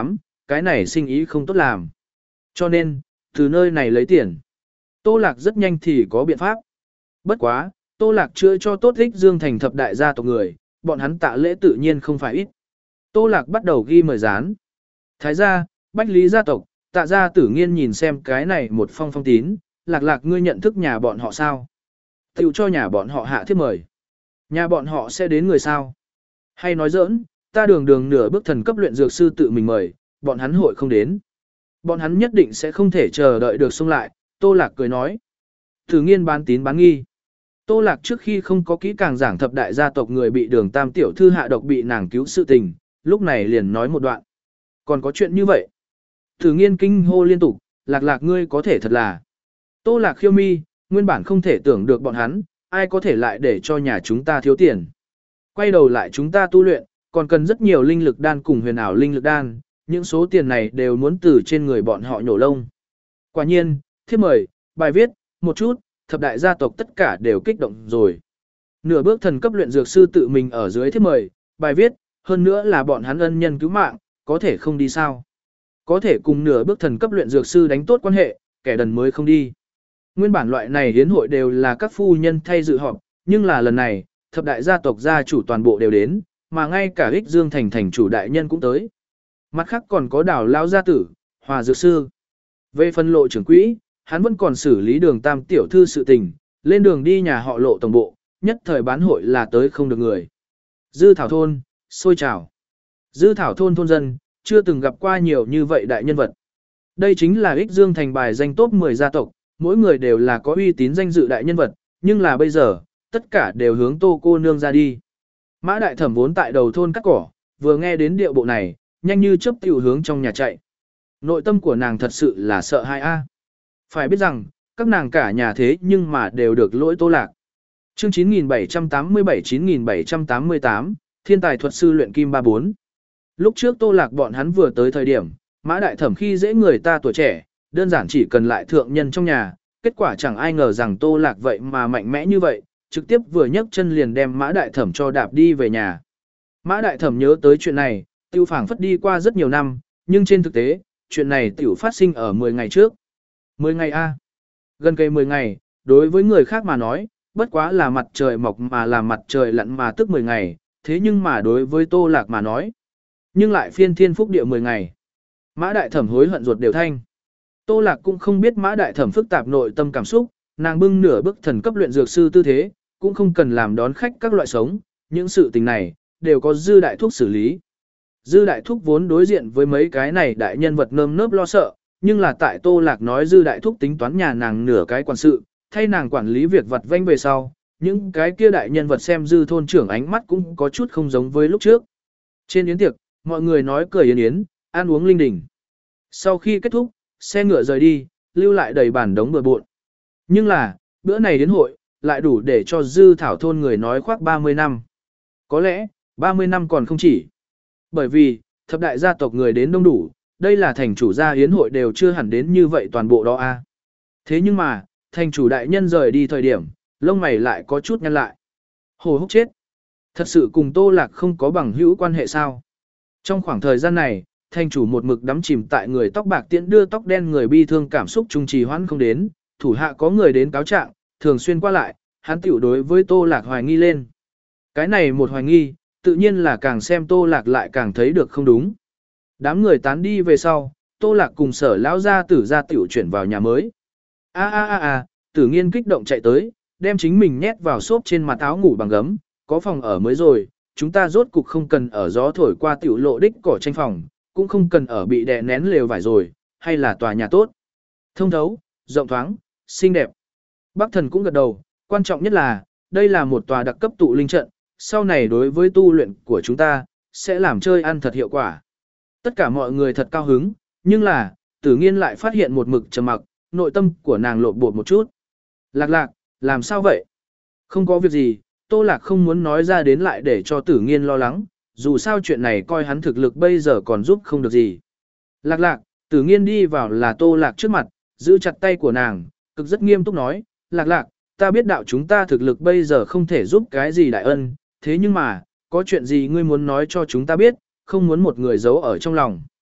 cái này sinh ý không tốt làm. Cho nên, từ nơi này lấy tiền. Tô Lạc rất nhanh thì có biện pháp. Bất quá, Tô Lạc chưa cho tốt ích Dương thành thập đại gia tộc người, bọn hắn tạ lễ tự nhiên không phải ít. Tô Lạc bắt đầu ghi mời dán. Thái gia, Bách Lý gia tộc, tạ gia Tử Nghiên nhìn xem cái này một phong phong tín, Lạc Lạc ngươi nhận thức nhà bọn họ sao? Tiểu cho nhà bọn họ hạ thiếp mời. Nhà bọn họ sẽ đến người sao? Hay nói giỡn, ta đường đường nửa bước thần cấp luyện dược sư tự mình mời, bọn hắn hội không đến. Bọn hắn nhất định sẽ không thể chờ đợi được xông lại, Tô Lạc cười nói. Tử Nghiên bán tín bán nghi. Tô Lạc trước khi không có kỹ càng giảng thập đại gia tộc người bị đường tam tiểu thư hạ độc bị nàng cứu sự tình, lúc này liền nói một đoạn. Còn có chuyện như vậy. Tử Nghiên kinh hô liên tục, Lạc Lạc ngươi có thể thật là. Tô Lạc khiêu mi, nguyên bản không thể tưởng được bọn hắn, ai có thể lại để cho nhà chúng ta thiếu tiền. Quay đầu lại chúng ta tu luyện, còn cần rất nhiều linh lực đan cùng huyền ảo linh lực đan, những số tiền này đều muốn từ trên người bọn họ nhổ lông. Quả nhiên, thiếp mời, bài viết, một chút, thập đại gia tộc tất cả đều kích động rồi. Nửa bước thần cấp luyện dược sư tự mình ở dưới thiếp mời, bài viết, hơn nữa là bọn hắn ân nhân cứu mạng, có thể không đi sao. Có thể cùng nửa bước thần cấp luyện dược sư đánh tốt quan hệ, kẻ đần mới không đi. Nguyên bản loại này hiến hội đều là các phu nhân thay dự họp, nhưng là lần này, thập đại gia tộc gia chủ toàn bộ đều đến, mà ngay cả Ích Dương thành thành chủ đại nhân cũng tới. Mặt khác còn có Đào lão gia tử, Hòa dược sư. Về phân lộ trưởng quỹ, hắn vẫn còn xử lý đường tam tiểu thư sự tình, lên đường đi nhà họ Lộ tổng bộ, nhất thời bán hội là tới không được người. Dư Thảo thôn, sôi trào. Dư Thảo thôn thôn dân, chưa từng gặp qua nhiều như vậy đại nhân vật. Đây chính là Ích Dương thành bài danh top mười gia tộc, mỗi người đều là có uy tín danh dự đại nhân vật, nhưng là bây giờ, tất cả đều hướng Tô cô nương ra đi. Mã đại thẩm vốn tại đầu thôn cắt cỏ, vừa nghe đến điệu bộ này, nhanh như chớp tiểu hướng trong nhà chạy. Nội tâm của nàng thật sự là sợ hãi a. Phải biết rằng, các nàng cả nhà thế nhưng mà đều được lỗi Tô Lạc. Chương chín nghìn bảy trăm tám mươi bảy chín nghìn bảy trăm tám mươi tám, Thiên tài thuật sư luyện kim ba bốn. Lúc trước Tô Lạc bọn hắn vừa tới thời điểm, Mã đại thẩm khi dễ người ta tuổi trẻ, đơn giản chỉ cần lại thượng nhân trong nhà, kết quả chẳng ai ngờ rằng Tô Lạc vậy mà mạnh mẽ như vậy, trực tiếp vừa nhấc chân liền đem Mã đại thẩm cho đạp đi về nhà. Mã đại thẩm nhớ tới chuyện này, tiêu phảng phất đi qua rất nhiều năm, nhưng trên thực tế, chuyện này tiểu phát sinh ở mười ngày trước. mười ngày a. Gần cây mười ngày, đối với người khác mà nói, bất quá là mặt trời mọc mà là mặt trời lặn mà tức mười ngày, thế nhưng mà đối với Tô Lạc mà nói, nhưng lại phiên thiên phúc địa mười ngày. Mã đại thẩm hối hận ruột đều thanh. Tô Lạc cũng không biết Mã đại thẩm phức tạp nội tâm cảm xúc, nàng bưng nửa bức thần cấp luyện dược sư tư thế, cũng không cần làm đón khách các loại sống, những sự tình này đều có Dư đại thúc xử lý. Dư đại thúc vốn đối diện với mấy cái này đại nhân vật nơm nớp lo sợ, nhưng là tại Tô Lạc nói Dư đại thúc tính toán nhà nàng nửa cái quản sự, thay nàng quản lý việc vặt vãnh về sau, những cái kia đại nhân vật xem Dư thôn trưởng ánh mắt cũng có chút không giống với lúc trước. Trên yến tiệc, mọi người nói cười yến yến, ăn uống linh đình. Sau khi kết thúc, xe ngựa rời đi, lưu lại đầy bản đống bừa bộn. Nhưng là, bữa này đến hội, lại đủ để cho Dư thảo thôn người nói khoác ba mươi năm. Có lẽ, ba mươi năm còn không chỉ. Bởi vì, thập đại gia tộc người đến đông đủ, đây là thành chủ gia hiến hội đều chưa hẳn đến như vậy toàn bộ đó a. Thế nhưng mà, thành chủ đại nhân rời đi thời điểm, lông mày lại có chút nhăn lại. Hồ húc chết. Thật sự cùng Tô Lạc không có bằng hữu quan hệ sao? Trong khoảng thời gian này, thành chủ một mực đắm chìm tại người tóc bạc tiễn đưa tóc đen người bi thương cảm xúc trung trì hoãn không đến, thủ hạ có người đến cáo trạng, thường xuyên qua lại, hắn tiểu đối với Tô Lạc hoài nghi lên. Cái này một hoài nghi, tự nhiên là càng xem Tô Lạc lại càng thấy được không đúng. Đám người tán đi về sau, Tô Lạc cùng Sở lão gia tử gia tiểu chuyển vào nhà mới. A a a a, Tử Nghiên kích động chạy tới, đem chính mình nhét vào xốp trên mặt áo ngủ bằng gấm, có phòng ở mới rồi, chúng ta rốt cục không cần ở gió thổi qua tiểu lộ đích cỏ tranh phòng, cũng không cần ở bị đè nén lều vải rồi, hay là tòa nhà tốt. Thông thấu, rộng thoáng, xinh đẹp. Bắc Thần cũng gật đầu, quan trọng nhất là, đây là một tòa đặc cấp tụ linh trận, sau này đối với tu luyện của chúng ta, sẽ làm chơi ăn thật hiệu quả. Tất cả mọi người thật cao hứng, nhưng là, Tử Nghiên lại phát hiện một mực trầm mặc, nội tâm của nàng lộn bột một chút. Lạc Lạc, làm sao vậy? Không có việc gì, Tô Lạc không muốn nói ra đến lại để cho Tử Nghiên lo lắng, dù sao chuyện này coi hắn thực lực bây giờ còn giúp không được gì. Lạc Lạc, Tử Nghiên đi vào là Tô Lạc trước mặt, giữ chặt tay của nàng, cực rất nghiêm túc nói, Lạc Lạc, ta biết đạo chúng ta thực lực bây giờ không thể giúp cái gì đại ân, thế nhưng mà, có chuyện gì ngươi muốn nói cho chúng ta biết, không muốn một người giấu ở trong lòng.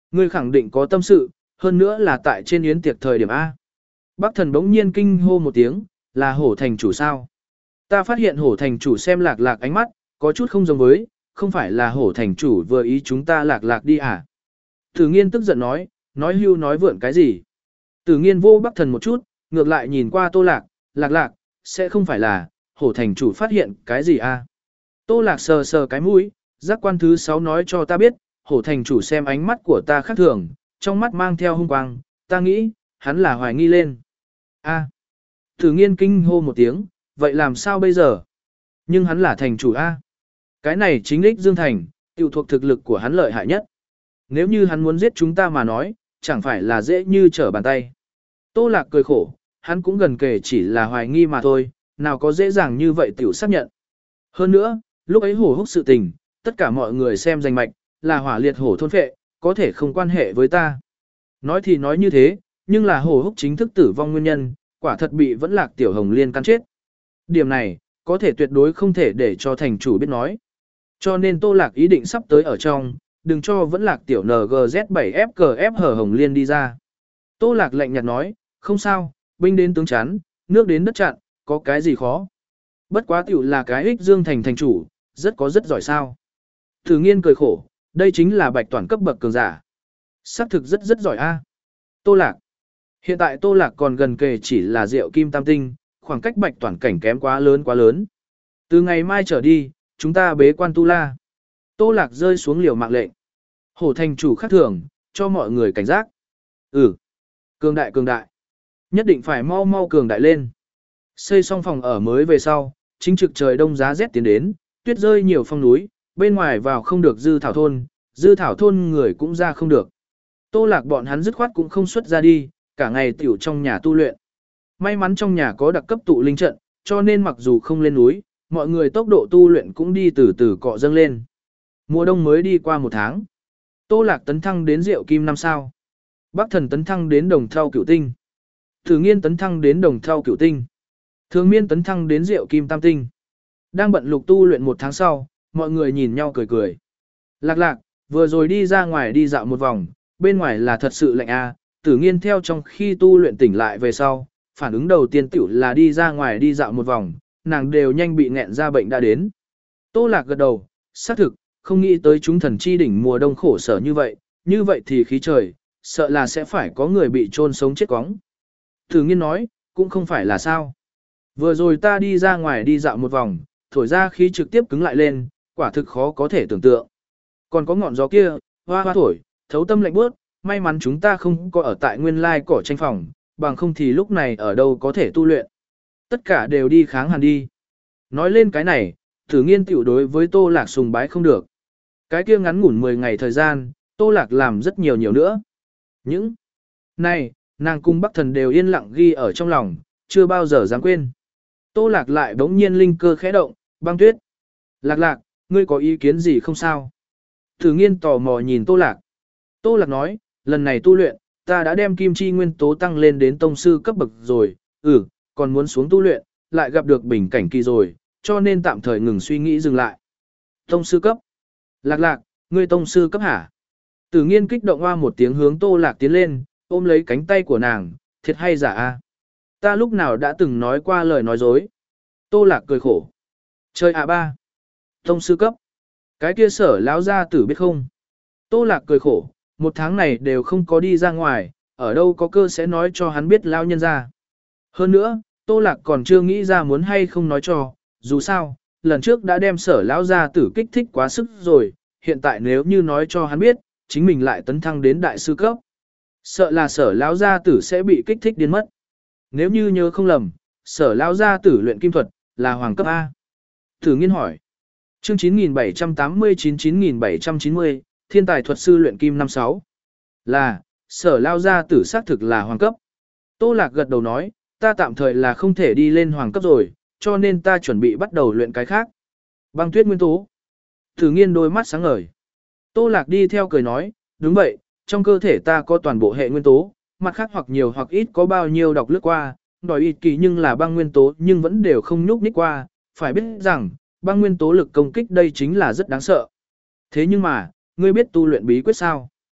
Ngươi khẳng định có tâm sự, hơn nữa là tại trên yến tiệc thời điểm A. Bác thần bỗng nhiên kinh hô một tiếng, là hổ thành chủ sao? Ta phát hiện hổ thành chủ xem lạc lạc ánh mắt, có chút không giống với, không phải là hổ thành chủ vừa ý chúng ta lạc lạc đi à? Tử nghiên tức giận nói, nói hưu nói vượn cái gì? Tử nghiên vô bác thần một chút, ngược lại nhìn qua tô lạc, lạc lạc, sẽ không phải là, hổ thành chủ phát hiện cái gì à? Tô lạc sờ sờ cái mũi, giác quan thứ sáu nói cho ta biết, hổ thành chủ xem ánh mắt của ta khác thường, trong mắt mang theo hung quang, ta nghĩ, hắn là hoài nghi lên. A. Tử nghiên kinh hô một tiếng, vậy làm sao bây giờ? Nhưng hắn là thành chủ A. Cái này chính đích Dương Thành, tiêu thuộc thực lực của hắn lợi hại nhất. Nếu như hắn muốn giết chúng ta mà nói, chẳng phải là dễ như trở bàn tay. Tô Lạc cười khổ, hắn cũng gần kể chỉ là hoài nghi mà thôi, nào có dễ dàng như vậy tiểu xác nhận. Hơn nữa, lúc ấy hổ húc sự tình, tất cả mọi người xem danh mạch, là hỏa liệt hổ thôn phệ, có thể không quan hệ với ta. Nói thì nói như thế, nhưng là hổ húc chính thức tử vong nguyên nhân, quả thật bị vẫn lạc tiểu hồng liên căn chết. Điểm này, có thể tuyệt đối không thể để cho thành chủ biết nói. Cho nên Tô Lạc ý định sắp tới ở trong, đừng cho vẫn lạc tiểu en giê Z bảy F C F hở hồng liên đi ra. Tô Lạc lạnh nhạt nói, không sao, binh đến tướng chắn, nước đến đất chặn, có cái gì khó. Bất quá tiểu là cái ích Dương Thành thành chủ, rất có rất giỏi sao. Thử nghiên cười khổ, đây chính là bạch toàn cấp bậc cường giả. Xác thực rất rất giỏi a. Tô Lạc. Hiện tại Tô Lạc còn gần kề chỉ là rượu kim tam tinh, khoảng cách bạch toàn cảnh kém quá lớn quá lớn. Từ ngày mai trở đi, chúng ta bế quan tu la. Tô Lạc rơi xuống liều mạng lệnh. Hổ thành chủ khác thường, cho mọi người cảnh giác. Ừ. Cường đại cường đại. Nhất định phải mau mau cường đại lên. Xây xong phòng ở mới về sau, chính trực trời đông giá rét tiến đến, tuyết rơi nhiều phong núi, bên ngoài vào không được dư thảo thôn, dư thảo thôn người cũng ra không được. Tô Lạc bọn hắn dứt khoát cũng không xuất ra đi, cả ngày tiểu trong nhà tu luyện. May mắn trong nhà có đặc cấp tụ linh trận, cho nên mặc dù không lên núi, mọi người tốc độ tu luyện cũng đi từ từ cọ dâng lên. Mùa đông mới đi qua một tháng. Tô Lạc tấn thăng đến rượu kim năm sao. Bắc thần tấn thăng đến đồng thau cửu tinh. Thử nghiên tấn thăng đến đồng thau cửu tinh. Thường miên tấn thăng đến rượu kim tam tinh. Đang bận lục tu luyện một tháng sau, mọi người nhìn nhau cười cười. Lạc lạc, vừa rồi đi ra ngoài đi dạo một vòng, bên ngoài là thật sự lạnh a. Tử nghiên theo trong khi tu luyện tỉnh lại về sau, phản ứng đầu tiên tiểu là đi ra ngoài đi dạo một vòng, nàng đều nhanh bị nghẹn ra bệnh đã đến. Tô Lạc gật đầu, xác thực, không nghĩ tới chúng thần chi đỉnh mùa đông khổ sở như vậy, như vậy thì khí trời, sợ là sẽ phải có người bị chôn sống chết cóng. Tử nghiên nói, cũng không phải là sao. Vừa rồi ta đi ra ngoài đi dạo một vòng, thổi ra khí trực tiếp cứng lại lên, quả thực khó có thể tưởng tượng. Còn có ngọn gió kia, hoa hoa thổi, thấu tâm lạnh bước, may mắn chúng ta không có ở tại nguyên lai cỏ tranh phòng, bằng không thì lúc này ở đâu có thể tu luyện. Tất cả đều đi kháng hàn đi. Nói lên cái này, Tử nghiên tiểu đối với Tô Lạc sùng bái không được. Cái kia ngắn ngủn mười ngày thời gian, Tô Lạc làm rất nhiều nhiều nữa. Những này, nàng cung Bắc thần đều yên lặng ghi ở trong lòng, chưa bao giờ dám quên. Tô Lạc lại bỗng nhiên linh cơ khẽ động, băng tuyết. Lạc lạc, ngươi có ý kiến gì không sao? Tử nghiên tò mò nhìn Tô Lạc. Tô Lạc nói, lần này tu luyện, ta đã đem kim chi nguyên tố tăng lên đến tông sư cấp bậc rồi, ừ, còn muốn xuống tu luyện, lại gặp được bình cảnh kỳ rồi, cho nên tạm thời ngừng suy nghĩ dừng lại. Tông sư cấp. Lạc lạc, ngươi tông sư cấp hả? Tử nghiên kích động hoa một tiếng hướng Tô Lạc tiến lên, ôm lấy cánh tay của nàng, thiệt hay giả a? Ta lúc nào đã từng nói qua lời nói dối. Tô Lạc cười khổ. Chơi ạ ba. Tông sư cấp. Cái kia sở lão gia tử biết không? Tô Lạc cười khổ, một tháng này đều không có đi ra ngoài, ở đâu có cơ sẽ nói cho hắn biết lão nhân ra. Hơn nữa, Tô Lạc còn chưa nghĩ ra muốn hay không nói cho, dù sao, lần trước đã đem sở lão gia tử kích thích quá sức rồi, hiện tại nếu như nói cho hắn biết, chính mình lại tấn thăng đến đại sư cấp. Sợ là sở lão gia tử sẽ bị kích thích điên mất. Nếu như nhớ không lầm, sở lão gia tử luyện kim thuật, là hoàng cấp A. Thử nghiên hỏi. Chương chín nghìn bảy trăm tám mươi chín chín nghìn bảy trăm chín mươi, thiên tài thuật sư luyện kim năm sáu. Là, sở lão gia tử xác thực là hoàng cấp. Tô Lạc gật đầu nói, ta tạm thời là không thể đi lên hoàng cấp rồi, cho nên ta chuẩn bị bắt đầu luyện cái khác. Băng tuyết nguyên tố. Thử nghiên đôi mắt sáng ngời. Tô Lạc đi theo cười nói, đúng vậy, trong cơ thể ta có toàn bộ hệ nguyên tố, mặt khác hoặc nhiều hoặc ít có bao nhiêu đọc lướt qua, đòi ít kỳ nhưng là băng nguyên tố nhưng vẫn đều không nhúc nhích qua, phải biết rằng, băng nguyên tố lực công kích đây chính là rất đáng sợ. Thế nhưng mà, ngươi biết tu luyện bí quyết sao?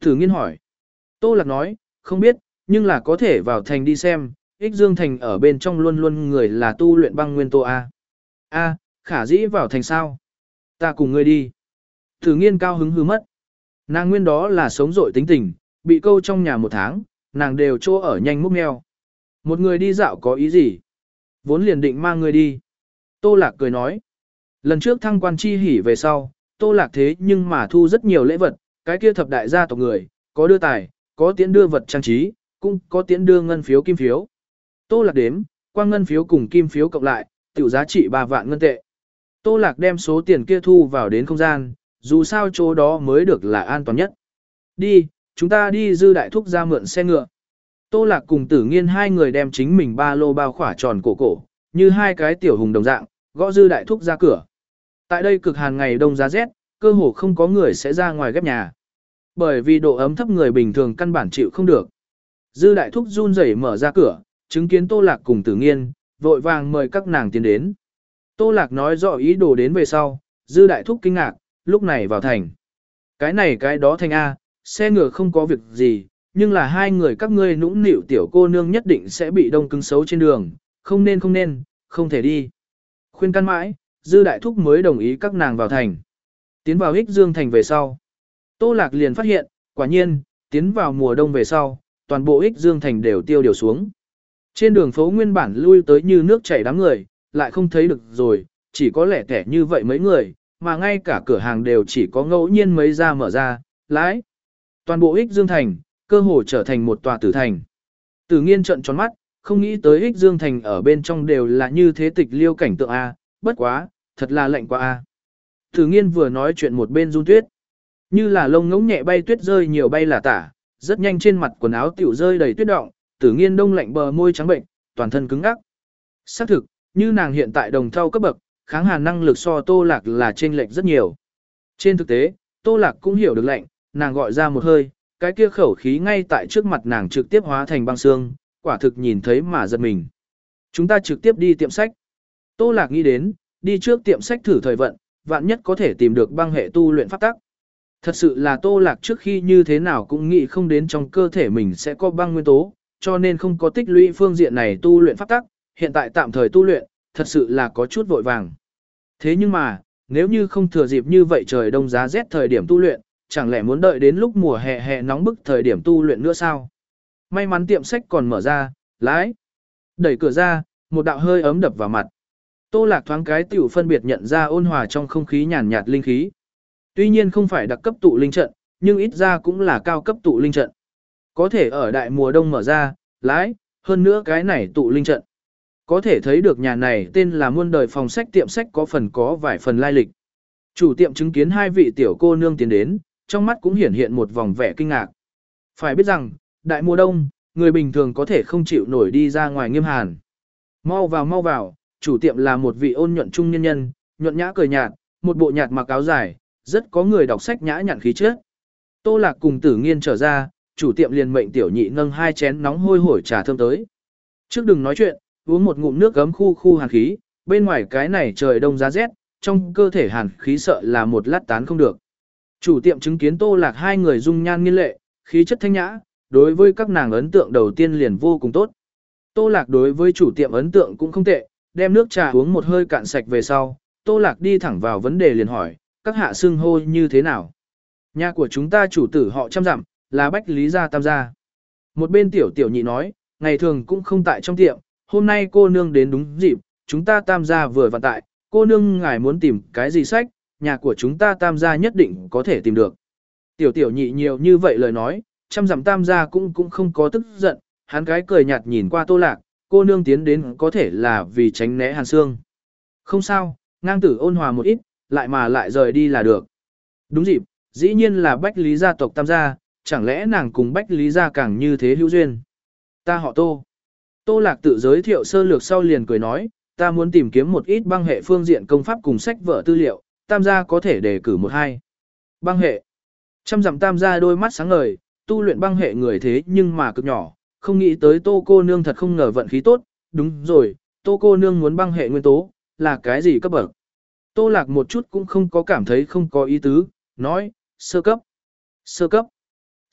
Tử Nghiên hỏi. Tô Lạc nói, không biết, nhưng là có thể vào thành đi xem, Ích Dương Thành ở bên trong luôn luôn người là tu luyện băng nguyên tố A. A, khả dĩ vào thành sao? Ta cùng ngươi đi. Tử Nghiên cao hứng hư mất. Nàng nguyên đó là sống dội tính tình, bị câu trong nhà một tháng, nàng đều chỗ ở nhanh múc meo. Một người đi dạo có ý gì? Vốn liền định mang ngươi đi. Tô Lạc cười nói. Lần trước thăng quan chi hỉ về sau, Tô Lạc thế nhưng mà thu rất nhiều lễ vật, cái kia thập đại gia tộc người, có đưa tài, có tiễn đưa vật trang trí, cũng có tiễn đưa ngân phiếu kim phiếu. Tô Lạc đếm, quang ngân phiếu cùng kim phiếu cộng lại, tiểu giá trị ba vạn ngân tệ. Tô Lạc đem số tiền kia thu vào đến không gian, dù sao chỗ đó mới được là an toàn nhất. Đi, chúng ta đi Dư Đại Thúc ra mượn xe ngựa. Tô Lạc cùng Tử Nghiên hai người đem chính mình ba lô bao khỏa tròn cổ cổ, như hai cái tiểu hùng đồng dạng, gõ Dư Đại Thúc ra cửa. Tại đây cực hàn ngày đông giá rét, cơ hồ không có người sẽ ra ngoài ghép nhà. Bởi vì độ ấm thấp người bình thường căn bản chịu không được. Dư Đại Thúc run rẩy mở ra cửa, chứng kiến Tô Lạc cùng Tử Nghiên, vội vàng mời các nàng tiến đến. Tô Lạc nói rõ ý đồ đến về sau, Dư Đại Thúc kinh ngạc, lúc này vào thành. Cái này cái đó thành A, xe ngựa không có việc gì, nhưng là hai người các ngươi nũng nịu tiểu cô nương nhất định sẽ bị đông cứng xấu trên đường, không nên không nên, không thể đi. Khuyên can mãi, Dư Đại Thúc mới đồng ý các nàng vào thành. Tiến vào Ích Dương Thành về sau. Tô Lạc liền phát hiện, quả nhiên, tiến vào mùa đông về sau, toàn bộ Ích Dương Thành đều tiêu điều xuống. Trên đường phố nguyên bản lui tới như nước chảy đám người, lại không thấy được rồi, chỉ có lẻ tẻ như vậy mấy người, mà ngay cả cửa hàng đều chỉ có ngẫu nhiên mấy ra mở ra, lái. Toàn bộ Ích Dương Thành, cơ hồ trở thành một tòa tử thành. Tử Nghiên trợn tròn mắt, không nghĩ tới Ích Dương Thành ở bên trong đều là như thế tịch liêu cảnh tượng A, bất quá, thật là lạnh quá A. Tử Nghiên vừa nói chuyện một bên run tuyết. Như là lông ngỗng nhẹ bay tuyết rơi nhiều bay là tả, rất nhanh trên mặt quần áo tiểu rơi đầy tuyết động, Tử Nghiên đông lạnh bờ môi trắng bệnh, toàn thân cứng ngắc. Xác thực, như nàng hiện tại đồng thau cấp bậc, kháng hàn năng lực so Tô Lạc là chênh lệch rất nhiều. Trên thực tế, Tô Lạc cũng hiểu được lạnh, nàng gọi ra một hơi, cái kia khẩu khí ngay tại trước mặt nàng trực tiếp hóa thành băng xương, quả thực nhìn thấy mà giật mình. Chúng ta trực tiếp đi tiệm sách. Tô Lạc nghĩ đến, đi trước tiệm sách thử thời vận, vạn nhất có thể tìm được băng hệ tu luyện pháp tắc. Thật sự là Tô Lạc trước khi như thế nào cũng nghĩ không đến trong cơ thể mình sẽ có băng nguyên tố, cho nên không có tích lũy phương diện này tu luyện pháp tắc, hiện tại tạm thời tu luyện, thật sự là có chút vội vàng. Thế nhưng mà, nếu như không thừa dịp như vậy trời đông giá rét thời điểm tu luyện, chẳng lẽ muốn đợi đến lúc mùa hè hè nóng bức thời điểm tu luyện nữa sao? May mắn tiệm sách còn mở ra, lái. Đẩy cửa ra, một đạo hơi ấm đập vào mặt. Tô Lạc thoáng cái tiểu phân biệt nhận ra ôn hòa trong không khí nhàn nhạt linh khí. Tuy nhiên không phải đặc cấp tụ linh trận, nhưng ít ra cũng là cao cấp tụ linh trận. Có thể ở đại mùa đông mở ra, lái, hơn nữa cái này tụ linh trận. Có thể thấy được nhà này tên là muôn đời phòng sách tiệm sách có phần có vài phần lai lịch. Chủ tiệm chứng kiến hai vị tiểu cô nương tiến đến, trong mắt cũng hiển hiện một vòng vẻ kinh ngạc. Phải biết rằng, đại mùa đông, người bình thường có thể không chịu nổi đi ra ngoài nghiêm hàn. Mau vào mau vào, chủ tiệm là một vị ôn nhuận trung nhân nhân, nhuận nhã cười nhạt, một bộ nhạt mặc áo dài, rất có người đọc sách nhã nhặn khí chất. Tô Lạc cùng Tử Nghiên trở ra, chủ tiệm liền mệnh tiểu nhị nâng hai chén nóng hôi hổi trà thơm tới. Trước đừng nói chuyện, uống một ngụm nước gấm khu khu hàn khí, bên ngoài cái này trời đông giá rét, trong cơ thể hàn khí sợ là một lát tán không được. Chủ tiệm chứng kiến Tô Lạc hai người dung nhan nghiên lệ, khí chất thanh nhã, đối với các nàng ấn tượng đầu tiên liền vô cùng tốt. Tô Lạc đối với chủ tiệm ấn tượng cũng không tệ, đem nước trà uống một hơi cạn sạch về sau, Tô Lạc đi thẳng vào vấn đề liền hỏi, các hạ xưng hô như thế nào? Nhà của chúng ta chủ tử họ trăm dặm, là Bách Lý Gia Tam gia. Một bên tiểu tiểu nhị nói, ngày thường cũng không tại trong tiệm, hôm nay cô nương đến đúng dịp, chúng ta Tam gia vừa vặn tại, cô nương ngài muốn tìm cái gì sách, nhà của chúng ta Tam gia nhất định có thể tìm được. Tiểu tiểu nhị nhiều như vậy lời nói, trăm dặm Tam gia cũng cũng không có tức giận, hắn cái cười nhạt nhìn qua Tô Lạc, cô nương tiến đến có thể là vì tránh né hàn xương. Không sao, ngang tử ôn hòa một ít, lại mà lại rời đi là được. Đúng dịp, dĩ nhiên là Bách Lý gia tộc Tam gia, chẳng lẽ nàng cùng Bách Lý gia càng như thế hữu duyên. Ta họ Tô. Tô Lạc tự giới thiệu sơ lược sau liền cười nói, ta muốn tìm kiếm một ít băng hệ phương diện công pháp cùng sách vở tư liệu, Tam gia có thể đề cử một hai. Băng hệ. Trăm dặm Tam gia đôi mắt sáng ngời, tu luyện băng hệ người thế nhưng mà cực nhỏ, không nghĩ tới Tô cô nương thật không ngờ vận khí tốt, đúng rồi, Tô cô nương muốn băng hệ nguyên tố, là cái gì cấp bậc? Tô Lạc một chút cũng không có cảm thấy không có ý tứ, nói, sơ cấp. Sơ cấp.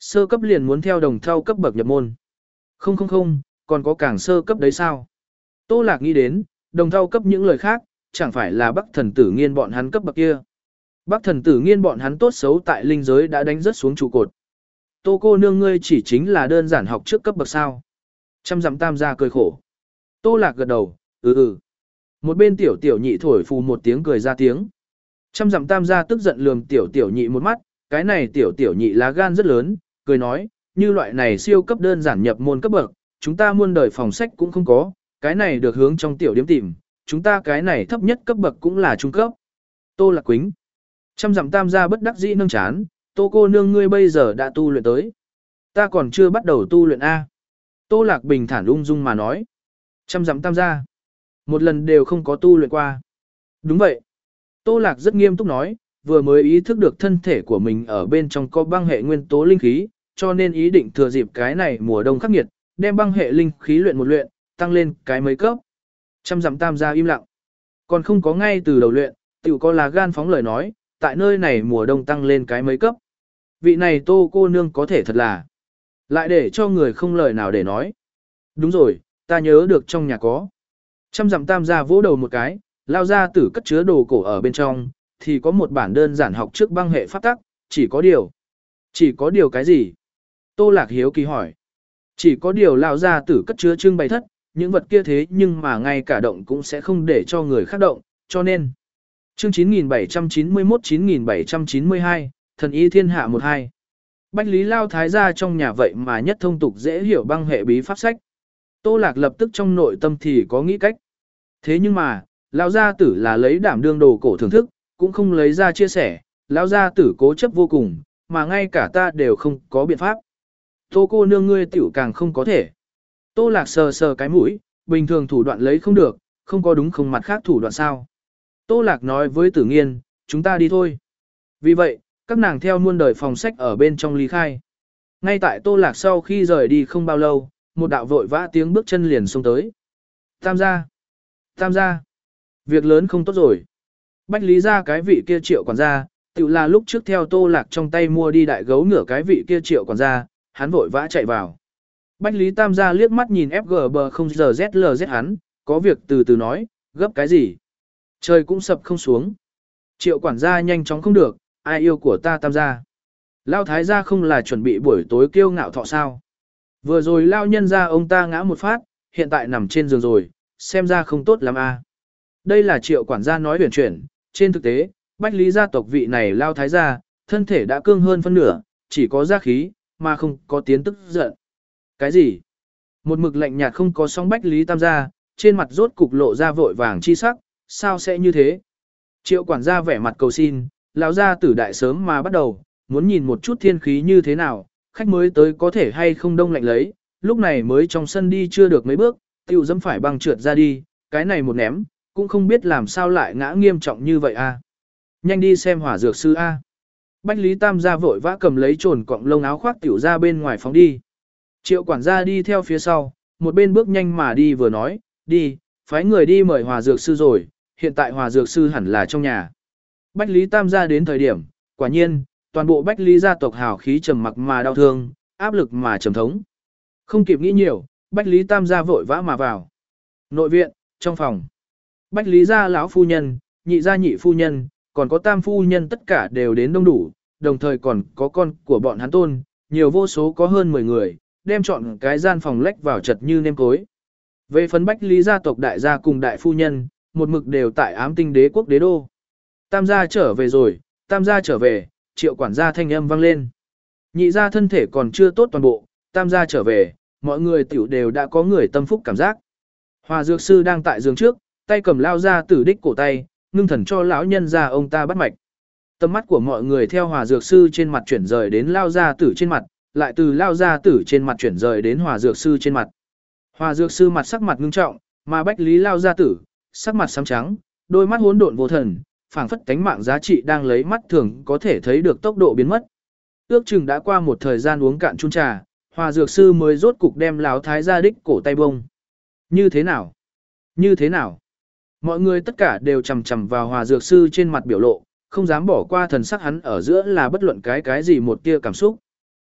Sơ cấp liền muốn theo đồng thau cấp bậc nhập môn. Không không không, còn có càng sơ cấp đấy sao? Tô Lạc nghĩ đến, đồng thau cấp những lời khác, chẳng phải là Bắc Thần Tử Nghiên bọn hắn cấp bậc kia. Bắc Thần Tử Nghiên bọn hắn tốt xấu tại linh giới đã đánh rất xuống trụ cột. Tô cô nương ngươi chỉ chính là đơn giản học trước cấp bậc sao? Trăm dặm tam gia cười khổ. Tô Lạc gật đầu, ừ ừ. Một bên tiểu tiểu nhị thổi phù một tiếng cười ra tiếng. Trăm dặm tam gia tức giận lườm tiểu tiểu nhị một mắt, cái này tiểu tiểu nhị lá gan rất lớn, cười nói, như loại này siêu cấp đơn giản nhập môn cấp bậc, chúng ta muôn đời phòng sách cũng không có, cái này được hướng trong tiểu điếm tìm, chúng ta cái này thấp nhất cấp bậc cũng là trung cấp. Tô Lạc Quýnh. Trăm dặm tam gia bất đắc dĩ nâng chán, Tô cô nương ngươi bây giờ đã tu luyện tới. Ta còn chưa bắt đầu tu luyện A. Tô Lạc bình thản ung dung mà nói. Trăm dặm tam gia. Một lần đều không có tu luyện qua. Đúng vậy. Tô Lạc rất nghiêm túc nói, vừa mới ý thức được thân thể của mình ở bên trong có băng hệ nguyên tố linh khí, cho nên ý định thừa dịp cái này mùa đông khắc nghiệt, đem băng hệ linh khí luyện một luyện, tăng lên cái mấy cấp. Trăm dặm tam gia im lặng. Còn không có ngay từ đầu luyện, tiểu có là gan phóng lời nói, tại nơi này mùa đông tăng lên cái mấy cấp. Vị này Tô cô nương có thể thật là lại để cho người không lời nào để nói. Đúng rồi, ta nhớ được trong nhà có. Trăm dặm tam gia vỗ đầu một cái, lao ra tử cất chứa đồ cổ ở bên trong, thì có một bản đơn giản học trước băng hệ pháp tắc, chỉ có điều. Chỉ có điều cái gì? Tô Lạc hiếu kỳ hỏi. Chỉ có điều lao ra tử cất chứa trưng bày thất, những vật kia thế nhưng mà ngay cả động cũng sẽ không để cho người khác động, cho nên. Chương chín nghìn bảy trăm chín mươi mốt chín nghìn bảy trăm chín mươi hai, thần y thiên hạ một hai. Bách Lý Lao Thái gia trong nhà vậy mà nhất thông tục dễ hiểu băng hệ bí pháp sách. Tô Lạc lập tức trong nội tâm thì có nghĩ cách. Thế nhưng mà, Lão gia tử là lấy đảm đương đồ cổ thưởng thức, cũng không lấy ra chia sẻ, Lão gia tử cố chấp vô cùng, mà ngay cả ta đều không có biện pháp. Tô cô nương ngươi tiểu càng không có thể. Tô Lạc sờ sờ cái mũi, bình thường thủ đoạn lấy không được, không có đúng không mặt khác thủ đoạn sao. Tô Lạc nói với Tử Nghiên, chúng ta đi thôi. Vì vậy, các nàng theo muôn đời phòng sách ở bên trong ly khai. Ngay tại Tô Lạc sau khi rời đi không bao lâu, một đạo vội vã tiếng bước chân liền xông tới. Tam gia! Tam gia! Việc lớn không tốt rồi. Bách Lý ra cái vị kia Triệu quản gia, tự là lúc trước theo Tô Lạc trong tay mua đi đại gấu ngửa cái vị kia Triệu quản gia, hắn vội vã chạy vào. Bách Lý Tam gia liếc mắt nhìn ép giê bờ không giờ Z L Z hắn, có việc từ từ nói, gấp cái gì? Trời cũng sập không xuống. Triệu quản gia nhanh chóng không được, ai yêu của ta Tam gia. Lao thái gia không là chuẩn bị buổi tối kiêu ngạo thọ sao. Vừa rồi lao nhân ra ông ta ngã một phát, hiện tại nằm trên giường rồi, xem ra không tốt lắm a. Đây là Triệu quản gia nói huyền chuyển, trên thực tế, Bách Lý gia tộc vị này lao thái gia, thân thể đã cương hơn phân nửa, chỉ có gia khí, mà không có tiến tức giận. Cái gì? Một mực lạnh nhạt không có song Bách Lý Tam gia, trên mặt rốt cục lộ ra vội vàng chi sắc, sao sẽ như thế? Triệu quản gia vẻ mặt cầu xin, lão gia tử đại sớm mà bắt đầu, muốn nhìn một chút thiên khí như thế nào, khách mới tới có thể hay không đông lạnh lấy, lúc này mới trong sân đi chưa được mấy bước, tiêu dẫm phải băng trượt ra đi, cái này một ném, cũng không biết làm sao lại ngã nghiêm trọng như vậy a. Nhanh đi xem hỏa dược sư a. Bách Lý Tam gia vội vã cầm lấy trồn cọng lông áo khoác tiểu ra bên ngoài phóng đi. Triệu quản gia đi theo phía sau, một bên bước nhanh mà đi vừa nói, đi, phái người đi mời hòa dược sư rồi, hiện tại hòa dược sư hẳn là trong nhà. Bách Lý Tam gia đến thời điểm, quả nhiên, toàn bộ Bách Lý gia tộc hào khí trầm mặc mà đau thương, áp lực mà trầm thống. Không kịp nghĩ nhiều, Bách Lý Tam gia vội vã mà vào. Nội viện, trong phòng. Bách Lý gia lão phu nhân, nhị gia nhị phu nhân, còn có tam phu nhân tất cả đều đến đông đủ, đồng thời còn có con của bọn hắn tôn, nhiều vô số có hơn mười người, đem chọn cái gian phòng lách vào chật như nêm cối. Về phần Bách Lý gia tộc đại gia cùng đại phu nhân, một mực đều tại ám tinh đế quốc đế đô. Tam gia trở về rồi, tam gia trở về, Triệu quản gia thanh âm vang lên. Nhị gia thân thể còn chưa tốt toàn bộ, tam gia trở về, mọi người tiểu đều đã có người tâm phúc cảm giác. Hòa dược sư đang tại giường trước, tay cầm lao ra tử đích cổ tay, ngưng thần cho lão nhân ra ông ta bắt mạch. Tầm mắt của mọi người theo hòa dược sư trên mặt chuyển rời đến lao gia tử trên mặt, lại từ lao gia tử trên mặt chuyển rời đến hòa dược sư trên mặt. Hòa dược sư mặt sắc mặt ngưng trọng, mà Bách Lý lao gia tử, sắc mặt xám trắng, đôi mắt hỗn độn vô thần, phảng phất cánh mạng giá trị đang lấy mắt thường có thể thấy được tốc độ biến mất. Ước chừng đã qua một thời gian uống cạn chung trà, hòa dược sư mới rốt cục đem lão thái gia đích cổ tay bông. Như thế nào? Như thế nào? Mọi người tất cả đều chầm chầm vào hòa dược sư trên mặt biểu lộ, không dám bỏ qua thần sắc hắn ở giữa là bất luận cái cái gì một tia cảm xúc.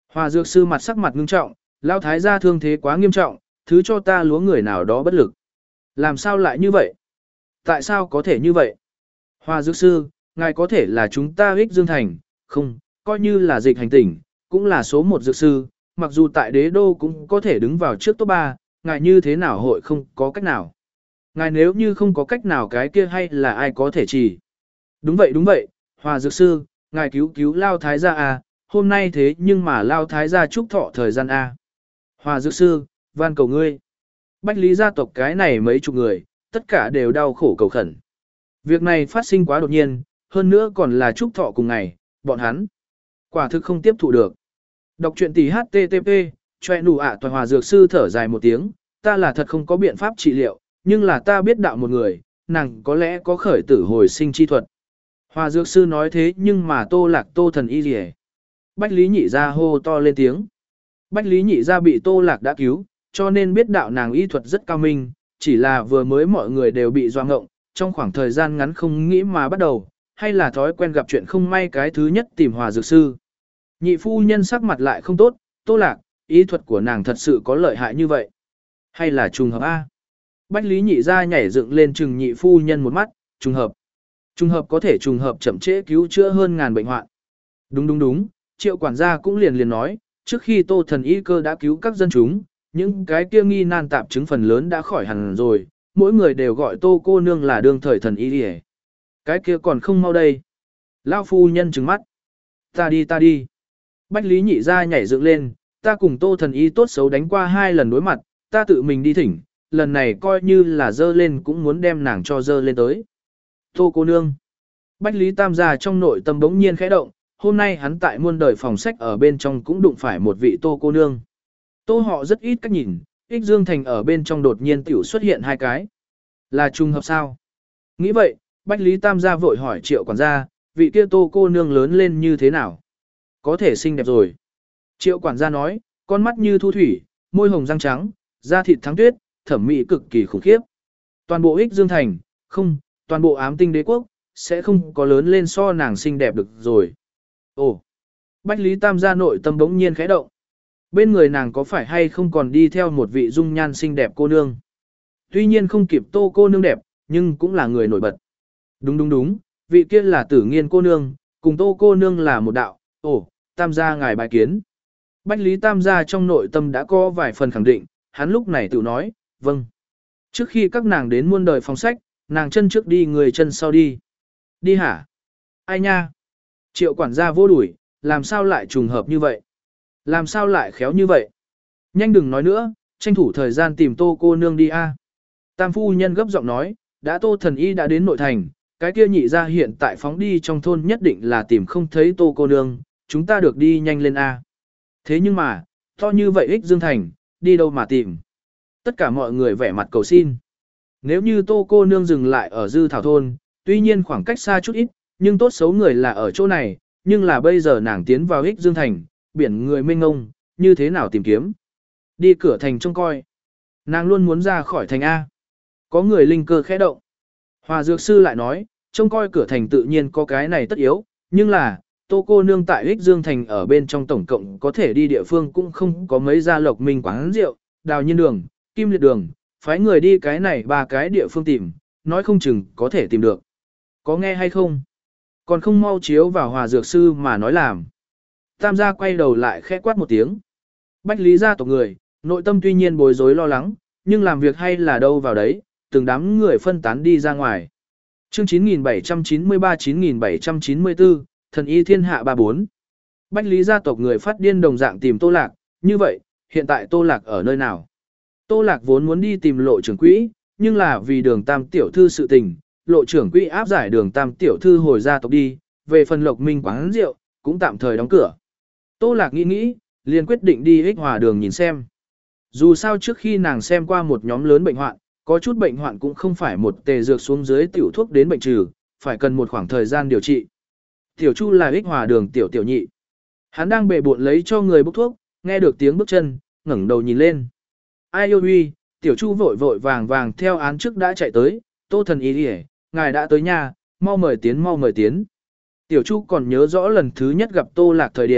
Hòa dược sư mặt sắc mặt ngưng trọng, lao thái gia thương thế quá nghiêm trọng, thứ cho ta lúa người nào đó bất lực. Làm sao lại như vậy? Tại sao có thể như vậy? Hòa dược sư, ngài có thể là chúng ta ích dương thành, không, coi như là dịch hành tỉnh, cũng là số một dược sư, mặc dù tại đế đô cũng có thể đứng vào trước top ba, ngài như thế nào hội không có cách nào? Ngài nếu như không có cách nào cái kia hay là ai có thể chỉ? Đúng vậy đúng vậy, Hòa dược sư, ngài cứu cứu lao thái gia à, hôm nay thế nhưng mà lao thái gia chúc thọ thời gian a. Hòa dược sư, van cầu ngươi. Bách lý gia tộc cái này mấy chục người, tất cả đều đau khổ cầu khẩn. Việc này phát sinh quá đột nhiên, hơn nữa còn là chúc thọ cùng ngày, bọn hắn quả thực không tiếp thụ được. Đọc truyện tỷ hát tê tê pê, choe nụ ạ toàn Hòa dược sư thở dài một tiếng, ta là thật không có biện pháp trị liệu, nhưng là ta biết đạo một người, nàng có lẽ có khởi tử hồi sinh chi thuật. Hòa dược sư nói thế nhưng mà Tô Lạc Tô thần y liề. Bách Lý Nhị gia hô to lên tiếng. Bách Lý Nhị gia bị Tô Lạc đã cứu, cho nên biết đạo nàng y thuật rất cao minh, chỉ là vừa mới mọi người đều bị doa ngộng, trong khoảng thời gian ngắn không nghĩ mà bắt đầu, hay là thói quen gặp chuyện không may cái thứ nhất tìm Hòa dược sư. Nhị phu nhân sắc mặt lại không tốt, Tô Lạc, y thuật của nàng thật sự có lợi hại như vậy. Hay là trùng hợp A? Bách Lý Nhị gia nhảy dựng lên chừng nhị phu nhân một mắt, trùng hợp. Trùng hợp có thể trùng hợp chậm trễ cứu chữa hơn ngàn bệnh hoạn. Đúng đúng đúng, Triệu quản gia cũng liền liền nói, trước khi Tô thần y cơ đã cứu các dân chúng, những cái kia nghi nan tạp chứng phần lớn đã khỏi hẳn rồi, mỗi người đều gọi Tô cô nương là đương thời thần y đi. Cái kia còn không mau đây. Lão phu nhân trừng mắt. Ta đi ta đi. Bách Lý Nhị gia nhảy dựng lên, ta cùng Tô thần y tốt xấu đánh qua hai lần đối mặt, ta tự mình đi thỉnh, lần này coi như là dơ lên cũng muốn đem nàng cho dơ lên tới. Tô cô nương. Bách Lý Tam gia trong nội tâm bỗng nhiên khẽ động, hôm nay hắn tại muôn đời phòng sách ở bên trong cũng đụng phải một vị Tô cô nương. Tô họ rất ít cách nhìn, Ích Dương Thành ở bên trong đột nhiên tiểu xuất hiện hai cái. Là trùng hợp sao? Nghĩ vậy, Bách Lý Tam gia vội hỏi Triệu quản gia, vị kia Tô cô nương lớn lên như thế nào? Có thể xinh đẹp rồi. Triệu quản gia nói, con mắt như thu thủy, môi hồng răng trắng, da thịt thắng tuyết, thẩm mỹ cực kỳ khủng khiếp. Toàn bộ Ích Dương Thành, không, toàn bộ ám tinh đế quốc, sẽ không có lớn lên so nàng xinh đẹp được rồi. Ồ! Bách Lý Tam gia nội tâm bỗng nhiên khẽ động. Bên người nàng có phải hay không còn đi theo một vị dung nhan xinh đẹp cô nương? Tuy nhiên không kịp Tô cô nương đẹp, nhưng cũng là người nổi bật. Đúng đúng đúng, vị kia là Tử Nghiên cô nương, cùng Tô cô nương là một đạo. Ồ, Tam gia ngài bài kiến. Bách Lý Tam gia trong nội tâm đã có vài phần khẳng định, hắn lúc này tự nói, vâng. Trước khi các nàng đến muôn đời phòng sách, nàng chân trước đi người chân sau đi. Đi hả? Ai nha? Triệu quản gia vô đuổi, làm sao lại trùng hợp như vậy? Làm sao lại khéo như vậy? Nhanh đừng nói nữa, tranh thủ thời gian tìm Tô cô nương đi a. Tam phu nhân gấp giọng nói, đã Tô thần y đã đến nội thành, cái kia nhị ra hiện tại phóng đi trong thôn nhất định là tìm không thấy Tô cô nương, chúng ta được đi nhanh lên a. Thế nhưng mà, to như vậy Ích Dương Thành, đi đâu mà tìm? Tất cả mọi người vẻ mặt cầu xin. Nếu như Tô cô nương dừng lại ở Dư Thảo thôn, tuy nhiên khoảng cách xa chút ít, nhưng tốt xấu người là ở chỗ này, nhưng là bây giờ nàng tiến vào Ích Dương Thành, biển người mênh ngông, như thế nào tìm kiếm? Đi cửa thành trông coi. Nàng luôn muốn ra khỏi thành A. Có người linh cơ khẽ động. Hòa dược sư lại nói, trông coi cửa thành tự nhiên có cái này tất yếu, nhưng là, Tô cô nương tại Ích Dương Thành ở bên trong tổng cộng có thể đi địa phương cũng không có mấy gia lộc minh quán rượu, đào nhiên đường, kim liệt đường, phái người đi cái này ba cái địa phương tìm, nói không chừng có thể tìm được. Có nghe hay không? Còn không mau chiếu vào hòa dược sư mà nói làm. Tam gia quay đầu lại khẽ quát một tiếng. Bách Lý gia tộc người, nội tâm tuy nhiên bối rối lo lắng, nhưng làm việc hay là đâu vào đấy, từng đám người phân tán đi ra ngoài. Chương chín nghìn bảy trăm chín mươi ba đến chín nghìn bảy trăm chín mươi tư, thần y thiên hạ ba bốn. Bách Lý gia tộc người phát điên đồng dạng tìm Tô Lạc, như vậy, hiện tại Tô Lạc ở nơi nào? Tô Lạc vốn muốn đi tìm lộ trưởng quỹ, nhưng là vì đường tam tiểu thư sự tình, lộ trưởng quỹ áp giải đường tam tiểu thư hồi gia tộc đi, về phần lộc minh quán rượu, cũng tạm thời đóng cửa. Tô Lạc nghĩ nghĩ, liền quyết định đi Ích Hòa đường nhìn xem. Dù sao trước khi nàng xem qua một nhóm lớn bệnh hoạn, có chút bệnh hoạn cũng không phải một tề dược xuống dưới tiểu thuốc đến bệnh trừ, phải cần một khoảng thời gian điều trị. Tiểu Chu là Ích Hòa đường tiểu tiểu nhị. Hắn đang bệ bộn lấy cho người bốc thuốc, nghe được tiếng bước chân, ngẩng đầu nhìn lên. Ai yêu huy, Tiểu Chu vội vội vàng vàng theo án trước đã chạy tới, Tô thần y đi, ngài đã tới nhà, mau mời tiến mau mời tiến. Tiểu Chu còn nhớ rõ lần thứ nhất gặp Tô Lạc thời điểm,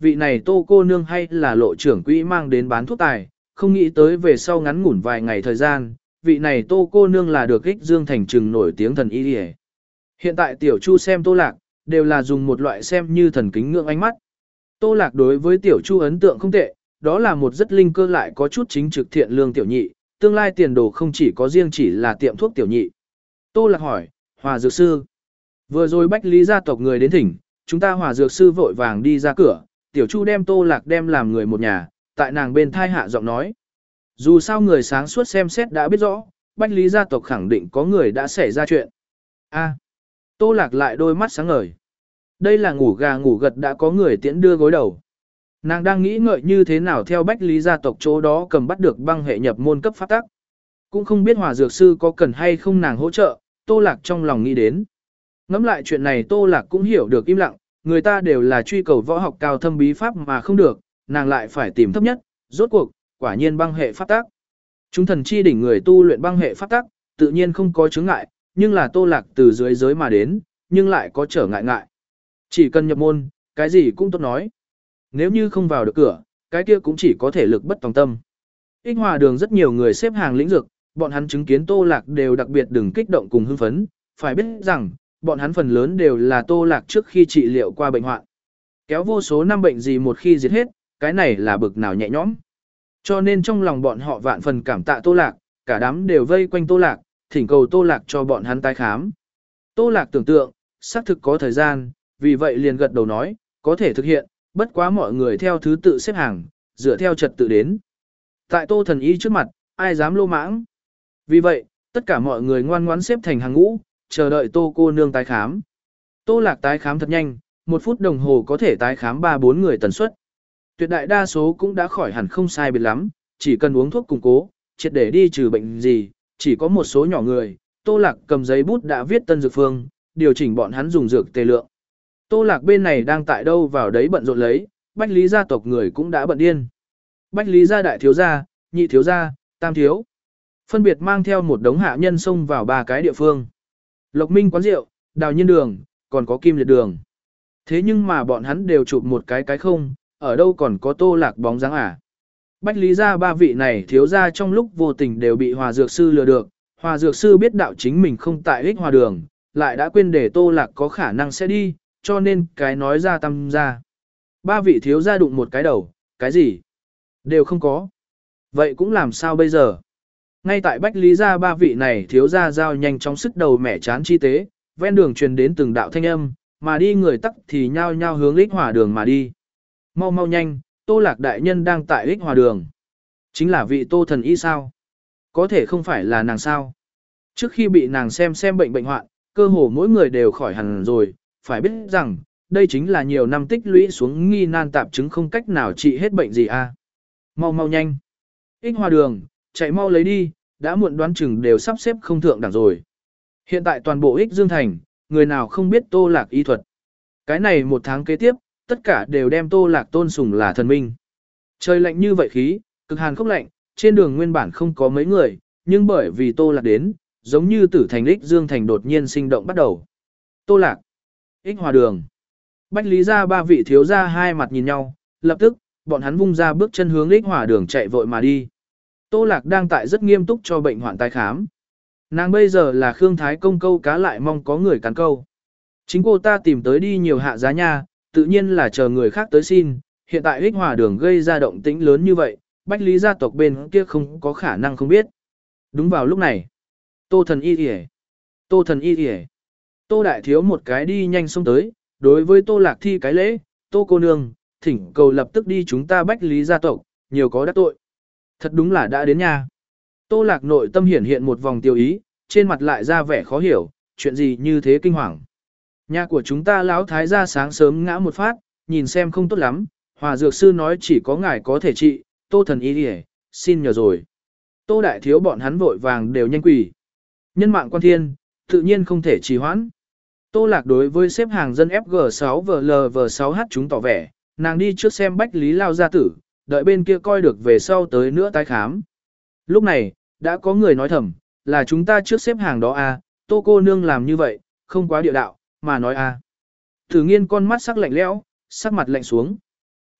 vị này Tô cô nương hay là lộ trưởng quỹ mang đến bán thuốc tài, không nghĩ tới về sau ngắn ngủn vài ngày thời gian, vị này Tô cô nương là được ích dương thành trừng nổi tiếng thần y đi. Hiện tại tiểu Chu xem Tô Lạc, đều là dùng một loại xem như thần kính ngưỡng ánh mắt. Tô Lạc đối với tiểu Chu ấn tượng không tệ, đó là một rất linh cơ lại có chút chính trực thiện lương tiểu nhị, tương lai tiền đồ không chỉ có riêng chỉ là tiệm thuốc tiểu nhị. Tô Lạc hỏi, Hòa dược sư. Vừa rồi Bách Lý gia tộc người đến thỉnh, chúng ta Hòa dược sư vội vàng đi ra cửa, tiểu Chu đem Tô Lạc đem làm người một nhà, tại nàng bên thai hạ giọng nói. Dù sao người sáng suốt xem xét đã biết rõ, Bách Lý gia tộc khẳng định có người đã xảy ra chuyện. A. Tô Lạc lại đôi mắt sáng ngời. Đây là ngủ gà ngủ gật đã có người tiễn đưa gối đầu. Nàng đang nghĩ ngợi như thế nào theo Bách Lý gia tộc chỗ đó cầm bắt được băng hệ nhập môn cấp pháp tắc. Cũng không biết Hòa dược sư có cần hay không nàng hỗ trợ, Tô Lạc trong lòng nghĩ đến. Ngẫm lại chuyện này Tô Lạc cũng hiểu được im lặng, người ta đều là truy cầu võ học cao thâm bí pháp mà không được, nàng lại phải tìm thấp nhất, rốt cuộc, quả nhiên băng hệ pháp tắc. Chúng thần chi đỉnh người tu luyện băng hệ pháp tắc, tự nhiên không có chướng ngại, nhưng là Tô Lạc từ dưới giới mà đến, nhưng lại có trở ngại ngại. Chỉ cần nhập môn, cái gì cũng tốt nói. Nếu như không vào được cửa, cái kia cũng chỉ có thể lực bất tòng tâm. Ích Hòa đường rất nhiều người xếp hàng lĩnh dược, bọn hắn chứng kiến Tô Lạc đều đặc biệt đừng kích động cùng hưng phấn, phải biết rằng, bọn hắn phần lớn đều là Tô Lạc trước khi trị liệu qua bệnh hoạn. Kéo vô số năm bệnh gì một khi diệt hết, cái này là bực nào nhẹ nhõm. Cho nên trong lòng bọn họ vạn phần cảm tạ Tô Lạc, cả đám đều vây quanh Tô Lạc, thỉnh cầu Tô Lạc cho bọn hắn tái khám. Tô Lạc tưởng tượng, xác thực có thời gian, vì vậy liền gật đầu nói, có thể thực hiện, bất quá mọi người theo thứ tự xếp hàng, dựa theo trật tự đến. Tại Tô thần y trước mặt, ai dám lô mãng. Vì vậy, tất cả mọi người ngoan ngoãn xếp thành hàng ngũ, chờ đợi Tô cô nương tái khám. Tô Lạc tái khám thật nhanh, một phút đồng hồ có thể tái khám ba bốn người tần suất. Tuyệt đại đa số cũng đã khỏi hẳn không sai biệt lắm, chỉ cần uống thuốc củng cố, triệt để đi trừ bệnh gì, chỉ có một số nhỏ người, Tô Lạc cầm giấy bút đã viết tân dược phương, điều chỉnh bọn hắn dùng dược tề lượng. Tô Lạc bên này đang tại đâu vào đấy bận rộn lấy, Bách Lý gia tộc người cũng đã bận điên. Bách Lý gia đại thiếu gia, nhị thiếu gia, tam thiếu, phân biệt mang theo một đống hạ nhân xông vào ba cái địa phương. Lộc Minh quán rượu, Đào Nhiên đường, còn có Kim Liệt đường. Thế nhưng mà bọn hắn đều chụp một cái cái không, ở đâu còn có Tô Lạc bóng dáng à. Bách Lý gia ba vị này thiếu gia trong lúc vô tình đều bị Hòa dược sư lừa được. Hòa dược sư biết đạo chính mình không tại Ích Hòa đường, lại đã quên để Tô Lạc có khả năng sẽ đi, cho nên cái nói ra tâm ra. Ba vị thiếu gia đụng một cái đầu, cái gì? Đều không có. Vậy cũng làm sao bây giờ? Ngay tại Bách Lý gia ba vị này thiếu gia giao nhanh chóng sức đầu mẻ chán chi tế, ven đường truyền đến từng đạo thanh âm, mà đi người tắc thì nhao nhao hướng Ích Hòa đường mà đi. Mau mau nhanh, Tô Lạc đại nhân đang tại Ích Hòa đường. Chính là vị Tô thần y sao? Có thể không phải là nàng sao? Trước khi bị nàng xem xem bệnh bệnh hoạn, cơ hồ mỗi người đều khỏi hẳn rồi, phải biết rằng, đây chính là nhiều năm tích lũy xuống nghi nan tạp chứng không cách nào trị hết bệnh gì à. Mau mau nhanh. Ích Hòa đường, chạy mau lấy đi, đã muộn đoán chừng đều sắp xếp không thượng đẳng rồi. Hiện tại toàn bộ Ích Dương Thành, người nào không biết Tô Lạc y thuật. Cái này một tháng kế tiếp, tất cả đều đem Tô Lạc tôn sùng là thần minh. Trời lạnh như vậy khí, cực hàn khốc lạnh, trên đường nguyên bản không có mấy người, nhưng bởi vì Tô Lạc đến, giống như tử thành Ích Dương Thành đột nhiên sinh động bắt đầu. Tô Lạc, Ích Hòa đường. Bách Lý gia ba vị thiếu gia hai mặt nhìn nhau, lập tức, bọn hắn vung ra bước chân hướng Ích Hòa đường chạy vội mà đi. Tô Lạc đang tại rất nghiêm túc cho bệnh hoạn tái khám. Nàng bây giờ là Khương Thái công câu cá lại mong có người cắn câu. Chính cô ta tìm tới đi nhiều hạ giá nha, tự nhiên là chờ người khác tới xin, hiện tại Ích Hòa đường gây ra động tĩnh lớn như vậy, Bách Lý gia tộc bên kia không có khả năng không biết. Đúng vào lúc này, Tô thần y kìa, Tô thần y kìa, Tô đại thiếu một cái đi nhanh xông tới, đối với Tô Lạc thi cái lễ, Tô cô nương, thỉnh cầu lập tức đi chúng ta Bách Lý gia tộc, nhiều có đắc tội. Thật đúng là đã đến nhà. Tô Lạc nội tâm hiển hiện một vòng tiêu ý, trên mặt lại ra vẻ khó hiểu, chuyện gì như thế kinh hoàng. Nhà của chúng ta lão thái gia sáng sớm ngã một phát, nhìn xem không tốt lắm, Hòa dược sư nói chỉ có ngài có thể trị, Tô thần y đi xin nhờ rồi. Tô đại thiếu bọn hắn vội vàng đều nhanh quỳ. Nhân mạng quan thiên, tự nhiên không thể trì hoãn. Tô Lạc đối với xếp hàng dân ép giê sáu vê lờ vê sáu hát chúng tỏ vẻ, nàng đi trước xem Bách Lý lao gia tử, đợi bên kia coi được về sau tới nữa tái khám. Lúc này, đã có người nói thầm, là chúng ta trước xếp hàng đó à, Tô cô nương làm như vậy, không quá địa đạo, mà nói à. Thử nghiên con mắt sắc lạnh lẽo, sắc mặt lạnh xuống.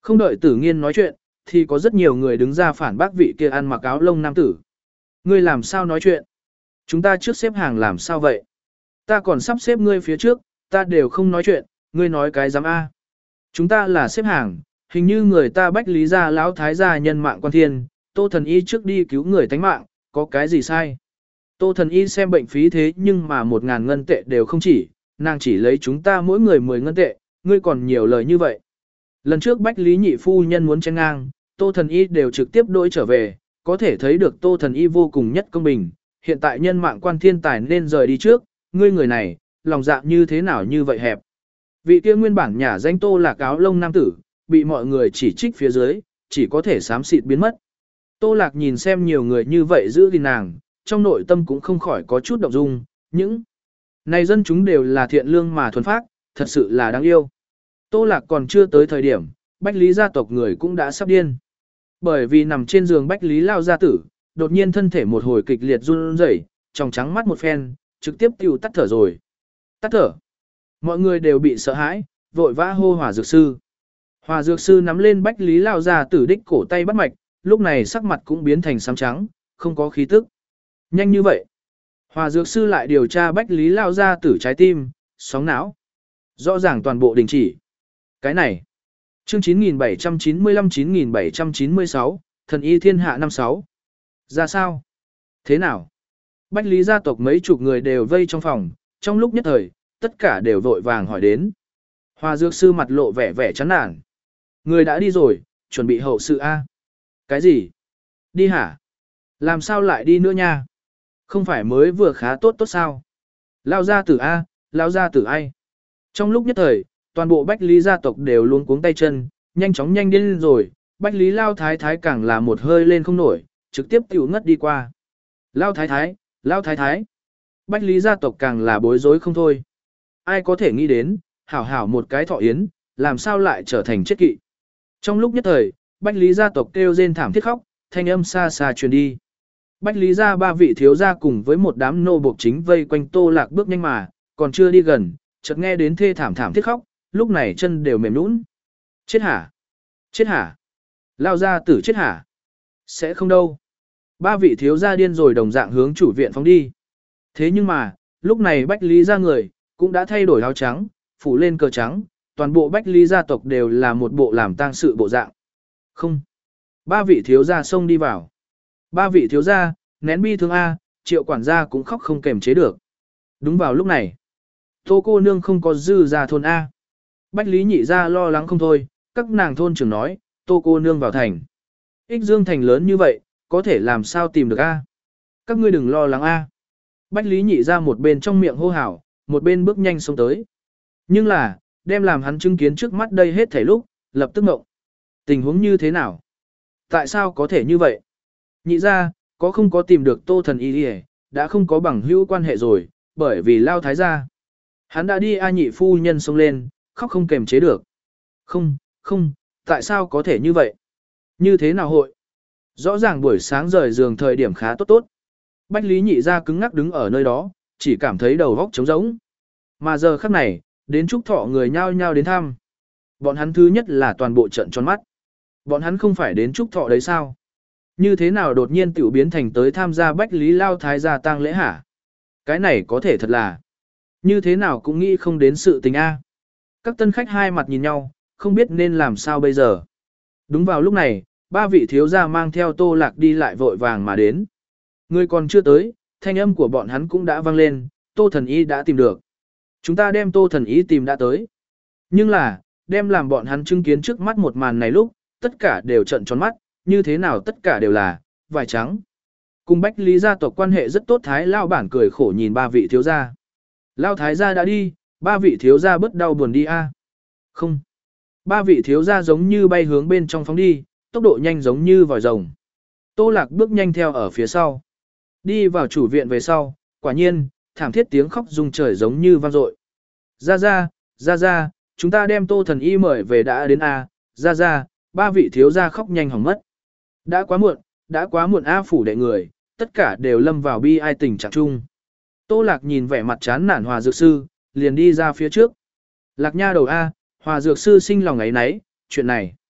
Không đợi Tử Nghiên nói chuyện, thì có rất nhiều người đứng ra phản bác vị kia ăn mặc áo lông nam tử. Ngươi làm sao nói chuyện? Chúng ta trước xếp hàng làm sao vậy? Ta còn sắp xếp ngươi phía trước, ta đều không nói chuyện, ngươi nói cái dám a? Chúng ta là xếp hàng, hình như người ta bách lý gia lão thái gia nhân mạng quan thiên, Tô Thần Y trước đi cứu người tánh mạng, có cái gì sai? Tô Thần Y xem bệnh phí thế nhưng mà một ngàn ngân tệ đều không chỉ, nàng chỉ lấy chúng ta mỗi người mười ngân tệ, ngươi còn nhiều lời như vậy. Lần trước bách lý nhị phu nhân muốn chen ngang, Tô Thần Y đều trực tiếp đổi trở về, có thể thấy được Tô Thần Y vô cùng nhất công bình, hiện tại nhân mạng quan thiên tài nên rời đi trước, ngươi người này, lòng dạ như thế nào như vậy hẹp. Vị kia nguyên bản nhà danh Tô Lạc áo lông nam tử, bị mọi người chỉ trích phía dưới, chỉ có thể xám xịt biến mất. Tô Lạc nhìn xem nhiều người như vậy giữ gìn nàng, trong nội tâm cũng không khỏi có chút động dung, những này dân chúng đều là thiện lương mà thuần phác, thật sự là đáng yêu. Tô Lạc còn chưa tới thời điểm, Bách Lý gia tộc người cũng đã sắp điên. Bởi vì nằm trên giường Bách Lý lao gia tử, đột nhiên thân thể một hồi kịch liệt run rẩy, trong trắng mắt một phen, trực tiếp tiêu tắt thở rồi. Tắt thở. Mọi người đều bị sợ hãi, vội vã hô Hòa dược sư. Hòa dược sư nắm lên Bách Lý lao gia tử đích cổ tay bắt mạch, lúc này sắc mặt cũng biến thành xám trắng, không có khí tức. Nhanh như vậy. Hòa dược sư lại điều tra Bách Lý lao gia tử trái tim, sóng não. Rõ ràng toàn bộ đình chỉ. Cái này. Chương chín nghìn bảy trăm chín mươi lăm chín nghìn bảy trăm chín mươi sáu, thần y thiên hạ năm sáu. Ra sao? Thế nào? Bách Lý gia tộc mấy chục người đều vây trong phòng, trong lúc nhất thời, tất cả đều vội vàng hỏi đến. Hòa dược sư mặt lộ vẻ vẻ chán nản. Người đã đi rồi, chuẩn bị hậu sự A. Cái gì? Đi hả? Làm sao lại đi nữa nha? Không phải mới vừa khá tốt tốt sao? Lao gia tử A, lao gia tử ai? Trong lúc nhất thời, toàn bộ Bách Lý gia tộc đều luống cuống tay chân, nhanh chóng nhanh đến rồi, Bách Lý Lao Thái Thái càng là một hơi lên không nổi, trực tiếp tiểu ngất đi qua. Lao Thái Thái, Lao Thái Thái. Bách Lý gia tộc càng là bối rối không thôi. Ai có thể nghĩ đến, hảo hảo một cái thọ yến, làm sao lại trở thành chết kỵ. Trong lúc nhất thời, Bách Lý gia tộc kêu rên thảm thiết khóc, thanh âm xa xa truyền đi. Bách Lý gia ba vị thiếu gia cùng với một đám nô buộc chính vây quanh Tô Lạc bước nhanh mà, còn chưa đi gần, chợt nghe đến thê thảm thảm thiết khóc, lúc này chân đều mềm nhũn. Chết hả? Chết hả? Lao gia tử chết hả? Sẽ không đâu. Ba vị thiếu gia điên rồi đồng dạng hướng chủ viện phóng đi. Thế nhưng mà, lúc này Bách Lý gia người, cũng đã thay đổi áo trắng, phủ lên cờ trắng, toàn bộ Bách Lý gia tộc đều là một bộ làm tang sự bộ dạng. Không. Ba vị thiếu gia xông đi vào. Ba vị thiếu gia, nén bi thương A, Triệu quản gia cũng khóc không kềm chế được. Đúng vào lúc này, Tô cô nương không có dư ra thôn A. Bách Lý nhị gia lo lắng không thôi, các nàng thôn trưởng nói, Tô cô nương vào thành. Ích Dương thành lớn như vậy, có thể làm sao tìm được A. Các ngươi đừng lo lắng A. Bách Lý nhị gia một bên trong miệng hô hào, một bên bước nhanh xông tới. Nhưng là, đem làm hắn chứng kiến trước mắt đây hết thảy lúc, lập tức ngộng. Tình huống như thế nào? Tại sao có thể như vậy? Nhị gia, có không có tìm được Tô thần y đi, đã không có bằng hữu quan hệ rồi, bởi vì Lao Thái gia. Hắn đã đi A nhị phu nhân xông lên, khóc không kềm chế được. Không, không, tại sao có thể như vậy? Như thế nào hội? Rõ ràng buổi sáng rời giường thời điểm khá tốt tốt. Bách Lý nhị gia cứng ngắc đứng ở nơi đó, chỉ cảm thấy đầu óc trống rỗng. Mà giờ khắc này, đến Trúc Thọ người nhao nhao đến thăm. Bọn hắn thứ nhất là toàn bộ trận tròn mắt. Bọn hắn không phải đến Trúc Thọ đấy sao? Như thế nào đột nhiên tiểu biến thành tới tham gia Bách Lý Lao Thái gia tang lễ hả? Cái này có thể thật là. Như thế nào cũng nghĩ không đến sự tình A. Các tân khách hai mặt nhìn nhau, không biết nên làm sao bây giờ. Đúng vào lúc này, ba vị thiếu gia mang theo Tô Lạc đi lại vội vàng mà đến. Người còn chưa tới, thanh âm của bọn hắn cũng đã vang lên, Tô thần y đã tìm được. Chúng ta đem Tô thần y tìm đã tới. Nhưng là, đem làm bọn hắn chứng kiến trước mắt một màn này lúc, tất cả đều trợn tròn mắt, như thế nào tất cả đều là vải trắng. Cùng Bách Lý gia tộc quan hệ rất tốt Thái Lao bản cười khổ nhìn ba vị thiếu gia. Lao Thái gia đã đi, ba vị thiếu gia bớt đau buồn đi a. Không. Ba vị thiếu gia giống như bay hướng bên trong phóng đi, tốc độ nhanh giống như vòi rồng. Tô Lạc bước nhanh theo ở phía sau. Đi vào chủ viện về sau, quả nhiên, thảm thiết tiếng khóc rung trời giống như vang dội. Ra ra, ra ra, chúng ta đem Tô thần y mời về đã đến a, ra ra, ba vị thiếu gia khóc nhanh hỏng mất. Đã quá muộn, đã quá muộn a phủ đệ người, tất cả đều lâm vào bi ai tình trạng chung. Tô Lạc nhìn vẻ mặt chán nản Hòa dược sư, liền đi ra phía trước. Lạc nha đầu a, Hòa dược sư sinh lòng ấy nấy, chuyện này.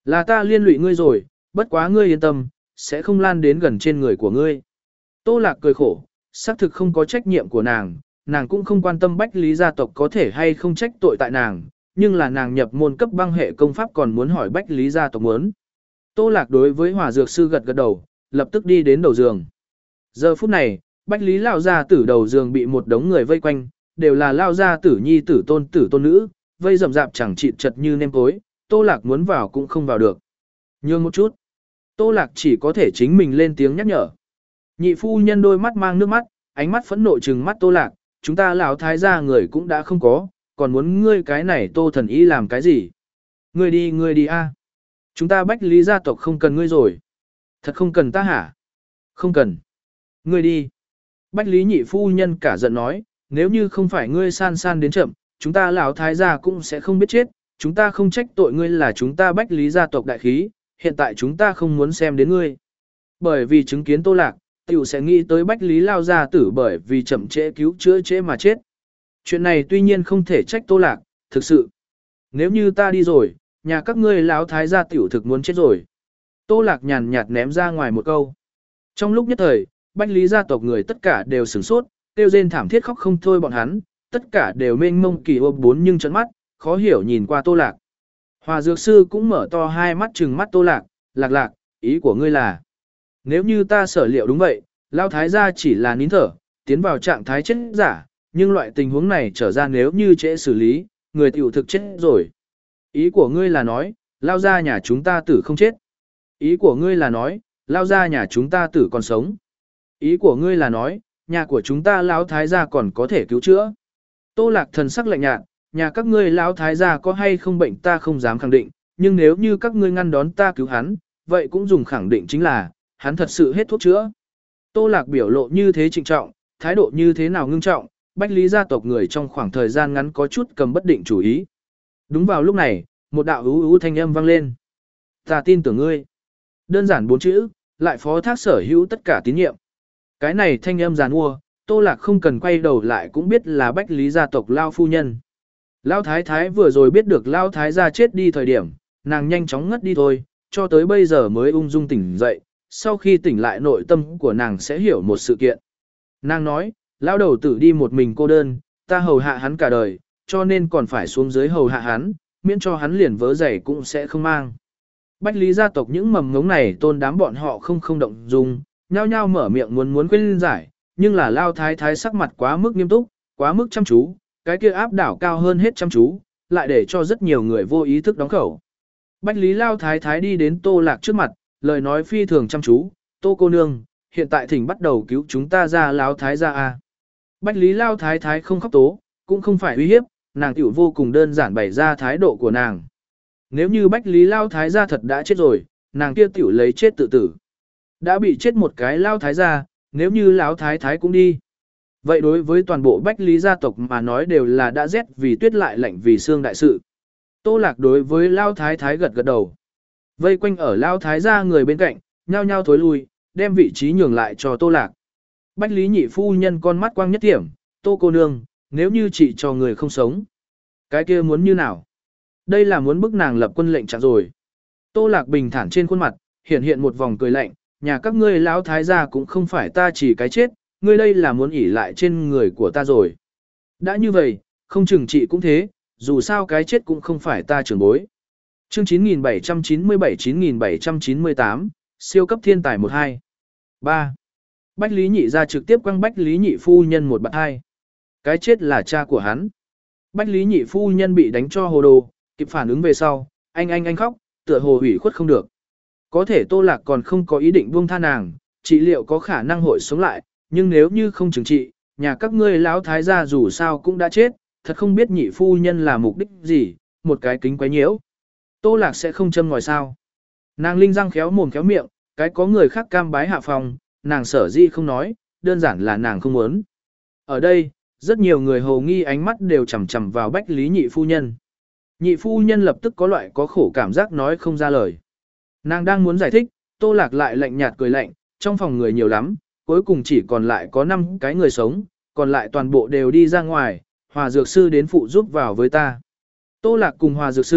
Là ta liên lụy ngươi rồi, bất quá ngươi yên tâm, sẽ không lan đến gần trên người của ngươi. Tô Lạc cười khổ, xác thực không có trách nhiệm của nàng, nàng cũng không quan tâm Bách Lý gia tộc có thể hay không trách tội tại nàng, nhưng là nàng nhập môn cấp băng hệ công pháp còn muốn hỏi Bách Lý gia tộc muốn. Tô Lạc đối với Hỏa Dược sư gật gật đầu, lập tức đi đến đầu giường. Giờ phút này, Bách Lý lão gia tử đầu giường bị một đống người vây quanh, đều là lão gia tử nhi tử tôn tử tôn nữ, vây rậm rạp chẳng chịt chật như nêm cối, Tô Lạc muốn vào cũng không vào được. Nhường một chút. Tô Lạc chỉ có thể chính mình lên tiếng nhắc nhở. Nhị phu nhân đôi mắt mang nước mắt, ánh mắt phẫn nộ trừng mắt Tô Lạc, chúng ta lão thái gia người cũng đã không có, còn muốn ngươi cái này Tô thần y làm cái gì? Ngươi đi ngươi đi a. Chúng ta Bách Lý gia tộc không cần ngươi rồi. Thật không cần ta hả? Không cần. Ngươi đi. Bách Lý nhị phu nhân cả giận nói, nếu như không phải ngươi san san đến chậm, chúng ta lão thái gia cũng sẽ không biết chết, chúng ta không trách tội ngươi là chúng ta Bách Lý gia tộc đại khí, hiện tại chúng ta không muốn xem đến ngươi. Bởi vì chứng kiến Tô Lạc, tiểu sẽ nghĩ tới Bách Lý lao gia tử bởi vì chậm trễ cứu chữa trễ mà chết. Chuyện này tuy nhiên không thể trách Tô Lạc, thực sự. Nếu như ta đi rồi, nhà các ngươi lão thái gia tiểu thực muốn chết rồi. Tô Lạc nhàn nhạt ném ra ngoài một câu. Trong lúc nhất thời, Bách Lý gia tộc người tất cả đều sửng sốt, kêu rên thảm thiết khóc không thôi bọn hắn, tất cả đều mênh mông kỳ ôm bốn nhưng trấn mắt, khó hiểu nhìn qua Tô Lạc. Hòa Dược sư cũng mở to hai mắt trừng mắt Tô Lạc, Lạc Lạc, ý của ngươi là. Nếu như ta sở liệu đúng vậy, Lão thái gia chỉ là nín thở, tiến vào trạng thái chết giả, nhưng loại tình huống này trở ra nếu như trễ xử lý, người tiểu thực chết rồi. Ý của ngươi là nói, Lao gia nhà chúng ta tử không chết. Ý của ngươi là nói, Lao gia nhà chúng ta tử còn sống. Ý của ngươi là nói, nhà của chúng ta Lão thái gia còn có thể cứu chữa. Tô Lạc thần sắc lạnh nhạt, nhà các ngươi Lão thái gia có hay không bệnh ta không dám khẳng định, nhưng nếu như các ngươi ngăn đón ta cứu hắn, vậy cũng dùng khẳng định chính là, hắn thật sự hết thuốc chữa. Tô Lạc biểu lộ như thế trịnh trọng, thái độ như thế nào ngưng trọng, Bách Lý gia tộc người trong khoảng thời gian ngắn có chút cầm bất định chủ ý. Đúng vào lúc này, một đạo ú ú thanh âm vang lên. Ta tin tưởng ngươi. Đơn giản bốn chữ, lại phó thác sở hữu tất cả tín nhiệm. Cái này thanh âm giàn ua, Tô Lạc không cần quay đầu lại cũng biết là Bách Lý gia tộc Lao phu nhân. Lao thái thái vừa rồi biết được Lao thái gia chết đi thời điểm, nàng nhanh chóng ngất đi thôi, cho tới bây giờ mới ung dung tỉnh dậy, sau khi tỉnh lại nội tâm của nàng sẽ hiểu một sự kiện. Nàng nói, Lao đầu tử đi một mình cô đơn, ta hầu hạ hắn cả đời, cho nên còn phải xuống dưới hầu hạ hắn, miễn cho hắn liền vớ giày cũng sẽ không mang. Bách Lý gia tộc những mầm ngống này tôn đám bọn họ không không động dung, nhao nhao mở miệng muốn muốn khuyên giải, nhưng là Lao thái thái sắc mặt quá mức nghiêm túc, quá mức chăm chú, cái kia áp đảo cao hơn hết chăm chú, lại để cho rất nhiều người vô ý thức đóng khẩu. Bách Lý Lao thái thái đi đến Tô Lạc trước mặt, lời nói phi thường chăm chú, Tô cô nương, hiện tại thỉnh bắt đầu cứu chúng ta ra Lao thái gia a. Bách Lý Lao thái thái không khóc tố, cũng không phải uy hiếp, nàng tiểu vô cùng đơn giản bày ra thái độ của nàng. Nếu như Bách Lý Lao thái gia thật đã chết rồi, nàng kia tiểu lấy chết tự tử. Đã bị chết một cái Lao thái gia, nếu như Lão thái thái cũng đi. Vậy đối với toàn bộ Bách Lý gia tộc mà nói đều là đã rét vì tuyết lại lạnh vì xương đại sự. Tô Lạc đối với Lao thái thái gật gật đầu. Vây quanh ở Lao thái gia người bên cạnh, nhao nhao thối lui, đem vị trí nhường lại cho Tô Lạc. Bách Lý nhị phu nhân con mắt quang nhất điểm, Tô cô nương, nếu như chị cho người không sống. Cái kia muốn như nào? Đây là muốn bức nàng lập quân lệnh trạng rồi. Tô Lạc bình thản trên khuôn mặt, hiện hiện một vòng cười lạnh, nhà các ngươi Lão thái gia cũng không phải ta chỉ cái chết, ngươi đây là muốn ỷ lại trên người của ta rồi. Đã như vậy, không chừng trị cũng thế, dù sao cái chết cũng không phải ta trưởng bối. Chương chín nghìn bảy trăm chín mươi bảy chín nghìn bảy trăm chín mươi tám, siêu cấp thiên tài một hai. ba. Bách Lý nhị ra trực tiếp quăng Bách Lý nhị phu nhân một bạt hai. Cái chết là cha của hắn. Bách Lý nhị phu nhân bị đánh cho hồ đồ, kịp phản ứng về sau, anh anh anh khóc, tựa hồ hủy khuất không được. Có thể Tô Lạc còn không có ý định buông tha nàng, trị liệu có khả năng hội sống lại, nhưng nếu như không chừng trị, nhà các ngươi Lão thái gia dù sao cũng đã chết, thật không biết nhị phu nhân là mục đích gì, một cái kính quấy nhiễu. Tô Lạc sẽ không châm ngòi sao. Nàng linh răng khéo mồm khéo miệng, cái có người khác cam bái hạ phòng, nàng sở di không nói, đơn giản là nàng không muốn. Ở đây, rất nhiều người hồ nghi ánh mắt đều chằm chằm vào Bách Lý nhị phu nhân. Nhị phu nhân lập tức có loại có khổ cảm giác nói không ra lời. Nàng đang muốn giải thích, Tô Lạc lại lạnh nhạt cười lạnh, trong phòng người nhiều lắm, cuối cùng chỉ còn lại có năm cái người sống, còn lại toàn bộ đều đi ra ngoài, Hòa Dược sư đến phụ giúp vào với ta. Tô Lạc cùng Hòa Dược sư,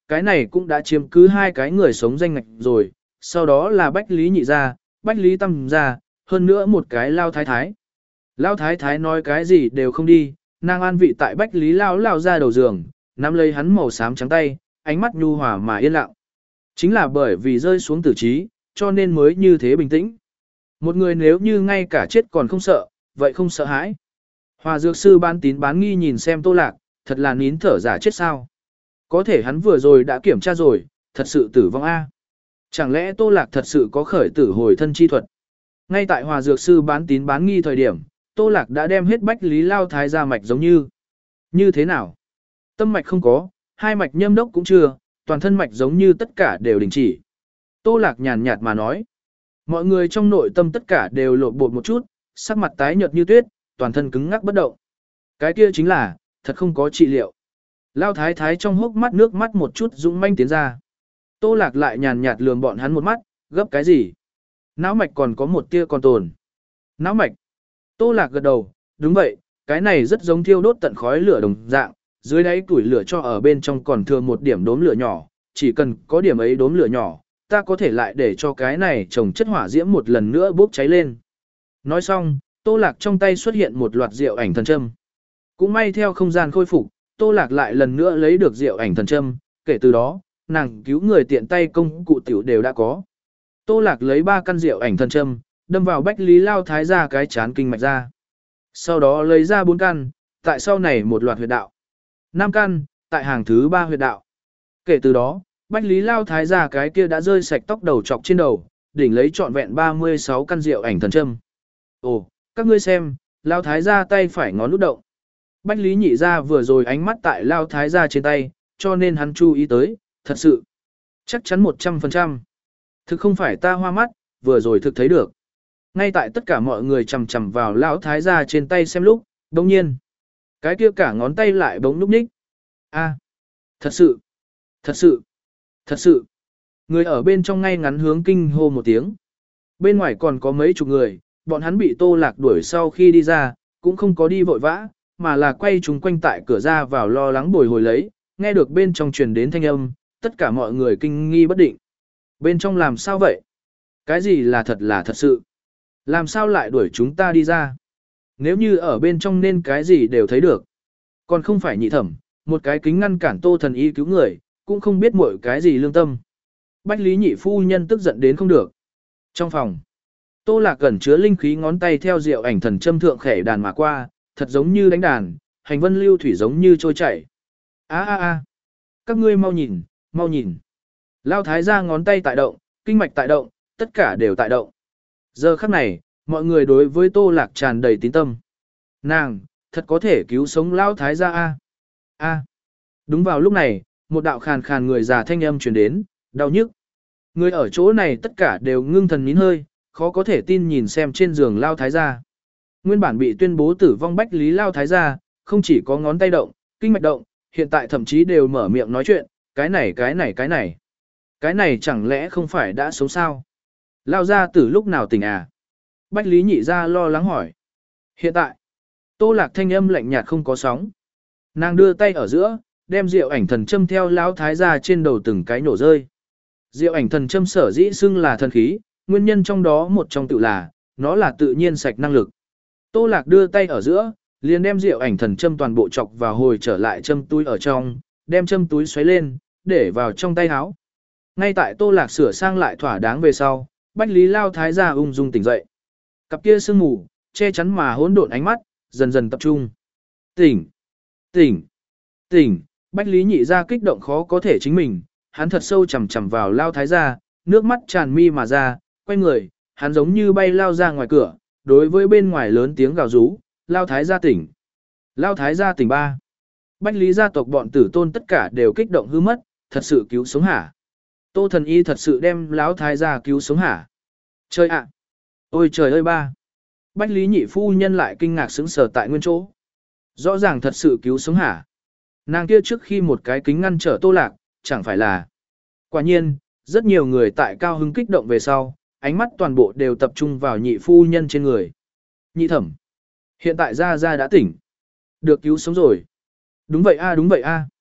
Cái này cũng đã chiếm cứ hai cái người sống danh ngạch rồi, sau đó là Bách Lý Nhị gia, Bách Lý Tam gia, hơn nữa một cái Lao Thái Thái. Lao Thái Thái nói cái gì đều không đi, nàng an vị tại Bách Lý Lao Lao ra đầu giường, nắm lấy hắn màu xám trắng tay, ánh mắt nhu hòa mà yên lặng. Chính là bởi vì rơi xuống tử trí, cho nên mới như thế bình tĩnh. Một người nếu như ngay cả chết còn không sợ, vậy không sợ hãi. Hòa dược sư bán tín bán nghi nhìn xem Tô Lạc, thật là nín thở giả chết sao. Có thể hắn vừa rồi đã kiểm tra rồi, thật sự tử vong A. Chẳng lẽ Tô Lạc thật sự có khởi tử hồi thân chi thuật? Ngay tại hòa dược sư bán tín bán nghi thời điểm, Tô Lạc đã đem hết Bách Lý Lao Thái ra mạch giống như. Như thế nào? Tâm mạch không có, hai mạch nhâm đốc cũng chưa, toàn thân mạch giống như tất cả đều đình chỉ. Tô Lạc nhàn nhạt mà nói. Mọi người trong nội tâm tất cả đều lộn bột một chút, sắc mặt tái nhợt như tuyết, toàn thân cứng ngắc bất động. Cái kia chính là, thật không có trị liệu. Lao Thái Thái trong hốc mắt nước mắt một chút dũng manh tiến ra. Tô Lạc lại nhàn nhạt lườm bọn hắn một mắt, gấp cái gì? Não mạch còn có một tia còn tồn. Não mạch. Tô Lạc gật đầu, đúng vậy, cái này rất giống thiêu đốt tận khói lửa đồng dạng, dưới đáy củi lửa cho ở bên trong còn thừa một điểm đốm lửa nhỏ, chỉ cần có điểm ấy đốm lửa nhỏ, ta có thể lại để cho cái này trồng chất hỏa diễm một lần nữa bốc cháy lên. Nói xong, Tô Lạc trong tay xuất hiện một loạt rượu ảnh thần châm. Cũng may theo không gian khôi phục, Tô Lạc lại lần nữa lấy được rượu ảnh thần châm, kể từ đó, nàng cứu người tiện tay công cụ tiểu đều đã có. Tô Lạc lấy ba căn rượu ảnh thần châm, đâm vào Bách Lý Lao Thái ra cái chán kinh mạch ra. Sau đó lấy ra bốn căn, tại sau này một loạt huyệt đạo. năm căn, tại hàng thứ ba huyệt đạo. Kể từ đó, Bách Lý Lao Thái ra cái kia đã rơi sạch tóc đầu chọc trên đầu, đỉnh lấy trọn vẹn ba mươi sáu căn rượu ảnh thần châm. Ồ, các ngươi xem, Lao Thái ra tay phải ngón nút động. Bách Lý Nhị ra vừa rồi ánh mắt tại Lao Thái ra trên tay, cho nên hắn chú ý tới, thật sự. Chắc chắn một trăm phần trăm. Thực không phải ta hoa mắt, vừa rồi thực thấy được. Ngay tại tất cả mọi người chầm chầm vào Lão Thái gia trên tay xem lúc, đồng nhiên. Cái kia cả ngón tay lại bỗng núp ních. A, thật sự, thật sự, thật sự. Người ở bên trong ngay ngắn hướng kinh hô một tiếng. Bên ngoài còn có mấy chục người, bọn hắn bị Tô Lạc đuổi sau khi đi ra, cũng không có đi vội vã, mà là quay chúng quanh tại cửa ra vào lo lắng bồi hồi lấy, nghe được bên trong truyền đến thanh âm, tất cả mọi người kinh nghi bất định. Bên trong làm sao vậy? Cái gì là thật là thật sự? Làm sao lại đuổi chúng ta đi ra? Nếu như ở bên trong nên cái gì đều thấy được. Còn không phải nhị thẩm, một cái kính ngăn cản Tô thần y cứu người, cũng không biết mọi cái gì lương tâm. Bách Lý nhị phu nhân tức giận đến không được. Trong phòng, Tô Lạc gần chứa linh khí ngón tay theo rượu ảnh thần châm thượng khẻ đàn mà qua, thật giống như đánh đàn, hành vân lưu thủy giống như trôi chảy. A a a, các ngươi mau nhìn, mau nhìn. Lao Thái ra ngón tay tại động, kinh mạch tại động, tất cả đều tại động. Giờ khắc này, mọi người đối với Tô Lạc tràn đầy tín tâm. Nàng, thật có thể cứu sống Lao Thái ra a. A. Đúng vào lúc này, một đạo khàn khàn người già thanh âm truyền đến, đau nhức. Người ở chỗ này tất cả đều ngưng thần nín hơi, khó có thể tin nhìn xem trên giường Lao Thái gia. Nguyên bản bị tuyên bố tử vong Bách Lý Lao Thái gia, không chỉ có ngón tay động, kinh mạch động, hiện tại thậm chí đều mở miệng nói chuyện, cái này cái này cái này. Cái này chẳng lẽ không phải đã sống sao? Lao gia tử lúc nào tỉnh à? Bách Lý nhị gia lo lắng hỏi. Hiện tại, Tô Lạc thanh âm lạnh nhạt không có sóng. Nàng đưa tay ở giữa, đem rượu ảnh thần châm theo Lão Thái gia trên đầu từng cái nổ rơi. Rượu ảnh thần châm sở dĩ xưng là thần khí, nguyên nhân trong đó một trong tự là, nó là tự nhiên sạch năng lực. Tô Lạc đưa tay ở giữa, liền đem rượu ảnh thần châm toàn bộ chọc vào hồi trở lại châm túi ở trong, đem châm túi xoáy lên, để vào trong tay áo. Ngay tại Tô Lạc sửa sang lại thỏa đáng về sau, Bách Lý Lao Thái gia ung dung tỉnh dậy. Cặp kia sương mù, che chắn mà hỗn độn ánh mắt, dần dần tập trung. Tỉnh, tỉnh, tỉnh, Bách Lý nhị gia kích động khó có thể chính mình, hắn thật sâu chầm chầm vào Lao Thái gia, nước mắt tràn mi mà ra, quay người, hắn giống như bay lao ra ngoài cửa, đối với bên ngoài lớn tiếng gào rú, Lao Thái gia tỉnh. Lao Thái gia tỉnh ba. Bách Lý gia tộc bọn tử tôn tất cả đều kích động hư mất, thật sự cứu sống hả? Tô thần y thật sự đem Lão Thái gia cứu sống hả? Trời ạ! Ôi trời ơi ba! Bách Lý nhị phu nhân lại kinh ngạc sững sờ tại nguyên chỗ. Rõ ràng thật sự cứu sống hả? Nàng kia trước khi một cái kính ngăn trở Tô Lạc, chẳng phải là. Quả nhiên, rất nhiều người tại cao hứng kích động về sau, ánh mắt toàn bộ đều tập trung vào nhị phu nhân trên người. Nhị thẩm. Hiện tại Gia Gia đã tỉnh. Được cứu sống rồi. Đúng vậy a đúng vậy a.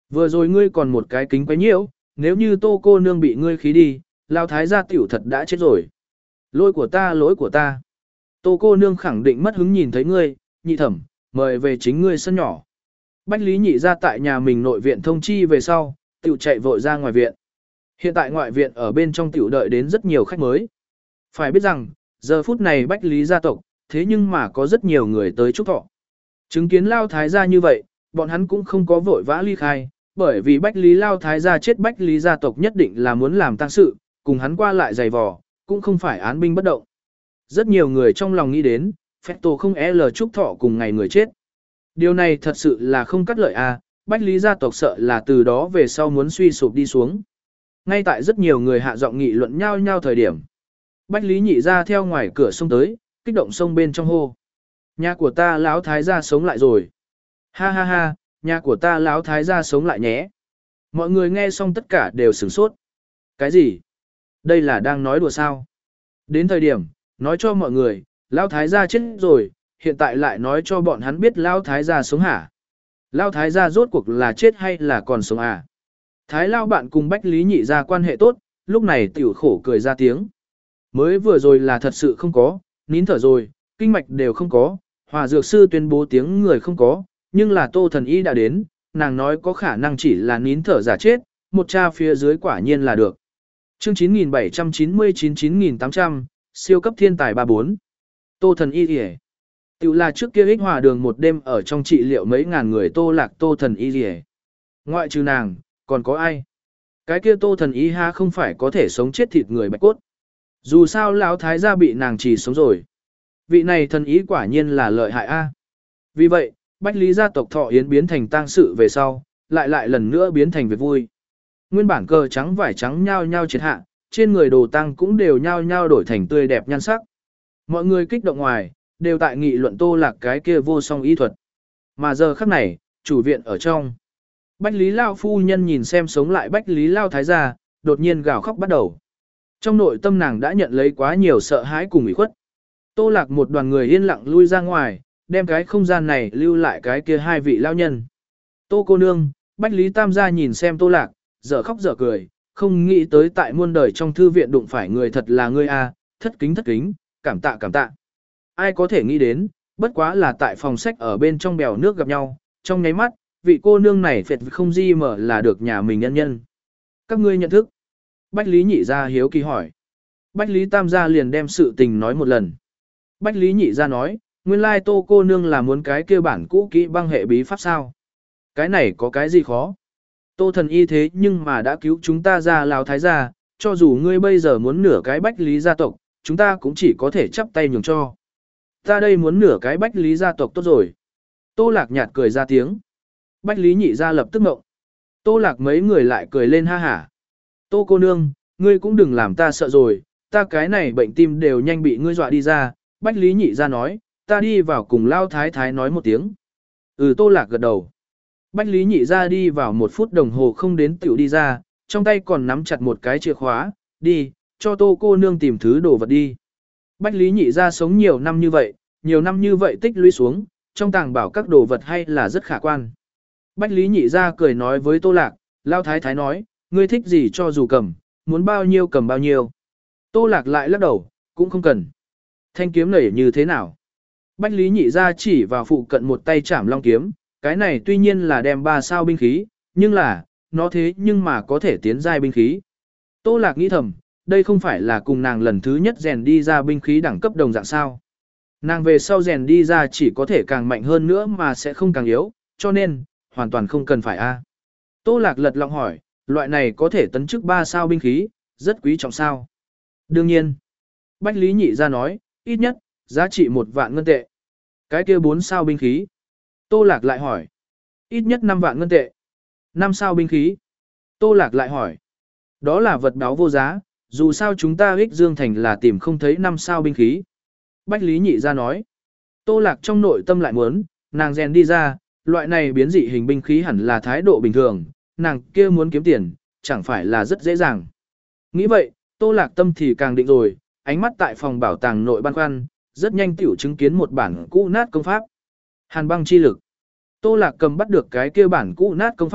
Vừa rồi ngươi còn một cái kính quấy nhiễu, nếu như Tô cô nương bị ngươi khí đi, lao thái gia tiểu thật đã chết rồi. Lỗi của ta, lỗi của ta. Tô cô nương khẳng định mất hứng nhìn thấy ngươi, nhị thẩm, mời về chính ngươi sân nhỏ. Bách Lý nhị ra tại nhà mình nội viện thông chi về sau, tiểu chạy vội ra ngoài viện. Hiện tại ngoại viện ở bên trong tiểu đợi đến rất nhiều khách mới. Phải biết rằng, giờ phút này Bách Lý gia tộc, thế nhưng mà có rất nhiều người tới chúc thọ. Chứng kiến lao thái gia như vậy, bọn hắn cũng không có vội vã ly khai, bởi vì Bách Lý lao thái gia chết Bách Lý gia tộc nhất định là muốn làm tang sự, cùng hắn qua lại giày vò, cũng không phải án binh bất động. Rất nhiều người trong lòng nghĩ đến, phép tổ không e lờ chúc thọ cùng ngày người chết. Điều này thật sự là không cắt lợi à, Bách Lý gia tộc sợ là từ đó về sau muốn suy sụp đi xuống. Ngay tại rất nhiều người hạ giọng nghị luận nhau nhau thời điểm. Bách Lý nhị ra theo ngoài cửa sông tới, kích động sông bên trong hô. Nhà của ta lão thái gia sống lại rồi. Ha ha ha, nhà của ta lão thái gia sống lại nhé. Mọi người nghe xong tất cả đều sửng sốt. Cái gì? Đây là đang nói đùa sao? Đến thời điểm, nói cho mọi người, lão thái gia chết rồi, hiện tại lại nói cho bọn hắn biết lão thái gia sống hả? Lão thái gia rốt cuộc là chết hay là còn sống à? Thái lao bạn cùng Bách Lý nhị ra quan hệ tốt, lúc này tiểu khổ cười ra tiếng. Mới vừa rồi là thật sự không có, nín thở rồi, kinh mạch đều không có, hòa dược sư tuyên bố tiếng người không có, nhưng là tô thần y đã đến, nàng nói có khả năng chỉ là nín thở giả chết, một cha phía dưới quả nhiên là được. Chương chín nghìn bảy trăm chín mươi chín chín nghìn tám trăm, siêu cấp thiên tài ba bốn. Tô thần y rỉa. Tiểu là trước kia ích hòa đường một đêm ở trong trị liệu mấy ngàn người tô lạc tô thần y rỉa. Ngoại trừ nàng, còn có ai? Cái kia tô thần y ha không phải có thể sống chết thịt người bạch cốt. Dù sao lão thái gia bị nàng chỉ sống rồi. Vị này thần ý quả nhiên là lợi hại a. Vì vậy, Bách Lý gia tộc thọ yến biến thành tang sự về sau, lại lại lần nữa biến thành việc vui. Nguyên bản cờ trắng vải trắng nhao nhao triệt hạ, trên người đồ tang cũng đều nhao nhao đổi thành tươi đẹp nhan sắc. Mọi người kích động ngoài, đều tại nghị luận tô lạc cái kia vô song y thuật. Mà giờ khắc này, chủ viện ở trong. Bách Lý Lao phu nhân nhìn xem sống lại Bách Lý Lao thái gia, đột nhiên gào khóc bắt đầu. Trong nội tâm nàng đã nhận lấy quá nhiều sợ hãi cùng ủy khuất. Tô lạc một đoàn người yên lặng lui ra ngoài, đem cái không gian này lưu lại cái kia hai vị lao nhân. Tô cô nương, Bách Lý Tam gia nhìn xem tô lạc, dở khóc dở cười, không nghĩ tới tại muôn đời trong thư viện đụng phải người thật là ngươi a, thất kính thất kính, cảm tạ cảm tạ. Ai có thể nghĩ đến, bất quá là tại phòng sách ở bên trong bèo nước gặp nhau, trong nháy mắt, vị cô nương này phệt không di mở là được nhà mình nhân nhân. Các ngươi nhận thức. Bách Lý nhị gia hiếu kỳ hỏi. Bách Lý Tam gia liền đem sự tình nói một lần. Bách Lý nhị gia nói, nguyên lai tô cô nương là muốn cái kia bản cũ kỹ băng hệ bí pháp sao. Cái này có cái gì khó. Tô thần y thế nhưng mà đã cứu chúng ta ra lão thái gia, cho dù ngươi bây giờ muốn nửa cái Bách Lý gia tộc, chúng ta cũng chỉ có thể chắp tay nhường cho. Ta đây muốn nửa cái Bách Lý gia tộc tốt rồi. Tô lạc nhạt cười ra tiếng. Bách Lý nhị gia lập tức ngộng. Tô lạc mấy người lại cười lên ha hả. Tô cô nương, ngươi cũng đừng làm ta sợ rồi, ta cái này bệnh tim đều nhanh bị ngươi dọa đi ra. Bách Lý nhị gia nói, ta đi vào cùng lao thái thái nói một tiếng. Ừ tô lạc gật đầu. Bách Lý nhị gia đi vào một phút đồng hồ không đến tiểu đi ra, trong tay còn nắm chặt một cái chìa khóa, đi, cho tô cô nương tìm thứ đồ vật đi. Bách Lý nhị gia sống nhiều năm như vậy, nhiều năm như vậy tích lũy xuống, trong tàng bảo các đồ vật hay là rất khả quan. Bách Lý nhị gia cười nói với tô lạc, lao thái thái nói, ngươi thích gì cho dù cầm, muốn bao nhiêu cầm bao nhiêu. Tô lạc lại lắc đầu, cũng không cần. Thanh kiếm này như thế nào? Bách Lý nhị gia chỉ vào phụ cận một tay chảm long kiếm, cái này tuy nhiên là đem ba sao binh khí, nhưng là, nó thế nhưng mà có thể tiến giai binh khí. Tô lạc nghĩ thầm, đây không phải là cùng nàng lần thứ nhất rèn đi ra binh khí đẳng cấp đồng dạng sao. Nàng về sau rèn đi ra chỉ có thể càng mạnh hơn nữa mà sẽ không càng yếu, cho nên, hoàn toàn không cần phải a. Tô lạc lật lọng hỏi, loại này có thể tấn chức ba sao binh khí, rất quý trọng sao. Đương nhiên, Bách Lý nhị gia nói, ít nhất, giá trị một vạn ngân tệ. Cái kia bốn sao binh khí. Tô lạc lại hỏi, ít nhất năm vạn ngân tệ. Năm sao binh khí. Tô lạc lại hỏi, đó là vật báo vô giá, dù sao chúng ta ích dương thành là tìm không thấy năm sao binh khí. Bách Lý nhị gia nói, tô lạc trong nội tâm lại muốn, nàng rèn đi ra, loại này biến dị hình binh khí hẳn là thái độ bình thường, nàng kia muốn kiếm tiền, chẳng phải là rất dễ dàng. Nghĩ vậy, tô lạc tâm thì càng định rồi, ánh mắt tại phòng bảo tàng nội băn khoăn, rất nhanh tiểu chứng kiến một bản cũ nát công pháp. Hàn băng chi lực. Tô lạc cầm bắt được cái kia bản cũ nát công pháp,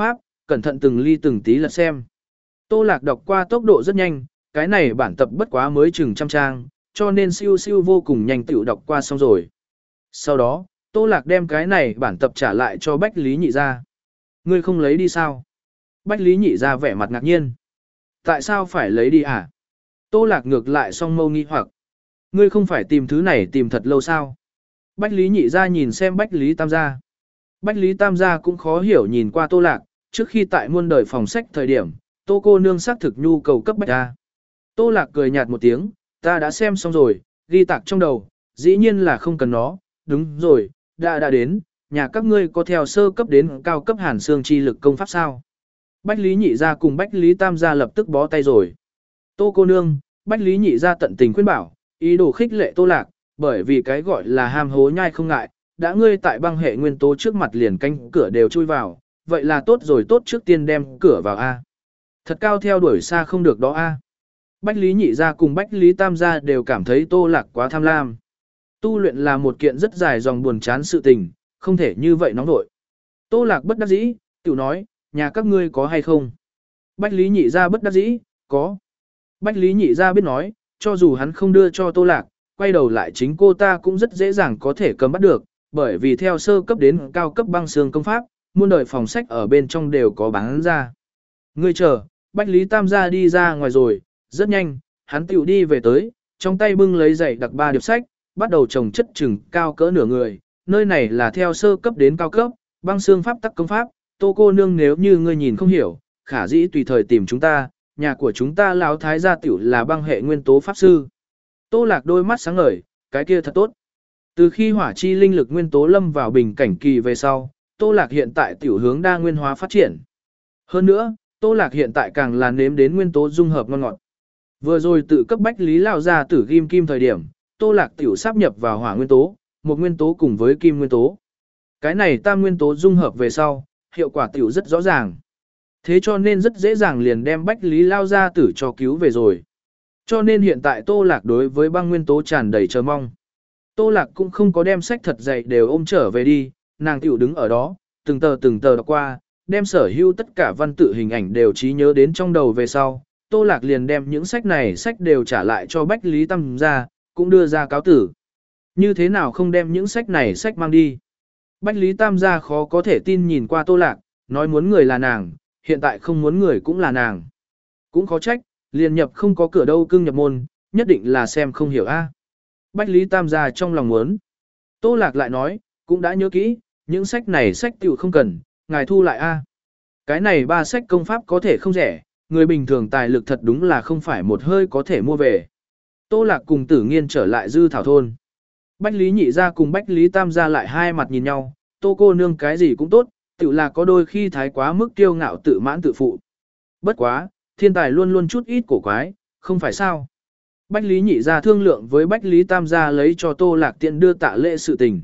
cẩn thận từng ly từng tí lật xem. Tô Lạc đọc qua tốc độ rất nhanh, cái này bản tập bất quá mới chừng trăm trang, cho nên siêu siêu vô cùng nhanh tiểu đọc qua xong rồi. Sau đó, Tô Lạc đem cái này bản tập trả lại cho Bách Lý Nhị Gia. Ngươi không lấy đi sao? Bách Lý Nhị Gia vẻ mặt ngạc nhiên. Tại sao phải lấy đi hả? Tô Lạc ngược lại song mâu nghi hoặc. Ngươi không phải tìm thứ này tìm thật lâu sao? Bách Lý Nhị Gia nhìn xem Bách Lý Tam Gia. Bách Lý Tam Gia cũng khó hiểu nhìn qua Tô Lạc, trước khi tại muôn đời phòng sách thời điểm, Tô cô nương xác thực nhu cầu cấp bách ra. Tô Lạc cười nhạt một tiếng, ta đã xem xong rồi, ghi tạc trong đầu, dĩ nhiên là không cần nó, đúng rồi, đã đã đến, nhà các ngươi có theo sơ cấp đến cao cấp hàn xương chi lực công pháp sao? Bách Lý Nhị Gia cùng Bách Lý Tam Gia lập tức bó tay rồi. Tô cô nương, Bách Lý Nhị Gia tận tình khuyên bảo, ý đồ khích lệ Tô Lạc, bởi vì cái gọi là ham hố nhai không ngại, đã ngươi tại băng hệ nguyên tố trước mặt liền canh cửa đều chui vào, vậy là tốt rồi, tốt trước tiên đem cửa vào A. Thật cao theo đuổi xa không được đó A. Bách Lý Nhị Gia cùng Bách Lý Tam Gia đều cảm thấy Tô Lạc quá tham lam. Tu luyện là một kiện rất dài dòng buồn chán sự tình, không thể như vậy nóng vội. Tô Lạc bất đắc dĩ, tiểu nói, nhà các ngươi có hay không? Bách Lý Nhị Gia bất đắc dĩ, có. Bách Lý Nhị Gia biết nói, cho dù hắn không đưa cho Tô Lạc, quay đầu lại chính cô ta cũng rất dễ dàng có thể cầm bắt được, bởi vì theo sơ cấp đến cao cấp băng xương công pháp, muôn đời phòng sách ở bên trong đều có bán ra. Ngươi chờ, Bách Lý Tam Gia đi ra ngoài rồi, rất nhanh, hắn tiểu đi về tới, trong tay bưng lấy giày đặc ba điệp sách, bắt đầu trồng chất chừng cao cỡ nửa người, nơi này là theo sơ cấp đến cao cấp, băng xương pháp tắc công pháp, Tô cô nương nếu như ngươi nhìn không hiểu, khả dĩ tùy thời tìm chúng ta, nhà của chúng ta lão thái gia tiểu là băng hệ nguyên tố pháp sư. Tô Lạc đôi mắt sáng ngời, cái kia thật tốt. Từ khi hỏa chi linh lực nguyên tố lâm vào bình cảnh kỳ về sau, Tô Lạc hiện tại tiểu hướng đa nguyên hóa phát triển. Hơn nữa, Tô Lạc hiện tại càng là nếm đến nguyên tố dung hợp ngon ngọt. Vừa rồi tự cấp Bách Lý lão gia tử ghim kim thời điểm, Tô Lạc tiểu sáp nhập vào hỏa nguyên tố, một nguyên tố cùng với kim nguyên tố. Cái này tam nguyên tố dung hợp về sau, hiệu quả tiểu rất rõ ràng. Thế cho nên rất dễ dàng liền đem Bách Lý lão gia tử cho cứu về rồi. Cho nên hiện tại Tô Lạc đối với băng nguyên tố tràn đầy chờ mong. Tô Lạc cũng không có đem sách thật dày đều ôm trở về đi, nàng tiểu đứng ở đó, từng tờ từng tờ đọc qua, đem sở hữu tất cả văn tự hình ảnh đều trí nhớ đến trong đầu về sau. Tô Lạc liền đem những sách này sách đều trả lại cho Bách Lý Tam Gia, cũng đưa ra cáo tử. Như thế nào không đem những sách này sách mang đi? Bách Lý Tam Gia khó có thể tin nhìn qua Tô Lạc, nói muốn người là nàng, hiện tại không muốn người cũng là nàng. Cũng khó trách, liền nhập không có cửa đâu cưng nhập môn, nhất định là xem không hiểu a. Bách Lý Tam Gia trong lòng muốn. Tô Lạc lại nói, cũng đã nhớ kỹ, những sách này sách tiểu không cần, ngài thu lại a. Cái này ba sách công pháp có thể không rẻ, người bình thường tài lực thật đúng là không phải một hơi có thể mua về. Tô Lạc cùng Tử Nghiên trở lại Dư Thảo thôn. Bách Lý Nhị Gia cùng Bách Lý Tam Gia lại hai mặt nhìn nhau, Tô cô nương cái gì cũng tốt, tự là có đôi khi thái quá mức kiêu ngạo tự mãn tự phụ. Bất quá, thiên tài luôn luôn chút ít cổ quái, không phải sao? Bách Lý Nhị Gia thương lượng với Bách Lý Tam Gia lấy cho Tô Lạc tiện đưa tạ lễ sự tình.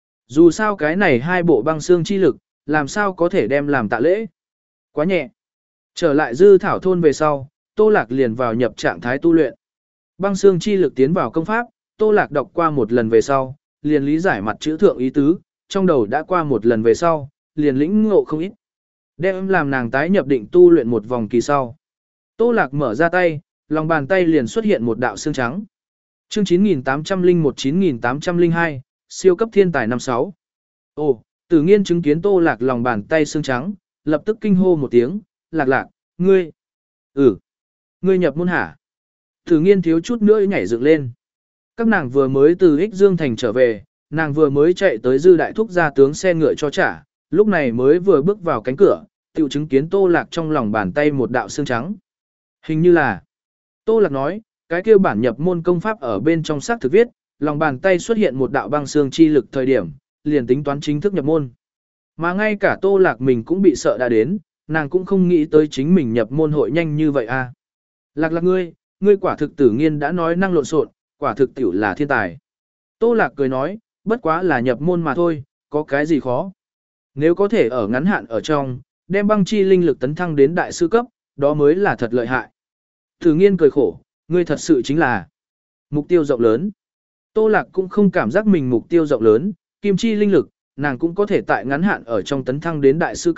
Dù sao cái này hai bộ băng xương chi lực, làm sao có thể đem làm tạ lễ? Quá nhẹ. Trở lại Dư Thảo thôn về sau, Tô Lạc liền vào nhập trạng thái tu luyện. Băng xương chi lực tiến vào công pháp, Tô Lạc đọc qua một lần về sau, liền lý giải mặt chữ thượng ý tứ, trong đầu đã qua một lần về sau, liền lĩnh ngộ không ít. Đem làm nàng tái nhập định tu luyện một vòng kỳ sau. Tô Lạc mở ra tay, lòng bàn tay liền xuất hiện một đạo xương trắng. Chương chín nghìn tám trăm lẻ một chín nghìn tám trăm lẻ hai, siêu cấp thiên tài năm sáu. Ồ, Tử Nghiên chứng kiến Tô Lạc lòng bàn tay xương trắng, lập tức kinh hô một tiếng, Lạc Lạc, ngươi, ừ, ngươi nhập môn hả? Tử Nghiên thiếu chút nữa nhảy dựng lên. Các nàng vừa mới từ Ích Dương Thành trở về, nàng vừa mới chạy tới Dư Đại Thúc ra tướng xe ngựa cho trả, lúc này mới vừa bước vào cánh cửa, tiểu chứng kiến Tô Lạc trong lòng bàn tay một đạo xương trắng. Hình như là, Tô Lạc nói, cái kia bản nhập môn công pháp ở bên trong xác thực viết, lòng bàn tay xuất hiện một đạo băng xương chi lực thời điểm, liền tính toán chính thức nhập môn. Mà ngay cả Tô Lạc mình cũng bị sợ đã đến, nàng cũng không nghĩ tới chính mình nhập môn hội nhanh như vậy a. Lạc Lạc ngươi, ngươi quả thực Tử Nghiên đã nói năng lộn xộn, quả thực tiểu là thiên tài. Tô Lạc cười nói, bất quá là nhập môn mà thôi, có cái gì khó. Nếu có thể ở ngắn hạn ở trong, đem băng chi linh lực tấn thăng đến đại sư cấp, đó mới là thật lợi hại. Tử Nghiên cười khổ, ngươi thật sự chính là mục tiêu rộng lớn. Tô Lạc cũng không cảm giác mình mục tiêu rộng lớn, kim chi linh lực, nàng cũng có thể tại ngắn hạn ở trong tấn thăng đến đại sư cấp,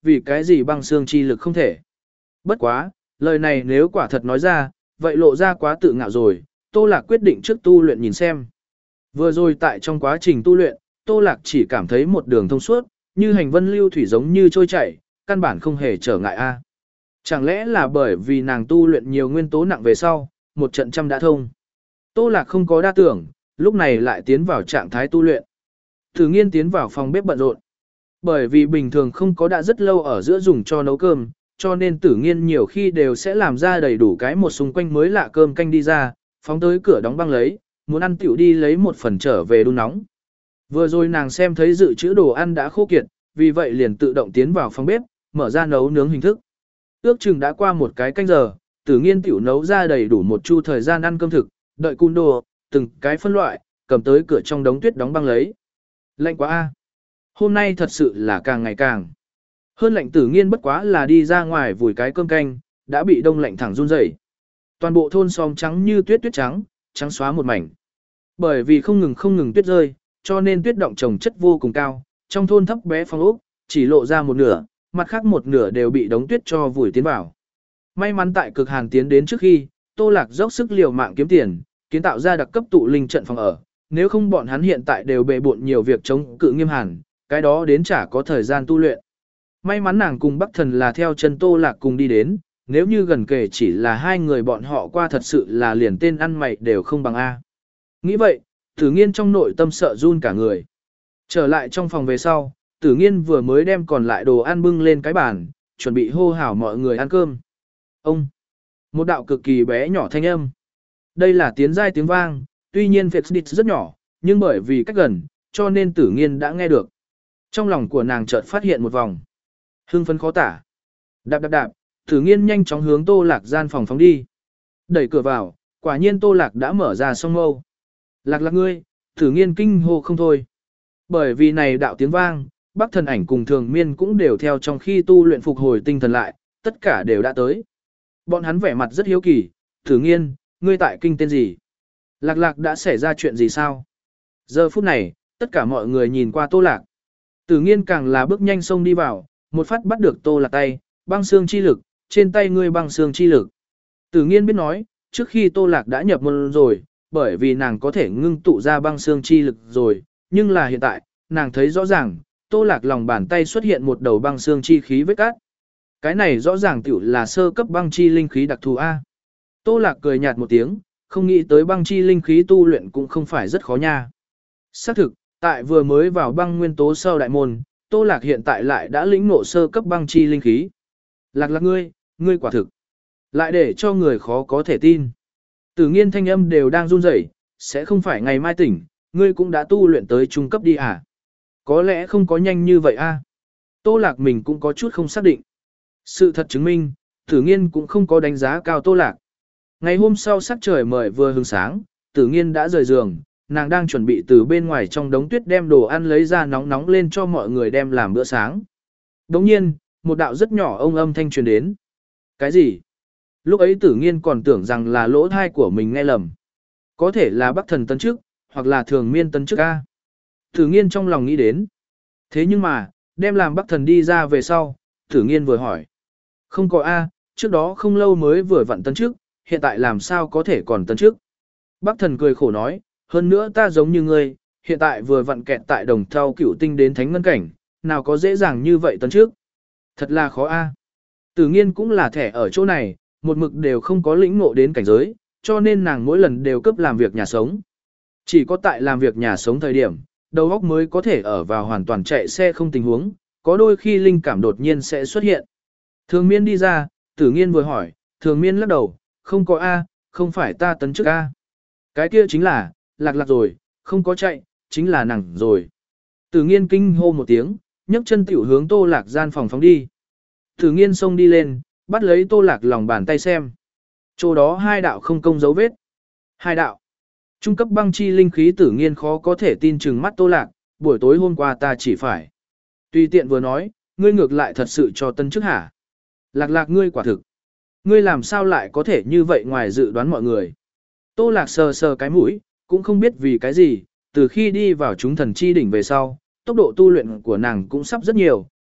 vì cái gì băng xương chi lực không thể. Bất quá, lời này nếu quả thật nói ra, vậy lộ ra quá tự ngạo rồi, Tô Lạc quyết định trước tu luyện nhìn xem. Vừa rồi tại trong quá trình tu luyện, Tô Lạc chỉ cảm thấy một đường thông suốt, như hành vân lưu thủy giống như trôi chảy, căn bản không hề trở ngại a. Chẳng lẽ là bởi vì nàng tu luyện nhiều nguyên tố nặng về sau, một trận trăm đã thông. Tô Lạc không có đa tưởng, lúc này lại tiến vào trạng thái tu luyện. Thử Nghiên tiến vào phòng bếp bận rộn. Bởi vì bình thường không có đã rất lâu ở giữa dùng cho nấu cơm, cho nên Tử Nghiên nhiều khi đều sẽ làm ra đầy đủ cái một xung quanh mới lạ cơm canh đi ra, phóng tới cửa đóng băng lấy, muốn ăn tiểu đi lấy một phần trở về đun nóng. Vừa rồi nàng xem thấy dự trữ đồ ăn đã khô kiệt, vì vậy liền tự động tiến vào phòng bếp, mở ra nấu nướng hình thức. Ước chừng đã qua một cái canh giờ, Tử Nghiên tiểu nấu ra đầy đủ một chu thời gian ăn cơm thực, đợi cun đồ, từng cái phân loại, cầm tới cửa trong đống tuyết đóng băng lấy. Lạnh quá a. Hôm nay thật sự là càng ngày càng. Hơn lạnh Tử Nghiên bất quá là đi ra ngoài vùi cái cơm canh, đã bị đông lạnh thẳng run rẩy. Toàn bộ thôn xóm trắng như tuyết tuyết trắng, trắng xóa một mảnh. Bởi vì không ngừng không ngừng tuyết rơi, cho nên tuyết động trồng chất vô cùng cao, trong thôn thấp bé phong ốc, chỉ lộ ra một nửa, mặt khác một nửa đều bị đống tuyết cho vùi tiến vào. May mắn tại cực hàn tiến đến trước khi, Tô Lạc dốc sức liều mạng kiếm tiền, kiến tạo ra đặc cấp tụ linh trận phòng ở, nếu không bọn hắn hiện tại đều bề bộn nhiều việc chống cự nghiêm hàn, cái đó đến chả có thời gian tu luyện. May mắn nàng cùng Bắc Thần là theo chân Tô Lạc cùng đi đến, nếu như gần kề chỉ là hai người bọn họ qua thật sự là liền tên ăn mày đều không bằng A. Nghĩ vậy, Tử Nghiên trong nội tâm sợ run cả người. Trở lại trong phòng về sau, Tử Nghiên vừa mới đem còn lại đồ ăn bưng lên cái bàn, chuẩn bị hô hào mọi người ăn cơm. Ông! Một đạo cực kỳ bé nhỏ thanh âm. Đây là tiếng giai tiếng vang, tuy nhiên phệt địch rất nhỏ, nhưng bởi vì cách gần, cho nên Tử Nghiên đã nghe được. Trong lòng của nàng chợt phát hiện một vòng hưng phấn khó tả. Đạp đạp đạp, Tử Nghiên nhanh chóng hướng Tô Lạc gian phòng phóng đi. Đẩy cửa vào, quả nhiên Tô Lạc đã mở ra song mâu. Lạc Lạc ngươi, Tử Nghiên kinh hô không thôi. Bởi vì này đạo tiếng vang, Bắc Thần Ảnh cùng Thường Miên cũng đều theo trong khi tu luyện phục hồi tinh thần lại, tất cả đều đã tới. Bọn hắn vẻ mặt rất hiếu kỳ, Tử Nghiên, ngươi tại kinh tên gì? Lạc Lạc đã xảy ra chuyện gì sao? Giờ phút này, tất cả mọi người nhìn qua Tô Lạc. Tử Nghiên càng là bước nhanh xông đi vào, một phát bắt được Tô Lạc tay, băng xương chi lực, trên tay ngươi băng xương chi lực. Tử Nghiên biết nói, trước khi Tô Lạc đã nhập môn rồi, bởi vì nàng có thể ngưng tụ ra băng xương chi lực rồi, nhưng là hiện tại, nàng thấy rõ ràng, Tô Lạc lòng bàn tay xuất hiện một đầu băng xương chi khí vết cát. Cái này rõ ràng tiểu là sơ cấp băng chi linh khí đặc thù A. Tô Lạc cười nhạt một tiếng, không nghĩ tới băng chi linh khí tu luyện cũng không phải rất khó nha. Xác thực, tại vừa mới vào băng nguyên tố sau đại môn, Tô Lạc hiện tại lại đã lĩnh ngộ sơ cấp băng chi linh khí. Lạc Lạc ngươi, ngươi quả thực. Lại để cho người khó có thể tin. Tử Nghiên thanh âm đều đang run rẩy, sẽ không phải ngày mai tỉnh, ngươi cũng đã tu luyện tới trung cấp đi à? Có lẽ không có nhanh như vậy a. Tô Lạc mình cũng có chút không xác định. Sự thật chứng minh, Tử Nghiên cũng không có đánh giá cao Tô Lạc. Ngày hôm sau sắc trời mời vừa hừng sáng, Tử Nghiên đã rời giường, nàng đang chuẩn bị từ bên ngoài trong đống tuyết đem đồ ăn lấy ra nóng nóng lên cho mọi người đem làm bữa sáng. Đồng nhiên, một đạo rất nhỏ ông âm thanh truyền đến. Cái gì? Lúc ấy Tử Nghiên còn tưởng rằng là lỗ thai của mình nghe lầm. Có thể là Bắc Thần tấn chức, hoặc là Thường Miên tấn chức A. Tử Nghiên trong lòng nghĩ đến. Thế nhưng mà, đem làm Bắc Thần đi ra về sau, Tử Nghiên vừa hỏi. Không có A, trước đó không lâu mới vừa vặn tấn chức, hiện tại làm sao có thể còn tấn chức. Bắc Thần cười khổ nói, hơn nữa ta giống như ngươi, hiện tại vừa vặn kẹt tại đồng thau cửu tinh đến thánh ngân cảnh, nào có dễ dàng như vậy tấn chức. Thật là khó A. Tử Nghiên cũng là thẻ ở chỗ này, một mực đều không có lĩnh ngộ đến cảnh giới, cho nên nàng mỗi lần đều cấp làm việc nhà sống. Chỉ có tại làm việc nhà sống thời điểm, đầu óc mới có thể ở vào hoàn toàn chạy xe không tình huống, có đôi khi linh cảm đột nhiên sẽ xuất hiện. Thường Miên đi ra, Tử Nghiên vừa hỏi, Thường Miên lắc đầu, không có A, không phải ta tấn chức A. Cái kia chính là, Lạc Lạc rồi, không có chạy, chính là nàng rồi. Tử Nghiên kinh hô một tiếng, nhấc chân tiểu hướng Tô Lạc gian phòng phóng đi. Tử Nghiên xông đi lên, bắt lấy Tô Lạc lòng bàn tay xem. Chỗ đó hai đạo không công dấu vết. Hai đạo. Trung cấp băng chi linh khí. Tử Nghiên khó có thể tin chừng mắt Tô Lạc, buổi tối hôm qua ta chỉ phải. Tùy tiện vừa nói, ngươi ngược lại thật sự cho tân chức hả? Lạc Lạc ngươi quả thực. Ngươi làm sao lại có thể như vậy ngoài dự đoán mọi người? Tô Lạc sờ sờ cái mũi, cũng không biết vì cái gì, từ khi đi vào chúng thần chi đỉnh về sau, tốc độ tu luyện của nàng cũng sắp rất nhiều,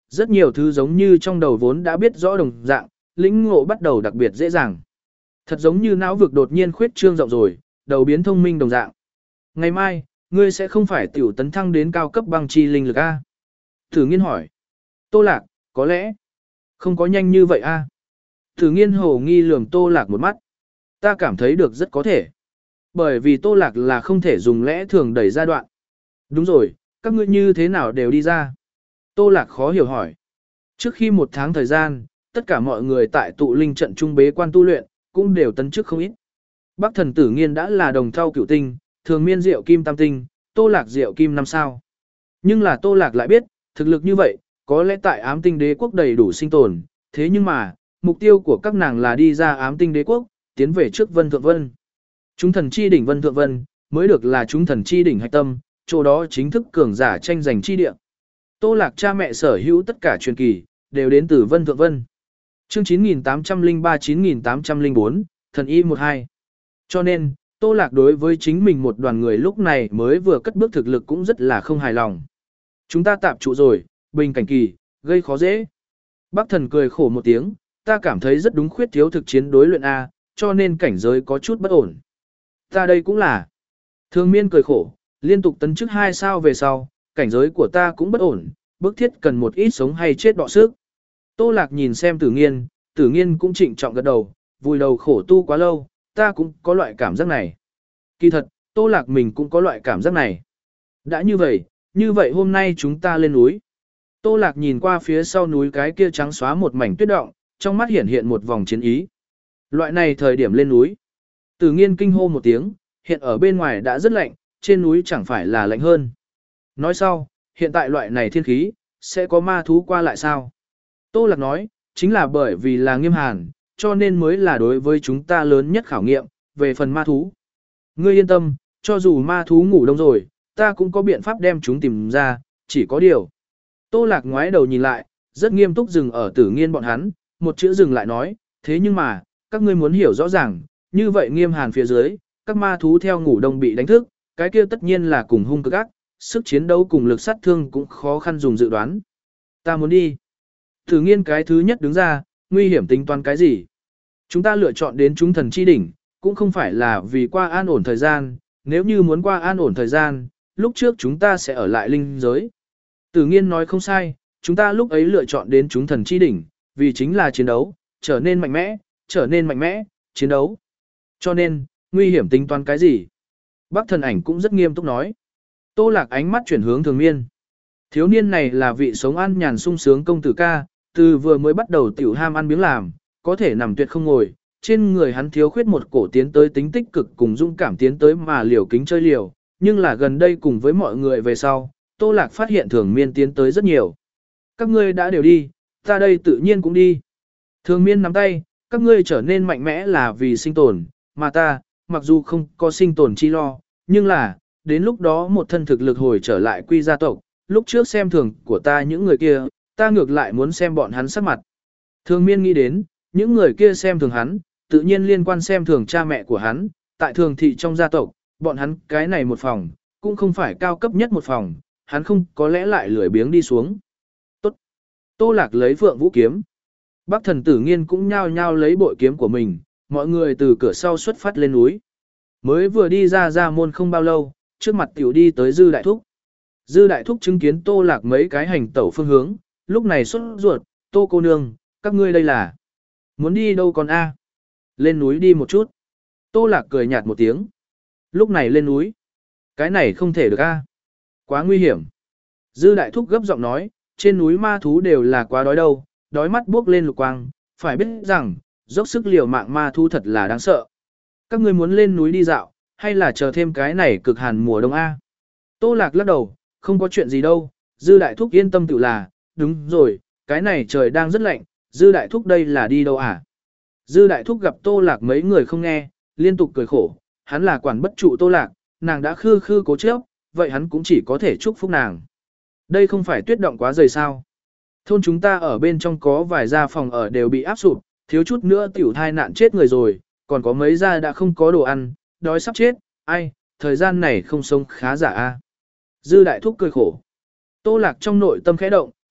rất nhiều thứ giống như trong đầu vốn đã biết rõ đồng dạng, lĩnh ngộ bắt đầu đặc biệt dễ dàng. Thật giống như não vực đột nhiên khuyết trương rộng rồi, đầu biến thông minh đồng dạng. Ngày mai, ngươi sẽ không phải tiểu tấn thăng đến cao cấp băng chi linh lực A? Thử nghiên hỏi. Tô Lạc, có lẽ, không có nhanh như vậy A. Thử nghiên hồ nghi lườm Tô Lạc một mắt. Ta cảm thấy được rất có thể. Bởi vì Tô Lạc là không thể dùng lẽ thường đẩy ra đoạn. Đúng rồi, các ngươi như thế nào đều đi ra? Tô Lạc khó hiểu hỏi. Trước khi một tháng thời gian, tất cả mọi người tại tụ linh trận trung bế quan tu luyện, cũng đều tấn chức không ít. Bắc thần tử nghiên đã là đồng thau cửu tinh, thường miên diệu kim tam tinh, Tô Lạc diệu kim năm sao. Nhưng là Tô Lạc lại biết, thực lực như vậy, có lẽ tại ám tinh đế quốc đầy đủ sinh tồn, thế nhưng mà, mục tiêu của các nàng là đi ra ám tinh đế quốc, tiến về trước Vân Thượng Vân. Chúng thần chi đỉnh Vân Thượng Vân, mới được là chúng thần chi đỉnh hạch tâm, chỗ đó chính thức cường giả tranh giành chi địa. Tô Lạc cha mẹ sở hữu tất cả truyền kỳ, đều đến từ Vân Thượng Vân. Chương chín nghìn tám trăm lẻ ba chín nghìn tám trăm lẻ bốn, thần y mười hai. Cho nên, Tô Lạc đối với chính mình một đoàn người lúc này mới vừa cất bước thực lực cũng rất là không hài lòng. Chúng ta tạm trụ rồi, bình cảnh kỳ, gây khó dễ. Bác thần cười khổ một tiếng, ta cảm thấy rất đúng khuyết thiếu thực chiến đối luyện A, cho nên cảnh giới có chút bất ổn. Ta đây cũng là. Thường miên cười khổ, liên tục tấn chức hai sao về sau, cảnh giới của ta cũng bất ổn, bức thiết cần một ít sống hay chết đọ sức. Tô Lạc nhìn xem tử nghiên, tử nghiên cũng trịnh trọng gật đầu, vùi đầu khổ tu quá lâu, ta cũng có loại cảm giác này. Kỳ thật, Tô Lạc mình cũng có loại cảm giác này. Đã như vậy, như vậy hôm nay chúng ta lên núi. Tô Lạc nhìn qua phía sau núi cái kia trắng xóa một mảnh tuyết động, trong mắt hiện hiện một vòng chiến ý. Loại này thời điểm lên núi. Tử nghiên kinh hô một tiếng, hiện ở bên ngoài đã rất lạnh, trên núi chẳng phải là lạnh hơn. Nói sau, hiện tại loại này thiên khí, sẽ có ma thú qua lại sao? Tô Lạc nói, chính là bởi vì là nghiêm hàn, cho nên mới là đối với chúng ta lớn nhất khảo nghiệm, về phần ma thú. Ngươi yên tâm, cho dù ma thú ngủ đông rồi, ta cũng có biện pháp đem chúng tìm ra, chỉ có điều. Tô Lạc ngoái đầu nhìn lại, rất nghiêm túc dừng ở tử nghiên bọn hắn, một chữ dừng lại nói, thế nhưng mà, các ngươi muốn hiểu rõ ràng, như vậy nghiêm hàn phía dưới, các ma thú theo ngủ đông bị đánh thức, cái kia tất nhiên là cùng hung cực ác, sức chiến đấu cùng lực sát thương cũng khó khăn dùng dự đoán. Ta muốn đi. Tử nghiên cái thứ nhất đứng ra, nguy hiểm tính toán cái gì? Chúng ta lựa chọn đến chúng thần chi đỉnh, cũng không phải là vì qua an ổn thời gian, nếu như muốn qua an ổn thời gian, lúc trước chúng ta sẽ ở lại linh giới. Tử nghiên nói không sai, chúng ta lúc ấy lựa chọn đến chúng thần chi đỉnh, vì chính là chiến đấu, trở nên mạnh mẽ, trở nên mạnh mẽ, chiến đấu. Cho nên, nguy hiểm tính toán cái gì? Bác thần ảnh cũng rất nghiêm túc nói. Tô Lạc ánh mắt chuyển hướng thường miên. Thiếu niên này là vị sống an nhàn sung sướng công tử ca, từ vừa mới bắt đầu tiểu ham ăn miếng làm, có thể nằm tuyệt không ngồi, trên người hắn thiếu khuyết một cổ tiến tới tính tích cực cùng dũng cảm tiến tới mà liều kính chơi liều, nhưng là gần đây cùng với mọi người về sau, Tô Lạc phát hiện thường miên tiến tới rất nhiều. Các ngươi đã đều đi, ta đây tự nhiên cũng đi. Thường miên nắm tay, các ngươi trở nên mạnh mẽ là vì sinh tồn, mà ta, mặc dù không có sinh tồn chi lo, nhưng là, đến lúc đó một thân thực lực hồi trở lại quy gia tộc, lúc trước xem thường của ta những người kia, ta ngược lại muốn xem bọn hắn sắc mặt. Thường miên nghĩ đến, những người kia xem thường hắn, tự nhiên liên quan xem thường cha mẹ của hắn, tại thường thị trong gia tộc, bọn hắn cái này một phòng, cũng không phải cao cấp nhất một phòng, hắn không có lẽ lại lười biếng đi xuống. Tốt. Tô Lạc lấy Phượng Vũ kiếm. Bác thần tử nghiên cũng nhao nhao lấy bội kiếm của mình, mọi người từ cửa sau xuất phát lên núi. Mới vừa đi ra ra môn không bao lâu, trước mặt tiểu đi tới Dư Đại Thúc. Dư Đại Thúc chứng kiến Tô Lạc mấy cái hành tẩu phương hướng, lúc này xuất ruột, Tô cô nương, các ngươi đây là muốn đi đâu còn a? Lên núi đi một chút. Tô Lạc cười nhạt một tiếng. Lúc này lên núi. Cái này không thể được a. Quá nguy hiểm. Dư Đại Thúc gấp giọng nói, trên núi ma thú đều là quá đói đâu, đói mắt buốc lên lục quang, phải biết rằng, dốc sức liều mạng ma thú thật là đáng sợ. Các ngươi muốn lên núi đi dạo, hay là chờ thêm cái này cực hàn mùa đông a? Tô Lạc lắc đầu, không có chuyện gì đâu, Dư Đại Thúc yên tâm tự là, đúng rồi, cái này trời đang rất lạnh, Dư Đại Thúc đây là đi đâu à? Dư Đại Thúc gặp Tô Lạc mấy người không nghe, liên tục cười khổ, hắn là quản bất trụ Tô Lạc, nàng đã khư khư cố chấp, vậy hắn cũng chỉ có thể chúc phúc nàng. Đây không phải tuyết động quá dày sao? Thôn chúng ta ở bên trong có vài gia phòng ở đều bị áp sụp, thiếu chút nữa tiểu thai nạn chết người rồi, còn có mấy gia đã không có đồ ăn, đói sắp chết, ai, thời gian này không sống khá giả a. Dư Đại Thúc cười khổ. Tô Lạc trong nội tâm khẽ động,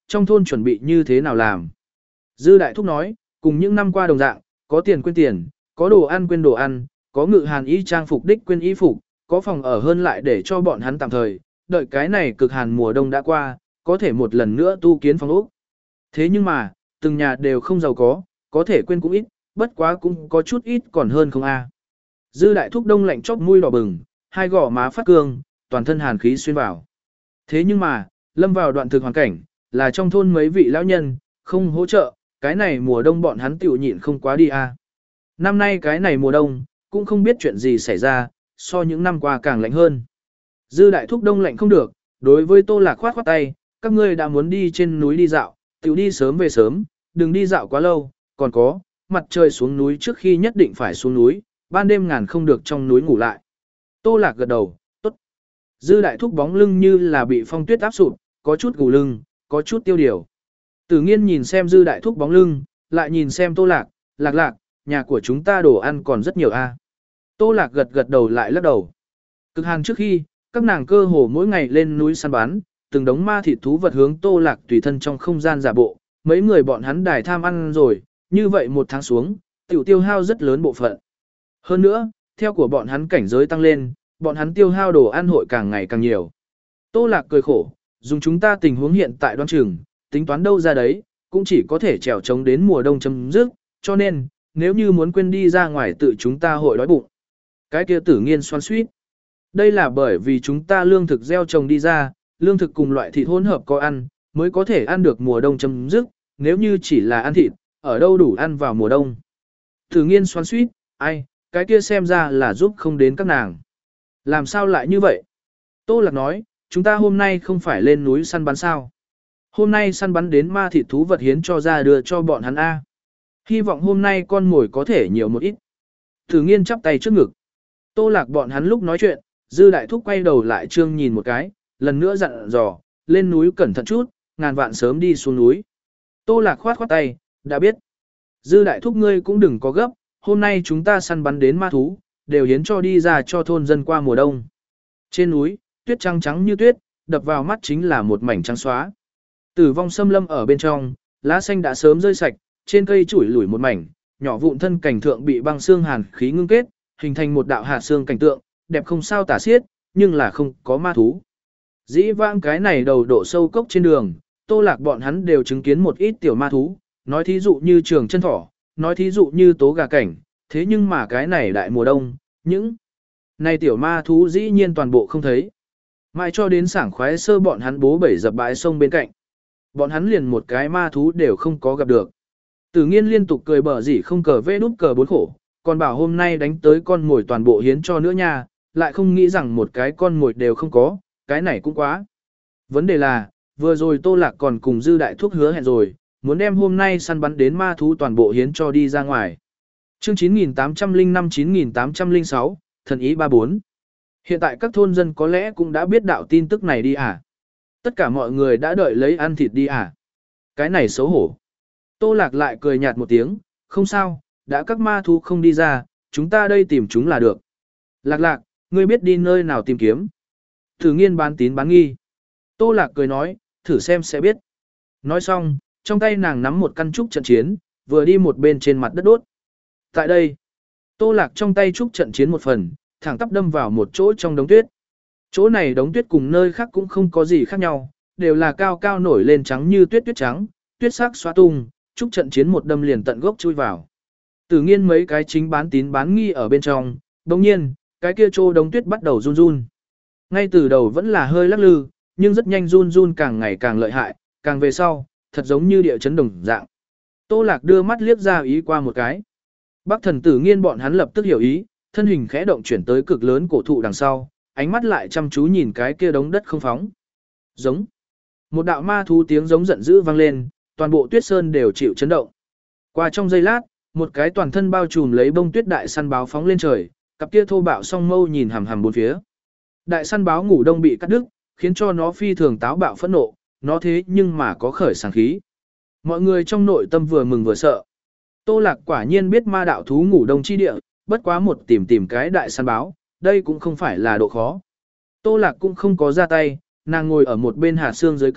trong thôn chuẩn bị như thế nào làm. Dư Đại Thúc nói, cùng những năm qua đồng dạng, có tiền quên tiền, có đồ ăn quên đồ ăn, có ngự hàn y trang phục đích quên y phục, có phòng ở hơn lại để cho bọn hắn tạm thời, đợi cái này cực hàn mùa đông đã qua, có thể một lần nữa tu kiến phòng ốc. Thế nhưng mà, từng nhà đều không giàu có, có thể quên cũng ít, bất quá cũng có chút ít còn hơn không a. Dư Đại Thúc đông lạnh chóp mũi đỏ bừng, hai gò má phát cương, toàn thân hàn khí xuyên vào. Thế nhưng mà, lâm vào đoạn thực hoàn cảnh, là trong thôn mấy vị lão nhân, không hỗ trợ, cái này mùa đông bọn hắn tiểu nhịn không quá đi a. Năm nay cái này mùa đông, cũng không biết chuyện gì xảy ra, so những năm qua càng lạnh hơn. Dư Đại Thúc đông lạnh không được, đối với Tô Lạc khoát khoát tay, các ngươi đã muốn đi trên núi đi dạo, tiểu đi sớm về sớm, đừng đi dạo quá lâu, còn có, mặt trời xuống núi trước khi nhất định phải xuống núi, ban đêm ngàn không được trong núi ngủ lại. Tô Lạc gật đầu, tốt. Dư Đại Thúc bóng lưng như là bị phong tuyết áp sụp, có chút gù lưng, có chút tiêu điều. Tử Nghiên nhìn xem Dư Đại Thúc bóng lưng, lại nhìn xem Tô Lạc, Lạc Lạc, nhà của chúng ta đồ ăn còn rất nhiều a. Tô Lạc gật gật đầu lại lắc đầu. Cực hàn trước khi, các nàng cơ hồ mỗi ngày lên núi săn bắn, từng đống ma thịt thú vật hướng Tô Lạc tùy thân trong không gian giả bộ, mấy người bọn hắn đài tham ăn rồi, như vậy một tháng xuống, tiểu tiêu hao rất lớn bộ phận. Hơn nữa, theo của bọn hắn cảnh giới tăng lên, bọn hắn tiêu hao đồ ăn hội càng ngày càng nhiều. Tô Lạc cười khổ, dùng chúng ta tình huống hiện tại đoán chừng, tính toán đâu ra đấy, cũng chỉ có thể trèo chống đến mùa đông chấm dứt, cho nên, nếu như muốn quên đi ra ngoài tự chúng ta hội đói bụng. Cái kia Tử Nghiên xoắn xuýt. Đây là bởi vì chúng ta lương thực gieo trồng đi ra, lương thực cùng loại thịt hỗn hợp có ăn, mới có thể ăn được mùa đông chấm dứt, nếu như chỉ là ăn thịt, ở đâu đủ ăn vào mùa đông. Tử Nghiên xoắn xuýt, ai, cái kia xem ra là giúp không đến các nàng. Làm sao lại như vậy? Tô Lạc nói, chúng ta hôm nay không phải lên núi săn bắn sao? Hôm nay săn bắn đến ma thịt thú vật hiến cho ra đưa cho bọn hắn A. Hy vọng hôm nay con mồi có thể nhiều một ít. Tử Nghiên chắp tay trước ngực. Tô Lạc bọn hắn lúc nói chuyện, Dư Đại Thúc quay đầu lại trương nhìn một cái, lần nữa dặn dò, lên núi cẩn thận chút, ngàn vạn sớm đi xuống núi. Tô Lạc khoát khoát tay, đã biết. Dư Đại Thúc ngươi cũng đừng có gấp, hôm nay chúng ta săn bắn đến ma thú, đều hiến cho đi ra cho thôn dân qua mùa đông. Trên núi, tuyết trắng trắng như tuyết, đập vào mắt chính là một mảnh trắng xóa. Tử vong xâm lâm ở bên trong, lá xanh đã sớm rơi sạch, trên cây chủi lủi một mảnh, nhỏ vụn thân cảnh thượng bị băng xương hàn khí ngưng kết, hình thành một đạo hạt xương cảnh tượng, đẹp không sao tả xiết, nhưng là không có ma thú. Dĩ vãng cái này đầu độ sâu cốc trên đường, Tô Lạc bọn hắn đều chứng kiến một ít tiểu ma thú, nói thí dụ như trường chân thỏ, nói thí dụ như tố gà cảnh, thế nhưng mà cái này đại mùa đông, những này tiểu ma thú dĩ nhiên toàn bộ không thấy. Mãi cho đến sảng khoái sơ bọn hắn bố bẩy dập bãi sông bên cạnh. Bọn hắn liền một cái ma thú đều không có gặp được. Tử Nghiên liên tục cười bở gì không cờ vê đút cờ bốn khổ, còn bảo hôm nay đánh tới con mồi toàn bộ hiến cho nữa nha, lại không nghĩ rằng một cái con mồi đều không có, cái này cũng quá. Vấn đề là, vừa rồi Tô Lạc còn cùng Dư Đại Thúc hứa hẹn rồi, muốn đem hôm nay săn bắn đến ma thú toàn bộ hiến cho đi ra ngoài. Chương chín nghìn tám trăm lẻ năm chín nghìn tám trăm lẻ sáu, thần ý ba bốn. Hiện tại các thôn dân có lẽ cũng đã biết đạo tin tức này đi à? Tất cả mọi người đã đợi lấy ăn thịt đi à? Cái này xấu hổ. Tô Lạc lại cười nhạt một tiếng, không sao, đã các ma thú không đi ra, chúng ta đây tìm chúng là được. Lạc Lạc, ngươi biết đi nơi nào tìm kiếm? Tử Nghiên bán tín bán nghi. Tô Lạc cười nói, thử xem sẽ biết. Nói xong, trong tay nàng nắm một căn trúc trận chiến, vừa đi một bên trên mặt đất đốt. Tại đây, Tô Lạc trong tay trúc trận chiến một phần, thẳng tắp đâm vào một chỗ trong đống tuyết. Chỗ này đống tuyết cùng nơi khác cũng không có gì khác nhau, đều là cao cao nổi lên trắng như tuyết tuyết trắng, tuyết sắc xóa tung, trúc trận chiến một đâm liền tận gốc chui vào. Tử Nghiên mấy cái chính bán tín bán nghi ở bên trong, đồng nhiên, cái kia chỗ đống tuyết bắt đầu run run. Ngay từ đầu vẫn là hơi lắc lư, nhưng rất nhanh run run càng ngày càng lợi hại, càng về sau, thật giống như địa chấn đồng dạng. Tô Lạc đưa mắt liếc ra ý qua một cái. Bắc Thần Tử Nghiên bọn hắn lập tức hiểu ý, thân hình khẽ động chuyển tới cực lớn cổ thụ đằng sau, ánh mắt lại chăm chú nhìn cái kia đống đất không phóng. Giống. Một đạo ma thú tiếng giống giận dữ vang lên, toàn bộ tuyết sơn đều chịu chấn động. Qua trong giây lát, một cái toàn thân bao trùm lấy bông tuyết đại săn báo phóng lên trời, cặp kia thô bạo song mâu nhìn hằm hằm bốn phía. Đại săn báo ngủ đông bị cắt đứt, khiến cho nó phi thường táo bạo phẫn nộ, nó thế nhưng mà có khởi sáng khí. Mọi người trong nội tâm vừa mừng vừa sợ. Tô Lạc quả nhiên biết ma đạo thú ngủ đông chi địa, bất quá một tìm tìm cái đại săn báo, đây cũng không phải là độ khó. Tô Lạc cũng không có ra tay, nàng ngồi ở một bên hạt xương dưới cây,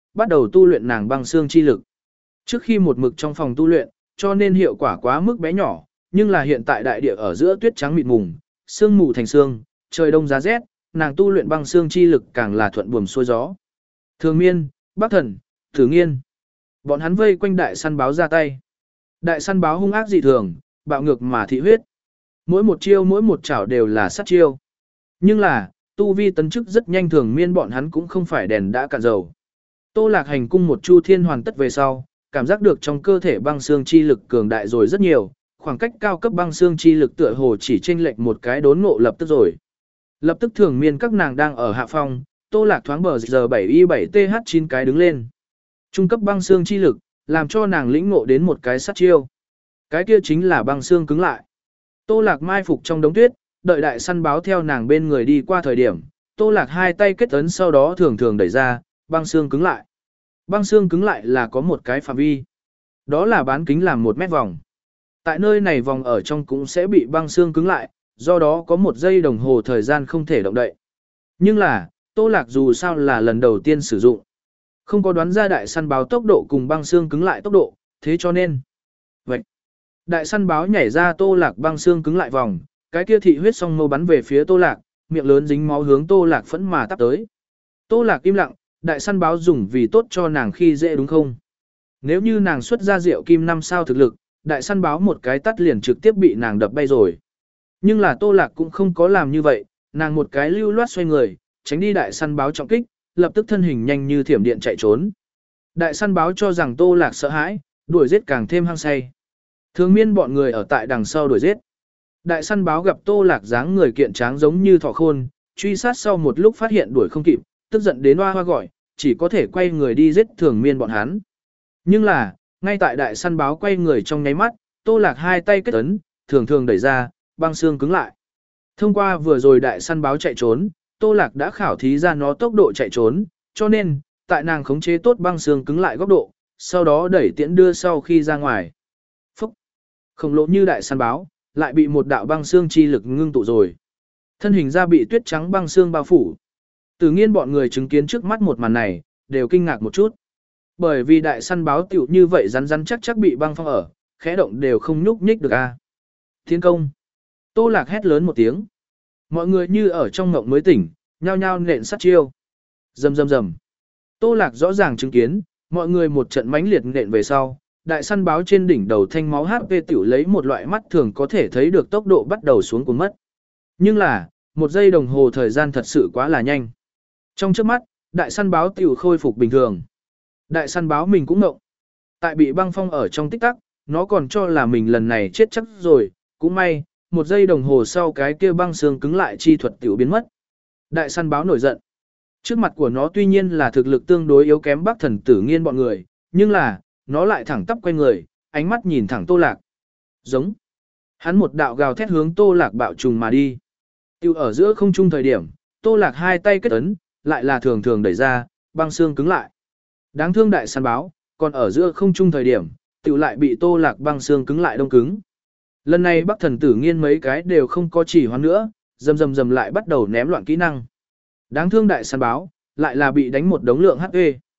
bắt đầu tu luyện nàng băng xương chi lực. Trước khi một mực trong phòng tu luyện, cho nên hiệu quả quá mức bé nhỏ, nhưng là hiện tại đại địa ở giữa tuyết trắng mịt mùng, sương mù thành sương, trời đông giá rét, nàng tu luyện băng xương chi lực càng là thuận buồm xuôi gió. Thường Miên, Bắc Thần, Tử Nghiên, bọn hắn vây quanh đại săn báo ra tay. Đại săn báo hung ác dị thường, bạo ngược mà thị huyết. Mỗi một chiêu mỗi một chảo đều là sát chiêu. Nhưng là, tu vi tấn chức rất nhanh. Thường Miên bọn hắn cũng không phải đèn đã cạn dầu. Tô Lạc hành cung một chu thiên hoàn tất về sau, cảm giác được trong cơ thể băng xương chi lực cường đại rồi rất nhiều, khoảng cách cao cấp băng xương chi lực tựa hồ chỉ chênh lệch một cái đốn ngộ lập tức rồi. Lập tức Thường Miên các nàng đang ở hạ phong, Tô Lạc thoáng bờ giờ bảy y bảy T H chín cái đứng lên. Trung cấp băng xương chi lực, làm cho nàng lĩnh ngộ đến một cái sát chiêu. Cái kia chính là băng xương cứng lại. Tô Lạc mai phục trong đống tuyết, đợi đại săn báo theo nàng bên người đi qua thời điểm, Tô Lạc hai tay kết ấn sau đó thường thường đẩy ra, băng xương cứng lại. Băng xương cứng lại là có một cái phạm vi. Đó là bán kính làm một mét vòng. Tại nơi này vòng ở trong cũng sẽ bị băng xương cứng lại, do đó có một giây đồng hồ thời gian không thể động đậy. Nhưng là, Tô Lạc dù sao là lần đầu tiên sử dụng. Không có đoán ra đại săn báo tốc độ cùng băng xương cứng lại tốc độ, thế cho nên. Vậy, đại săn báo nhảy ra Tô Lạc băng xương cứng lại vòng, cái kia thị huyết song mâu bắn về phía Tô Lạc, miệng lớn dính máu hướng Tô Lạc phẫn mà tắp tới. Tô Lạc im lặng, đại săn báo dùng vì tốt cho nàng khi dễ đúng không? Nếu như nàng xuất ra rượu kim năm sao thực lực, đại săn báo một cái tắt liền trực tiếp bị nàng đập bay rồi. Nhưng là Tô Lạc cũng không có làm như vậy, nàng một cái lưu loát xoay người, tránh đi đại săn báo trọng kích, lập tức thân hình nhanh như thiểm điện chạy trốn. Đại săn báo cho rằng Tô Lạc sợ hãi, đuổi giết càng thêm hăng say. Thường Miên bọn người ở tại đằng sau đuổi giết. Đại săn báo gặp Tô Lạc dáng người kiện tráng giống như thỏ khôn, truy sát sau một lúc phát hiện đuổi không kịp, tức giận đến hoa hoa gọi, chỉ có thể quay người đi giết Thường Miên bọn hắn. Nhưng là, ngay tại đại săn báo quay người trong nháy mắt, Tô Lạc hai tay kết ấn, thường thường đẩy ra, băng xương cứng lại. Thông qua vừa rồi đại săn báo chạy trốn, Tô Lạc đã khảo thí ra nó tốc độ chạy trốn, cho nên, tại nàng khống chế tốt băng xương cứng lại góc độ, sau đó đẩy tiễn đưa sau khi ra ngoài. Phúc! Khổng lồ như đại săn báo, lại bị một đạo băng xương chi lực ngưng tụ rồi. Thân hình ra bị tuyết trắng băng xương bao phủ. Tự nhiên bọn người chứng kiến trước mắt một màn này, đều kinh ngạc một chút. Bởi vì đại săn báo tiểu như vậy rắn rắn chắc chắc bị băng phong ở, khẽ động đều không nhúc nhích được a. Tiến công! Tô Lạc hét lớn một tiếng. Mọi người như ở trong ngộng mới tỉnh, nhao nhao nện sát chiêu. Rầm rầm rầm. Tô Lạc rõ ràng chứng kiến, mọi người một trận mãnh liệt nện về sau, đại săn báo trên đỉnh đầu thanh máu hát pê tiểu lấy một loại mắt thường có thể thấy được tốc độ bắt đầu xuống cuốn mất. Nhưng là, một giây đồng hồ thời gian thật sự quá là nhanh. Trong trước mắt, đại săn báo tiểu khôi phục bình thường. Đại săn báo mình cũng ngộng. Tại bị băng phong ở trong tích tắc, nó còn cho là mình lần này chết chắc rồi, cũng may, một giây đồng hồ sau cái kia băng xương cứng lại chi thuật tiểu biến mất. Đại săn báo nổi giận. Trước mặt của nó tuy nhiên là thực lực tương đối yếu kém Bắc Thần Tử Nghiên bọn người, nhưng là, nó lại thẳng tắp quay người, ánh mắt nhìn thẳng Tô Lạc. Giống. Hắn một đạo gào thét hướng Tô Lạc bạo trùng mà đi. Tiêu ở giữa không trung thời điểm, Tô Lạc hai tay kết ấn, lại là thường thường đẩy ra, băng xương cứng lại. Đáng thương đại săn báo, còn ở giữa không trung thời điểm, tiểu lại bị Tô Lạc băng xương cứng lại đông cứng. Lần này Bắc Thần Tử Nghiên mấy cái đều không có chỉ hoãn nữa, dầm dầm dầm lại bắt đầu ném loạn kỹ năng. Đáng thương đại săn báo, lại là bị đánh một đống lượng hát pê.